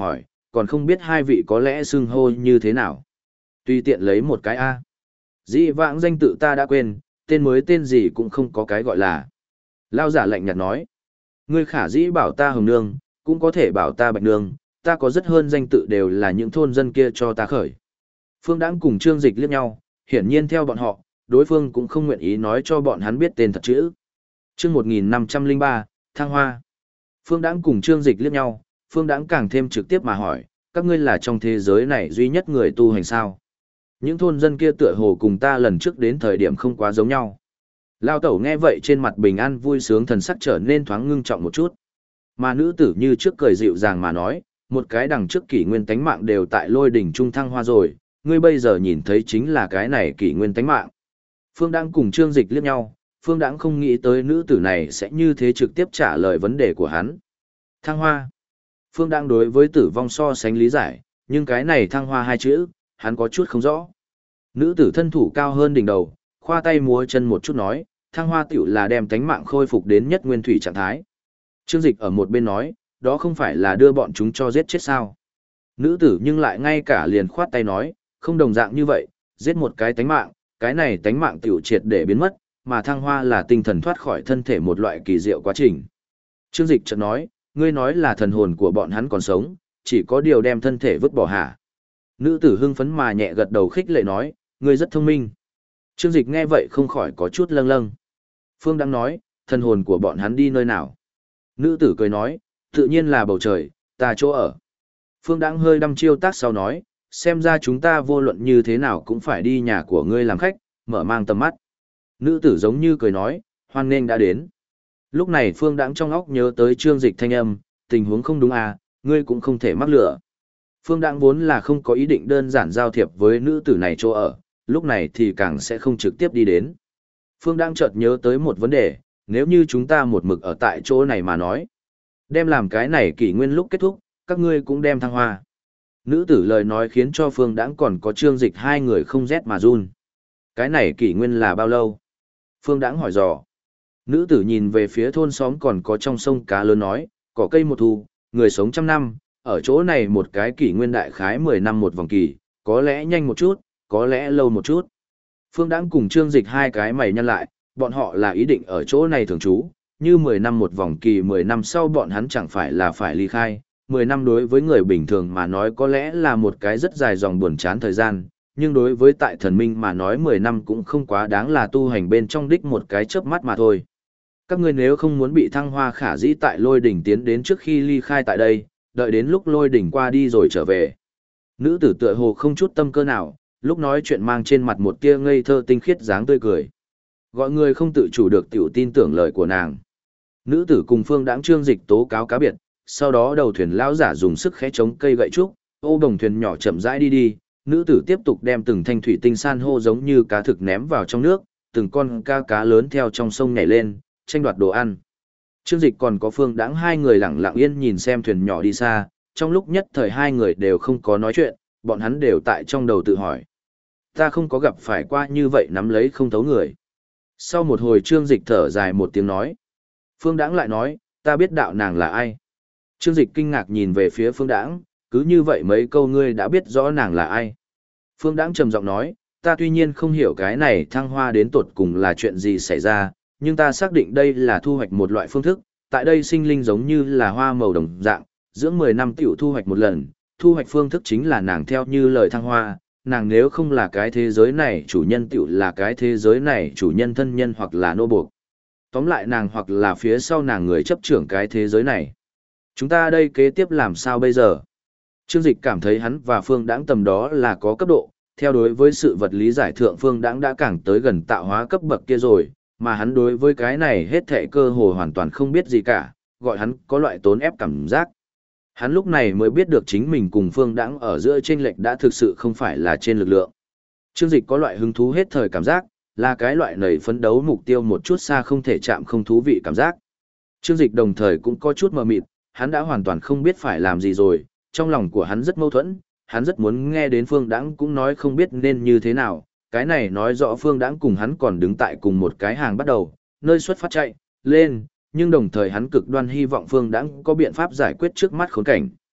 Speaker 1: còn không biết hai vị có lẽ xưng hô như thế nào. Tùy tiện lấy một cái A. Dĩ vãng danh tự ta đã quên, tên mới tên gì cũng không có cái gọi là. Lao giả lạnh nhạt nói. Ngươi khả dĩ bảo ta Hồng Nương, cũng có thể bảo ta Bạch Nương, ta có rất hơn danh tự đều là những thôn dân kia cho ta khởi. Phương Đãng cùng Trương Dịch liếc nhau, hiển nhiên theo bọn họ, đối phương cũng không nguyện ý nói cho bọn hắn biết tên thật chữ. Chương 1503, Thăng Hoa. Phương Đãng cùng Trương Dịch liếc nhau, Phương Đãng càng thêm trực tiếp mà hỏi, các ngươi là trong thế giới này duy nhất người tu hành sao? Những thôn dân kia tựa hồ cùng ta lần trước đến thời điểm không quá giống nhau. Lao tẩu nghe vậy trên mặt bình an vui sướng thần sắc trở nên thoáng ngưng trọng một chút. Mà nữ tử như trước cười dịu dàng mà nói, một cái đằng trước kỷ nguyên tánh mạng đều tại lôi đỉnh trung thăng hoa rồi, ngươi bây giờ nhìn thấy chính là cái này kỷ nguyên tánh mạng. Phương Đãng cùng Trương Dịch liếc nhau, Phương Đãng không nghĩ tới nữ tử này sẽ như thế trực tiếp trả lời vấn đề của hắn. Thăng hoa. Phương Đãng đối với tử vong so sánh lý giải, nhưng cái này thăng hoa hai chữ, hắn có chút không rõ. Nữ tử thân thủ cao hơn đỉnh đầu, khoa tay múa chân một chút nói, thăng hoa tiểu là đem tánh mạng khôi phục đến nhất nguyên thủy trạng thái. Trương Dịch ở một bên nói, đó không phải là đưa bọn chúng cho giết chết sao. Nữ tử nhưng lại ngay cả liền khoát tay nói, không đồng dạng như vậy, giết một cái tánh mạng, cái này tánh mạng tiểu triệt để biến mất, mà thăng hoa là tinh thần thoát khỏi thân thể một loại kỳ diệu quá trình. Trương Dịch chợt nói, ngươi nói là thần hồn của bọn hắn còn sống, chỉ có điều đem thân thể vứt bỏ hả? Nữ tử hưng phấn mà nhẹ gật đầu khích lệ nói, ngươi rất thông minh. Trương Dịch nghe vậy không khỏi có chút lâng lâng. Phương đang nói, thần hồn của bọn hắn đi nơi nào? Nữ tử cười nói, tự nhiên là bầu trời, ta chỗ ở. Phương đang hơi đăm chiêu tác sau nói, xem ra chúng ta vô luận như thế nào cũng phải đi nhà của ngươi làm khách, mở mang tầm mắt. Nữ tử giống như cười nói, hoan nghênh đã đến. Lúc này Phương Đãng trong óc nhớ tới Trương Dịch thanh âm, tình huống không đúng à, ngươi cũng không thể mắc lửa. Phương Đãng vốn là không có ý định đơn giản giao thiệp với nữ tử này chỗ ở, lúc này thì càng sẽ không trực tiếp đi đến. Phương Đãng chợt nhớ tới một vấn đề, nếu như chúng ta một mực ở tại chỗ này mà nói, đem làm cái này kỷ nguyên lúc kết thúc, các ngươi cũng đem thăng hoa. Nữ tử lời nói khiến cho Phương Đãng còn có Trương Dịch hai người không rét mà run. Cái này kỷ nguyên là bao lâu? Phương Đãng hỏi dò. Nữ tử nhìn về phía thôn xóm còn có trong sông cá lớn nói, cỏ cây một thu, người sống trăm năm, ở chỗ này một cái kỷ nguyên đại khái 10 năm một vòng kỳ, có lẽ nhanh một chút, có lẽ lâu một chút. Phương Đãng cùng Trương Dịch hai cái mày nhăn lại, bọn họ là ý định ở chỗ này thường trú, như 10 năm một vòng kỳ 10 năm sau bọn hắn chẳng phải là phải ly khai. 10 năm đối với người bình thường mà nói có lẽ là một cái rất dài dòng buồn chán thời gian, nhưng đối với tại thần minh mà nói 10 năm cũng không quá đáng là tu hành bên trong đích một cái chớp mắt mà thôi. Các ngươi nếu không muốn bị thăng hoa khả dĩ tại lôi đỉnh tiến đến trước khi ly khai tại đây, đợi đến lúc lôi đỉnh qua đi rồi trở về. Nữ tử tựa hồ không chút tâm cơ nào, lúc nói chuyện mang trên mặt một tia ngây thơ tinh khiết dáng tươi cười. Gọi người không tự chủ được tiểu tin tưởng lời của nàng. Nữ tử cùng Phương Đãng Trương Dịch tố cáo cá biệt, sau đó đầu thuyền lão giả dùng sức khẽ chống cây gậy trúc, ô đồng thuyền nhỏ chậm rãi đi đi, nữ tử tiếp tục đem từng thanh thủy tinh san hô giống như cá thực ném vào trong nước, từng con cá lớn theo trong sông nhảy lên, tranh đoạt đồ ăn. Trương Dịch còn có Phương Đãng hai người lặng lặng yên nhìn xem thuyền nhỏ đi xa, trong lúc nhất thời hai người đều không có nói chuyện, bọn hắn đều tại trong đầu tự hỏi. Ta không có gặp phải qua như vậy nắm lấy không thấu người. Sau một hồi Trương Dịch thở dài một tiếng nói. Phương Đãng lại nói, ta biết đạo nàng là ai. Trương Dịch kinh ngạc nhìn về phía Phương Đãng, cứ như vậy mấy câu ngươi đã biết rõ nàng là ai. Phương Đãng trầm giọng nói, ta tuy nhiên không hiểu cái này thăng hoa đến tột cùng là chuyện gì xảy ra, nhưng ta xác định đây là thu hoạch một loại phương thức, tại đây sinh linh giống như là hoa màu đồng dạng, dưỡng 10 năm tiểu thu hoạch một lần, thu hoạch phương thức chính là nàng theo như lời thăng hoa, nàng nếu không là cái thế giới này chủ nhân tiểu là cái thế giới này chủ nhân thân nhân hoặc là nô buộc. Tóm lại nàng hoặc là phía sau nàng người chấp trưởng cái thế giới này. Chúng ta đây kế tiếp làm sao bây giờ? Trương Dịch cảm thấy hắn và Phương Đãng tầm đó là có cấp độ, theo đối với sự vật lý giải thượng Phương Đãng đã càng tới gần tạo hóa cấp bậc kia rồi, mà hắn đối với cái này hết thảy cơ hồ hoàn toàn không biết gì cả, gọi hắn có loại tốn ép cảm giác. Hắn lúc này mới biết được chính mình cùng Phương Đãng ở giữa chênh lệch đã thực sự không phải là trên lực lượng. Trương Dịch có loại hứng thú hết thời cảm giác, là cái loại nảy phấn đấu mục tiêu một chút xa không thể chạm không thú vị cảm giác. Trương Dịch đồng thời cũng có chút mờ mịt, hắn đã hoàn toàn không biết phải làm gì rồi, trong lòng của hắn rất mâu thuẫn, hắn rất muốn nghe đến Phương Đãng cũng nói không biết nên như thế nào, cái này nói rõ Phương Đãng cùng hắn còn đứng tại cùng một cái hàng bắt đầu, nơi xuất phát chạy, lên, nhưng đồng thời hắn cực đoan hy vọng Phương Đãng có biện pháp giải quyết trước mắt khốn cảnh.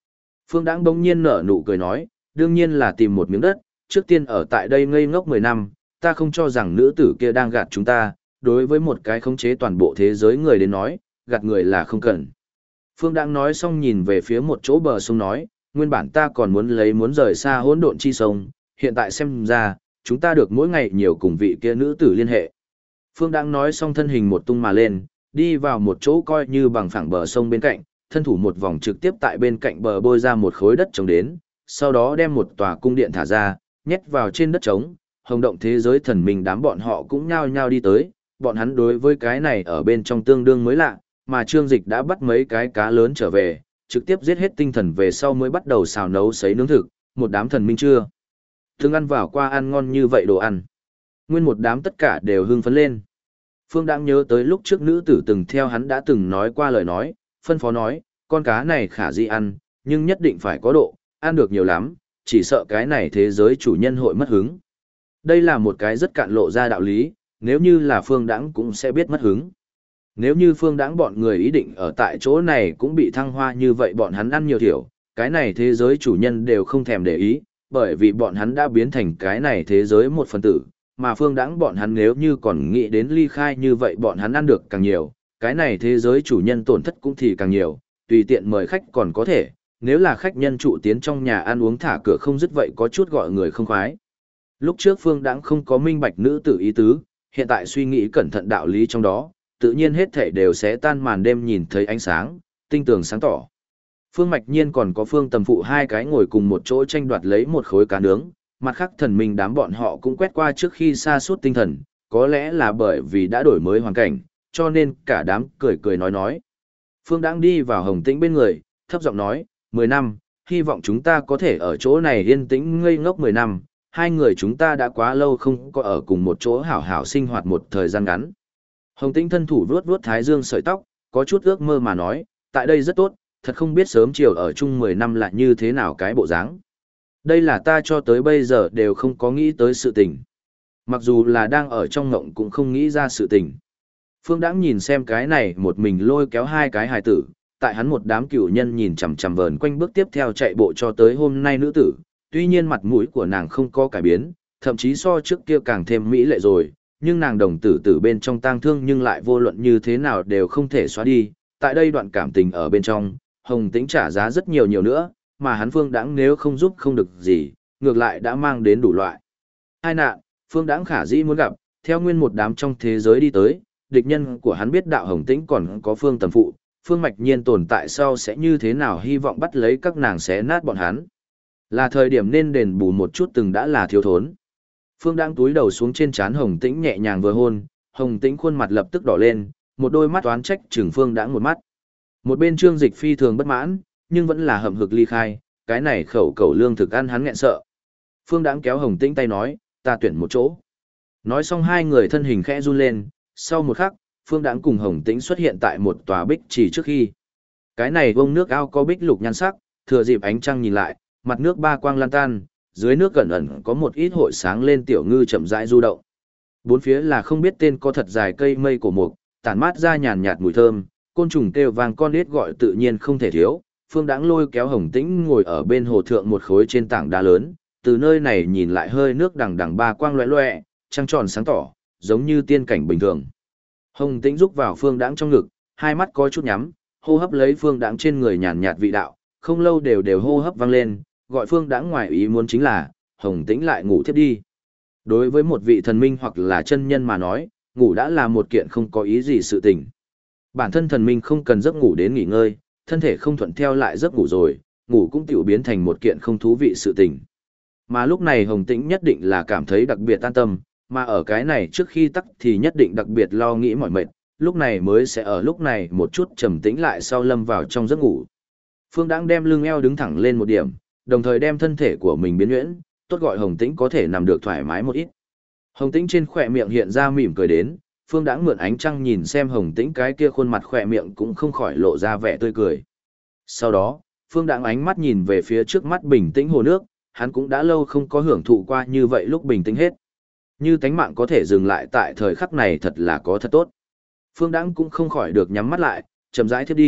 Speaker 1: Phương Đãng bỗng nhiên nở nụ cười nói, đương nhiên là tìm một miếng đất, trước tiên ở tại đây ngây ngốc 10 năm, ta không cho rằng nữ tử kia đang gạt chúng ta, đối với một cái khống chế toàn bộ thế giới người đến nói, gạt người là không cần. Phương Đãng nói xong nhìn về phía một chỗ bờ sông nói, nguyên bản ta còn muốn rời xa hỗn độn chi sông, hiện tại xem ra, chúng ta được mỗi ngày nhiều cùng vị kia nữ tử liên hệ. Phương Đãng nói xong thân hình một tung mà lên, đi vào một chỗ coi như bằng phẳng bờ sông bên cạnh, thân thủ một vòng trực tiếp tại bên cạnh bờ bôi ra một khối đất trống đến, sau đó đem một tòa cung điện thả ra, nhét vào trên đất trống, hồng động thế giới thần minh đám bọn họ cũng nhao nhao đi tới, bọn hắn đối với cái này ở bên trong tương đương mới lạ, mà Trương Dịch đã bắt mấy cái cá lớn trở về, trực tiếp giết hết tinh thần về sau mới bắt đầu xào nấu sấy nướng thực, một đám thần minh chưa từng ăn vào qua ăn ngon như vậy đồ ăn. Nguyên một đám tất cả đều hưng phấn lên. Phương Đãng nhớ tới lúc trước nữ tử từng theo hắn đã từng nói qua lời nói, phân phó nói, con cá này khả dĩ ăn, nhưng nhất định phải có độ, ăn được nhiều lắm, chỉ sợ cái này thế giới chủ nhân hội mất hứng. Đây là một cái rất cạn lộ ra đạo lý, nếu như là Phương Đãng cũng sẽ biết mất hứng. Nếu như Phương Đãng bọn người ý định ở tại chỗ này cũng bị thăng hoa như vậy bọn hắn ăn nhiều thiểu, cái này thế giới chủ nhân đều không thèm để ý, bởi vì bọn hắn đã biến thành cái này thế giới một phần tử, mà Phương Đãng bọn hắn nếu như còn nghĩ đến ly khai như vậy bọn hắn ăn được càng nhiều, cái này thế giới chủ nhân tổn thất cũng thì càng nhiều, tùy tiện mời khách còn có thể, nếu là khách nhân trụ tiến trong nhà ăn uống thả cửa không dứt vậy có chút gọi người không khoái. Lúc trước Phương Đãng không có minh bạch nữ tử ý tứ, hiện tại suy nghĩ cẩn thận đạo lý trong đó, tự nhiên hết thảy đều sẽ tan màn đêm nhìn thấy ánh sáng, tinh tường sáng tỏ. Phương Mạch Nhiên còn có Phương Tầm Phụ hai cái ngồi cùng một chỗ tranh đoạt lấy một khối cá nướng, mặt khác thần minh đám bọn họ cũng quét qua trước khi sa sút tinh thần, có lẽ là bởi vì đã đổi mới hoàn cảnh, cho nên cả đám cười cười nói. Phương Đãng đi vào Hồng Tĩnh bên người, thấp giọng nói, 10 năm, hy vọng chúng ta có thể ở chỗ này yên tĩnh ngây ngốc 10 năm, hai người chúng ta đã quá lâu không có ở cùng một chỗ hảo hảo sinh hoạt một thời gian ngắn. Hồng Tĩnh thân thủ vuốt vuốt thái dương sợi tóc, có chút ước mơ mà nói, tại đây rất tốt, thật không biết sớm chiều ở chung 10 năm là như thế nào cái bộ dáng. Đây là ta cho tới bây giờ đều không có nghĩ tới sự tình. Mặc dù là đang ở trong ngộng cũng không nghĩ ra sự tình. Phương Đãng nhìn xem cái này một mình lôi kéo hai cái hài tử, tại hắn một đám cửu nhân nhìn chằm chằm vờn quanh bước tiếp theo chạy bộ cho tới hôm nay nữ tử, tuy nhiên mặt mũi của nàng không có cải biến, thậm chí so trước kia càng thêm mỹ lệ rồi, nhưng nàng đồng tử tử bên trong tang thương nhưng lại vô luận như thế nào đều không thể xóa đi, tại đây đoạn cảm tình ở bên trong, Hồng Tĩnh trả giá rất nhiều nữa, mà hắn Phương Đãng nếu không giúp không được gì, ngược lại đã mang đến đủ loại hai nạn, Phương Đãng khả dĩ muốn gặp, theo nguyên một đám trong thế giới đi tới, địch nhân của hắn biết đạo Hồng Tĩnh còn có Phương Tầm Phụ, Phương Mạch Nhiên tồn tại sau sẽ như thế nào hy vọng bắt lấy các nàng xé nát bọn hắn. Là thời điểm nên đền bù một chút từng đã là thiếu thốn. Phương Đãng túi đầu xuống trên trán Hồng Tĩnh nhẹ nhàng vừa hôn, Hồng Tĩnh khuôn mặt lập tức đỏ lên, một đôi mắt oán trách chừng Phương Đãng một mắt. Một bên Trương Dịch phi thường bất mãn, nhưng vẫn là hậm hực ly khai, cái này khẩu cẩu lương thực ăn hắn nghẹn sợ. Phương Đãng kéo Hồng Tĩnh tay nói, ta tuyển một chỗ. Nói xong hai người thân hình khẽ run lên, sau một khắc, Phương Đãng cùng Hồng Tĩnh xuất hiện tại một tòa bích trì trước khi. Cái này vông nước ao có bích lục nhan sắc, thừa dịp ánh trăng nhìn lại, mặt nước ba quang lan tan, dưới nước gần ẩn có một ít hội sáng lên tiểu ngư chậm rãi du động. Bốn phía là không biết tên có thật dài cây mây cổ mục, tản mát ra nhàn nhạt mùi thơm, côn trùng kêu vang con đít gọi tự nhiên không thể thiếu. Phương Đãng lôi kéo Hồng Tĩnh ngồi ở bên hồ thượng một khối trên tảng đá lớn, từ nơi này nhìn lại hơi nước đằng đằng ba quang loẹt loẹt, trăng tròn sáng tỏ, giống như tiên cảnh bình thường. Hồng Tĩnh rúc vào Phương Đãng trong ngực, hai mắt có chút nhắm, hô hấp lấy Phương Đãng trên người nhàn nhạt vị đạo, không lâu đều hô hấp vang lên, gọi Phương Đãng ngoài ý muốn chính là, Hồng Tĩnh lại ngủ thiếp đi. Đối với một vị thần minh hoặc là chân nhân mà nói, ngủ đã là một kiện không có ý gì sự tình. Bản thân thần minh không cần giấc ngủ đến nghỉ ngơi, thân thể không thuận theo lại giấc ngủ rồi, ngủ cũng tiểu biến thành một kiện không thú vị sự tình. Mà lúc này Hồng Tĩnh nhất định là cảm thấy đặc biệt an tâm, mà ở cái này trước khi tắc thì nhất định đặc biệt lo nghĩ mỏi mệt, lúc này mới sẽ ở lúc này một chút trầm tĩnh lại sau lâm vào trong giấc ngủ. Phương Đãng đem lưng eo đứng thẳng lên một điểm, đồng thời đem thân thể của mình biến nhuyễn, tốt gọi Hồng Tĩnh có thể nằm được thoải mái một ít. Hồng Tĩnh trên khỏe miệng hiện ra mỉm cười đến, Phương Đãng mượn ánh trăng nhìn xem Hồng Tĩnh cái kia khuôn mặt khỏe miệng cũng không khỏi lộ ra vẻ tươi cười. Sau đó, Phương Đãng ánh mắt nhìn về phía trước mắt bình tĩnh hồ nước, hắn cũng đã lâu không có hưởng thụ qua như vậy lúc bình tĩnh hết. Như tánh mạng có thể dừng lại tại thời khắc này thật là có thật tốt. Phương Đãng cũng không khỏi được nhắm mắt lại, chậm rãi thiếp đi,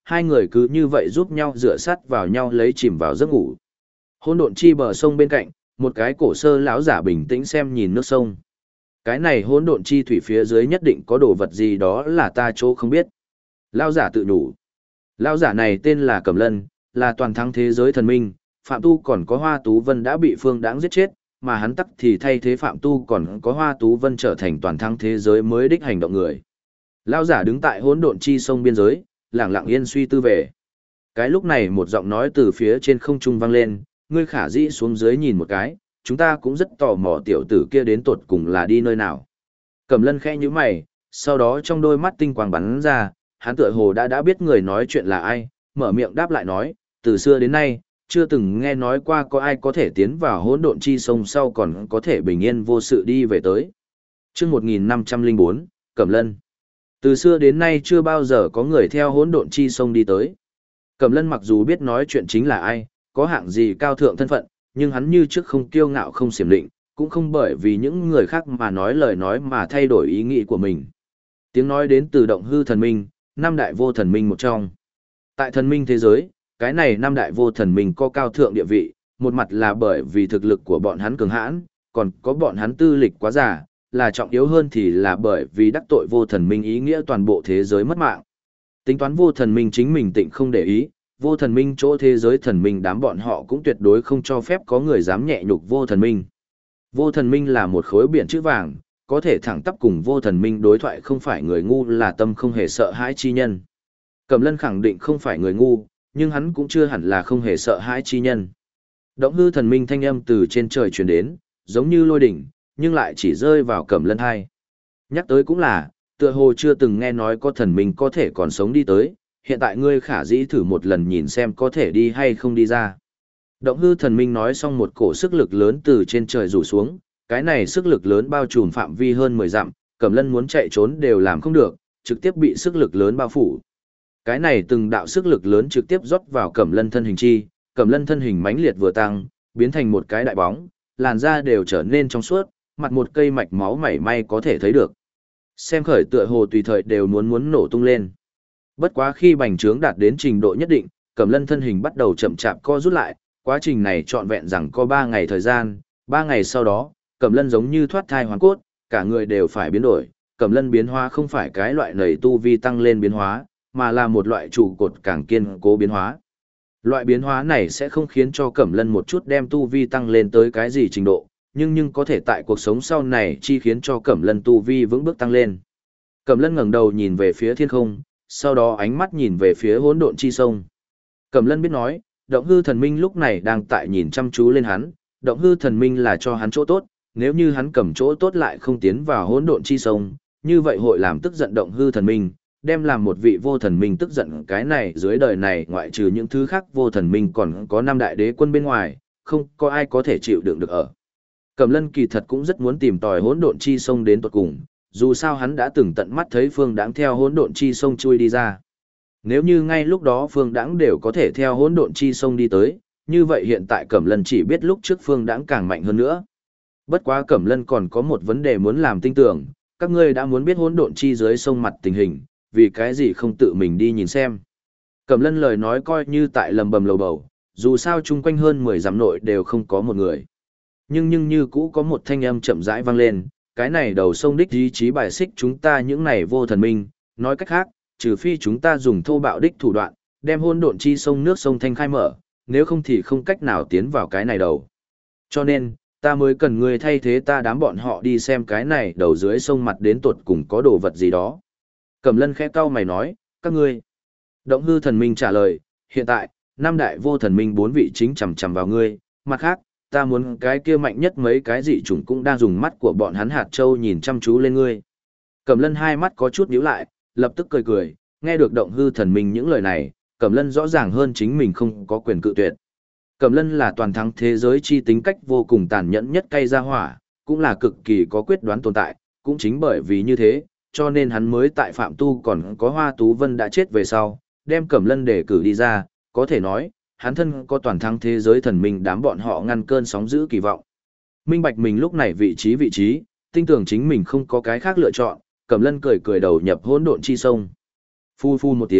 Speaker 1: hai người cứ như vậy giúp nhau dựa sát vào nhau lấy chìm vào giấc ngủ. Hỗn độn chi bờ sông bên cạnh, một cái cổ sơ lão giả bình tĩnh xem nhìn nước sông. Cái này hỗn độn chi thủy phía dưới nhất định có đồ vật gì đó là ta chỗ không biết. Lão giả tự nhủ. Lão giả này tên là Cẩm Lân, là toàn thắng thế giới thần minh, Phạm Tu còn có Hoa Tú Vân đã bị Phương Đãng giết chết, mà hắn tắc thì thay thế Phạm Tu còn có Hoa Tú Vân trở thành toàn thắng thế giới mới đích hành động người. Lão giả đứng tại hỗn độn chi sông biên giới, lặng lặng yên suy tư về. Cái lúc này một giọng nói từ phía trên không trung vang lên, ngươi khả dĩ xuống dưới nhìn một cái, chúng ta cũng rất tò mò tiểu tử kia đến tột cùng là đi nơi nào. Cẩm Lân khẽ nhíu mày, sau đó trong đôi mắt tinh quang bắn ra, hắn tựa hồ đã biết người nói chuyện là ai, mở miệng đáp lại nói, từ xưa đến nay, chưa từng nghe nói qua có ai có thể tiến vào hỗn độn chi sông sau còn có thể bình yên vô sự đi về tới. Chương 1504, Cẩm Lân. Từ xưa đến nay chưa bao giờ có người theo hỗn độn chi sông đi tới. Cẩm Lân mặc dù biết nói chuyện chính là ai, có hạng gì cao thượng thân phận, nhưng hắn như trước không kiêu ngạo không xiểm định, cũng không bởi vì những người khác mà nói lời nói mà thay đổi ý nghĩ của mình. Tiếng nói đến từ động hư thần minh, năm đại vô thần minh một trong. Tại thần minh thế giới, cái này năm đại vô thần minh có cao thượng địa vị, một mặt là bởi vì thực lực của bọn hắn cường hãn, còn có bọn hắn tư lịch quá giả, là trọng yếu hơn thì là bởi vì đắc tội vô thần minh ý nghĩa toàn bộ thế giới mất mạng. Tính toán vô thần minh chính mình tịnh không để ý, vô thần minh chỗ thế giới thần minh đám bọn họ cũng tuyệt đối không cho phép có người dám nhẹ nhục vô thần minh. Vô thần minh là một khối biển chữ vàng, có thể thẳng tắp cùng vô thần minh đối thoại không phải người ngu là tâm không hề sợ hãi chi nhân. Cẩm Lân khẳng định không phải người ngu, nhưng hắn cũng chưa hẳn là không hề sợ hãi chi nhân. Động hư thần minh thanh âm từ trên trời truyền đến, giống như lôi đỉnh, nhưng lại chỉ rơi vào Cẩm Lân hai. Nhắc tới cũng là, tựa hồ chưa từng nghe nói có thần minh có thể còn sống đi tới, hiện tại ngươi khả dĩ thử một lần nhìn xem có thể đi hay không đi ra. Động hư thần minh nói xong một cổ sức lực lớn từ trên trời rủ xuống, cái này sức lực lớn bao trùm phạm vi hơn 10 dặm, Cẩm Lân muốn chạy trốn đều làm không được, trực tiếp bị sức lực lớn bao phủ. Cái này từng đạo sức lực lớn trực tiếp rót vào Cẩm Lân thân hình chi, Cẩm Lân thân hình mãnh liệt vừa tăng, biến thành một cái đại bóng, làn da đều trở nên trong suốt, mặt một cây mạch máu mảy may có thể thấy được. Xem khởi tựa hồ tùy thời đều muốn nổ tung lên. Bất quá khi bành trướng đạt đến trình độ nhất định, Cẩm Lân thân hình bắt đầu chậm chạp co rút lại, quá trình này trọn vẹn rằng có 3 ngày thời gian, 3 ngày sau đó, Cẩm Lân giống như thoát thai hoàn cốt, cả người đều phải biến đổi. Cẩm Lân biến hóa không phải cái loại nảy tu vi tăng lên biến hóa, mà là một loại trụ cột càng kiên cố biến hóa. Loại biến hóa này sẽ không khiến cho Cẩm Lân một chút đem tu vi tăng lên tới cái gì trình độ, nhưng có thể tại cuộc sống sau này chi khiến cho Cẩm Lân tu vi vững bước tăng lên. Cẩm Lân ngẩng đầu nhìn về phía thiên không, sau đó ánh mắt nhìn về phía hỗn độn chi sông. Cẩm Lân biết nói, động hư thần minh lúc này đang tại nhìn chăm chú lên hắn, động hư thần minh là cho hắn chỗ tốt, nếu như hắn cầm chỗ tốt lại không tiến vào hỗn độn chi sông, như vậy hội làm tức giận động hư thần minh, đem làm một vị vô thần minh tức giận cái này dưới đời này ngoại trừ những thứ khác vô thần minh còn có 5 đại đế quân bên ngoài, không có ai có thể chịu đựng được ở. Cẩm Lân kỳ thật cũng rất muốn tìm tòi hỗn độn chi sông đến tận cùng, dù sao hắn đã từng tận mắt thấy Phương Đãng theo hỗn độn chi sông chui đi ra. Nếu như ngay lúc đó Phương Đãng đều có thể theo hỗn độn chi sông đi tới, như vậy hiện tại Cẩm Lân chỉ biết lúc trước Phương Đãng càng mạnh hơn nữa. Bất quá Cẩm Lân còn có một vấn đề muốn làm tinh tưởng, các ngươi đã muốn biết hỗn độn chi dưới sông mặt tình hình, vì cái gì không tự mình đi nhìn xem. Cẩm Lân lời nói coi như tại lầm bầm lầu bầu, dù sao chung quanh hơn 10 dặm nội đều không có một người. Nhưng như cũ có một thanh âm chậm rãi vang lên, cái này đầu sông đích ý chí bài xích chúng ta những này vô thần minh, nói cách khác, trừ phi chúng ta dùng thô bạo đích thủ đoạn, đem hỗn độn chi sông nước sông thanh khai mở, nếu không thì không cách nào tiến vào cái này đầu. Cho nên, ta mới cần người thay thế ta đám bọn họ đi xem cái này đầu dưới sông mặt đến tuột cùng có đồ vật gì đó. Cẩm Lân khẽ cau mày nói, các ngươi. Động hư thần minh trả lời, hiện tại, 5 đại vô thần minh 4 vị chính chằm chằm vào ngươi, mặt khác, ta muốn cái kia mạnh nhất mấy cái dị chủng cũng đang dùng mắt của bọn hắn hạt châu nhìn chăm chú lên ngươi. Cẩm Lân hai mắt có chút nhíu lại, lập tức cười cười, nghe được động hư thần minh những lời này, Cẩm Lân rõ ràng hơn chính mình không có quyền cự tuyệt. Cẩm Lân là toàn thắng thế giới chi tính cách vô cùng tàn nhẫn nhất cay ra hỏa, cũng là cực kỳ có quyết đoán tồn tại, cũng chính bởi vì như thế, cho nên hắn mới tại Phạm Tu còn có Hoa Tú Vân đã chết về sau, đem Cẩm Lân để cử đi ra, có thể nói, hắn thân có toàn thắng thế giới thần minh đám bọn họ ngăn cơn sóng dữ kỳ vọng. Minh bạch mình lúc này vị trí, tin tưởng chính mình không có cái khác lựa chọn, Cẩm Lân cười đầu nhập hỗn độn chi sông. Phu phu một tiếng,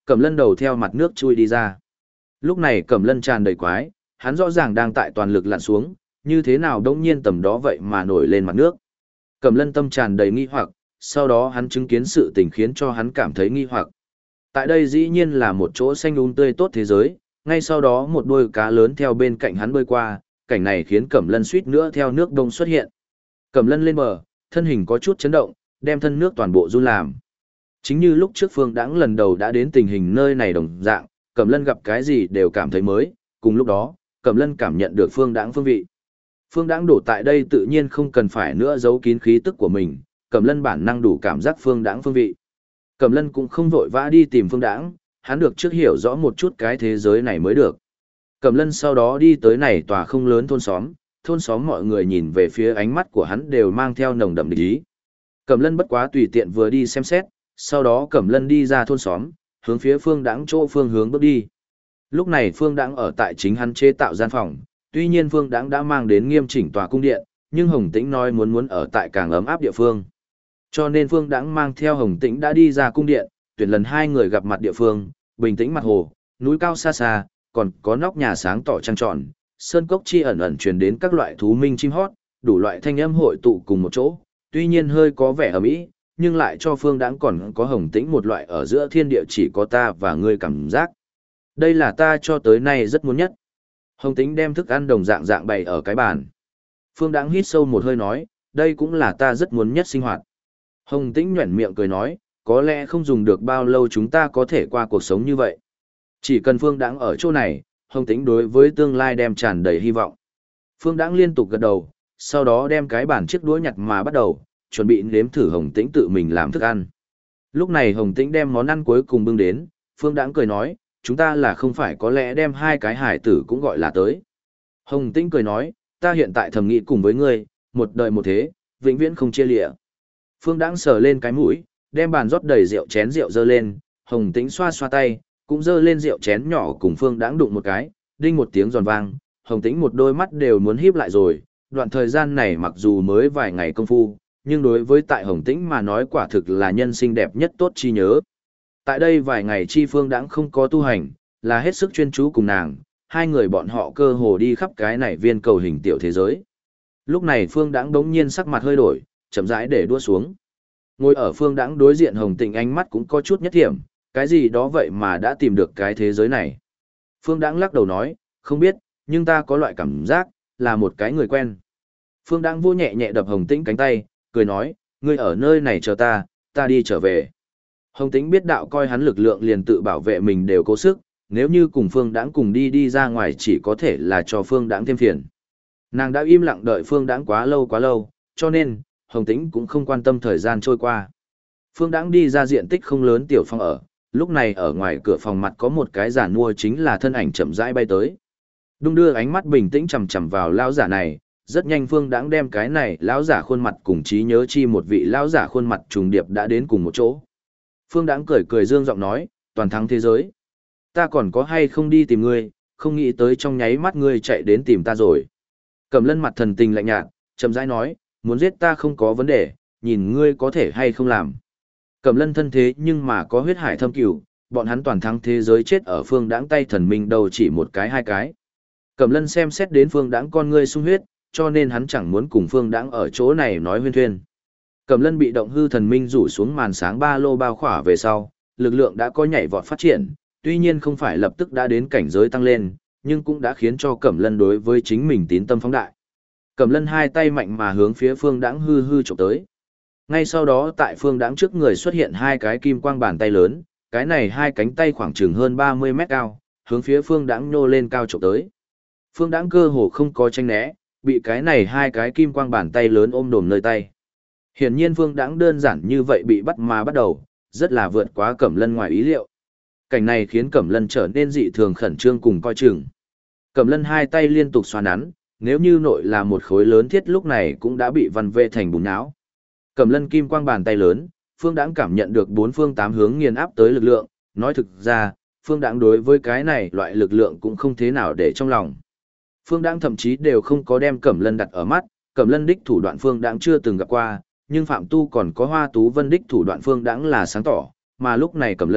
Speaker 1: Cẩm Lân đầu theo mặt nước chui đi ra. Lúc này Cẩm Lân tràn đầy quái, hắn rõ ràng đang tại toàn lực lặn xuống, như thế nào đống nhiên tầm đó vậy mà nổi lên mặt nước. Cẩm Lân tâm tràn đầy nghi hoặc, sau đó hắn chứng kiến sự tình khiến cho hắn cảm thấy nghi hoặc. Tại đây dĩ nhiên là một chỗ xanh tươi tốt thế giới, ngay sau đó một đôi cá lớn theo bên cạnh hắn bơi qua, cảnh này khiến Cẩm Lân suýt nữa theo nước đông xuất hiện. Cẩm Lân lên bờ, thân hình có chút chấn động, đem thân nước toàn bộ run làm. Chính như lúc trước Phương Đãng lần đầu đã đến tình hình nơi này đồng dạng, Cẩm Lân gặp cái gì đều cảm thấy mới, cùng lúc đó, Cẩm Lân cảm nhận được Phương Đãng phương vị. Phương Đãng đổ tại đây tự nhiên không cần phải nữa giấu kín khí tức của mình, Cẩm Lân bản năng đủ cảm giác Phương Đãng phương vị. Cẩm Lân cũng không vội vã đi tìm Phương Đãng, hắn được trước hiểu rõ một chút cái thế giới này mới được. Cẩm Lân sau đó đi tới này tòa không lớn thôn xóm mọi người nhìn về phía ánh mắt của hắn đều mang theo nồng đậm địch ý. Cẩm Lân bất quá tùy tiện vừa đi xem xét, sau đó Cẩm Lân đi ra thôn xóm, hướng phía Phương Đãng chỗ phương hướng bước đi. Lúc này Phương Đãng ở tại chính hắn chế tạo gian phòng, tuy nhiên Phương Đãng đã mang đến nghiêm chỉnh tòa cung điện, nhưng Hồng Tĩnh nói muốn ở tại càng ấm áp địa phương. Cho nên Phương Đãng mang theo Hồng Tĩnh đã đi ra cung điện, tuyển lần hai người gặp mặt địa phương, bình tĩnh mặt hồ, núi cao xa xa, còn có nóc nhà sáng tỏ trăng tròn, sơn cốc chi ẩn ẩn truyền đến các loại thú minh chim hót, đủ loại thanh âm hội tụ cùng một chỗ, tuy nhiên hơi có vẻ ầm ĩ, nhưng lại cho Phương Đãng còn có Hồng Tĩnh một loại ở giữa thiên địa chỉ có ta và ngươi cảm giác. Đây là ta cho tới nay rất muốn nhất. Hồng Tĩnh đem thức ăn đồng dạng bày ở cái bàn. Phương Đãng hít sâu một hơi nói, đây cũng là ta rất muốn nhất sinh hoạt. Hồng Tĩnh nhoẻn miệng cười nói, có lẽ không dùng được bao lâu chúng ta có thể qua cuộc sống như vậy. Chỉ cần Phương Đãng ở chỗ này, Hồng Tĩnh đối với tương lai đem tràn đầy hy vọng. Phương Đãng liên tục gật đầu, sau đó đem cái bàn chiếc đũa nhặt mà bắt đầu, chuẩn bị nếm thử Hồng Tĩnh tự mình làm thức ăn. Lúc này Hồng Tĩnh đem món ăn cuối cùng bưng đến, Phương Đãng cười nói, chúng ta là không phải có lẽ đem hai cái hải tử cũng gọi là tới. Hồng Tĩnh cười nói, ta hiện tại thầm nghĩ cùng với ngươi, một đời một thế, vĩnh viễn không chia lìa. Phương Đãng sờ lên cái mũi, đem bàn rót đầy rượu chén rượu dơ lên, Hồng Tĩnh xoa xoa tay, cũng dơ lên rượu chén nhỏ cùng Phương Đãng đụng một cái, đinh một tiếng giòn vang, Hồng Tĩnh một đôi mắt đều muốn híp lại rồi, đoạn thời gian này mặc dù mới vài ngày công phu, nhưng đối với tại Hồng Tĩnh mà nói quả thực là nhân sinh đẹp nhất tốt chi nhớ. Tại đây vài ngày chi Phương Đãng không có tu hành, là hết sức chuyên chú cùng nàng, hai người bọn họ cơ hồ đi khắp cái này viên cầu hình tiểu thế giới. Lúc này Phương Đãng đống nhiên sắc mặt hơi đổi, chậm rãi để đua xuống. Ngồi ở Phương Đãng đối diện Hồng Tĩnh ánh mắt cũng có chút nhất thiểm, cái gì đó vậy mà đã tìm được cái thế giới này. Phương Đãng lắc đầu nói, không biết, nhưng ta có loại cảm giác, là một cái người quen. Phương Đãng vô nhẹ nhẹ đập Hồng Tĩnh cánh tay, cười nói, ngươi ở nơi này chờ ta, ta đi trở về. Hồng Tĩnh biết đạo coi hắn lực lượng liền tự bảo vệ mình đều cố sức, nếu như cùng Phương Đãng cùng đi ra ngoài chỉ có thể là cho Phương Đãng thêm phiền. Nàng đã im lặng đợi Phương Đãng quá lâu, cho nên, Hồng Tĩnh cũng không quan tâm thời gian trôi qua. Phương Đãng đi ra diện tích không lớn tiểu phòng ở, lúc này ở ngoài cửa phòng mặt có một cái giản mua chính là thân ảnh chậm rãi bay tới. Đung đưa ánh mắt bình tĩnh chằm chằm vào lão giả này, rất nhanh Phương Đãng đem cái này lão giả khuôn mặt cùng trí nhớ chi một vị lão giả khuôn mặt trùng điệp đã đến cùng một chỗ. Phương Đãng cười dương giọng nói, toàn thắng thế giới. Ta còn có hay không đi tìm ngươi, không nghĩ tới trong nháy mắt ngươi chạy đến tìm ta rồi. Cẩm Lân mặt thần tình lạnh nhạt, chậm rãi nói, muốn giết ta không có vấn đề, nhìn ngươi có thể hay không làm. Cẩm Lân thân thế nhưng mà có huyết hải thâm cửu, bọn hắn toàn thắng thế giới chết ở Phương Đãng tay thần minh đầu chỉ một cái hai cái. Cẩm Lân xem xét đến Phương Đãng con ngươi sung huyết, cho nên hắn chẳng muốn cùng Phương Đãng ở chỗ này nói huyên thuyên. Cẩm Lân bị động hư thần minh rủ xuống màn sáng ba lô bao khỏa về sau, lực lượng đã có nhảy vọt phát triển, tuy nhiên không phải lập tức đã đến cảnh giới tăng lên, nhưng cũng đã khiến cho Cẩm Lân đối với chính mình tín tâm phóng đại. Cẩm Lân hai tay mạnh mà hướng phía Phương Đãng hư chụp tới. Ngay sau đó tại Phương Đãng trước người xuất hiện hai cái kim quang bàn tay lớn, cái này hai cánh tay khoảng chừng hơn 30 mét cao, hướng phía Phương Đãng nhô lên cao chụp tới. Phương Đãng cơ hồ không có tránh né, bị cái này hai cái kim quang bàn tay lớn ôm đồm nơi tay. Hiển nhiên Phương Đãng đơn giản như vậy bị bắt mà bắt đầu, rất là vượt quá Cẩm Lân ngoài ý liệu. Cảnh này khiến Cẩm Lân trở nên dị thường khẩn trương cùng coi chừng. Cẩm Lân hai tay liên tục xoa nắn, nếu như nội là một khối lớn thiết lúc này cũng đã bị vằn vê thành bùn não. Cẩm Lân kim quang bàn tay lớn, Phương Đãng cảm nhận được bốn phương tám hướng nghiền áp tới lực lượng, nói thực ra, Phương Đãng đối với cái này loại lực lượng cũng không thế nào để trong lòng. Phương Đãng thậm chí đều không có đem Cẩm Lân đặt ở mắt, Cẩm Lân đích thủ đoạn Phương Đãng chưa từng gặp qua, nhưng Phạm Tu còn có Hoa Tú Vân đích thủ đoạn Phương Đãng là sáng tỏ, mà lúc này Cẩm Lân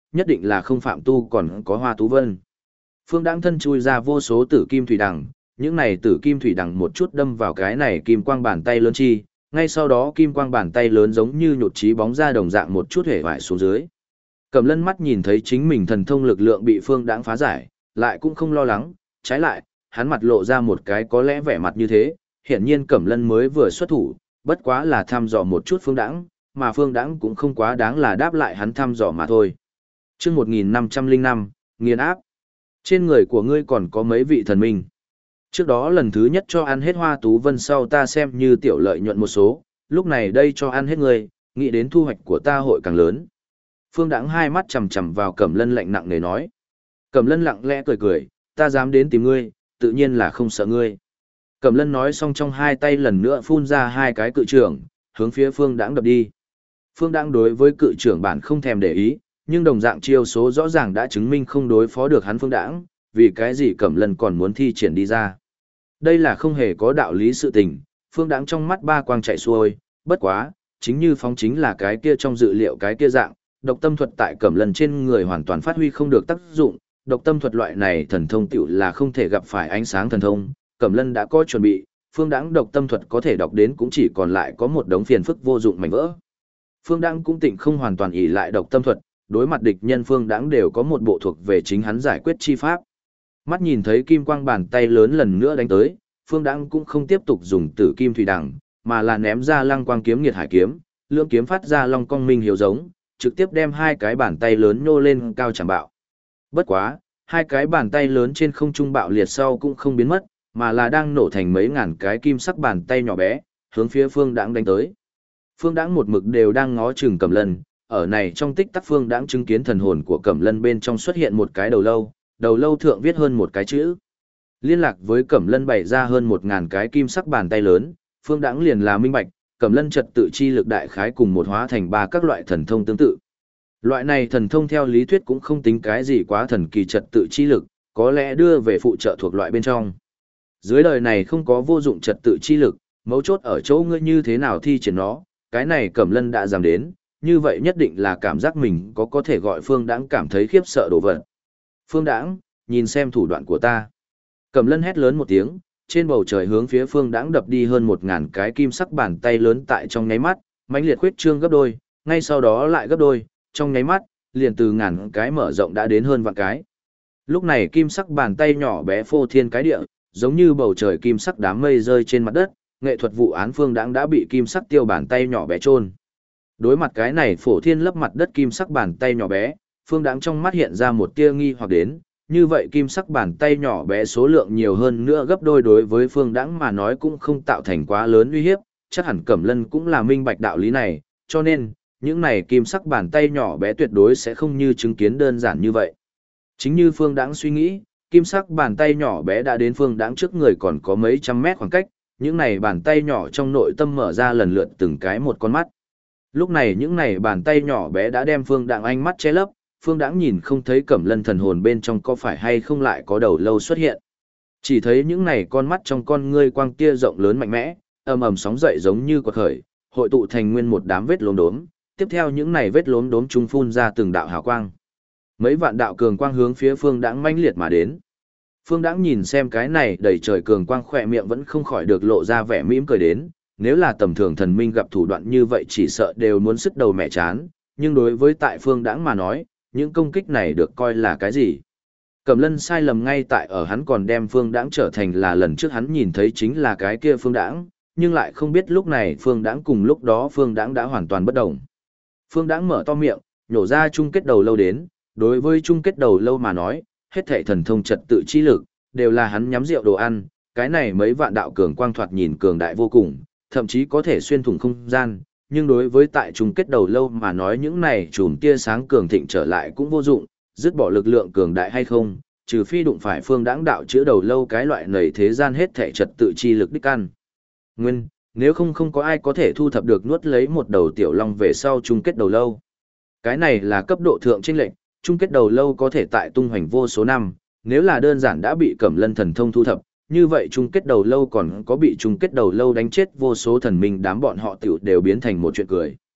Speaker 1: nhất định là không phạm tu còn có Hoa Tú Vân. Phương Đãng thân chui ra vô số tử kim thủy đằng, những này tử kim thủy đằng một chút đâm vào cái này kim quang bàn tay lớn chi, ngay sau đó kim quang bàn tay lớn giống như nhột trí bóng ra đồng dạng một chút hể vải xuống dưới. Cẩm Lân mắt nhìn thấy chính mình thần thông lực lượng bị Phương Đãng phá giải, lại cũng không lo lắng, trái lại, hắn mặt lộ ra một cái có lẽ vẻ mặt như thế, hiển nhiên Cẩm Lân mới vừa xuất thủ, bất quá là thăm dò một chút Phương Đãng, mà Phương Đãng cũng không quá đáng là đáp lại hắn thăm dò mà thôi. Chương 1505, nghiền áp. Trên người của ngươi còn có mấy vị thần minh. Trước đó lần thứ nhất cho ăn hết Hoa Tú Vân sau ta xem như tiểu lợi nhuận một số, lúc này đây cho ăn hết ngươi, nghĩ đến thu hoạch của ta hội càng lớn. Phương Đãng hai mắt chằm chằm vào Cẩm Lân lạnh nặng nề nói. Cẩm Lân lặng lẽ cười cười, ta dám đến tìm ngươi, tự nhiên là không sợ ngươi. Cẩm Lân nói xong trong hai tay lần nữa phun ra hai cái cự trưởng, hướng phía Phương Đãng đập đi. Phương Đãng đối với cự trưởng bản không thèm để ý, nhưng đồng dạng chiêu số rõ ràng đã chứng minh không đối phó được hắn Phương Đãng, vì cái gì Cẩm Lân còn muốn thi triển đi ra. Đây là không hề có đạo lý sự tình, Phương Đãng trong mắt ba quang chạy xuôi, bất quá, chính như phóng chính là cái kia trong dự liệu cái kia dạng, độc tâm thuật tại Cẩm Lân trên người hoàn toàn phát huy không được tác dụng, độc tâm thuật loại này thần thông tiểu là không thể gặp phải ánh sáng thần thông, Cẩm Lân đã có chuẩn bị, Phương Đãng độc tâm thuật có thể đọc đến cũng chỉ còn lại có một đống phiền phức vô dụng mảnh vỡ. Phương Đãng cũng tỉnh không hoàn toàn ỷ lại độc tâm thuật, đối mặt địch nhân Phương Đãng đều có một bộ thuộc về chính hắn giải quyết chi pháp. Mắt nhìn thấy kim quang bàn tay lớn lần nữa đánh tới, Phương Đãng cũng không tiếp tục dùng tử kim thủy đằng, mà là ném ra lăng quang kiếm nghiệt hải kiếm, lưỡng kiếm phát ra long cong minh hiệu giống, trực tiếp đem hai cái bàn tay lớn nhô lên cao chẳng bạo. Bất quá, hai cái bàn tay lớn trên không trung bạo liệt sau cũng không biến mất, mà là đang nổ thành mấy ngàn cái kim sắc bàn tay nhỏ bé, hướng phía Phương Đãng đánh tới. Phương Đãng một mực đều đang ngó chừng Cẩm Lân, ở này trong tích tắc Phương Đãng chứng kiến thần hồn của Cẩm Lân bên trong xuất hiện một cái đầu lâu thượng viết hơn một cái chữ. Liên lạc với Cẩm Lân bày ra hơn 1000 cái kim sắc bàn tay lớn, Phương Đãng liền là minh bạch, Cẩm Lân trật tự chi lực đại khái cùng một hóa thành ba các loại thần thông tương tự. Loại này thần thông theo lý thuyết cũng không tính cái gì quá thần kỳ trật tự chi lực, có lẽ đưa về phụ trợ thuộc loại bên trong. Dưới đời này không có vô dụng trật tự chi lực, mấu chốt ở chỗ ngươi như thế nào thi triển nó, cái này Cẩm Lân đã dám đến, như vậy nhất định là cảm giác mình có thể gọi Phương Đãng cảm thấy khiếp sợ đồ vật. Phương Đãng, nhìn xem thủ đoạn của ta. Cẩm Lân hét lớn một tiếng, trên bầu trời hướng phía Phương Đãng đập đi hơn 1000 cái kim sắc bàn tay lớn tại trong nháy mắt, mãnh liệt khuyết trương gấp đôi, ngay sau đó lại gấp đôi, trong nháy mắt, liền từ ngàn cái mở rộng đã đến hơn vạn cái. Lúc này kim sắc bàn tay nhỏ bé phô thiên cái địa, giống như bầu trời kim sắc đám mây rơi trên mặt đất, nghệ thuật vụ án Phương Đãng đã bị kim sắc tiêu bàn tay nhỏ bé chôn. Đối mặt cái này phổ thiên lấp mặt đất kim sắc bàn tay nhỏ bé, Phương Đãng trong mắt hiện ra một tia nghi hoặc đến, như vậy kim sắc bàn tay nhỏ bé số lượng nhiều hơn nữa gấp đôi đối với Phương Đãng mà nói cũng không tạo thành quá lớn uy hiếp, chắc hẳn Cẩm Lân cũng là minh bạch đạo lý này, cho nên, những này kim sắc bàn tay nhỏ bé tuyệt đối sẽ không như chứng kiến đơn giản như vậy. Chính như Phương Đãng suy nghĩ, kim sắc bàn tay nhỏ bé đã đến Phương Đãng trước người còn có mấy trăm mét khoảng cách, những này bàn tay nhỏ trong nội tâm mở ra lần lượt từng cái một con mắt. Lúc này những này bàn tay nhỏ bé đã đem Phương Đãng ánh mắt che lấp, Phương Đãng nhìn không thấy Cẩm Lân thần hồn bên trong có phải hay không lại có đầu lâu xuất hiện. Chỉ thấy những này con mắt trong con ngươi quang tia rộng lớn mạnh mẽ, ầm ầm sóng dậy giống như quật khởi, hội tụ thành nguyên một đám vết lốm đốm, tiếp theo những này vết lốm đốm trung phun ra từng đạo hào quang. Mấy vạn đạo cường quang hướng phía Phương Đãng mãnh liệt mà đến. Phương Đãng nhìn xem cái này đầy trời cường quang khỏe miệng vẫn không khỏi được lộ ra vẻ mỉm cười đến, nếu là tầm thường thần minh gặp thủ đoạn như vậy chỉ sợ đều muốn sứt đầu mẹ chán, nhưng đối với tại Phương Đãng mà nói, những công kích này được coi là cái gì? Cẩm Lân sai lầm ngay tại ở hắn còn đem Phương Đãng trở thành là lần trước hắn nhìn thấy chính là cái kia Phương Đãng, nhưng lại không biết lúc này Phương Đãng cùng lúc đó Phương Đãng đã hoàn toàn bất động. Phương Đãng mở to miệng, nhổ ra chung kết đầu lâu đến, đối với chung kết đầu lâu mà nói, hết thảy thần thông trật tự chi lực, đều là hắn nhắm rượu đồ ăn, cái này mấy vạn đạo cường quang thoạt nhìn cường đại vô cùng, thậm chí có thể xuyên thủng không gian, nhưng đối với tại chung kết đầu lâu mà nói những này chùm tia sáng cường thịnh trở lại cũng vô dụng, dứt bỏ lực lượng cường đại hay không, trừ phi đụng phải Phương Đãng đạo chữa đầu lâu cái loại nầy thế gian hết thảy trật tự chi lực đích ăn. Nguyên, nếu không có ai có thể thu thập được nuốt lấy một đầu tiểu long về sau chung kết đầu lâu. Cái này là cấp độ thượng chênh lệnh, chung kết đầu lâu có thể tại tung hoành vô số năm, nếu là đơn giản đã bị Cẩm Lân thần thông thu thập, như vậy chung kết đầu lâu còn có bị chung kết đầu lâu đánh chết vô số thần minh đám bọn họ tiểu đều biến thành một chuyện cười.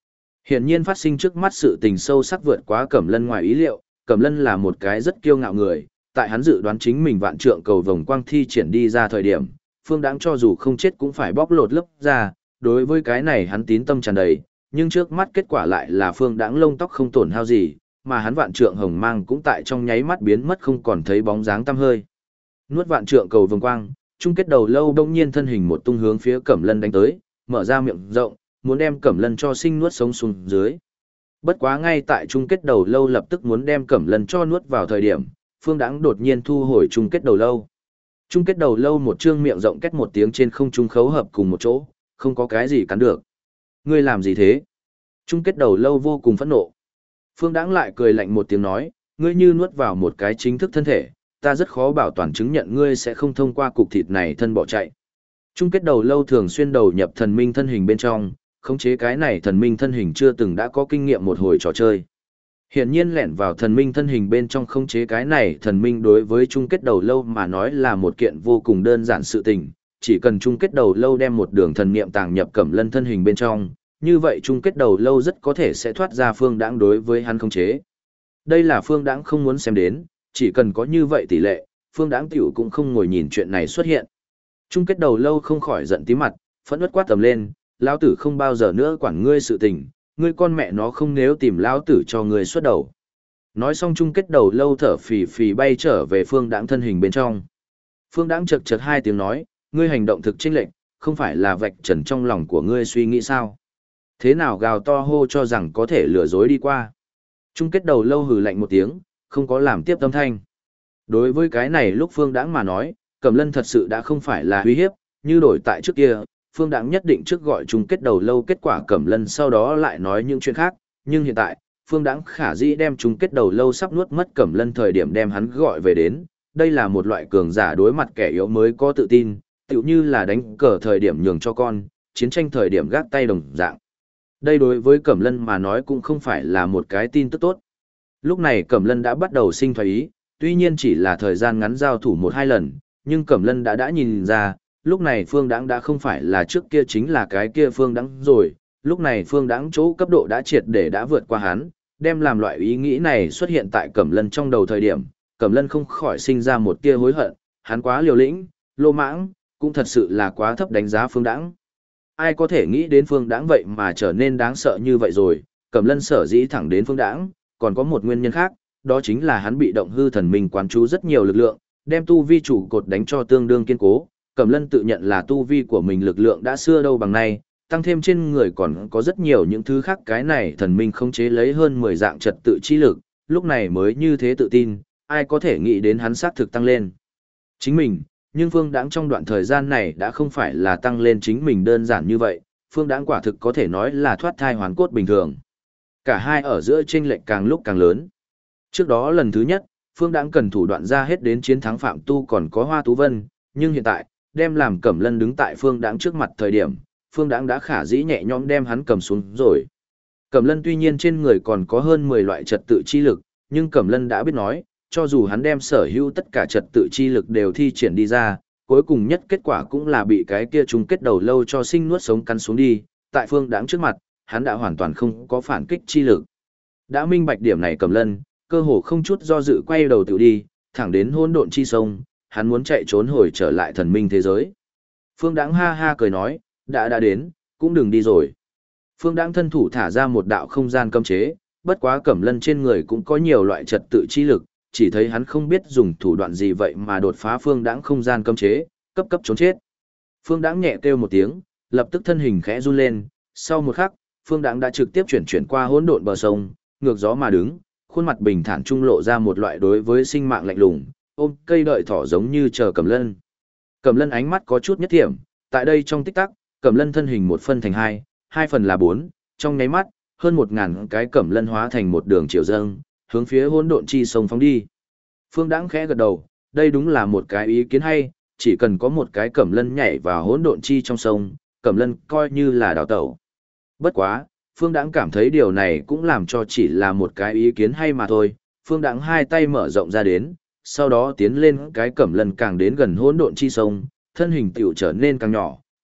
Speaker 1: Hiển nhiên phát sinh trước mắt sự tình sâu sắc vượt quá Cẩm Lân ngoài ý liệu, Cẩm Lân là một cái rất kiêu ngạo người, tại hắn dự đoán chính mình vạn trượng cầu vồng quang thi triển đi ra thời điểm, Phương Đãng cho dù không chết cũng phải bóc lột lớp ra, đối với cái này hắn tín tâm tràn đầy, nhưng trước mắt kết quả lại là Phương Đãng lông tóc không tổn hao gì, mà hắn vạn trượng hồng mang cũng tại trong nháy mắt biến mất không còn thấy bóng dáng tăm hơi. Nuốt vạn trượng cầu vồng quang, chung kết đầu lâu đông nhiên thân hình một tung hướng phía Cẩm Lân đánh tới, mở ra miệng rộng, muốn đem Cẩm Lân cho sinh nuốt sống xuống dưới. Bất quá ngay tại chung kết đầu lâu lập tức muốn đem Cẩm Lân cho nuốt vào thời điểm, Phương Đãng đột nhiên thu hồi chung kết đầu lâu. Chung kết đầu lâu một trương miệng rộng két một tiếng trên không trung khấu hợp cùng một chỗ, không có cái gì cắn được. Ngươi làm gì thế? Chung kết đầu lâu vô cùng phẫn nộ. Phương Đãng lại cười lạnh một tiếng nói, ngươi như nuốt vào một cái chính thức thân thể, ta rất khó bảo toàn chứng nhận ngươi sẽ không thông qua cục thịt này thân bỏ chạy. Chung kết đầu lâu thường xuyên đầu nhập thần minh thân hình bên trong, khống chế cái này thần minh thân hình chưa từng đã có kinh nghiệm một hồi trò chơi. Hiển nhiên lẻn vào thần minh thân hình bên trong khống chế cái này thần minh đối với chung kết đầu lâu mà nói là một kiện vô cùng đơn giản sự tình, chỉ cần chung kết đầu lâu đem một đường thần niệm tàng nhập Cẩm Lân thân hình bên trong, như vậy chung kết đầu lâu rất có thể sẽ thoát ra Phương Đãng đối với hắn khống chế. Đây là Phương Đãng không muốn xem đến, chỉ cần có như vậy tỷ lệ, Phương Đãng tiểu cũng không ngồi nhìn chuyện này xuất hiện. Chung kết đầu lâu không khỏi giận tí mặt, phẫn uất quát tầm lên, lão tử không bao giờ nữa quản ngươi sự tình, ngươi con mẹ nó không nếu tìm lão tử cho ngươi xuất đầu. Nói xong chung kết đầu lâu thở phì phì bay trở về Phương Đãng thân hình bên trong. Phương Đãng chật chật hai tiếng nói, ngươi hành động thực chênh lệch, không phải là vạch trần trong lòng của ngươi suy nghĩ sao? Thế nào gào to hô cho rằng có thể lừa dối đi qua? Chung kết đầu lâu hừ lạnh một tiếng, không có làm tiếp tâm thanh. Đối với cái này lúc Phương Đãng mà nói, Cẩm Lân thật sự đã không phải là uy hiếp, như đổi tại trước kia, Phương Đãng nhất định trước gọi chung kết đầu lâu kết quả Cẩm Lân sau đó lại nói những chuyện khác, nhưng hiện tại, Phương Đãng khả dĩ đem chung kết đầu lâu sắp nuốt mất Cẩm Lân thời điểm đem hắn gọi về đến, đây là một loại cường giả đối mặt kẻ yếu mới có tự tin, tựu như là đánh cờ thời điểm nhường cho con, chiến tranh thời điểm gác tay đồng dạng. Đây đối với Cẩm Lân mà nói cũng không phải là một cái tin tức tốt. Lúc này Cẩm Lân đã bắt đầu sinh thoái ý, tuy nhiên chỉ là thời gian ngắn giao thủ một hai lần, nhưng Cẩm Lân đã nhìn ra, lúc này Phương Đãng đã không phải là trước kia chính là cái kia Phương Đãng rồi, lúc này Phương Đãng chỗ cấp độ đã triệt để đã vượt qua hắn, đem làm loại ý nghĩ này xuất hiện tại Cẩm Lân trong đầu thời điểm, Cẩm Lân không khỏi sinh ra một tia hối hận, hắn quá liều lĩnh, lô mãng, cũng thật sự là quá thấp đánh giá Phương Đãng. Ai có thể nghĩ đến Phương Đãng vậy mà trở nên đáng sợ như vậy rồi, Cẩm Lân sở dĩ thẳng đến Phương Đãng, còn có một nguyên nhân khác, đó chính là hắn bị động hư thần minh quán chú rất nhiều lực lượng, đem tu vi chủ cột đánh cho tương đương kiên cố. Cẩm Lân tự nhận là tu vi của mình lực lượng đã xưa đâu bằng nay, tăng thêm trên người còn có rất nhiều những thứ khác cái này thần minh khống chế lấy hơn 10 dạng trật tự chi lực, lúc này mới như thế tự tin, ai có thể nghĩ đến hắn xác thực tăng lên. Chính mình, nhưng Phương Đãng trong đoạn thời gian này đã không phải là tăng lên chính mình đơn giản như vậy, Phương Đãng quả thực có thể nói là thoát thai hoàn cốt bình thường. Cả hai ở giữa chênh lệch càng lúc càng lớn. Trước đó lần thứ nhất, Phương Đãng cần thủ đoạn ra hết đến chiến thắng Phạm Tu còn có Hoa Tú Vân, nhưng hiện tại, đem làm Cẩm Lân đứng tại Phương Đãng trước mặt thời điểm, Phương Đãng đã khả dĩ nhẹ nhõm đem hắn cầm xuống rồi. Cẩm Lân tuy nhiên trên người còn có hơn 10 loại trật tự chi lực, nhưng Cẩm Lân đã biết nói, cho dù hắn đem sở hữu tất cả trật tự chi lực đều thi triển đi ra, cuối cùng nhất kết quả cũng là bị cái kia chung kết đầu lâu cho sinh nuốt sống cắn xuống đi, tại Phương Đãng trước mặt, hắn đã hoàn toàn không có phản kích chi lực. Đã minh bạch điểm này Cẩm Lân, cơ hồ không chút do dự quay đầu tự đi, thẳng đến hỗn độn chi sông, hắn muốn chạy trốn hồi trở lại thần minh thế giới. Phương Đãng ha ha cười nói, đã đến, cũng đừng đi rồi. Phương Đãng thân thủ thả ra một đạo không gian cấm chế, bất quá Cẩm Lân trên người cũng có nhiều loại trật tự chi lực, chỉ thấy hắn không biết dùng thủ đoạn gì vậy mà đột phá Phương Đãng không gian cấm chế, cấp trốn chết. Phương Đãng nhẹ kêu một tiếng, lập tức thân hình khẽ run lên, sau một khắc, Phương Đãng đã trực tiếp chuyển qua hỗn độn bờ sông, ngược gió mà đứng, khuôn mặt bình thản trung lộ ra một loại đối với sinh mạng lạnh lùng, ôm cây đợi thỏ giống như chờ Cẩm Lân. Cẩm Lân ánh mắt có chút nhất thiểm, tại đây trong tích tắc, Cẩm Lân thân hình một phân thành hai, hai phần là bốn, trong nháy mắt, hơn 1000 cái Cẩm Lân hóa thành một đường chiều dâng, hướng phía hỗn độn chi sông phóng đi. Phương Đãng khẽ gật đầu, đây đúng là một cái ý kiến hay, chỉ cần có một cái Cẩm Lân nhảy vào hỗn độn chi trong sông, Cẩm Lân coi như là đào tẩu. Bất quá, Phương Đãng cảm thấy điều này cũng làm cho chỉ là một cái ý kiến hay mà thôi. Phương Đãng hai tay mở rộng ra đến, sau đó tiến lên cái Cẩm Lân càng đến gần hỗn độn chi sông, thân hình tiểu trở nên càng nhỏ,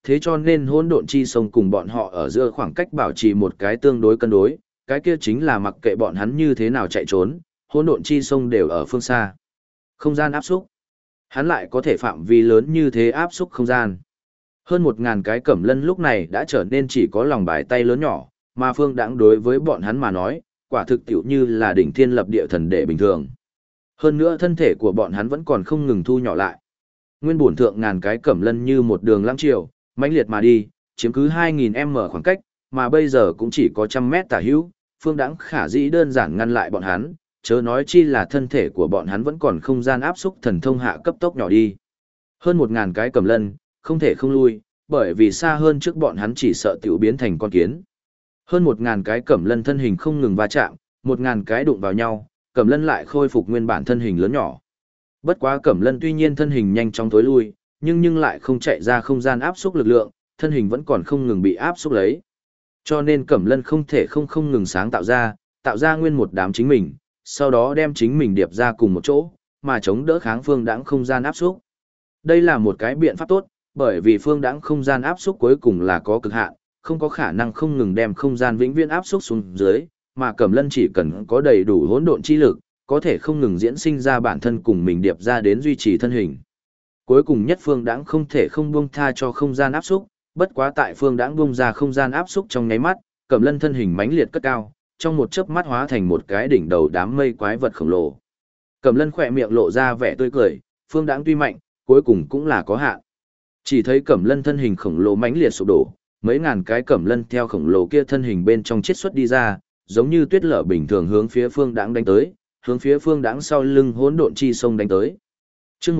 Speaker 1: thế cho nên hỗn độn chi sông cùng bọn họ ở giữa khoảng cách bảo trì một cái tương đối cân đối, cái kia chính là mặc kệ bọn hắn như thế nào chạy trốn, hỗn độn chi sông đều ở phương xa. Không gian áp xúc. Hắn lại có thể phạm vi lớn như thế áp xúc không gian. Hơn 1000 cái cẩm lân lúc này đã trở nên chỉ có lòng bài tay lớn nhỏ, mà Phương Đãng đối với bọn hắn mà nói, quả thực tiểu như là đỉnh thiên lập địa thần đệ bình thường. Hơn nữa thân thể của bọn hắn vẫn còn không ngừng thu nhỏ lại. Nguyên bổn thượng ngàn cái cẩm lân như một đường lãng chiều, mãnh liệt mà đi, chiếm cứ 2000m khoảng cách, mà bây giờ cũng chỉ có 100m tả hữu, Phương Đãng khả dĩ đơn giản ngăn lại bọn hắn, chớ nói chi là thân thể của bọn hắn vẫn còn không gian áp xúc thần thông hạ cấp tốc nhỏ đi. Hơn 1000 cái cẩm lân, không thể không lui, bởi vì xa hơn trước bọn hắn chỉ sợ tiểu biến thành con kiến. Hơn 1000 cái cẩm lân thân hình không ngừng va chạm, 1000 cái đụng vào nhau, cẩm lân lại khôi phục nguyên bản thân hình lớn nhỏ. Bất quá cẩm lân tuy nhiên thân hình nhanh chóng tối lui, nhưng lại không chạy ra không gian áp xúc lực lượng, thân hình vẫn còn không ngừng bị áp xúc lấy. Cho nên cẩm lân không thể không ngừng sáng tạo ra nguyên một đám chính mình, sau đó đem chính mình điệp ra cùng một chỗ, mà chống đỡ kháng Phương Đãng không gian áp xúc. Đây là một cái biện pháp tốt, bởi vì Phương Đãng không gian áp xúc cuối cùng là có cực hạn, không có khả năng không ngừng đem không gian vĩnh viễn áp xúc xuống dưới, mà Cẩm Lân chỉ cần có đầy đủ hỗn độn chi lực, có thể không ngừng diễn sinh ra bản thân cùng mình điệp ra đến duy trì thân hình. Cuối cùng nhất Phương Đãng không thể không buông tha cho không gian áp xúc, bất quá tại Phương Đãng buông ra không gian áp xúc trong nháy mắt, Cẩm Lân thân hình mãnh liệt cất cao, trong một chớp mắt hóa thành một cái đỉnh đầu đám mây quái vật khổng lồ. Cẩm Lân khỏe miệng lộ ra vẻ tươi cười, Phương Đãng tuy mạnh, cuối cùng cũng là có hạn. Chỉ thấy Cẩm Lân thân hình khổng lồ mãnh liệt sụp đổ, mấy ngàn cái Cẩm Lân theo khổng lồ kia thân hình bên trong chiết xuất đi ra, giống như tuyết lở bình thường hướng phía Phương Đãng đánh tới, hướng phía Phương Đãng sau lưng hỗn độn chi sông đánh tới. Chương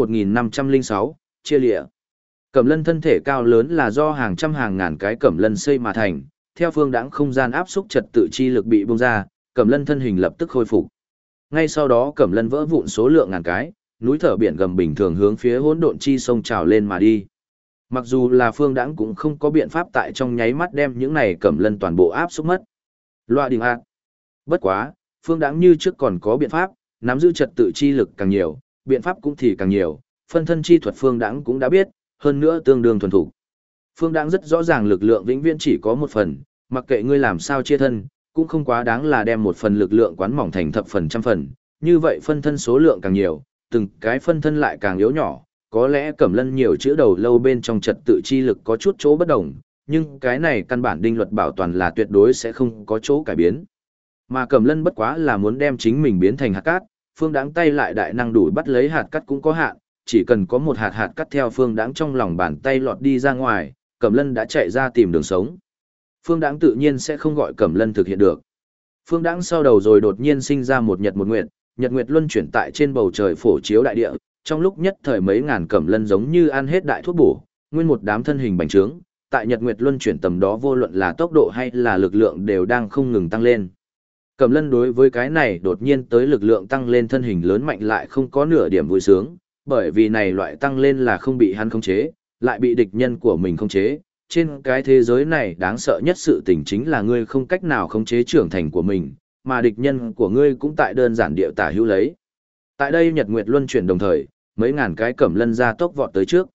Speaker 1: 1506, chia lịa. Cẩm Lân thân thể cao lớn là do hàng trăm hàng ngàn cái Cẩm Lân xây mà thành, theo Phương Đãng không gian áp xúc trật tự chi lực bị bung ra, Cẩm Lân thân hình lập tức khôi phục. Ngay sau đó Cẩm Lân vỡ vụn số lượng ngàn cái, núi thở biển gầm bình thường hướng phía hỗn độn chi sông trào lên mà đi. Mặc dù là Phương Đãng cũng không có biện pháp tại trong nháy mắt đem những này Cẩm Lân toàn bộ áp xúc mất. Loa đình ạt. Bất quá, Phương Đãng như trước còn có biện pháp, nắm giữ trật tự chi lực càng nhiều, biện pháp cũng thì càng nhiều, phân thân chi thuật Phương Đãng cũng đã biết, hơn nữa tương đương thuần thủ. Phương Đãng rất rõ ràng lực lượng vĩnh viễn chỉ có một phần, mặc kệ ngươi làm sao chia thân, cũng không quá đáng là đem một phần lực lượng quán mỏng thành thập phần trăm phần, như vậy phân thân số lượng càng nhiều, từng cái phân thân lại càng yếu nhỏ, có lẽ Cẩm Lân nhiều chữ đầu lâu bên trong trật tự chi lực có chút chỗ bất đồng, nhưng cái này căn bản đinh luật bảo toàn là tuyệt đối sẽ không có chỗ cải biến. Mà Cẩm Lân bất quá là muốn đem chính mình biến thành hạt cát, Phương Đãng tay lại đại năng đủ bắt lấy hạt cát cũng có hạn, chỉ cần có một hạt cát theo Phương Đãng trong lòng bàn tay lọt đi ra ngoài, Cẩm Lân đã chạy ra tìm đường sống. Phương Đãng tự nhiên sẽ không gọi Cẩm Lân thực hiện được. Phương Đãng sau đầu rồi đột nhiên sinh ra một nhật một nguyệt, nhật nguyệt luân chuyển tại trên bầu trời phổ chiếu đại địa, trong lúc nhất thời mấy ngàn Cẩm Lân giống như ăn hết đại thuốc bổ, nguyên một đám thân hình bành trướng, tại nhật nguyệt luân chuyển tầm đó vô luận là tốc độ hay là lực lượng đều đang không ngừng tăng lên. Cẩm Lân đối với cái này đột nhiên tới lực lượng tăng lên thân hình lớn mạnh lại không có nửa điểm vui sướng, bởi vì này loại tăng lên là không bị hắn khống chế, lại bị địch nhân của mình khống chế. Trên cái thế giới này đáng sợ nhất sự tình chính là ngươi không cách nào khống chế trưởng thành của mình, mà địch nhân của ngươi cũng tại đơn giản địa tả hữu lấy. Tại đây nhật nguyệt luân chuyển đồng thời, mấy ngàn cái Cẩm Lân ra tốc vọt tới trước.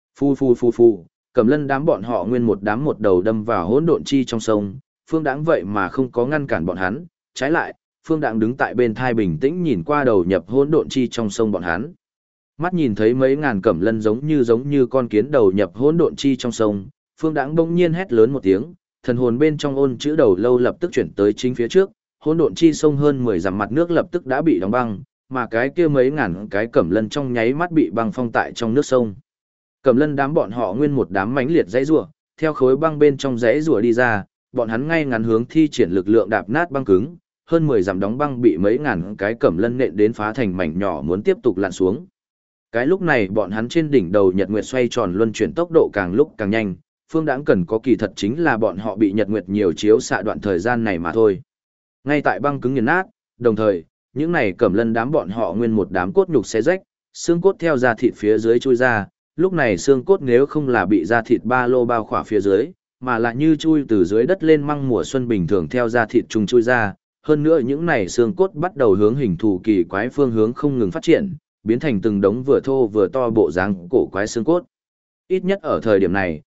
Speaker 1: Phu, Cẩm Lân đám bọn họ nguyên một đám một đầu đâm vào hỗn độn chi trong sông, Phương Đãng vậy mà không có ngăn cản bọn hắn, trái lại, Phương Đãng đứng tại bên thai bình tĩnh nhìn qua đầu nhập hỗn độn chi trong sông bọn hắn. Mắt nhìn thấy mấy ngàn Cẩm Lân giống như con kiến đầu nhập hỗn độn chi trong sông, Phương Đãng bỗng nhiên hét lớn một tiếng, thần hồn bên trong ôn chữ đầu lâu lập tức chuyển tới chính phía trước, hỗn độn chi sông hơn 10 dặm mặt nước lập tức đã bị đóng băng, mà cái kia mấy ngàn cái Cẩm Lân trong nháy mắt bị băng phong tại trong nước sông. Cẩm Lân đám bọn họ nguyên một đám mãnh liệt dãy rủa, theo khối băng bên trong dãy rủa đi ra, bọn hắn ngay ngắn hướng thi triển lực lượng đạp nát băng cứng, hơn 10 dặm đóng băng bị mấy ngàn cái Cẩm Lân nện đến phá thành mảnh nhỏ muốn tiếp tục lặn xuống. Cái lúc này bọn hắn trên đỉnh đầu nhật nguyệt xoay tròn luân chuyển tốc độ càng lúc càng nhanh, Phương Đãng cần có kỳ thật chính là bọn họ bị nhật nguyệt nhiều chiếu xạ đoạn thời gian này mà thôi. Ngay tại băng cứng nghiền nát, đồng thời, những này Cẩm Lân đám bọn họ nguyên một đám cốt nhục xé rách, xương cốt theo da thịt phía dưới chui ra, lúc này xương cốt nếu không là bị da thịt ba lô bao khỏa phía dưới, mà là như chui từ dưới đất lên măng mùa xuân bình thường theo da thịt trùng chui ra, hơn nữa những này xương cốt bắt đầu hướng hình thù kỳ quái phương hướng không ngừng phát triển, biến thành từng đống vừa thô vừa to bộ dáng cổ quái xương cốt. Ít nhất ở thời điểm này,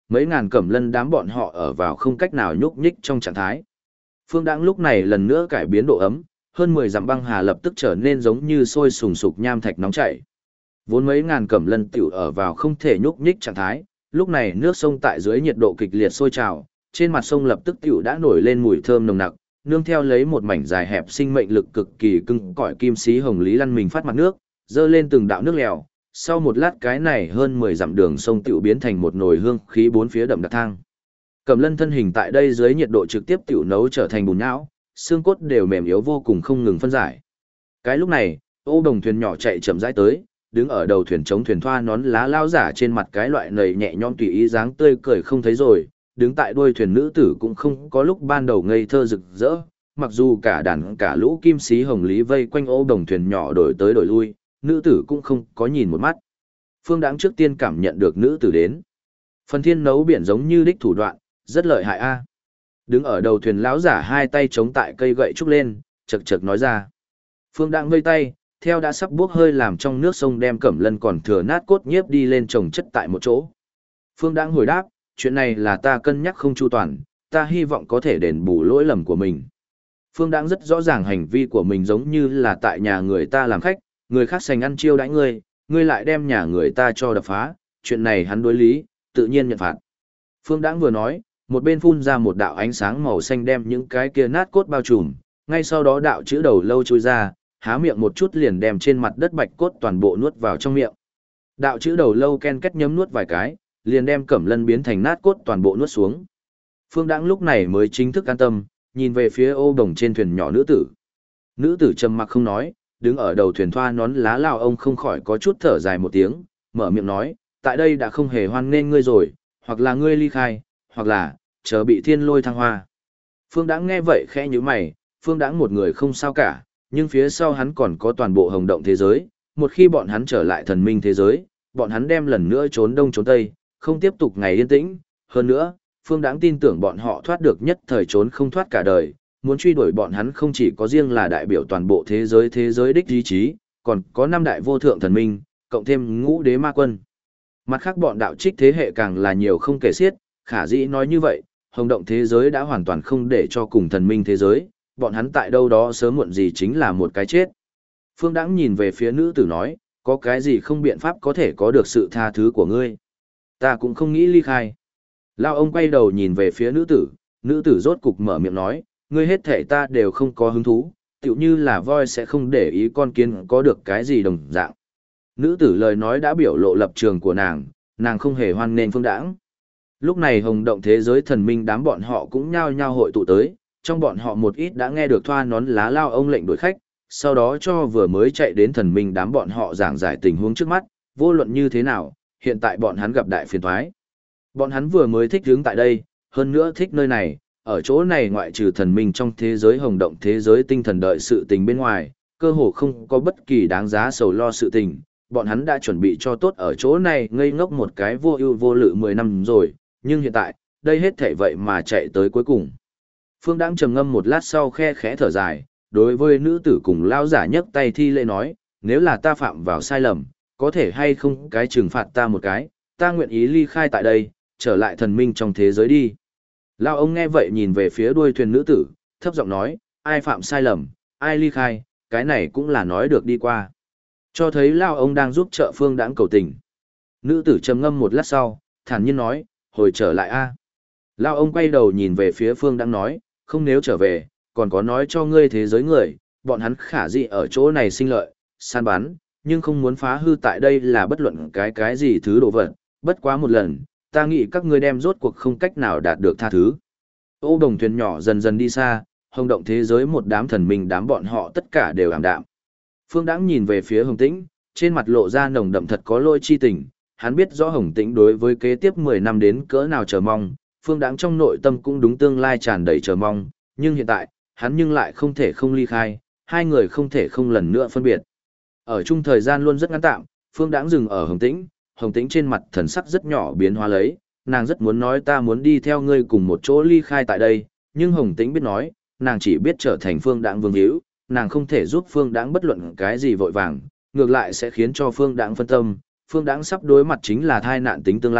Speaker 1: Mấy ngàn cẩm lân đám bọn họ ở vào không cách nào nhúc nhích trong trạng thái. Phương Đãng lúc này lần nữa cải biến độ ấm, hơn 10 dặm băng hà lập tức trở nên giống như sôi sùng sục nham thạch nóng chảy. Vốn mấy ngàn cẩm lân tiểu ở vào không thể nhúc nhích trạng thái, lúc này nước sông tại dưới nhiệt độ kịch liệt sôi trào, trên mặt sông lập tức tiểu đã nổi lên mùi thơm nồng nặc, nương theo lấy một mảnh dài hẹp sinh mệnh lực cực kỳ cứng cỏi kim xí hồng lý lăn mình phát mặt nước, dơ lên từng đạo nước lèo. Sau một lát cái này hơn 10 dặm đường sông tiểu biến thành một nồi hương khí bốn phía đậm đặc thang. Cẩm lân thân hình tại đây dưới nhiệt độ trực tiếp tiểu nấu trở thành bùn nhão, xương cốt đều mềm yếu vô cùng không ngừng phân giải. Cái lúc này, ô đồng thuyền nhỏ chạy chậm rãi tới, đứng ở đầu thuyền chống thuyền thoa nón lá lao giả trên mặt cái loại nầy nhẹ nhõm tùy ý dáng tươi cười không thấy rồi, đứng tại đuôi thuyền nữ tử cũng không có lúc ban đầu ngây thơ rực rỡ, mặc dù cả đàn cả lũ kim xí hồng lý vây quanh ô đồng thuyền nhỏ đổi tới đổi lui, nữ tử cũng không có nhìn một mắt. Phương Đãng trước tiên cảm nhận được nữ tử đến. Phần thiên nấu biển giống như đích thủ đoạn, rất lợi hại a. Đứng ở đầu thuyền lão giả hai tay chống tại cây gậy trúc lên, chật chật nói ra. Phương Đãng vây tay, theo đã sắp buốc hơi làm trong nước sông đem cẩm lân còn thừa nát cốt nhiếp đi lên trồng chất tại một chỗ. Phương Đãng hồi đáp, chuyện này là ta cân nhắc không chu toàn, ta hy vọng có thể đền bù lỗi lầm của mình. Phương Đãng rất rõ ràng hành vi của mình giống như là tại nhà người ta làm khách, người khác sành ăn chiêu đãi ngươi, ngươi lại đem nhà người ta cho đập phá, chuyện này hắn đối lý, tự nhiên nhận phạt. Phương Đãng vừa nói, một bên phun ra một đạo ánh sáng màu xanh đem những cái kia nát cốt bao trùm, ngay sau đó đạo chữ đầu lâu chui ra, há miệng một chút liền đem trên mặt đất bạch cốt toàn bộ nuốt vào trong miệng. Đạo chữ đầu lâu ken kết nhấm nuốt vài cái, liền đem cẩm lân biến thành nát cốt toàn bộ nuốt xuống. Phương Đãng lúc này mới chính thức an tâm, nhìn về phía ô đồng trên thuyền nhỏ nữ tử. Nữ tử trầm mặc không nói, đứng ở đầu thuyền thoa nón lá lao ông không khỏi có chút thở dài một tiếng, mở miệng nói, tại đây đã không hề hoan nghênh ngươi rồi, hoặc là ngươi ly khai, hoặc là, chờ bị thiên lôi thăng hoa. Phương Đãng nghe vậy khẽ như mày, Phương Đãng một người không sao cả, nhưng phía sau hắn còn có toàn bộ hồng động thế giới, một khi bọn hắn trở lại thần minh thế giới, bọn hắn đem lần nữa trốn đông trốn tây, không tiếp tục ngày yên tĩnh, hơn nữa, Phương Đãng tin tưởng bọn họ thoát được nhất thời trốn không thoát cả đời, muốn truy đuổi bọn hắn không chỉ có riêng là đại biểu toàn bộ thế giới đích ý chí, còn có 5 đại vô thượng thần minh, cộng thêm ngũ đế ma quân. Mặt khác bọn đạo trích thế hệ càng là nhiều không kể xiết, khả dĩ nói như vậy, hồng động thế giới đã hoàn toàn không để cho cùng thần minh thế giới, bọn hắn tại đâu đó sớm muộn gì chính là một cái chết. Phương Đãng nhìn về phía nữ tử nói, có cái gì không biện pháp có thể có được sự tha thứ của ngươi. Ta cũng không nghĩ ly khai. Lao ông quay đầu nhìn về phía nữ tử rốt cục mở miệng nói, ngươi hết thể ta đều không có hứng thú, tựu như là voi sẽ không để ý con kiến có được cái gì đồng dạng. Nữ tử lời nói đã biểu lộ lập trường của nàng không hề hoan nghênh Phương Đãng. Lúc này hồng động thế giới thần minh đám bọn họ cũng nhao nhao hội tụ tới, trong bọn họ một ít đã nghe được thoa nón lá lao ông lệnh đuổi khách, sau đó cho vừa mới chạy đến thần minh đám bọn họ giảng giải tình huống trước mắt, vô luận như thế nào, hiện tại bọn hắn gặp đại phiền toái. Bọn hắn vừa mới thích hướng tại đây, hơn nữa thích nơi này, ở chỗ này ngoại trừ thần minh trong thế giới hồng động thế giới tinh thần đợi sự tình bên ngoài, cơ hồ không có bất kỳ đáng giá sầu lo sự tình, bọn hắn đã chuẩn bị cho tốt ở chỗ này ngây ngốc một cái vô ưu vô lự 10 năm rồi, nhưng hiện tại, đây hết thảy vậy mà chạy tới cuối cùng. Phương Đãng trầm ngâm một lát sau khe khẽ thở dài, đối với nữ tử cùng lao giả nhấc tay thi lễ nói, nếu là ta phạm vào sai lầm, có thể hay không cái trừng phạt ta một cái, ta nguyện ý ly khai tại đây, trở lại thần minh trong thế giới đi. Lao ông nghe vậy nhìn về phía đuôi thuyền nữ tử, thấp giọng nói, ai phạm sai lầm, ai ly khai, cái này cũng là nói được đi qua. Cho thấy Lao ông đang giúp trợ Phương Đãng cầu tình. Nữ tử trầm ngâm một lát sau, thản nhiên nói, hồi trở lại a. Lao ông quay đầu nhìn về phía Phương Đãng nói, không nếu trở về, còn có nói cho ngươi thế giới người, bọn hắn khả dĩ ở chỗ này sinh lợi, săn bắn, nhưng không muốn phá hư tại đây là bất luận cái gì thứ đồ vật, bất quá một lần, ta nghĩ các ngươi đem rốt cuộc không cách nào đạt được tha thứ. Ô đồng thuyền nhỏ dần dần đi xa, hồng động thế giới một đám thần minh đám bọn họ tất cả đều ảm đạm. Phương Đãng nhìn về phía Hồng Tĩnh, trên mặt lộ ra nồng đậm thật có lỗi chi tình, hắn biết rõ Hồng Tĩnh đối với kế tiếp 10 năm đến cỡ nào chờ mong, Phương Đãng trong nội tâm cũng đúng tương lai tràn đầy chờ mong, nhưng hiện tại, hắn nhưng lại không thể không ly khai, hai người không thể không lần nữa phân biệt. Ở chung thời gian luôn rất ngắn tạm, Phương Đãng dừng ở Hồng Tĩnh trên mặt thần sắc rất nhỏ biến hóa lấy, nàng rất muốn nói ta muốn đi theo ngươi cùng một chỗ ly khai tại đây, nhưng Hồng Tĩnh biết nói, nàng chỉ biết trở thành Phương Đãng vương hữu, nàng không thể giúp Phương Đãng bất luận cái gì vội vàng, ngược lại sẽ khiến cho Phương Đãng phân tâm, Phương Đãng sắp đối mặt chính là tai nạn tính tương lai,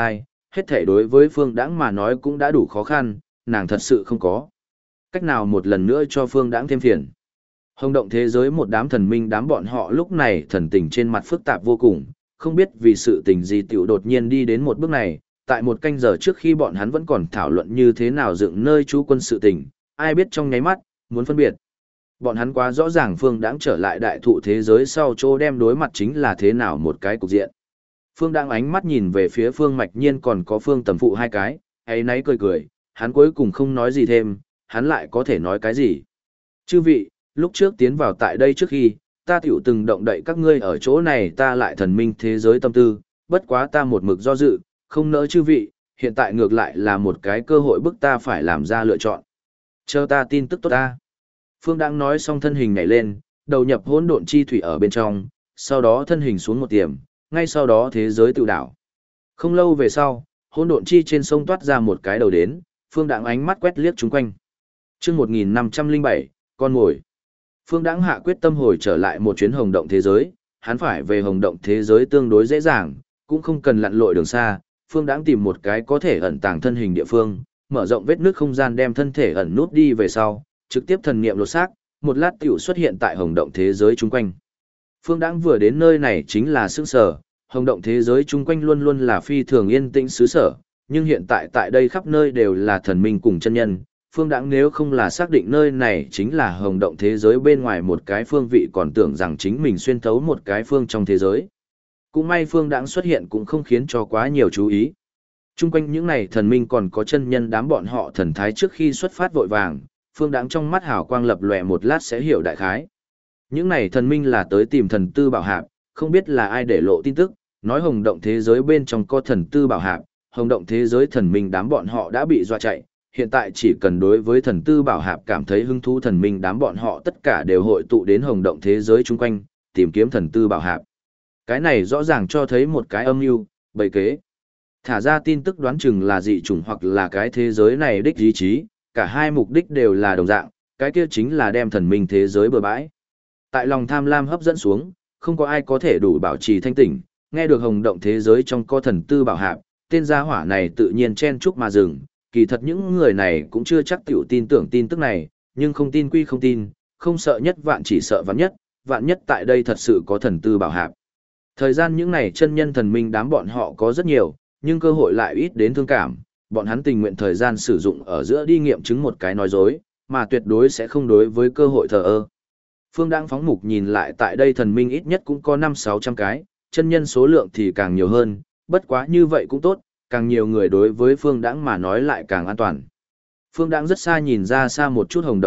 Speaker 1: hết thể đối với Phương Đãng mà nói cũng đã đủ khó khăn, nàng thật sự không có cách nào một lần nữa cho Phương Đãng thêm phiền. Hồng động thế giới một đám thần minh đám bọn họ lúc này thần tình trên mặt phức tạp vô cùng, không biết vì sự tình gì tiểu đột nhiên đi đến một bước này, tại một canh giờ trước khi bọn hắn vẫn còn thảo luận như thế nào dựng nơi trú quân sự tình, ai biết trong nháy mắt, muốn phân biệt. Bọn hắn quá rõ ràng Phương Đãng trở lại đại thụ thế giới sau chỗ đem đối mặt chính là thế nào một cái cục diện. Phương Đãng ánh mắt nhìn về phía Phương Mạch Nhiên còn có Phương Tầm Phụ hai cái, ấy nấy cười cười, hắn cuối cùng không nói gì thêm, hắn lại có thể nói cái gì. Chư vị, lúc trước tiến vào tại đây trước khi, ta tiểu từng động đậy các ngươi ở chỗ này ta lại thần minh thế giới tâm tư, bất quá ta một mực do dự, không nỡ chư vị, hiện tại ngược lại là một cái cơ hội bức ta phải làm ra lựa chọn. Chờ ta tin tức tốt ta. Phương Đãng nói xong thân hình nhảy lên, đầu nhập hỗn độn chi thủy ở bên trong, sau đó thân hình xuống một tiềm, ngay sau đó thế giới tự đảo. Không lâu về sau, hỗn độn chi trên sông toát ra một cái đầu đến, Phương Đãng ánh mắt quét liếc chúng quanh. Chương 1507, con mồi. Phương Đãng hạ quyết tâm hồi trở lại một chuyến hồng động thế giới, hắn phải về hồng động thế giới tương đối dễ dàng, cũng không cần lặn lội đường xa, Phương Đãng tìm một cái có thể ẩn tàng thân hình địa phương, mở rộng vết nước không gian đem thân thể ẩn nút đi về sau, trực tiếp thần niệm lột xác, một lát tiểu xuất hiện tại hồng động thế giới chung quanh. Phương Đãng vừa đến nơi này chính là sững sờ, hồng động thế giới chung quanh luôn luôn là phi thường yên tĩnh xứ sở, nhưng hiện tại tại đây khắp nơi đều là thần minh cùng chân nhân. Phương Đãng nếu không là xác định nơi này chính là hồng động thế giới bên ngoài một cái phương vị còn tưởng rằng chính mình xuyên thấu một cái phương trong thế giới. Cũng may Phương Đãng xuất hiện cũng không khiến cho quá nhiều chú ý. Trung quanh những này thần minh còn có chân nhân đám bọn họ thần thái trước khi xuất phát vội vàng, Phương Đãng trong mắt hào quang lập lòe một lát sẽ hiểu đại khái. Những này thần minh là tới tìm thần tư bảo hạp, không biết là ai để lộ tin tức, nói hồng động thế giới bên trong có thần tư bảo hạp, hồng động thế giới thần minh đám bọn họ đã bị dọa chạy, hiện tại chỉ cần đối với thần tư bảo hạp cảm thấy hứng thú thần minh đám bọn họ tất cả đều hội tụ đến hồng động thế giới chung quanh, tìm kiếm thần tư bảo hạp. Cái này rõ ràng cho thấy một cái âm mưu, bày kế. Thả ra tin tức đoán chừng là dị chủng hoặc là cái thế giới này đích ý chí, cả hai mục đích đều là đồng dạng, cái kia chính là đem thần minh thế giới bừa bãi. Tại lòng tham lam hấp dẫn xuống, không có ai có thể đủ bảo trì thanh tỉnh, nghe được hồng động thế giới trong có thần tư bảo hạp, tên gia hỏa này tự nhiên chen chúc mà dừng, kỳ thật những người này cũng chưa chắc tiểu tin tưởng tin tức này, nhưng không tin quy không tin, không sợ nhất vạn chỉ sợ vạn nhất tại đây thật sự có thần tư bảo hạp. Thời gian những này chân nhân thần minh đám bọn họ có rất nhiều, nhưng cơ hội lại ít đến thương cảm, bọn hắn tình nguyện thời gian sử dụng ở giữa đi nghiệm chứng một cái nói dối, mà tuyệt đối sẽ không đối với cơ hội thờ ơ. Phương Đãng phóng mục nhìn lại tại đây thần minh ít nhất cũng có 500-600 cái, chân nhân số lượng thì càng nhiều hơn, bất quá như vậy cũng tốt, càng nhiều người đối với Phương Đãng mà nói lại càng an toàn. Phương Đãng rất xa nhìn ra xa một chút hồng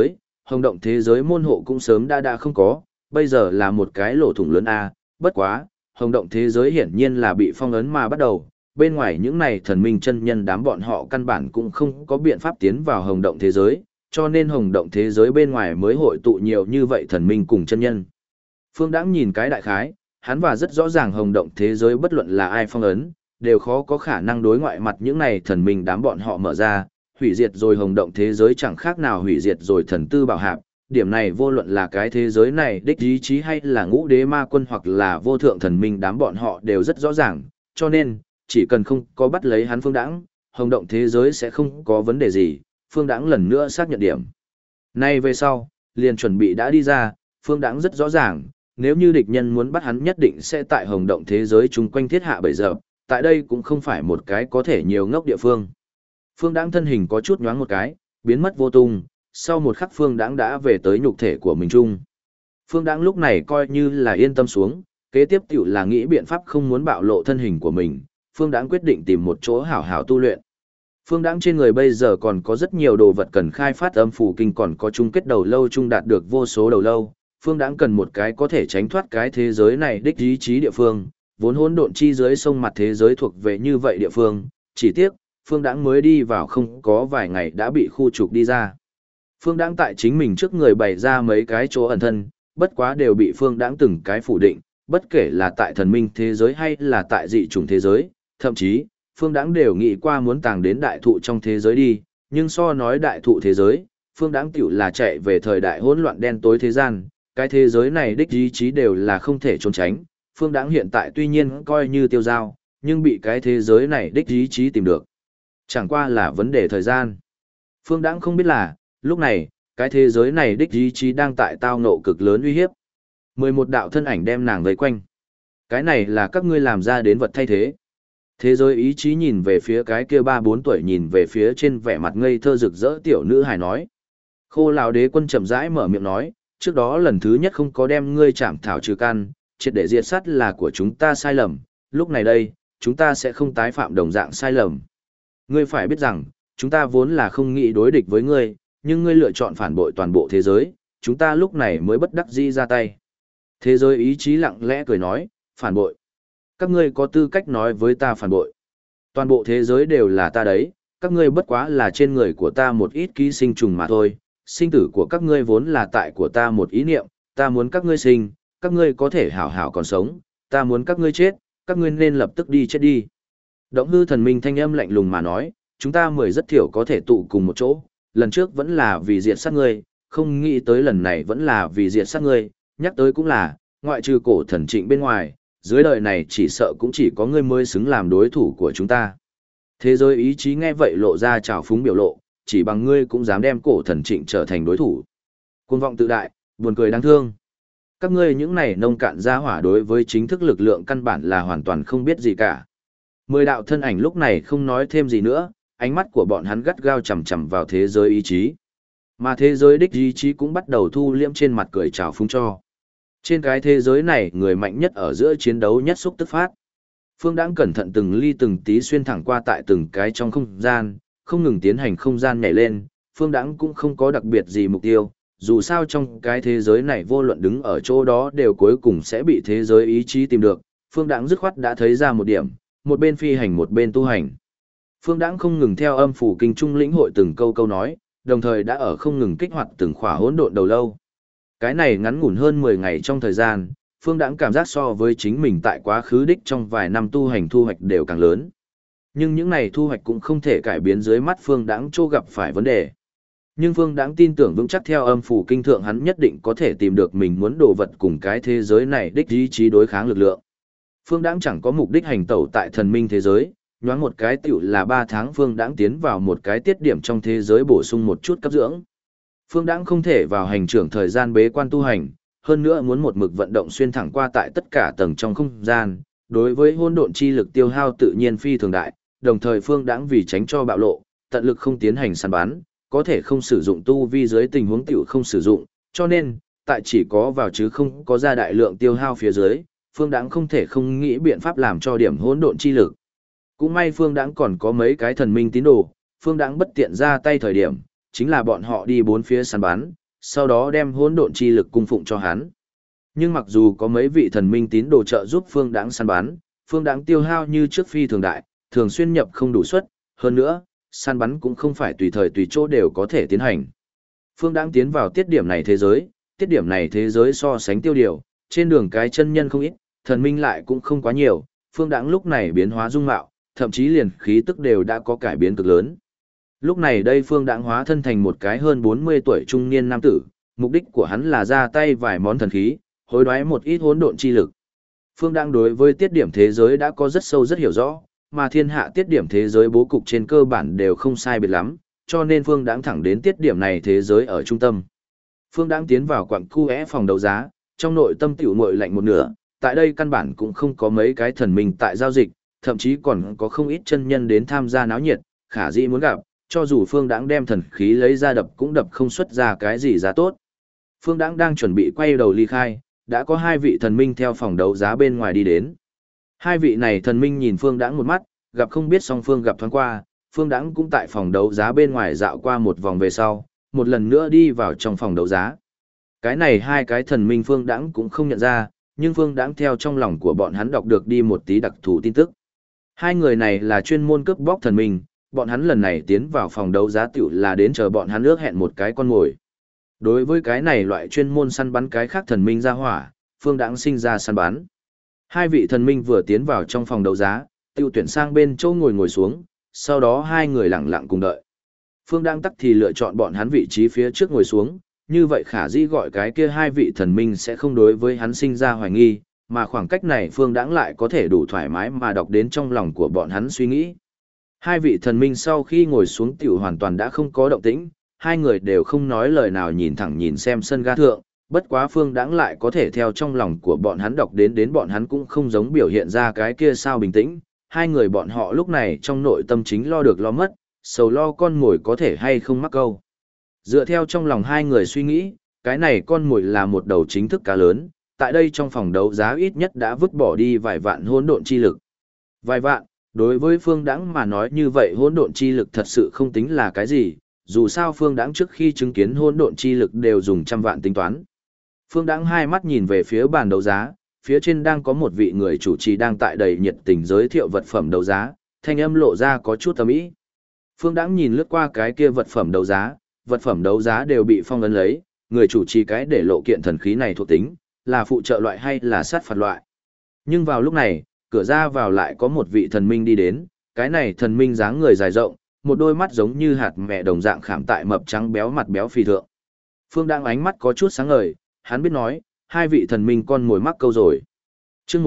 Speaker 1: động thế giới môn hộ cũng sớm đã không có, bây giờ là một cái lỗ thủng lớn A, bất quá, hồng động thế giới hiển nhiên là bị phong ấn mà bắt đầu, bên ngoài những này thần minh chân nhân đám bọn họ căn bản cũng không có biện pháp tiến vào hồng động thế giới, cho nên hồng động thế giới bên ngoài mới hội tụ nhiều như vậy thần minh cùng chân nhân. Phương Đãng nhìn cái đại khái, hắn và rất rõ ràng hồng động thế giới bất luận là ai phong ấn, đều khó có khả năng đối ngoại mặt những này thần minh đám bọn họ mở ra, hủy diệt rồi hồng động thế giới chẳng khác nào hủy diệt rồi thần tư bảo hạp. Điểm này vô luận là cái thế giới này đích ý chí hay là ngũ đế ma quân hoặc là vô thượng thần minh đám bọn họ đều rất rõ ràng, cho nên, chỉ cần không có bắt lấy hắn Phương Đãng, hồng động thế giới sẽ không có vấn đề gì. Phương Đãng lần nữa xác nhận điểm. Nay về sau, liền chuẩn bị đã đi ra, Phương Đãng rất rõ ràng, nếu như địch nhân muốn bắt hắn nhất định sẽ tại hồng động thế giới chung quanh thiết hạ bẫy dập, tại đây cũng không phải một cái có thể nhiều ngốc địa phương. Phương Đãng thân hình có chút nhoáng một cái, biến mất vô tung, sau một khắc Phương Đãng đã về tới nhục thể của mình chung. Phương Đãng lúc này coi như là yên tâm xuống, kế tiếp tiểu là nghĩ biện pháp không muốn bạo lộ thân hình của mình, Phương Đãng quyết định tìm một chỗ hảo hảo tu luyện. Phương Đãng trên người bây giờ còn có rất nhiều đồ vật cần khai phát âm phủ kinh còn có chung kết đầu lâu chung đạt được vô số đầu lâu. Phương Đãng cần một cái có thể tránh thoát cái thế giới này đích ý chí địa phương, vốn hỗn độn chi dưới sông mặt thế giới thuộc về như vậy địa phương, chỉ tiếc, Phương Đãng mới đi vào không có vài ngày đã bị khu trục đi ra. Phương Đãng tại chính mình trước người bày ra mấy cái chỗ ẩn thân, bất quá đều bị Phương Đãng từng cái phủ định, bất kể là tại thần minh thế giới hay là tại dị chủng thế giới, thậm chí, Phương Đãng đều nghĩ qua muốn tàng đến đại thụ trong thế giới đi, nhưng so nói đại thụ thế giới, Phương Đãng tiểu là chạy về thời đại hỗn loạn đen tối thế gian, cái thế giới này đích ý chí đều là không thể trốn tránh. Phương Đãng hiện tại tuy nhiên coi như tiêu dao, nhưng bị cái thế giới này đích ý chí tìm được. Chẳng qua là vấn đề thời gian. Phương Đãng không biết là, lúc này, cái thế giới này đích ý chí đang tại tao ngộ cực lớn uy hiếp. 11 đạo thân ảnh đem nàng vây quanh. Cái này là các ngươi làm ra đến vật thay thế. Thế giới ý chí nhìn về phía cái kia 3-4 tuổi nhìn về phía trên vẻ mặt ngây thơ rực rỡ tiểu nữ hài nói. Khô lão đế quân chậm rãi mở miệng nói, trước đó lần thứ nhất không có đem ngươi chạm thảo trừ căn, triệt để diệt sát là của chúng ta sai lầm, lúc này đây, chúng ta sẽ không tái phạm đồng dạng sai lầm. Ngươi phải biết rằng, chúng ta vốn là không nghĩ đối địch với ngươi, nhưng ngươi lựa chọn phản bội toàn bộ thế giới, chúng ta lúc này mới bất đắc dĩ ra tay. Thế giới ý chí lặng lẽ cười nói, phản bội. Các ngươi có tư cách nói với ta phản bội. Toàn bộ thế giới đều là ta đấy, các ngươi bất quá là trên người của ta một ít ký sinh trùng mà thôi. Sinh tử của các ngươi vốn là tại của ta một ý niệm, ta muốn các ngươi sinh, các ngươi có thể hảo hảo còn sống, ta muốn các ngươi chết, các ngươi nên lập tức đi chết đi. Động hư thần minh thanh âm lạnh lùng mà nói, chúng ta 10 rất thiểu có thể tụ cùng một chỗ, lần trước vẫn là vì diệt sát ngươi, không nghĩ tới lần này vẫn là vì diệt sát ngươi, nhắc tới cũng là, ngoại trừ cổ thần trịnh bên ngoài, dưới đời này chỉ sợ cũng chỉ có ngươi mới xứng làm đối thủ của chúng ta. Thế giới ý chí nghe vậy lộ ra trào phúng biểu lộ, chỉ bằng ngươi cũng dám đem cổ thần trịnh trở thành đối thủ. Cuồng vọng tự đại, buồn cười đáng thương. Các ngươi những này nông cạn gia hỏa đối với chính thức lực lượng căn bản là hoàn toàn không biết gì cả. 10 đạo thân ảnh lúc này không nói thêm gì nữa, ánh mắt của bọn hắn gắt gao chằm chằm vào thế giới ý chí. Mà thế giới đích ý chí cũng bắt đầu thu liễm trên mặt cười trào phúng cho. Trên cái thế giới này, người mạnh nhất ở giữa chiến đấu nhất xúc tức phát. Phương Đãng cẩn thận từng ly từng tí xuyên thẳng qua tại từng cái trong không gian, không ngừng tiến hành không gian nhảy lên. Phương Đãng cũng không có đặc biệt gì mục tiêu, dù sao trong cái thế giới này vô luận đứng ở chỗ đó đều cuối cùng sẽ bị thế giới ý chí tìm được. Phương Đãng dứt khoát đã thấy ra một điểm, một bên phi hành một bên tu hành. Phương Đãng không ngừng theo âm phủ kinh trung lĩnh hội từng câu câu nói, đồng thời đã ở không ngừng kích hoạt từng khỏa hỗn độn đầu lâu. Cái này ngắn ngủn hơn 10 ngày trong thời gian, Phương Đãng cảm giác so với chính mình tại quá khứ đích trong vài năm tu hành thu hoạch đều càng lớn. Nhưng những này thu hoạch cũng không thể cải biến dưới mắt Phương Đãng chỗ gặp phải vấn đề. Nhưng Phương Đãng tin tưởng vững chắc theo âm phủ kinh thượng hắn nhất định có thể tìm được mình muốn đồ vật cùng cái thế giới này đích ý chí đối kháng lực lượng. Phương Đãng chẳng có mục đích hành tẩu tại thần minh thế giới, nhoáng một cái tiểu là 3 tháng Phương Đãng tiến vào một cái tiết điểm trong thế giới bổ sung một chút cấp dưỡng. Phương Đãng không thể vào hành trưởng thời gian bế quan tu hành, hơn nữa muốn một mực vận động xuyên thẳng qua tại tất cả tầng trong không gian, đối với hỗn độn chi lực tiêu hao tự nhiên phi thường đại, đồng thời Phương Đãng vì tránh cho bạo lộ, tận lực không tiến hành săn bắn, có thể không sử dụng tu vi dưới tình huống tiểu không sử dụng, cho nên, tại chỉ có vào chứ không có ra đại lượng tiêu hao phía dưới, Phương Đãng không thể không nghĩ biện pháp làm cho điểm hỗn độn chi lực. Cũng may Phương Đãng còn có mấy cái thần minh tín đồ, Phương Đãng bất tiện ra tay thời điểm, chính là bọn họ đi bốn phía săn bắn, sau đó đem hỗn độn chi lực cung phụng cho hắn. Nhưng mặc dù có mấy vị thần minh tín đồ trợ giúp Phương Đãng săn bắn, Phương Đãng tiêu hao như trước phi thường đại, thường xuyên nhập không đủ suất, hơn nữa, săn bắn cũng không phải tùy thời tùy chỗ đều có thể tiến hành. Phương Đãng tiến vào tiết điểm này thế giới so sánh tiêu điều, trên đường cái chân nhân không ít, thần minh lại cũng không quá nhiều, Phương Đãng lúc này biến hóa dung mạo, thậm chí liền khí tức đều đã có cải biến cực lớn. Lúc này đây Phương Đãng hóa thân thành một cái hơn 40 tuổi trung niên nam tử, mục đích của hắn là ra tay vài món thần khí, hối đoái một ít hỗn độn chi lực. Phương Đãng đối với tiết điểm thế giới đã có rất sâu rất hiểu rõ, mà thiên hạ tiết điểm thế giới bố cục trên cơ bản đều không sai biệt lắm, cho nên Phương Đãng thẳng đến tiết điểm này thế giới ở trung tâm. Phương Đãng tiến vào quặng QE phòng đấu giá, trong nội tâm tiểu muội lạnh một nửa, tại đây căn bản cũng không có mấy cái thần minh tại giao dịch, thậm chí còn có không ít chân nhân đến tham gia náo nhiệt, khả dĩ muốn gặp, cho dù Phương Đãng đem thần khí lấy ra đập cũng đập không xuất ra cái gì giá tốt. Phương Đãng đang chuẩn bị quay đầu ly khai, đã có 2 vị thần minh theo phòng đấu giá bên ngoài đi đến. 2 vị này thần minh nhìn Phương Đãng một mắt, gặp không biết song phương gặp thoáng qua, Phương Đãng cũng tại phòng đấu giá bên ngoài dạo qua một vòng về sau, một lần nữa đi vào trong phòng đấu giá. Cái này 2 cái thần minh Phương Đãng cũng không nhận ra, nhưng Phương Đãng theo trong lòng của bọn hắn đọc được đi một tí đặc thù tin tức. 2 người này là chuyên môn cướp bóc thần minh, bọn hắn lần này tiến vào phòng đấu giá tiểu là đến chờ bọn hắn ước hẹn một cái con mồi. Đối với cái này loại chuyên môn săn bắn cái khác thần minh ra hỏa, Phương Đãng sinh ra săn bắn. 2 vị thần minh vừa tiến vào trong phòng đấu giá, tiêu tuyển sang bên chỗ ngồi xuống, sau đó 2 người lặng lặng cùng đợi. Phương Đãng tắc thì lựa chọn bọn hắn vị trí phía trước ngồi xuống, như vậy khả dĩ gọi cái kia 2 vị thần minh sẽ không đối với hắn sinh ra hoài nghi, mà khoảng cách này Phương Đãng lại có thể đủ thoải mái mà đọc đến trong lòng của bọn hắn suy nghĩ. Hai vị thần minh sau khi ngồi xuống tiểu hoàn toàn đã không có động tĩnh, hai người đều không nói lời nào nhìn thẳng nhìn xem sân ga thượng, bất quá Phương Đãng lại có thể theo trong lòng của bọn hắn đọc đến bọn hắn cũng không giống biểu hiện ra cái kia sao bình tĩnh, hai người bọn họ lúc này trong nội tâm chính lo được lo mất, sầu lo con mồi có thể hay không mắc câu. Dựa theo trong lòng hai người suy nghĩ, cái này con mồi là một đầu chính thức cá lớn, tại đây trong phòng đấu giá ít nhất đã vứt bỏ đi vài vạn hỗn độn chi lực. Vài vạn, đối với Phương Đãng mà nói như vậy hỗn độn chi lực thật sự không tính là cái gì, dù sao Phương Đãng trước khi chứng kiến hỗn độn chi lực đều dùng trăm vạn tính toán. Phương Đãng hai mắt nhìn về phía bàn đấu giá, phía trên đang có một vị người chủ trì đang tại đầy nhiệt tình giới thiệu vật phẩm đấu giá, thanh âm lộ ra có chút ầm ĩ. Phương Đãng nhìn lướt qua cái kia vật phẩm đấu giá đều bị phong ấn lấy, người chủ trì cái để lộ kiện thần khí này thuộc tính, là phụ trợ loại hay là sát phạt loại. Nhưng vào lúc này, cửa ra vào lại có một vị thần minh đi đến, cái này thần minh dáng người dài rộng, một đôi mắt giống như hạt mẹ đồng dạng khảm tại mập trắng béo mặt béo phì thượng. Phương Đãng ánh mắt có chút sáng ngời, hắn biết nói, hai vị thần minh con mồi mắc câu rồi. Chương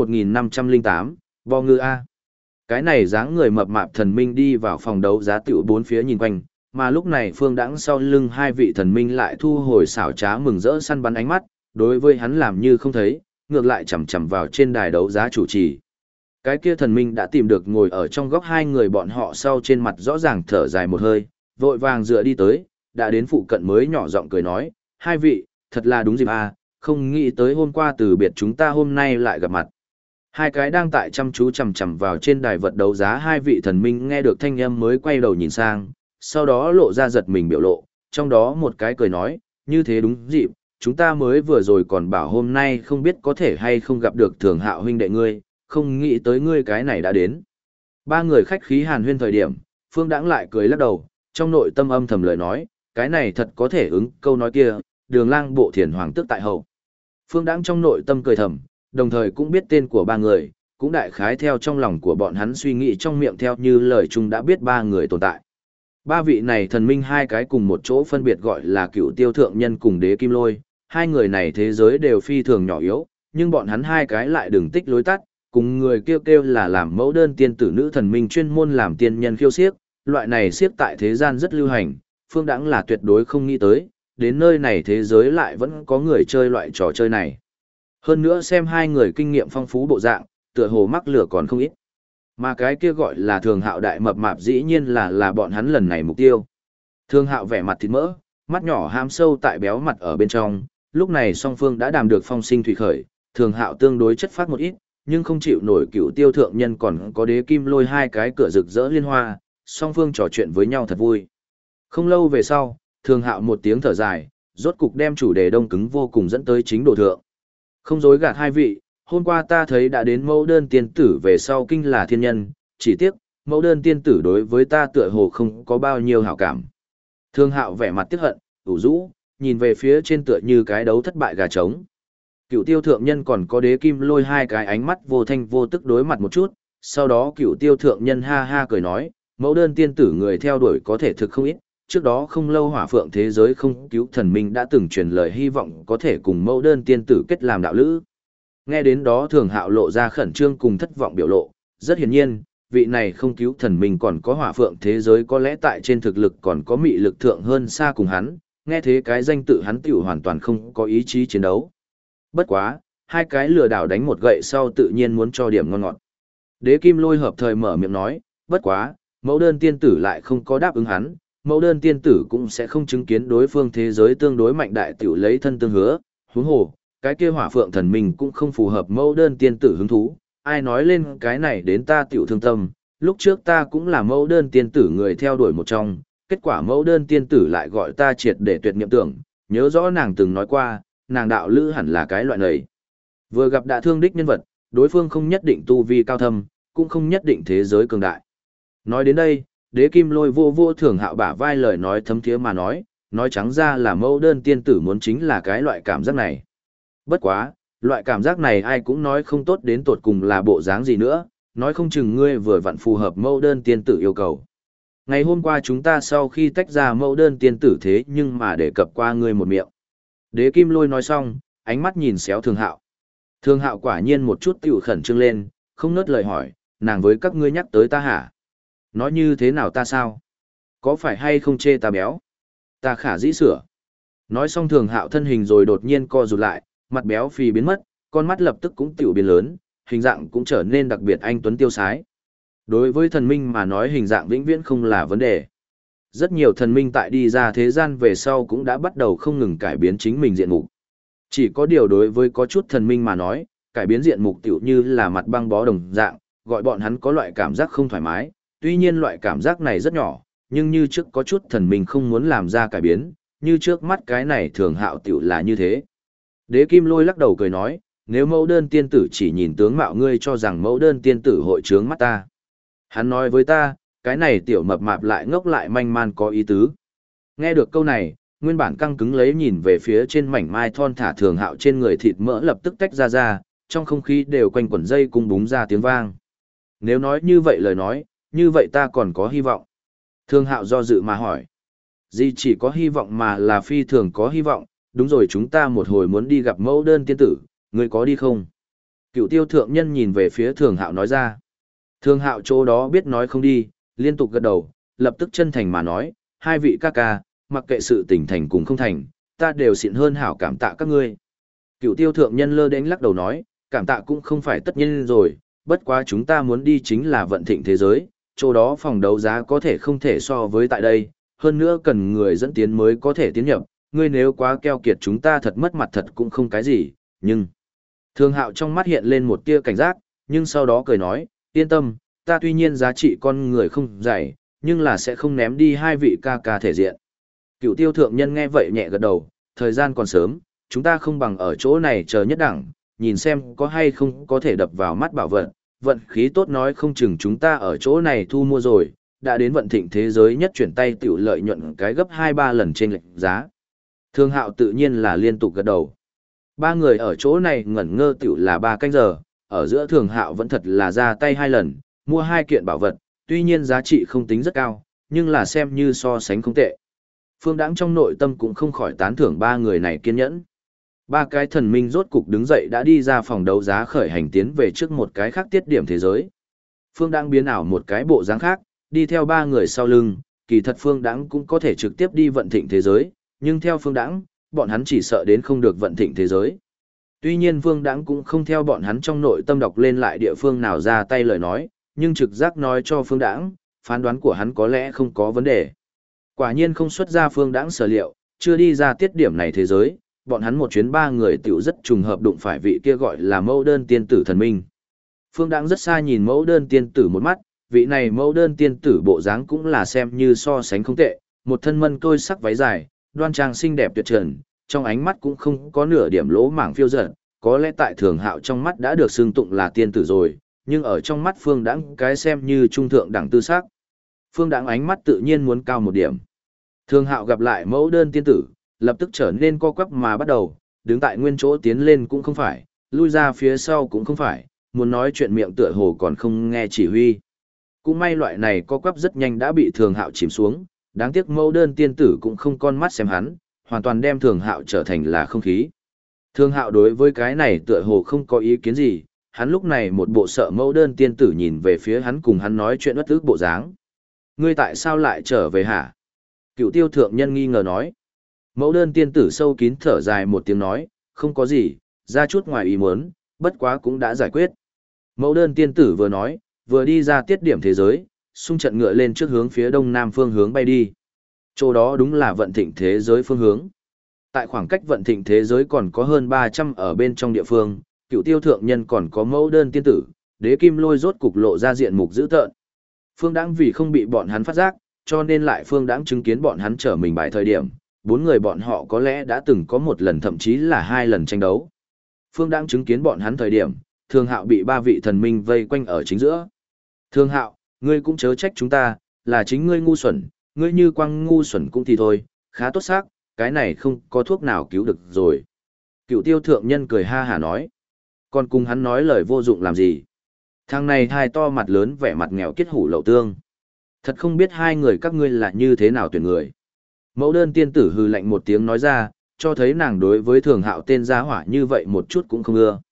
Speaker 1: 1508, Bò Ngư A. Cái này dáng người mập mạp thần minh đi vào phòng đấu giá tiểu bốn phía nhìn quanh, mà lúc này Phương Đãng sau lưng hai vị thần minh lại thu hồi xảo trá mừng rỡ săn bắn ánh mắt, đối với hắn làm như không thấy, ngược lại chằm chằm vào trên đài đấu giá chủ trì. Cái kia thần minh đã tìm được ngồi ở trong góc hai người bọn họ sau trên mặt rõ ràng thở dài một hơi, vội vàng dựa đi tới, đã đến phụ cận mới nhỏ giọng cười nói, hai vị, thật là đúng dịp à, không nghĩ tới hôm qua từ biệt chúng ta hôm nay lại gặp mặt. Hai cái đang tại chăm chú chằm chằm vào trên đài vật đấu giá hai vị thần minh nghe được thanh âm mới quay đầu nhìn sang, sau đó lộ ra giật mình biểu lộ, trong đó một cái cười nói, như thế đúng dịp, chúng ta mới vừa rồi còn bảo hôm nay không biết có thể hay không gặp được Thường Hạo huynh đệ ngươi, không nghĩ tới ngươi cái này đã đến. Ba người khách khí hàn huyên thời điểm, Phương Đãng lại cười lắc đầu, trong nội tâm âm thầm lời nói, cái này thật có thể ứng câu nói kia, Đường Lang bộ thiền hoàng tước tại hậu. Phương Đãng trong nội tâm cười thầm, đồng thời cũng biết tên của ba người, cũng đại khái theo trong lòng của bọn hắn suy nghĩ trong miệng theo như lời chung đã biết ba người tồn tại. Ba vị này thần minh hai cái cùng một chỗ phân biệt gọi là Cựu Tiêu Thượng Nhân cùng Đế Kim Lôi, hai người này thế giới đều phi thường nhỏ yếu, nhưng bọn hắn hai cái lại đừng tích lối tắt, cùng người kêu kêu là làm mẫu đơn tiên tử nữ thần minh chuyên môn làm tiên nhân khiêu xiếc, loại này xiếc tại thế gian rất lưu hành, Phương Đãng là tuyệt đối không nghĩ tới, đến nơi này thế giới lại vẫn có người chơi loại trò chơi này. Hơn nữa xem hai người kinh nghiệm phong phú bộ dạng, tựa hồ mắc lửa còn không ít. Mà cái kia gọi là Thường Hạo đại mập mạp dĩ nhiên là bọn hắn lần này mục tiêu. Thường Hạo vẻ mặt thịt mỡ, mắt nhỏ ham sâu tại béo mặt ở bên trong, lúc này song phương đã đàm được phong sinh thủy khởi, Thường Hạo tương đối chất phát một ít, nhưng không chịu nổi Cựu Tiêu Thượng Nhân còn có Đế Kim Lôi hai cái cửa rực rỡ liên hoa, song phương trò chuyện với nhau thật vui. Không lâu về sau, Thường Hạo một tiếng thở dài, rốt cục đem chủ đề đông cứng vô cùng dẫn tới chính đồ thượng. Không dối gạt hai vị, hôm qua ta thấy đã đến mẫu đơn tiên tử về sau kinh là thiên nhân, chỉ tiếc, mẫu đơn tiên tử đối với ta tựa hồ không có bao nhiêu hảo cảm. Thường Hạo vẻ mặt tiếc hận, ủ rũ, nhìn về phía trên tựa như cái đấu thất bại gà trống. Cựu Tiêu Thượng Nhân còn có Đế Kim Lôi hai cái ánh mắt vô thanh vô tức đối mặt một chút, sau đó Cựu Tiêu Thượng Nhân ha ha cười nói, mẫu đơn tiên tử người theo đuổi có thể thực không ít, trước đó không lâu Hỏa Phượng thế giới không cứu thần minh đã từng truyền lời hy vọng có thể cùng mẫu đơn tiên tử kết làm đạo lữ. Nghe đến đó Thường Hạo lộ ra khẩn trương cùng thất vọng biểu lộ, rất hiển nhiên, vị này không cứu thần minh còn có Hỏa Phượng thế giới có lẽ tại trên thực lực còn có mị lực thượng hơn xa cùng hắn, nghe thế cái danh tự hắn tiểu hoàn toàn không có ý chí chiến đấu. Bất quá, hai cái lừa đảo đánh một gậy sau tự nhiên muốn cho điểm ngon ngọt. Đế Kim Lôi hợp thời mở miệng nói, bất quá, mẫu đơn tiên tử lại không có đáp ứng hắn, mẫu đơn tiên tử cũng sẽ không chứng kiến đối phương thế giới tương đối mạnh đại tiểu lấy thân tương hứa, huống hồ, cái kia Hỏa Phượng thần minh cũng không phù hợp mẫu đơn tiên tử hứng thú, ai nói lên cái này đến ta tiểu thương tâm, lúc trước ta cũng là mẫu đơn tiên tử người theo đuổi một trong, kết quả mẫu đơn tiên tử lại gọi ta triệt để tuyệt niệm tưởng, nhớ rõ nàng từng nói qua, nàng đạo lữ hẳn là cái loại này. Vừa gặp đã thương đích nhân vật, đối phương không nhất định tu vi cao thâm, cũng không nhất định thế giới cường đại. Nói đến đây, Đế Kim Lôi vô vô Thường Hạo bả vai lời nói thấm thiế mà nói trắng ra là mẫu đơn tiên tử muốn chính là cái loại cảm giác này. Bất quá, loại cảm giác này ai cũng nói không tốt đến tột cùng là bộ dáng gì nữa, nói không chừng ngươi vừa vặn phù hợp mẫu đơn tiên tử yêu cầu. Ngày hôm qua chúng ta sau khi tách ra mẫu đơn tiên tử thế nhưng mà để cập qua ngươi một miệng. Đế Kim Lôi nói xong, ánh mắt nhìn xéo Thường Hạo. Thường Hạo quả nhiên một chút tiểu khẩn trương lên, không nớt lời hỏi, nàng với các ngươi nhắc tới ta hả? Nói như thế nào ta sao? Có phải hay không chê ta béo? Ta khả dĩ sửa. Nói xong Thường Hạo thân hình rồi đột nhiên co rụt lại, mặt béo phì biến mất, con mắt lập tức cũng tiểu biến lớn, hình dạng cũng trở nên đặc biệt anh tuấn tiêu sái. Đối với thần minh mà nói hình dạng vĩnh viễn không là vấn đề. Rất nhiều thần minh tại đi ra thế gian về sau cũng đã bắt đầu không ngừng cải biến chính mình diện mục. Chỉ có điều đối với có chút thần minh mà nói, cải biến diện mục tiểu như là mặt băng bó đồng dạng, gọi bọn hắn có loại cảm giác không thoải mái. Tuy nhiên loại cảm giác này rất nhỏ, nhưng như trước có chút thần minh không muốn làm ra cải biến, như trước mắt cái này Thường Hạo tiểu là như thế. Đế Kim Lôi lắc đầu cười nói, nếu mẫu đơn tiên tử chỉ nhìn tướng mạo ngươi cho rằng mẫu đơn tiên tử hội trướng mắt ta. Hắn nói với ta, cái này tiểu mập mạp lại ngốc lại manh man có ý tứ. Nghe được câu này, nguyên bản căng cứng lấy nhìn về phía trên mảnh mai thon thả Thường Hạo trên người thịt mỡ lập tức tách ra, trong không khí đều quanh quẩn dây cung búng ra tiếng vang. Nếu nói như vậy lời nói, như vậy ta còn có hy vọng. Thường Hạo do dự mà hỏi. Gì chỉ có hy vọng mà là phi thường có hy vọng, đúng rồi chúng ta một hồi muốn đi gặp mẫu đơn tiên tử, ngươi có đi không? Cựu Tiêu thượng nhân nhìn về phía Thường Hạo nói ra. Thường Hạo chỗ đó biết nói không đi, liên tục gật đầu, lập tức chân thành mà nói, hai vị ca ca, mặc kệ sự tình thành cùng không thành, ta đều xịn hơn hảo cảm tạ các ngươi. Cựu Tiêu thượng nhân lơ đễnh lắc đầu nói, cảm tạ cũng không phải tất nhiên rồi, bất quá chúng ta muốn đi chính là vận thịnh thế giới, chỗ đó phòng đấu giá có thể không thể so với tại đây, hơn nữa cần người dẫn tiến mới có thể tiến nhập, ngươi nếu quá keo kiệt chúng ta thật mất mặt thật cũng không cái gì, nhưng... Thường Hạo trong mắt hiện lên một tia cảnh giác, nhưng sau đó cười nói, yên tâm, ta tuy nhiên giá trị con người không dày, nhưng là sẽ không ném đi hai vị ca ca thể diện. Cựu Tiêu thượng nhân nghe vậy nhẹ gật đầu, thời gian còn sớm, chúng ta không bằng ở chỗ này chờ nhất đẳng, nhìn xem có hay không có thể đập vào mắt bảo vật, vận khí tốt nói không chừng chúng ta ở chỗ này thu mua rồi, đã đến vận thịnh thế giới nhất chuyển tay tiểu lợi nhuận cái gấp 2-3 lần trên lệnh giá. Thương Hạo tự nhiên là liên tục gật đầu. Ba người ở chỗ này ngẩn ngơ tiểu là 3 canh giờ, ở giữa Thường Hạo vẫn thật là ra tay 2 lần, mua 2 kiện bảo vật, tuy nhiên giá trị không tính rất cao, nhưng là xem như so sánh không tệ. Phương Đãng trong nội tâm cũng không khỏi tán thưởng ba người này kiên nhẫn. Ba cái thần minh rốt cục đứng dậy đã đi ra phòng đấu giá khởi hành tiến về trước một cái khác tiết điểm thế giới. Phương Đãng biến ảo một cái bộ dáng khác, đi theo ba người sau lưng, kỳ thật Phương Đãng cũng có thể trực tiếp đi vận thịnh thế giới, nhưng theo Phương Đãng, bọn hắn chỉ sợ đến không được vận thịnh thế giới. Tuy nhiên Phương Đãng cũng không theo bọn hắn trong nội tâm đọc lên lại địa phương nào ra tay lời nói, nhưng trực giác nói cho Phương Đãng, phán đoán của hắn có lẽ không có vấn đề. Quả nhiên không xuất ra Phương Đãng sở liệu, chưa đi ra tiết điểm này thế giới, bọn hắn một chuyến ba người tiểu rất trùng hợp đụng phải vị kia gọi là mẫu đơn tiên tử thần minh. Phương Đãng rất xa nhìn mẫu đơn tiên tử một mắt, vị này mẫu đơn tiên tử bộ dáng cũng là xem như so sánh không tệ, một thân mân tôi sắc váy dài, đoan trang xinh đẹp tuyệt trần, trong ánh mắt cũng không có nửa điểm lỗ mảng phiêu dật, có lẽ tại Thường Hạo trong mắt đã được xưng tụng là tiên tử rồi, nhưng ở trong mắt Phương Đãng cái xem như trung thượng đẳng tư sắc. Phương Đãng ánh mắt tự nhiên muốn cao một điểm. Thường Hạo gặp lại mẫu đơn tiên tử, lập tức trở nên co quắp mà bắt đầu, đứng tại nguyên chỗ tiến lên cũng không phải, lui ra phía sau cũng không phải, muốn nói chuyện miệng tựa hồ còn không nghe chỉ huy. Cũng may loại này co quắp rất nhanh đã bị Thường Hạo chìm xuống, đáng tiếc mẫu đơn tiên tử cũng không con mắt xem hắn, hoàn toàn đem Thường Hạo trở thành là không khí. Thường Hạo đối với cái này tựa hồ không có ý kiến gì, hắn lúc này một bộ sợ mẫu đơn tiên tử nhìn về phía hắn cùng hắn nói chuyện uất ức bộ dáng. Ngươi tại sao lại trở về hả? Cựu Tiêu thượng nhân nghi ngờ nói. Mẫu đơn tiên tử sâu kín thở dài một tiếng nói, không có gì, ra chút ngoài ý muốn, bất quá cũng đã giải quyết. Mẫu đơn tiên tử vừa nói, vừa đi ra tiết điểm thế giới, xung trận ngựa lên trước hướng phía đông nam phương hướng bay đi. Chỗ đó đúng là vận thịnh thế giới phương hướng. Tại khoảng cách vận thịnh thế giới còn có hơn 300 ở bên trong địa phương, Cựu Tiêu thượng nhân còn có mẫu đơn tiên tử, Đế Kim Lôi rốt cục lộ ra diện mục dữ tợn. Phương Đãng vì không bị bọn hắn phát giác, cho nên lại Phương Đãng chứng kiến bọn hắn trở mình bài thời điểm, bốn người bọn họ có lẽ đã từng có một lần thậm chí là 2 lần tranh đấu. Phương Đãng chứng kiến bọn hắn thời điểm, Thường Hạo bị 3 vị thần minh vây quanh ở chính giữa. Thường Hạo, ngươi cũng chớ trách chúng ta, là chính ngươi ngu xuẩn, ngươi như quăng ngu xuẩn cũng thì thôi, khá tốt xác, cái này không có thuốc nào cứu được rồi. Cựu Tiêu thượng nhân cười ha hả nói. Còn cùng hắn nói lời vô dụng làm gì? Thằng này hai to mặt lớn vẻ mặt nghèo kiết hủ lậu tương. Thật không biết hai người các ngươi là như thế nào tuyển người. Mẫu đơn tiên tử hừ lạnh một tiếng nói ra, cho thấy nàng đối với Thường Hạo tên gia hỏa như vậy một chút cũng không ưa.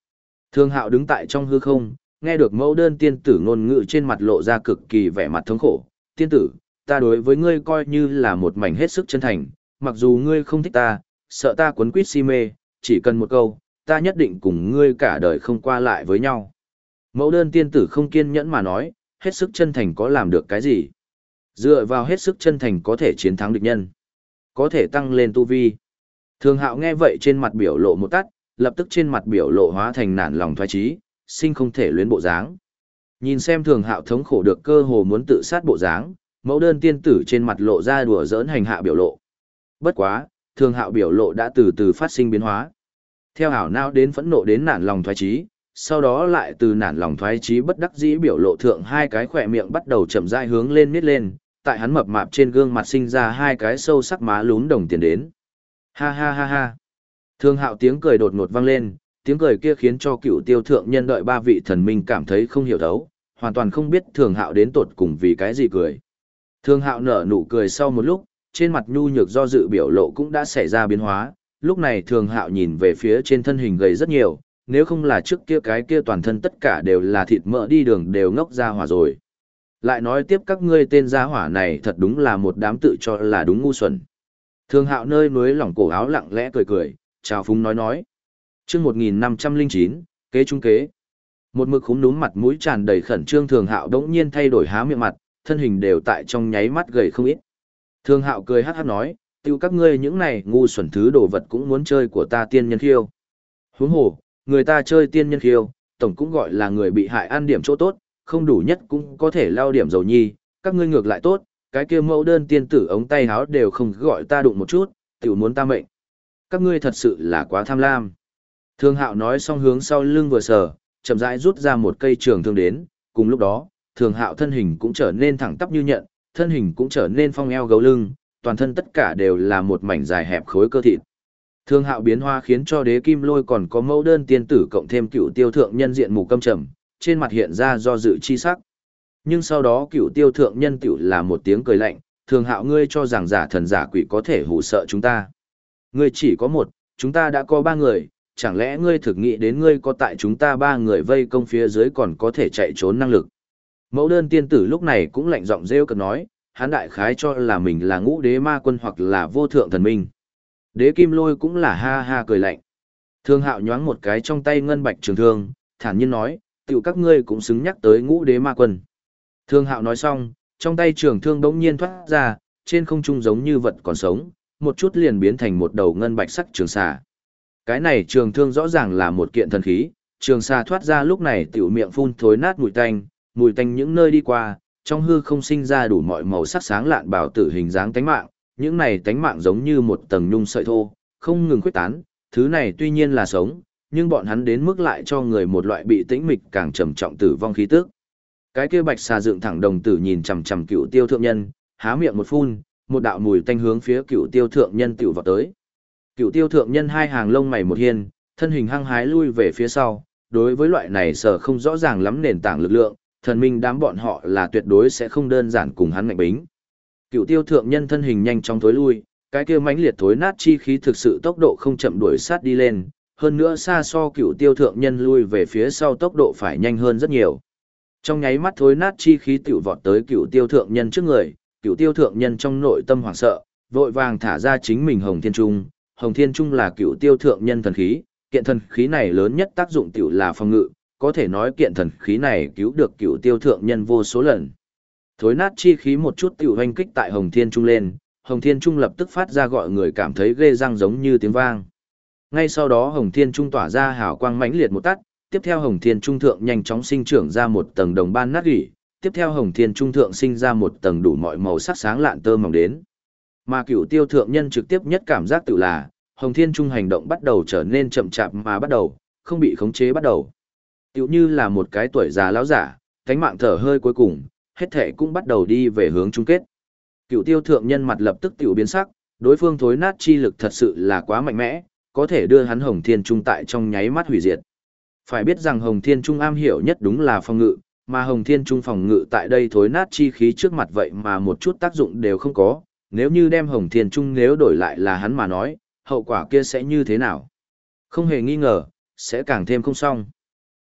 Speaker 1: Thương Hạo đứng tại trong hư không, nghe được mẫu đơn tiên tử ngôn ngữ trên mặt lộ ra cực kỳ vẻ mặt thống khổ. Tiên tử, ta đối với ngươi coi như là một mảnh hết sức chân thành, mặc dù ngươi không thích ta, sợ ta quấn quýt si mê, chỉ cần một câu, ta nhất định cùng ngươi cả đời không qua lại với nhau. Mẫu đơn tiên tử không kiên nhẫn mà nói, hết sức chân thành có làm được cái gì? Dựa vào hết sức chân thành có thể chiến thắng địch nhân, có thể tăng lên tu vi. Thường Hạo nghe vậy trên mặt biểu lộ một tắt, lập tức trên mặt biểu lộ hóa thành nản lòng thoái chí, sinh không thể luyến bộ dáng. Nhìn xem Thường Hạo thống khổ được cơ hồ muốn tự sát bộ dáng, mẫu đơn tiên tử trên mặt lộ ra đùa giỡn hành hạ biểu lộ. Bất quá, Thường Hạo biểu lộ đã từ từ phát sinh biến hóa. Theo hảo não đến phẫn nộ đến nản lòng thoái chí, sau đó lại từ nản lòng thoái chí bất đắc dĩ biểu lộ thượng hai cái khỏe miệng bắt đầu chậm rãi hướng lên miết lên, tại hắn mập mạp trên gương mặt sinh ra hai cái sâu sắc má lún đồng tiền đến. Ha ha ha ha. Thường Hạo tiếng cười đột ngột vang lên, tiếng cười kia khiến cho Cựu Tiêu thượng nhân đợi ba vị thần minh cảm thấy không hiểu thấu, hoàn toàn không biết Thường Hạo đến tột cùng vì cái gì cười. Thường Hạo nở nụ cười sau một lúc, trên mặt nhu nhược do dự biểu lộ cũng đã xảy ra biến hóa, lúc này Thường Hạo nhìn về phía trên thân hình gầy rất nhiều, nếu không là trước kia cái kia toàn thân tất cả đều là thịt mỡ đi đường đều ngốc ra hỏa rồi. Lại nói tiếp các ngươi tên gia hỏa này thật đúng là một đám tự cho là đúng ngu xuẩn. Thường Hạo nơi núi lỏng cổ áo lặng lẽ cười cười, chào phúng nói. Chương 1509, kế trung kế. Một mực khúm núm mặt mũi tràn đầy khẩn trương Thường Hạo đống nhiên thay đổi há miệng mặt, thân hình đều tại trong nháy mắt gầy không ít. Thường Hạo cười hắc hắc nói, tiêu các ngươi những này ngu xuẩn thứ đồ vật cũng muốn chơi của ta tiên nhân khiêu. Huống hồ, người ta chơi tiên nhân khiêu, tổng cũng gọi là người bị hại ăn điểm chỗ tốt, không đủ nhất cũng có thể lao điểm dầu nhi, các ngươi ngược lại tốt, cái kia mẫu đơn tiên tử ống tay háo đều không gọi ta đụng một chút, tiểu muốn ta mệnh. Các ngươi thật sự là quá tham lam. Thường Hạo nói xong hướng sau lưng vừa sờ, chậm rãi rút ra một cây trường thương đến, cùng lúc đó, Thường Hạo thân hình cũng trở nên thẳng tắp như nhận, thân hình cũng trở nên phong eo gấu lưng, toàn thân tất cả đều là một mảnh dài hẹp khối cơ thịt. Thường Hạo biến hóa khiến cho Đế Kim Lôi còn có mẫu đơn tiên tử cộng thêm Cựu Tiêu thượng nhân diện mù câm trầm, trên mặt hiện ra do dự chi sắc. Nhưng sau đó Cựu Tiêu thượng nhân tiểu là một tiếng cười lạnh, Thường Hạo ngươi cho rằng giả thần giả quỷ có thể hù sợ chúng ta. Ngươi chỉ có một, chúng ta đã có ba người, chẳng lẽ ngươi thực nghĩ đến ngươi có tại chúng ta ba người vây công phía dưới còn có thể chạy trốn năng lực. Mẫu đơn tiên tử lúc này cũng lạnh giọng rêu cực nói, hắn đại khái cho là mình là ngũ đế ma quân hoặc là vô thượng thần minh. Đế Kim Lôi cũng là ha ha cười lạnh. Thường Hạo nhoáng một cái trong tay ngân bạch trường thương, thản nhiên nói, tiểu các ngươi cũng xứng nhắc tới ngũ đế ma quân. Thường Hạo nói xong, trong tay trường thương bỗng nhiên thoát ra, trên không trung giống như vật còn sống, một chút liền biến thành một đầu ngân bạch sắc trường xà. Cái này trường thương rõ ràng là một kiện thần khí, trường xà thoát ra lúc này tiểu miệng phun thối nát mùi tanh những nơi đi qua, trong hư không sinh ra đủ mọi màu sắc sáng lạn bảo tử hình dáng tánh mạng, những này tánh mạng giống như một tầng nhung sợi thô, không ngừng khuếch tán, thứ này tuy nhiên là sống, nhưng bọn hắn đến mức lại cho người một loại bị tĩnh mịch càng trầm trọng tử vong khí tức. Cái kia bạch xà dựng thẳng đồng tử nhìn chằm chằm Cựu Tiêu thượng nhân, há miệng một phun, một đạo mùi tanh hướng phía Cựu Tiêu thượng nhân tiểu vào tới. Cựu Tiêu thượng nhân hai hàng lông mày một hiên, thân hình hăng hái lui về phía sau, đối với loại này sở không rõ ràng lắm nền tảng lực lượng, thần minh đám bọn họ là tuyệt đối sẽ không đơn giản cùng hắn ngạnh bính. Cựu Tiêu thượng nhân thân hình nhanh chóng thối lui, cái kia mãnh liệt thối nát chi khí thực sự tốc độ không chậm đuổi sát đi lên, hơn nữa xa so Cựu Tiêu thượng nhân lui về phía sau tốc độ phải nhanh hơn rất nhiều. Trong nháy mắt thối nát chi khí tiểu vọt tới Cựu Tiêu thượng nhân trước người, Cựu Tiêu thượng nhân trong nội tâm hoảng sợ, vội vàng thả ra chính mình Hồng Thiên Trung. Hồng Thiên Trung là Cựu Tiêu thượng nhân thần khí, kiện thần khí này lớn nhất tác dụng tiểu là phòng ngự, có thể nói kiện thần khí này cứu được Cựu Tiêu thượng nhân vô số lần. Thối nát chi khí một chút tiểu hoành kích tại Hồng Thiên Trung lên, Hồng Thiên Trung lập tức phát ra gọi người cảm thấy ghê răng giống như tiếng vang. Ngay sau đó Hồng Thiên Trung tỏa ra hào quang mãnh liệt một tắt, tiếp theo Hồng Thiên Trung thượng nhanh chóng sinh trưởng ra một tầng đồng ban nát gỉ, tiếp theo Hồng Thiên Trung thượng sinh ra một tầng đủ mọi màu sắc sáng lạn tơ mỏng đến. Mà Cựu Tiêu thượng nhân trực tiếp nhất cảm giác tự là, Hồng Thiên Trung hành động bắt đầu trở nên chậm chạp mà bắt đầu, không bị khống chế bắt đầu. Tiểu như là một cái tuổi già lão giả, cánh mạng thở hơi cuối cùng, hết thể cũng bắt đầu đi về hướng chung kết. Cựu Tiêu thượng nhân mặt lập tức tiểu biến sắc, đối phương thối nát chi lực thật sự là quá mạnh mẽ, có thể đưa hắn Hồng Thiên Trung tại trong nháy mắt hủy diệt. Phải biết rằng Hồng Thiên Trung am hiểu nhất đúng là phòng ngự, mà Hồng Thiên Trung phòng ngự tại đây thối nát chi khí trước mặt vậy mà một chút tác dụng đều không có, nếu như đem Hồng Thiên Trung nếu đổi lại là hắn mà nói, hậu quả kia sẽ như thế nào? Không hề nghi ngờ, sẽ càng thêm không xong.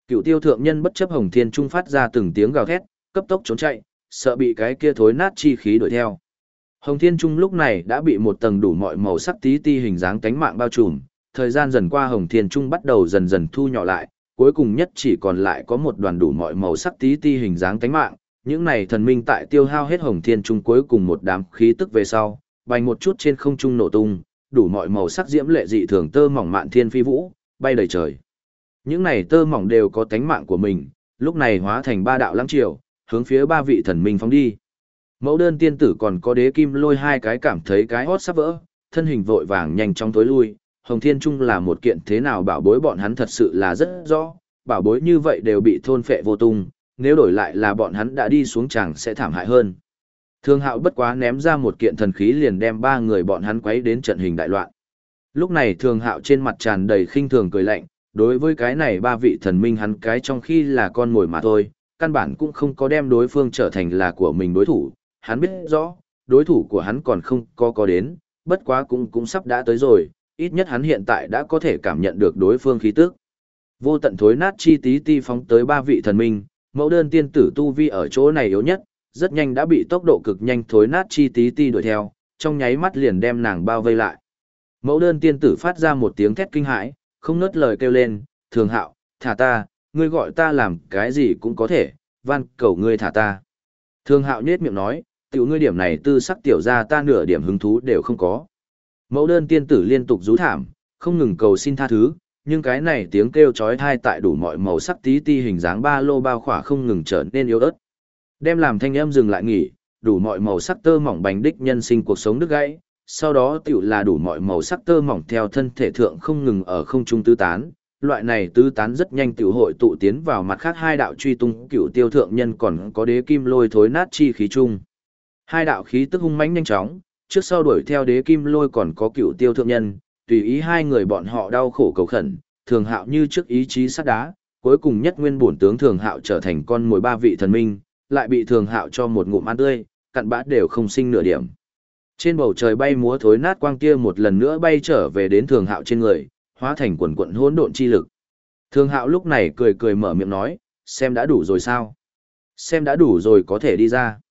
Speaker 1: Cựu tiêu thượng nhân bất chấp Hồng Thiên Trung phát ra từng tiếng gào thét, cấp tốc trốn chạy, sợ bị cái kia thối nát chi khí đuổi theo. Hồng Thiên Trung lúc này đã bị một tầng đủ mọi màu sắc tí ti hình dáng cánh mạng bao trùm, thời gian dần qua Hồng Thiên Trung bắt đầu dần dần thu nhỏ lại, cuối cùng nhất chỉ còn lại có một đoàn đủ mọi màu sắc tí ti hình dáng cánh mạng. Những này thần minh tại tiêu hao hết Hồng Thiên Trung cuối cùng một đám khí tức về sau, bành một chút trên không trung nổ tung, đủ mọi màu sắc diễm lệ dị thường tơ mỏng mạn thiên phi vũ, bay đầy trời. Những này tơ mỏng đều có tánh mạng của mình, lúc này hóa thành ba đạo lãng triều, hướng phía ba vị thần minh phóng đi. Mẫu đơn tiên tử còn có đế kim lôi hai cái cảm thấy cái hót sắp vỡ, thân hình vội vàng nhanh chóng tối lui. Hồng Thiên Trung là một kiện thế nào bảo bối bọn hắn thật sự là rất rõ, bảo bối như vậy đều bị thôn phệ vô tung, nếu đổi lại là bọn hắn đã đi xuống chẳng sẽ thảm hại hơn. Thương Hạo bất quá ném ra một kiện thần khí liền đem ba người bọn hắn quấy đến trận hình đại loạn. Lúc này Thương Hạo trên mặt tràn đầy khinh thường cười lạnh, đối với cái này ba vị thần minh hắn cái trong khi là con mồi mà thôi, căn bản cũng không có đem đối phương trở thành là của mình đối thủ, hắn biết rõ, đối thủ của hắn còn không có đến, bất quá cũng sắp đã tới rồi, ít nhất hắn hiện tại đã có thể cảm nhận được đối phương khí tức. Vô tận thối nát chi tí ti phóng tới ba vị thần minh, mẫu đơn tiên tử tu vi ở chỗ này yếu nhất, rất nhanh đã bị tốc độ cực nhanh thối nát chi tí ti đuổi theo, trong nháy mắt liền đem nàng bao vây lại. Mẫu đơn tiên tử phát ra một tiếng thét kinh hãi, không ngớt lời kêu lên, Thường Hạo, thả ta, ngươi gọi ta làm cái gì cũng có thể, van cầu ngươi thả ta. Thường Hạo nhếch miệng nói, tiểu ngươi điểm này tư sắc tiểu ra ta nửa điểm hứng thú đều không có. Mẫu đơn tiên tử liên tục rú thảm, không ngừng cầu xin tha thứ, nhưng cái này tiếng kêu chói tai tại đủ mọi màu sắc tí ti hình dáng ba lô bao khỏa không ngừng trở nên yếu ớt. Đem làm thanh âm dừng lại nghỉ, đủ mọi màu sắc tơ mỏng bành đích nhân sinh cuộc sống đứt gãy, sau đó tiểu là đủ mọi màu sắc tơ mỏng theo thân thể thượng không ngừng ở không trung tứ tán. Loại này tứ tán rất nhanh tiểu hội tụ tiến vào mặt khác hai đạo truy tung cựu tiêu thượng nhân còn có đế kim lôi thối nát chi khí chung. Hai đạo khí tức hung mãnh nhanh chóng, trước sau đuổi theo đế kim lôi còn có cựu tiêu thượng nhân, tùy ý hai người bọn họ đau khổ cầu khẩn, Thường Hạo như trước ý chí sắt đá, cuối cùng nhất nguyên bổn tướng Thường Hạo trở thành con mồi ba vị thần minh, lại bị Thường Hạo cho một ngụm ăn tươi, cặn bã đều không sinh nửa điểm. Trên bầu trời bay múa thối nát quang kia một lần nữa bay trở về đến Thường Hạo trên người, hóa thành quần quần hỗn độn chi lực. Thường Hạo lúc này cười cười mở miệng nói, xem đã đủ rồi sao? Xem đã đủ rồi có thể đi ra.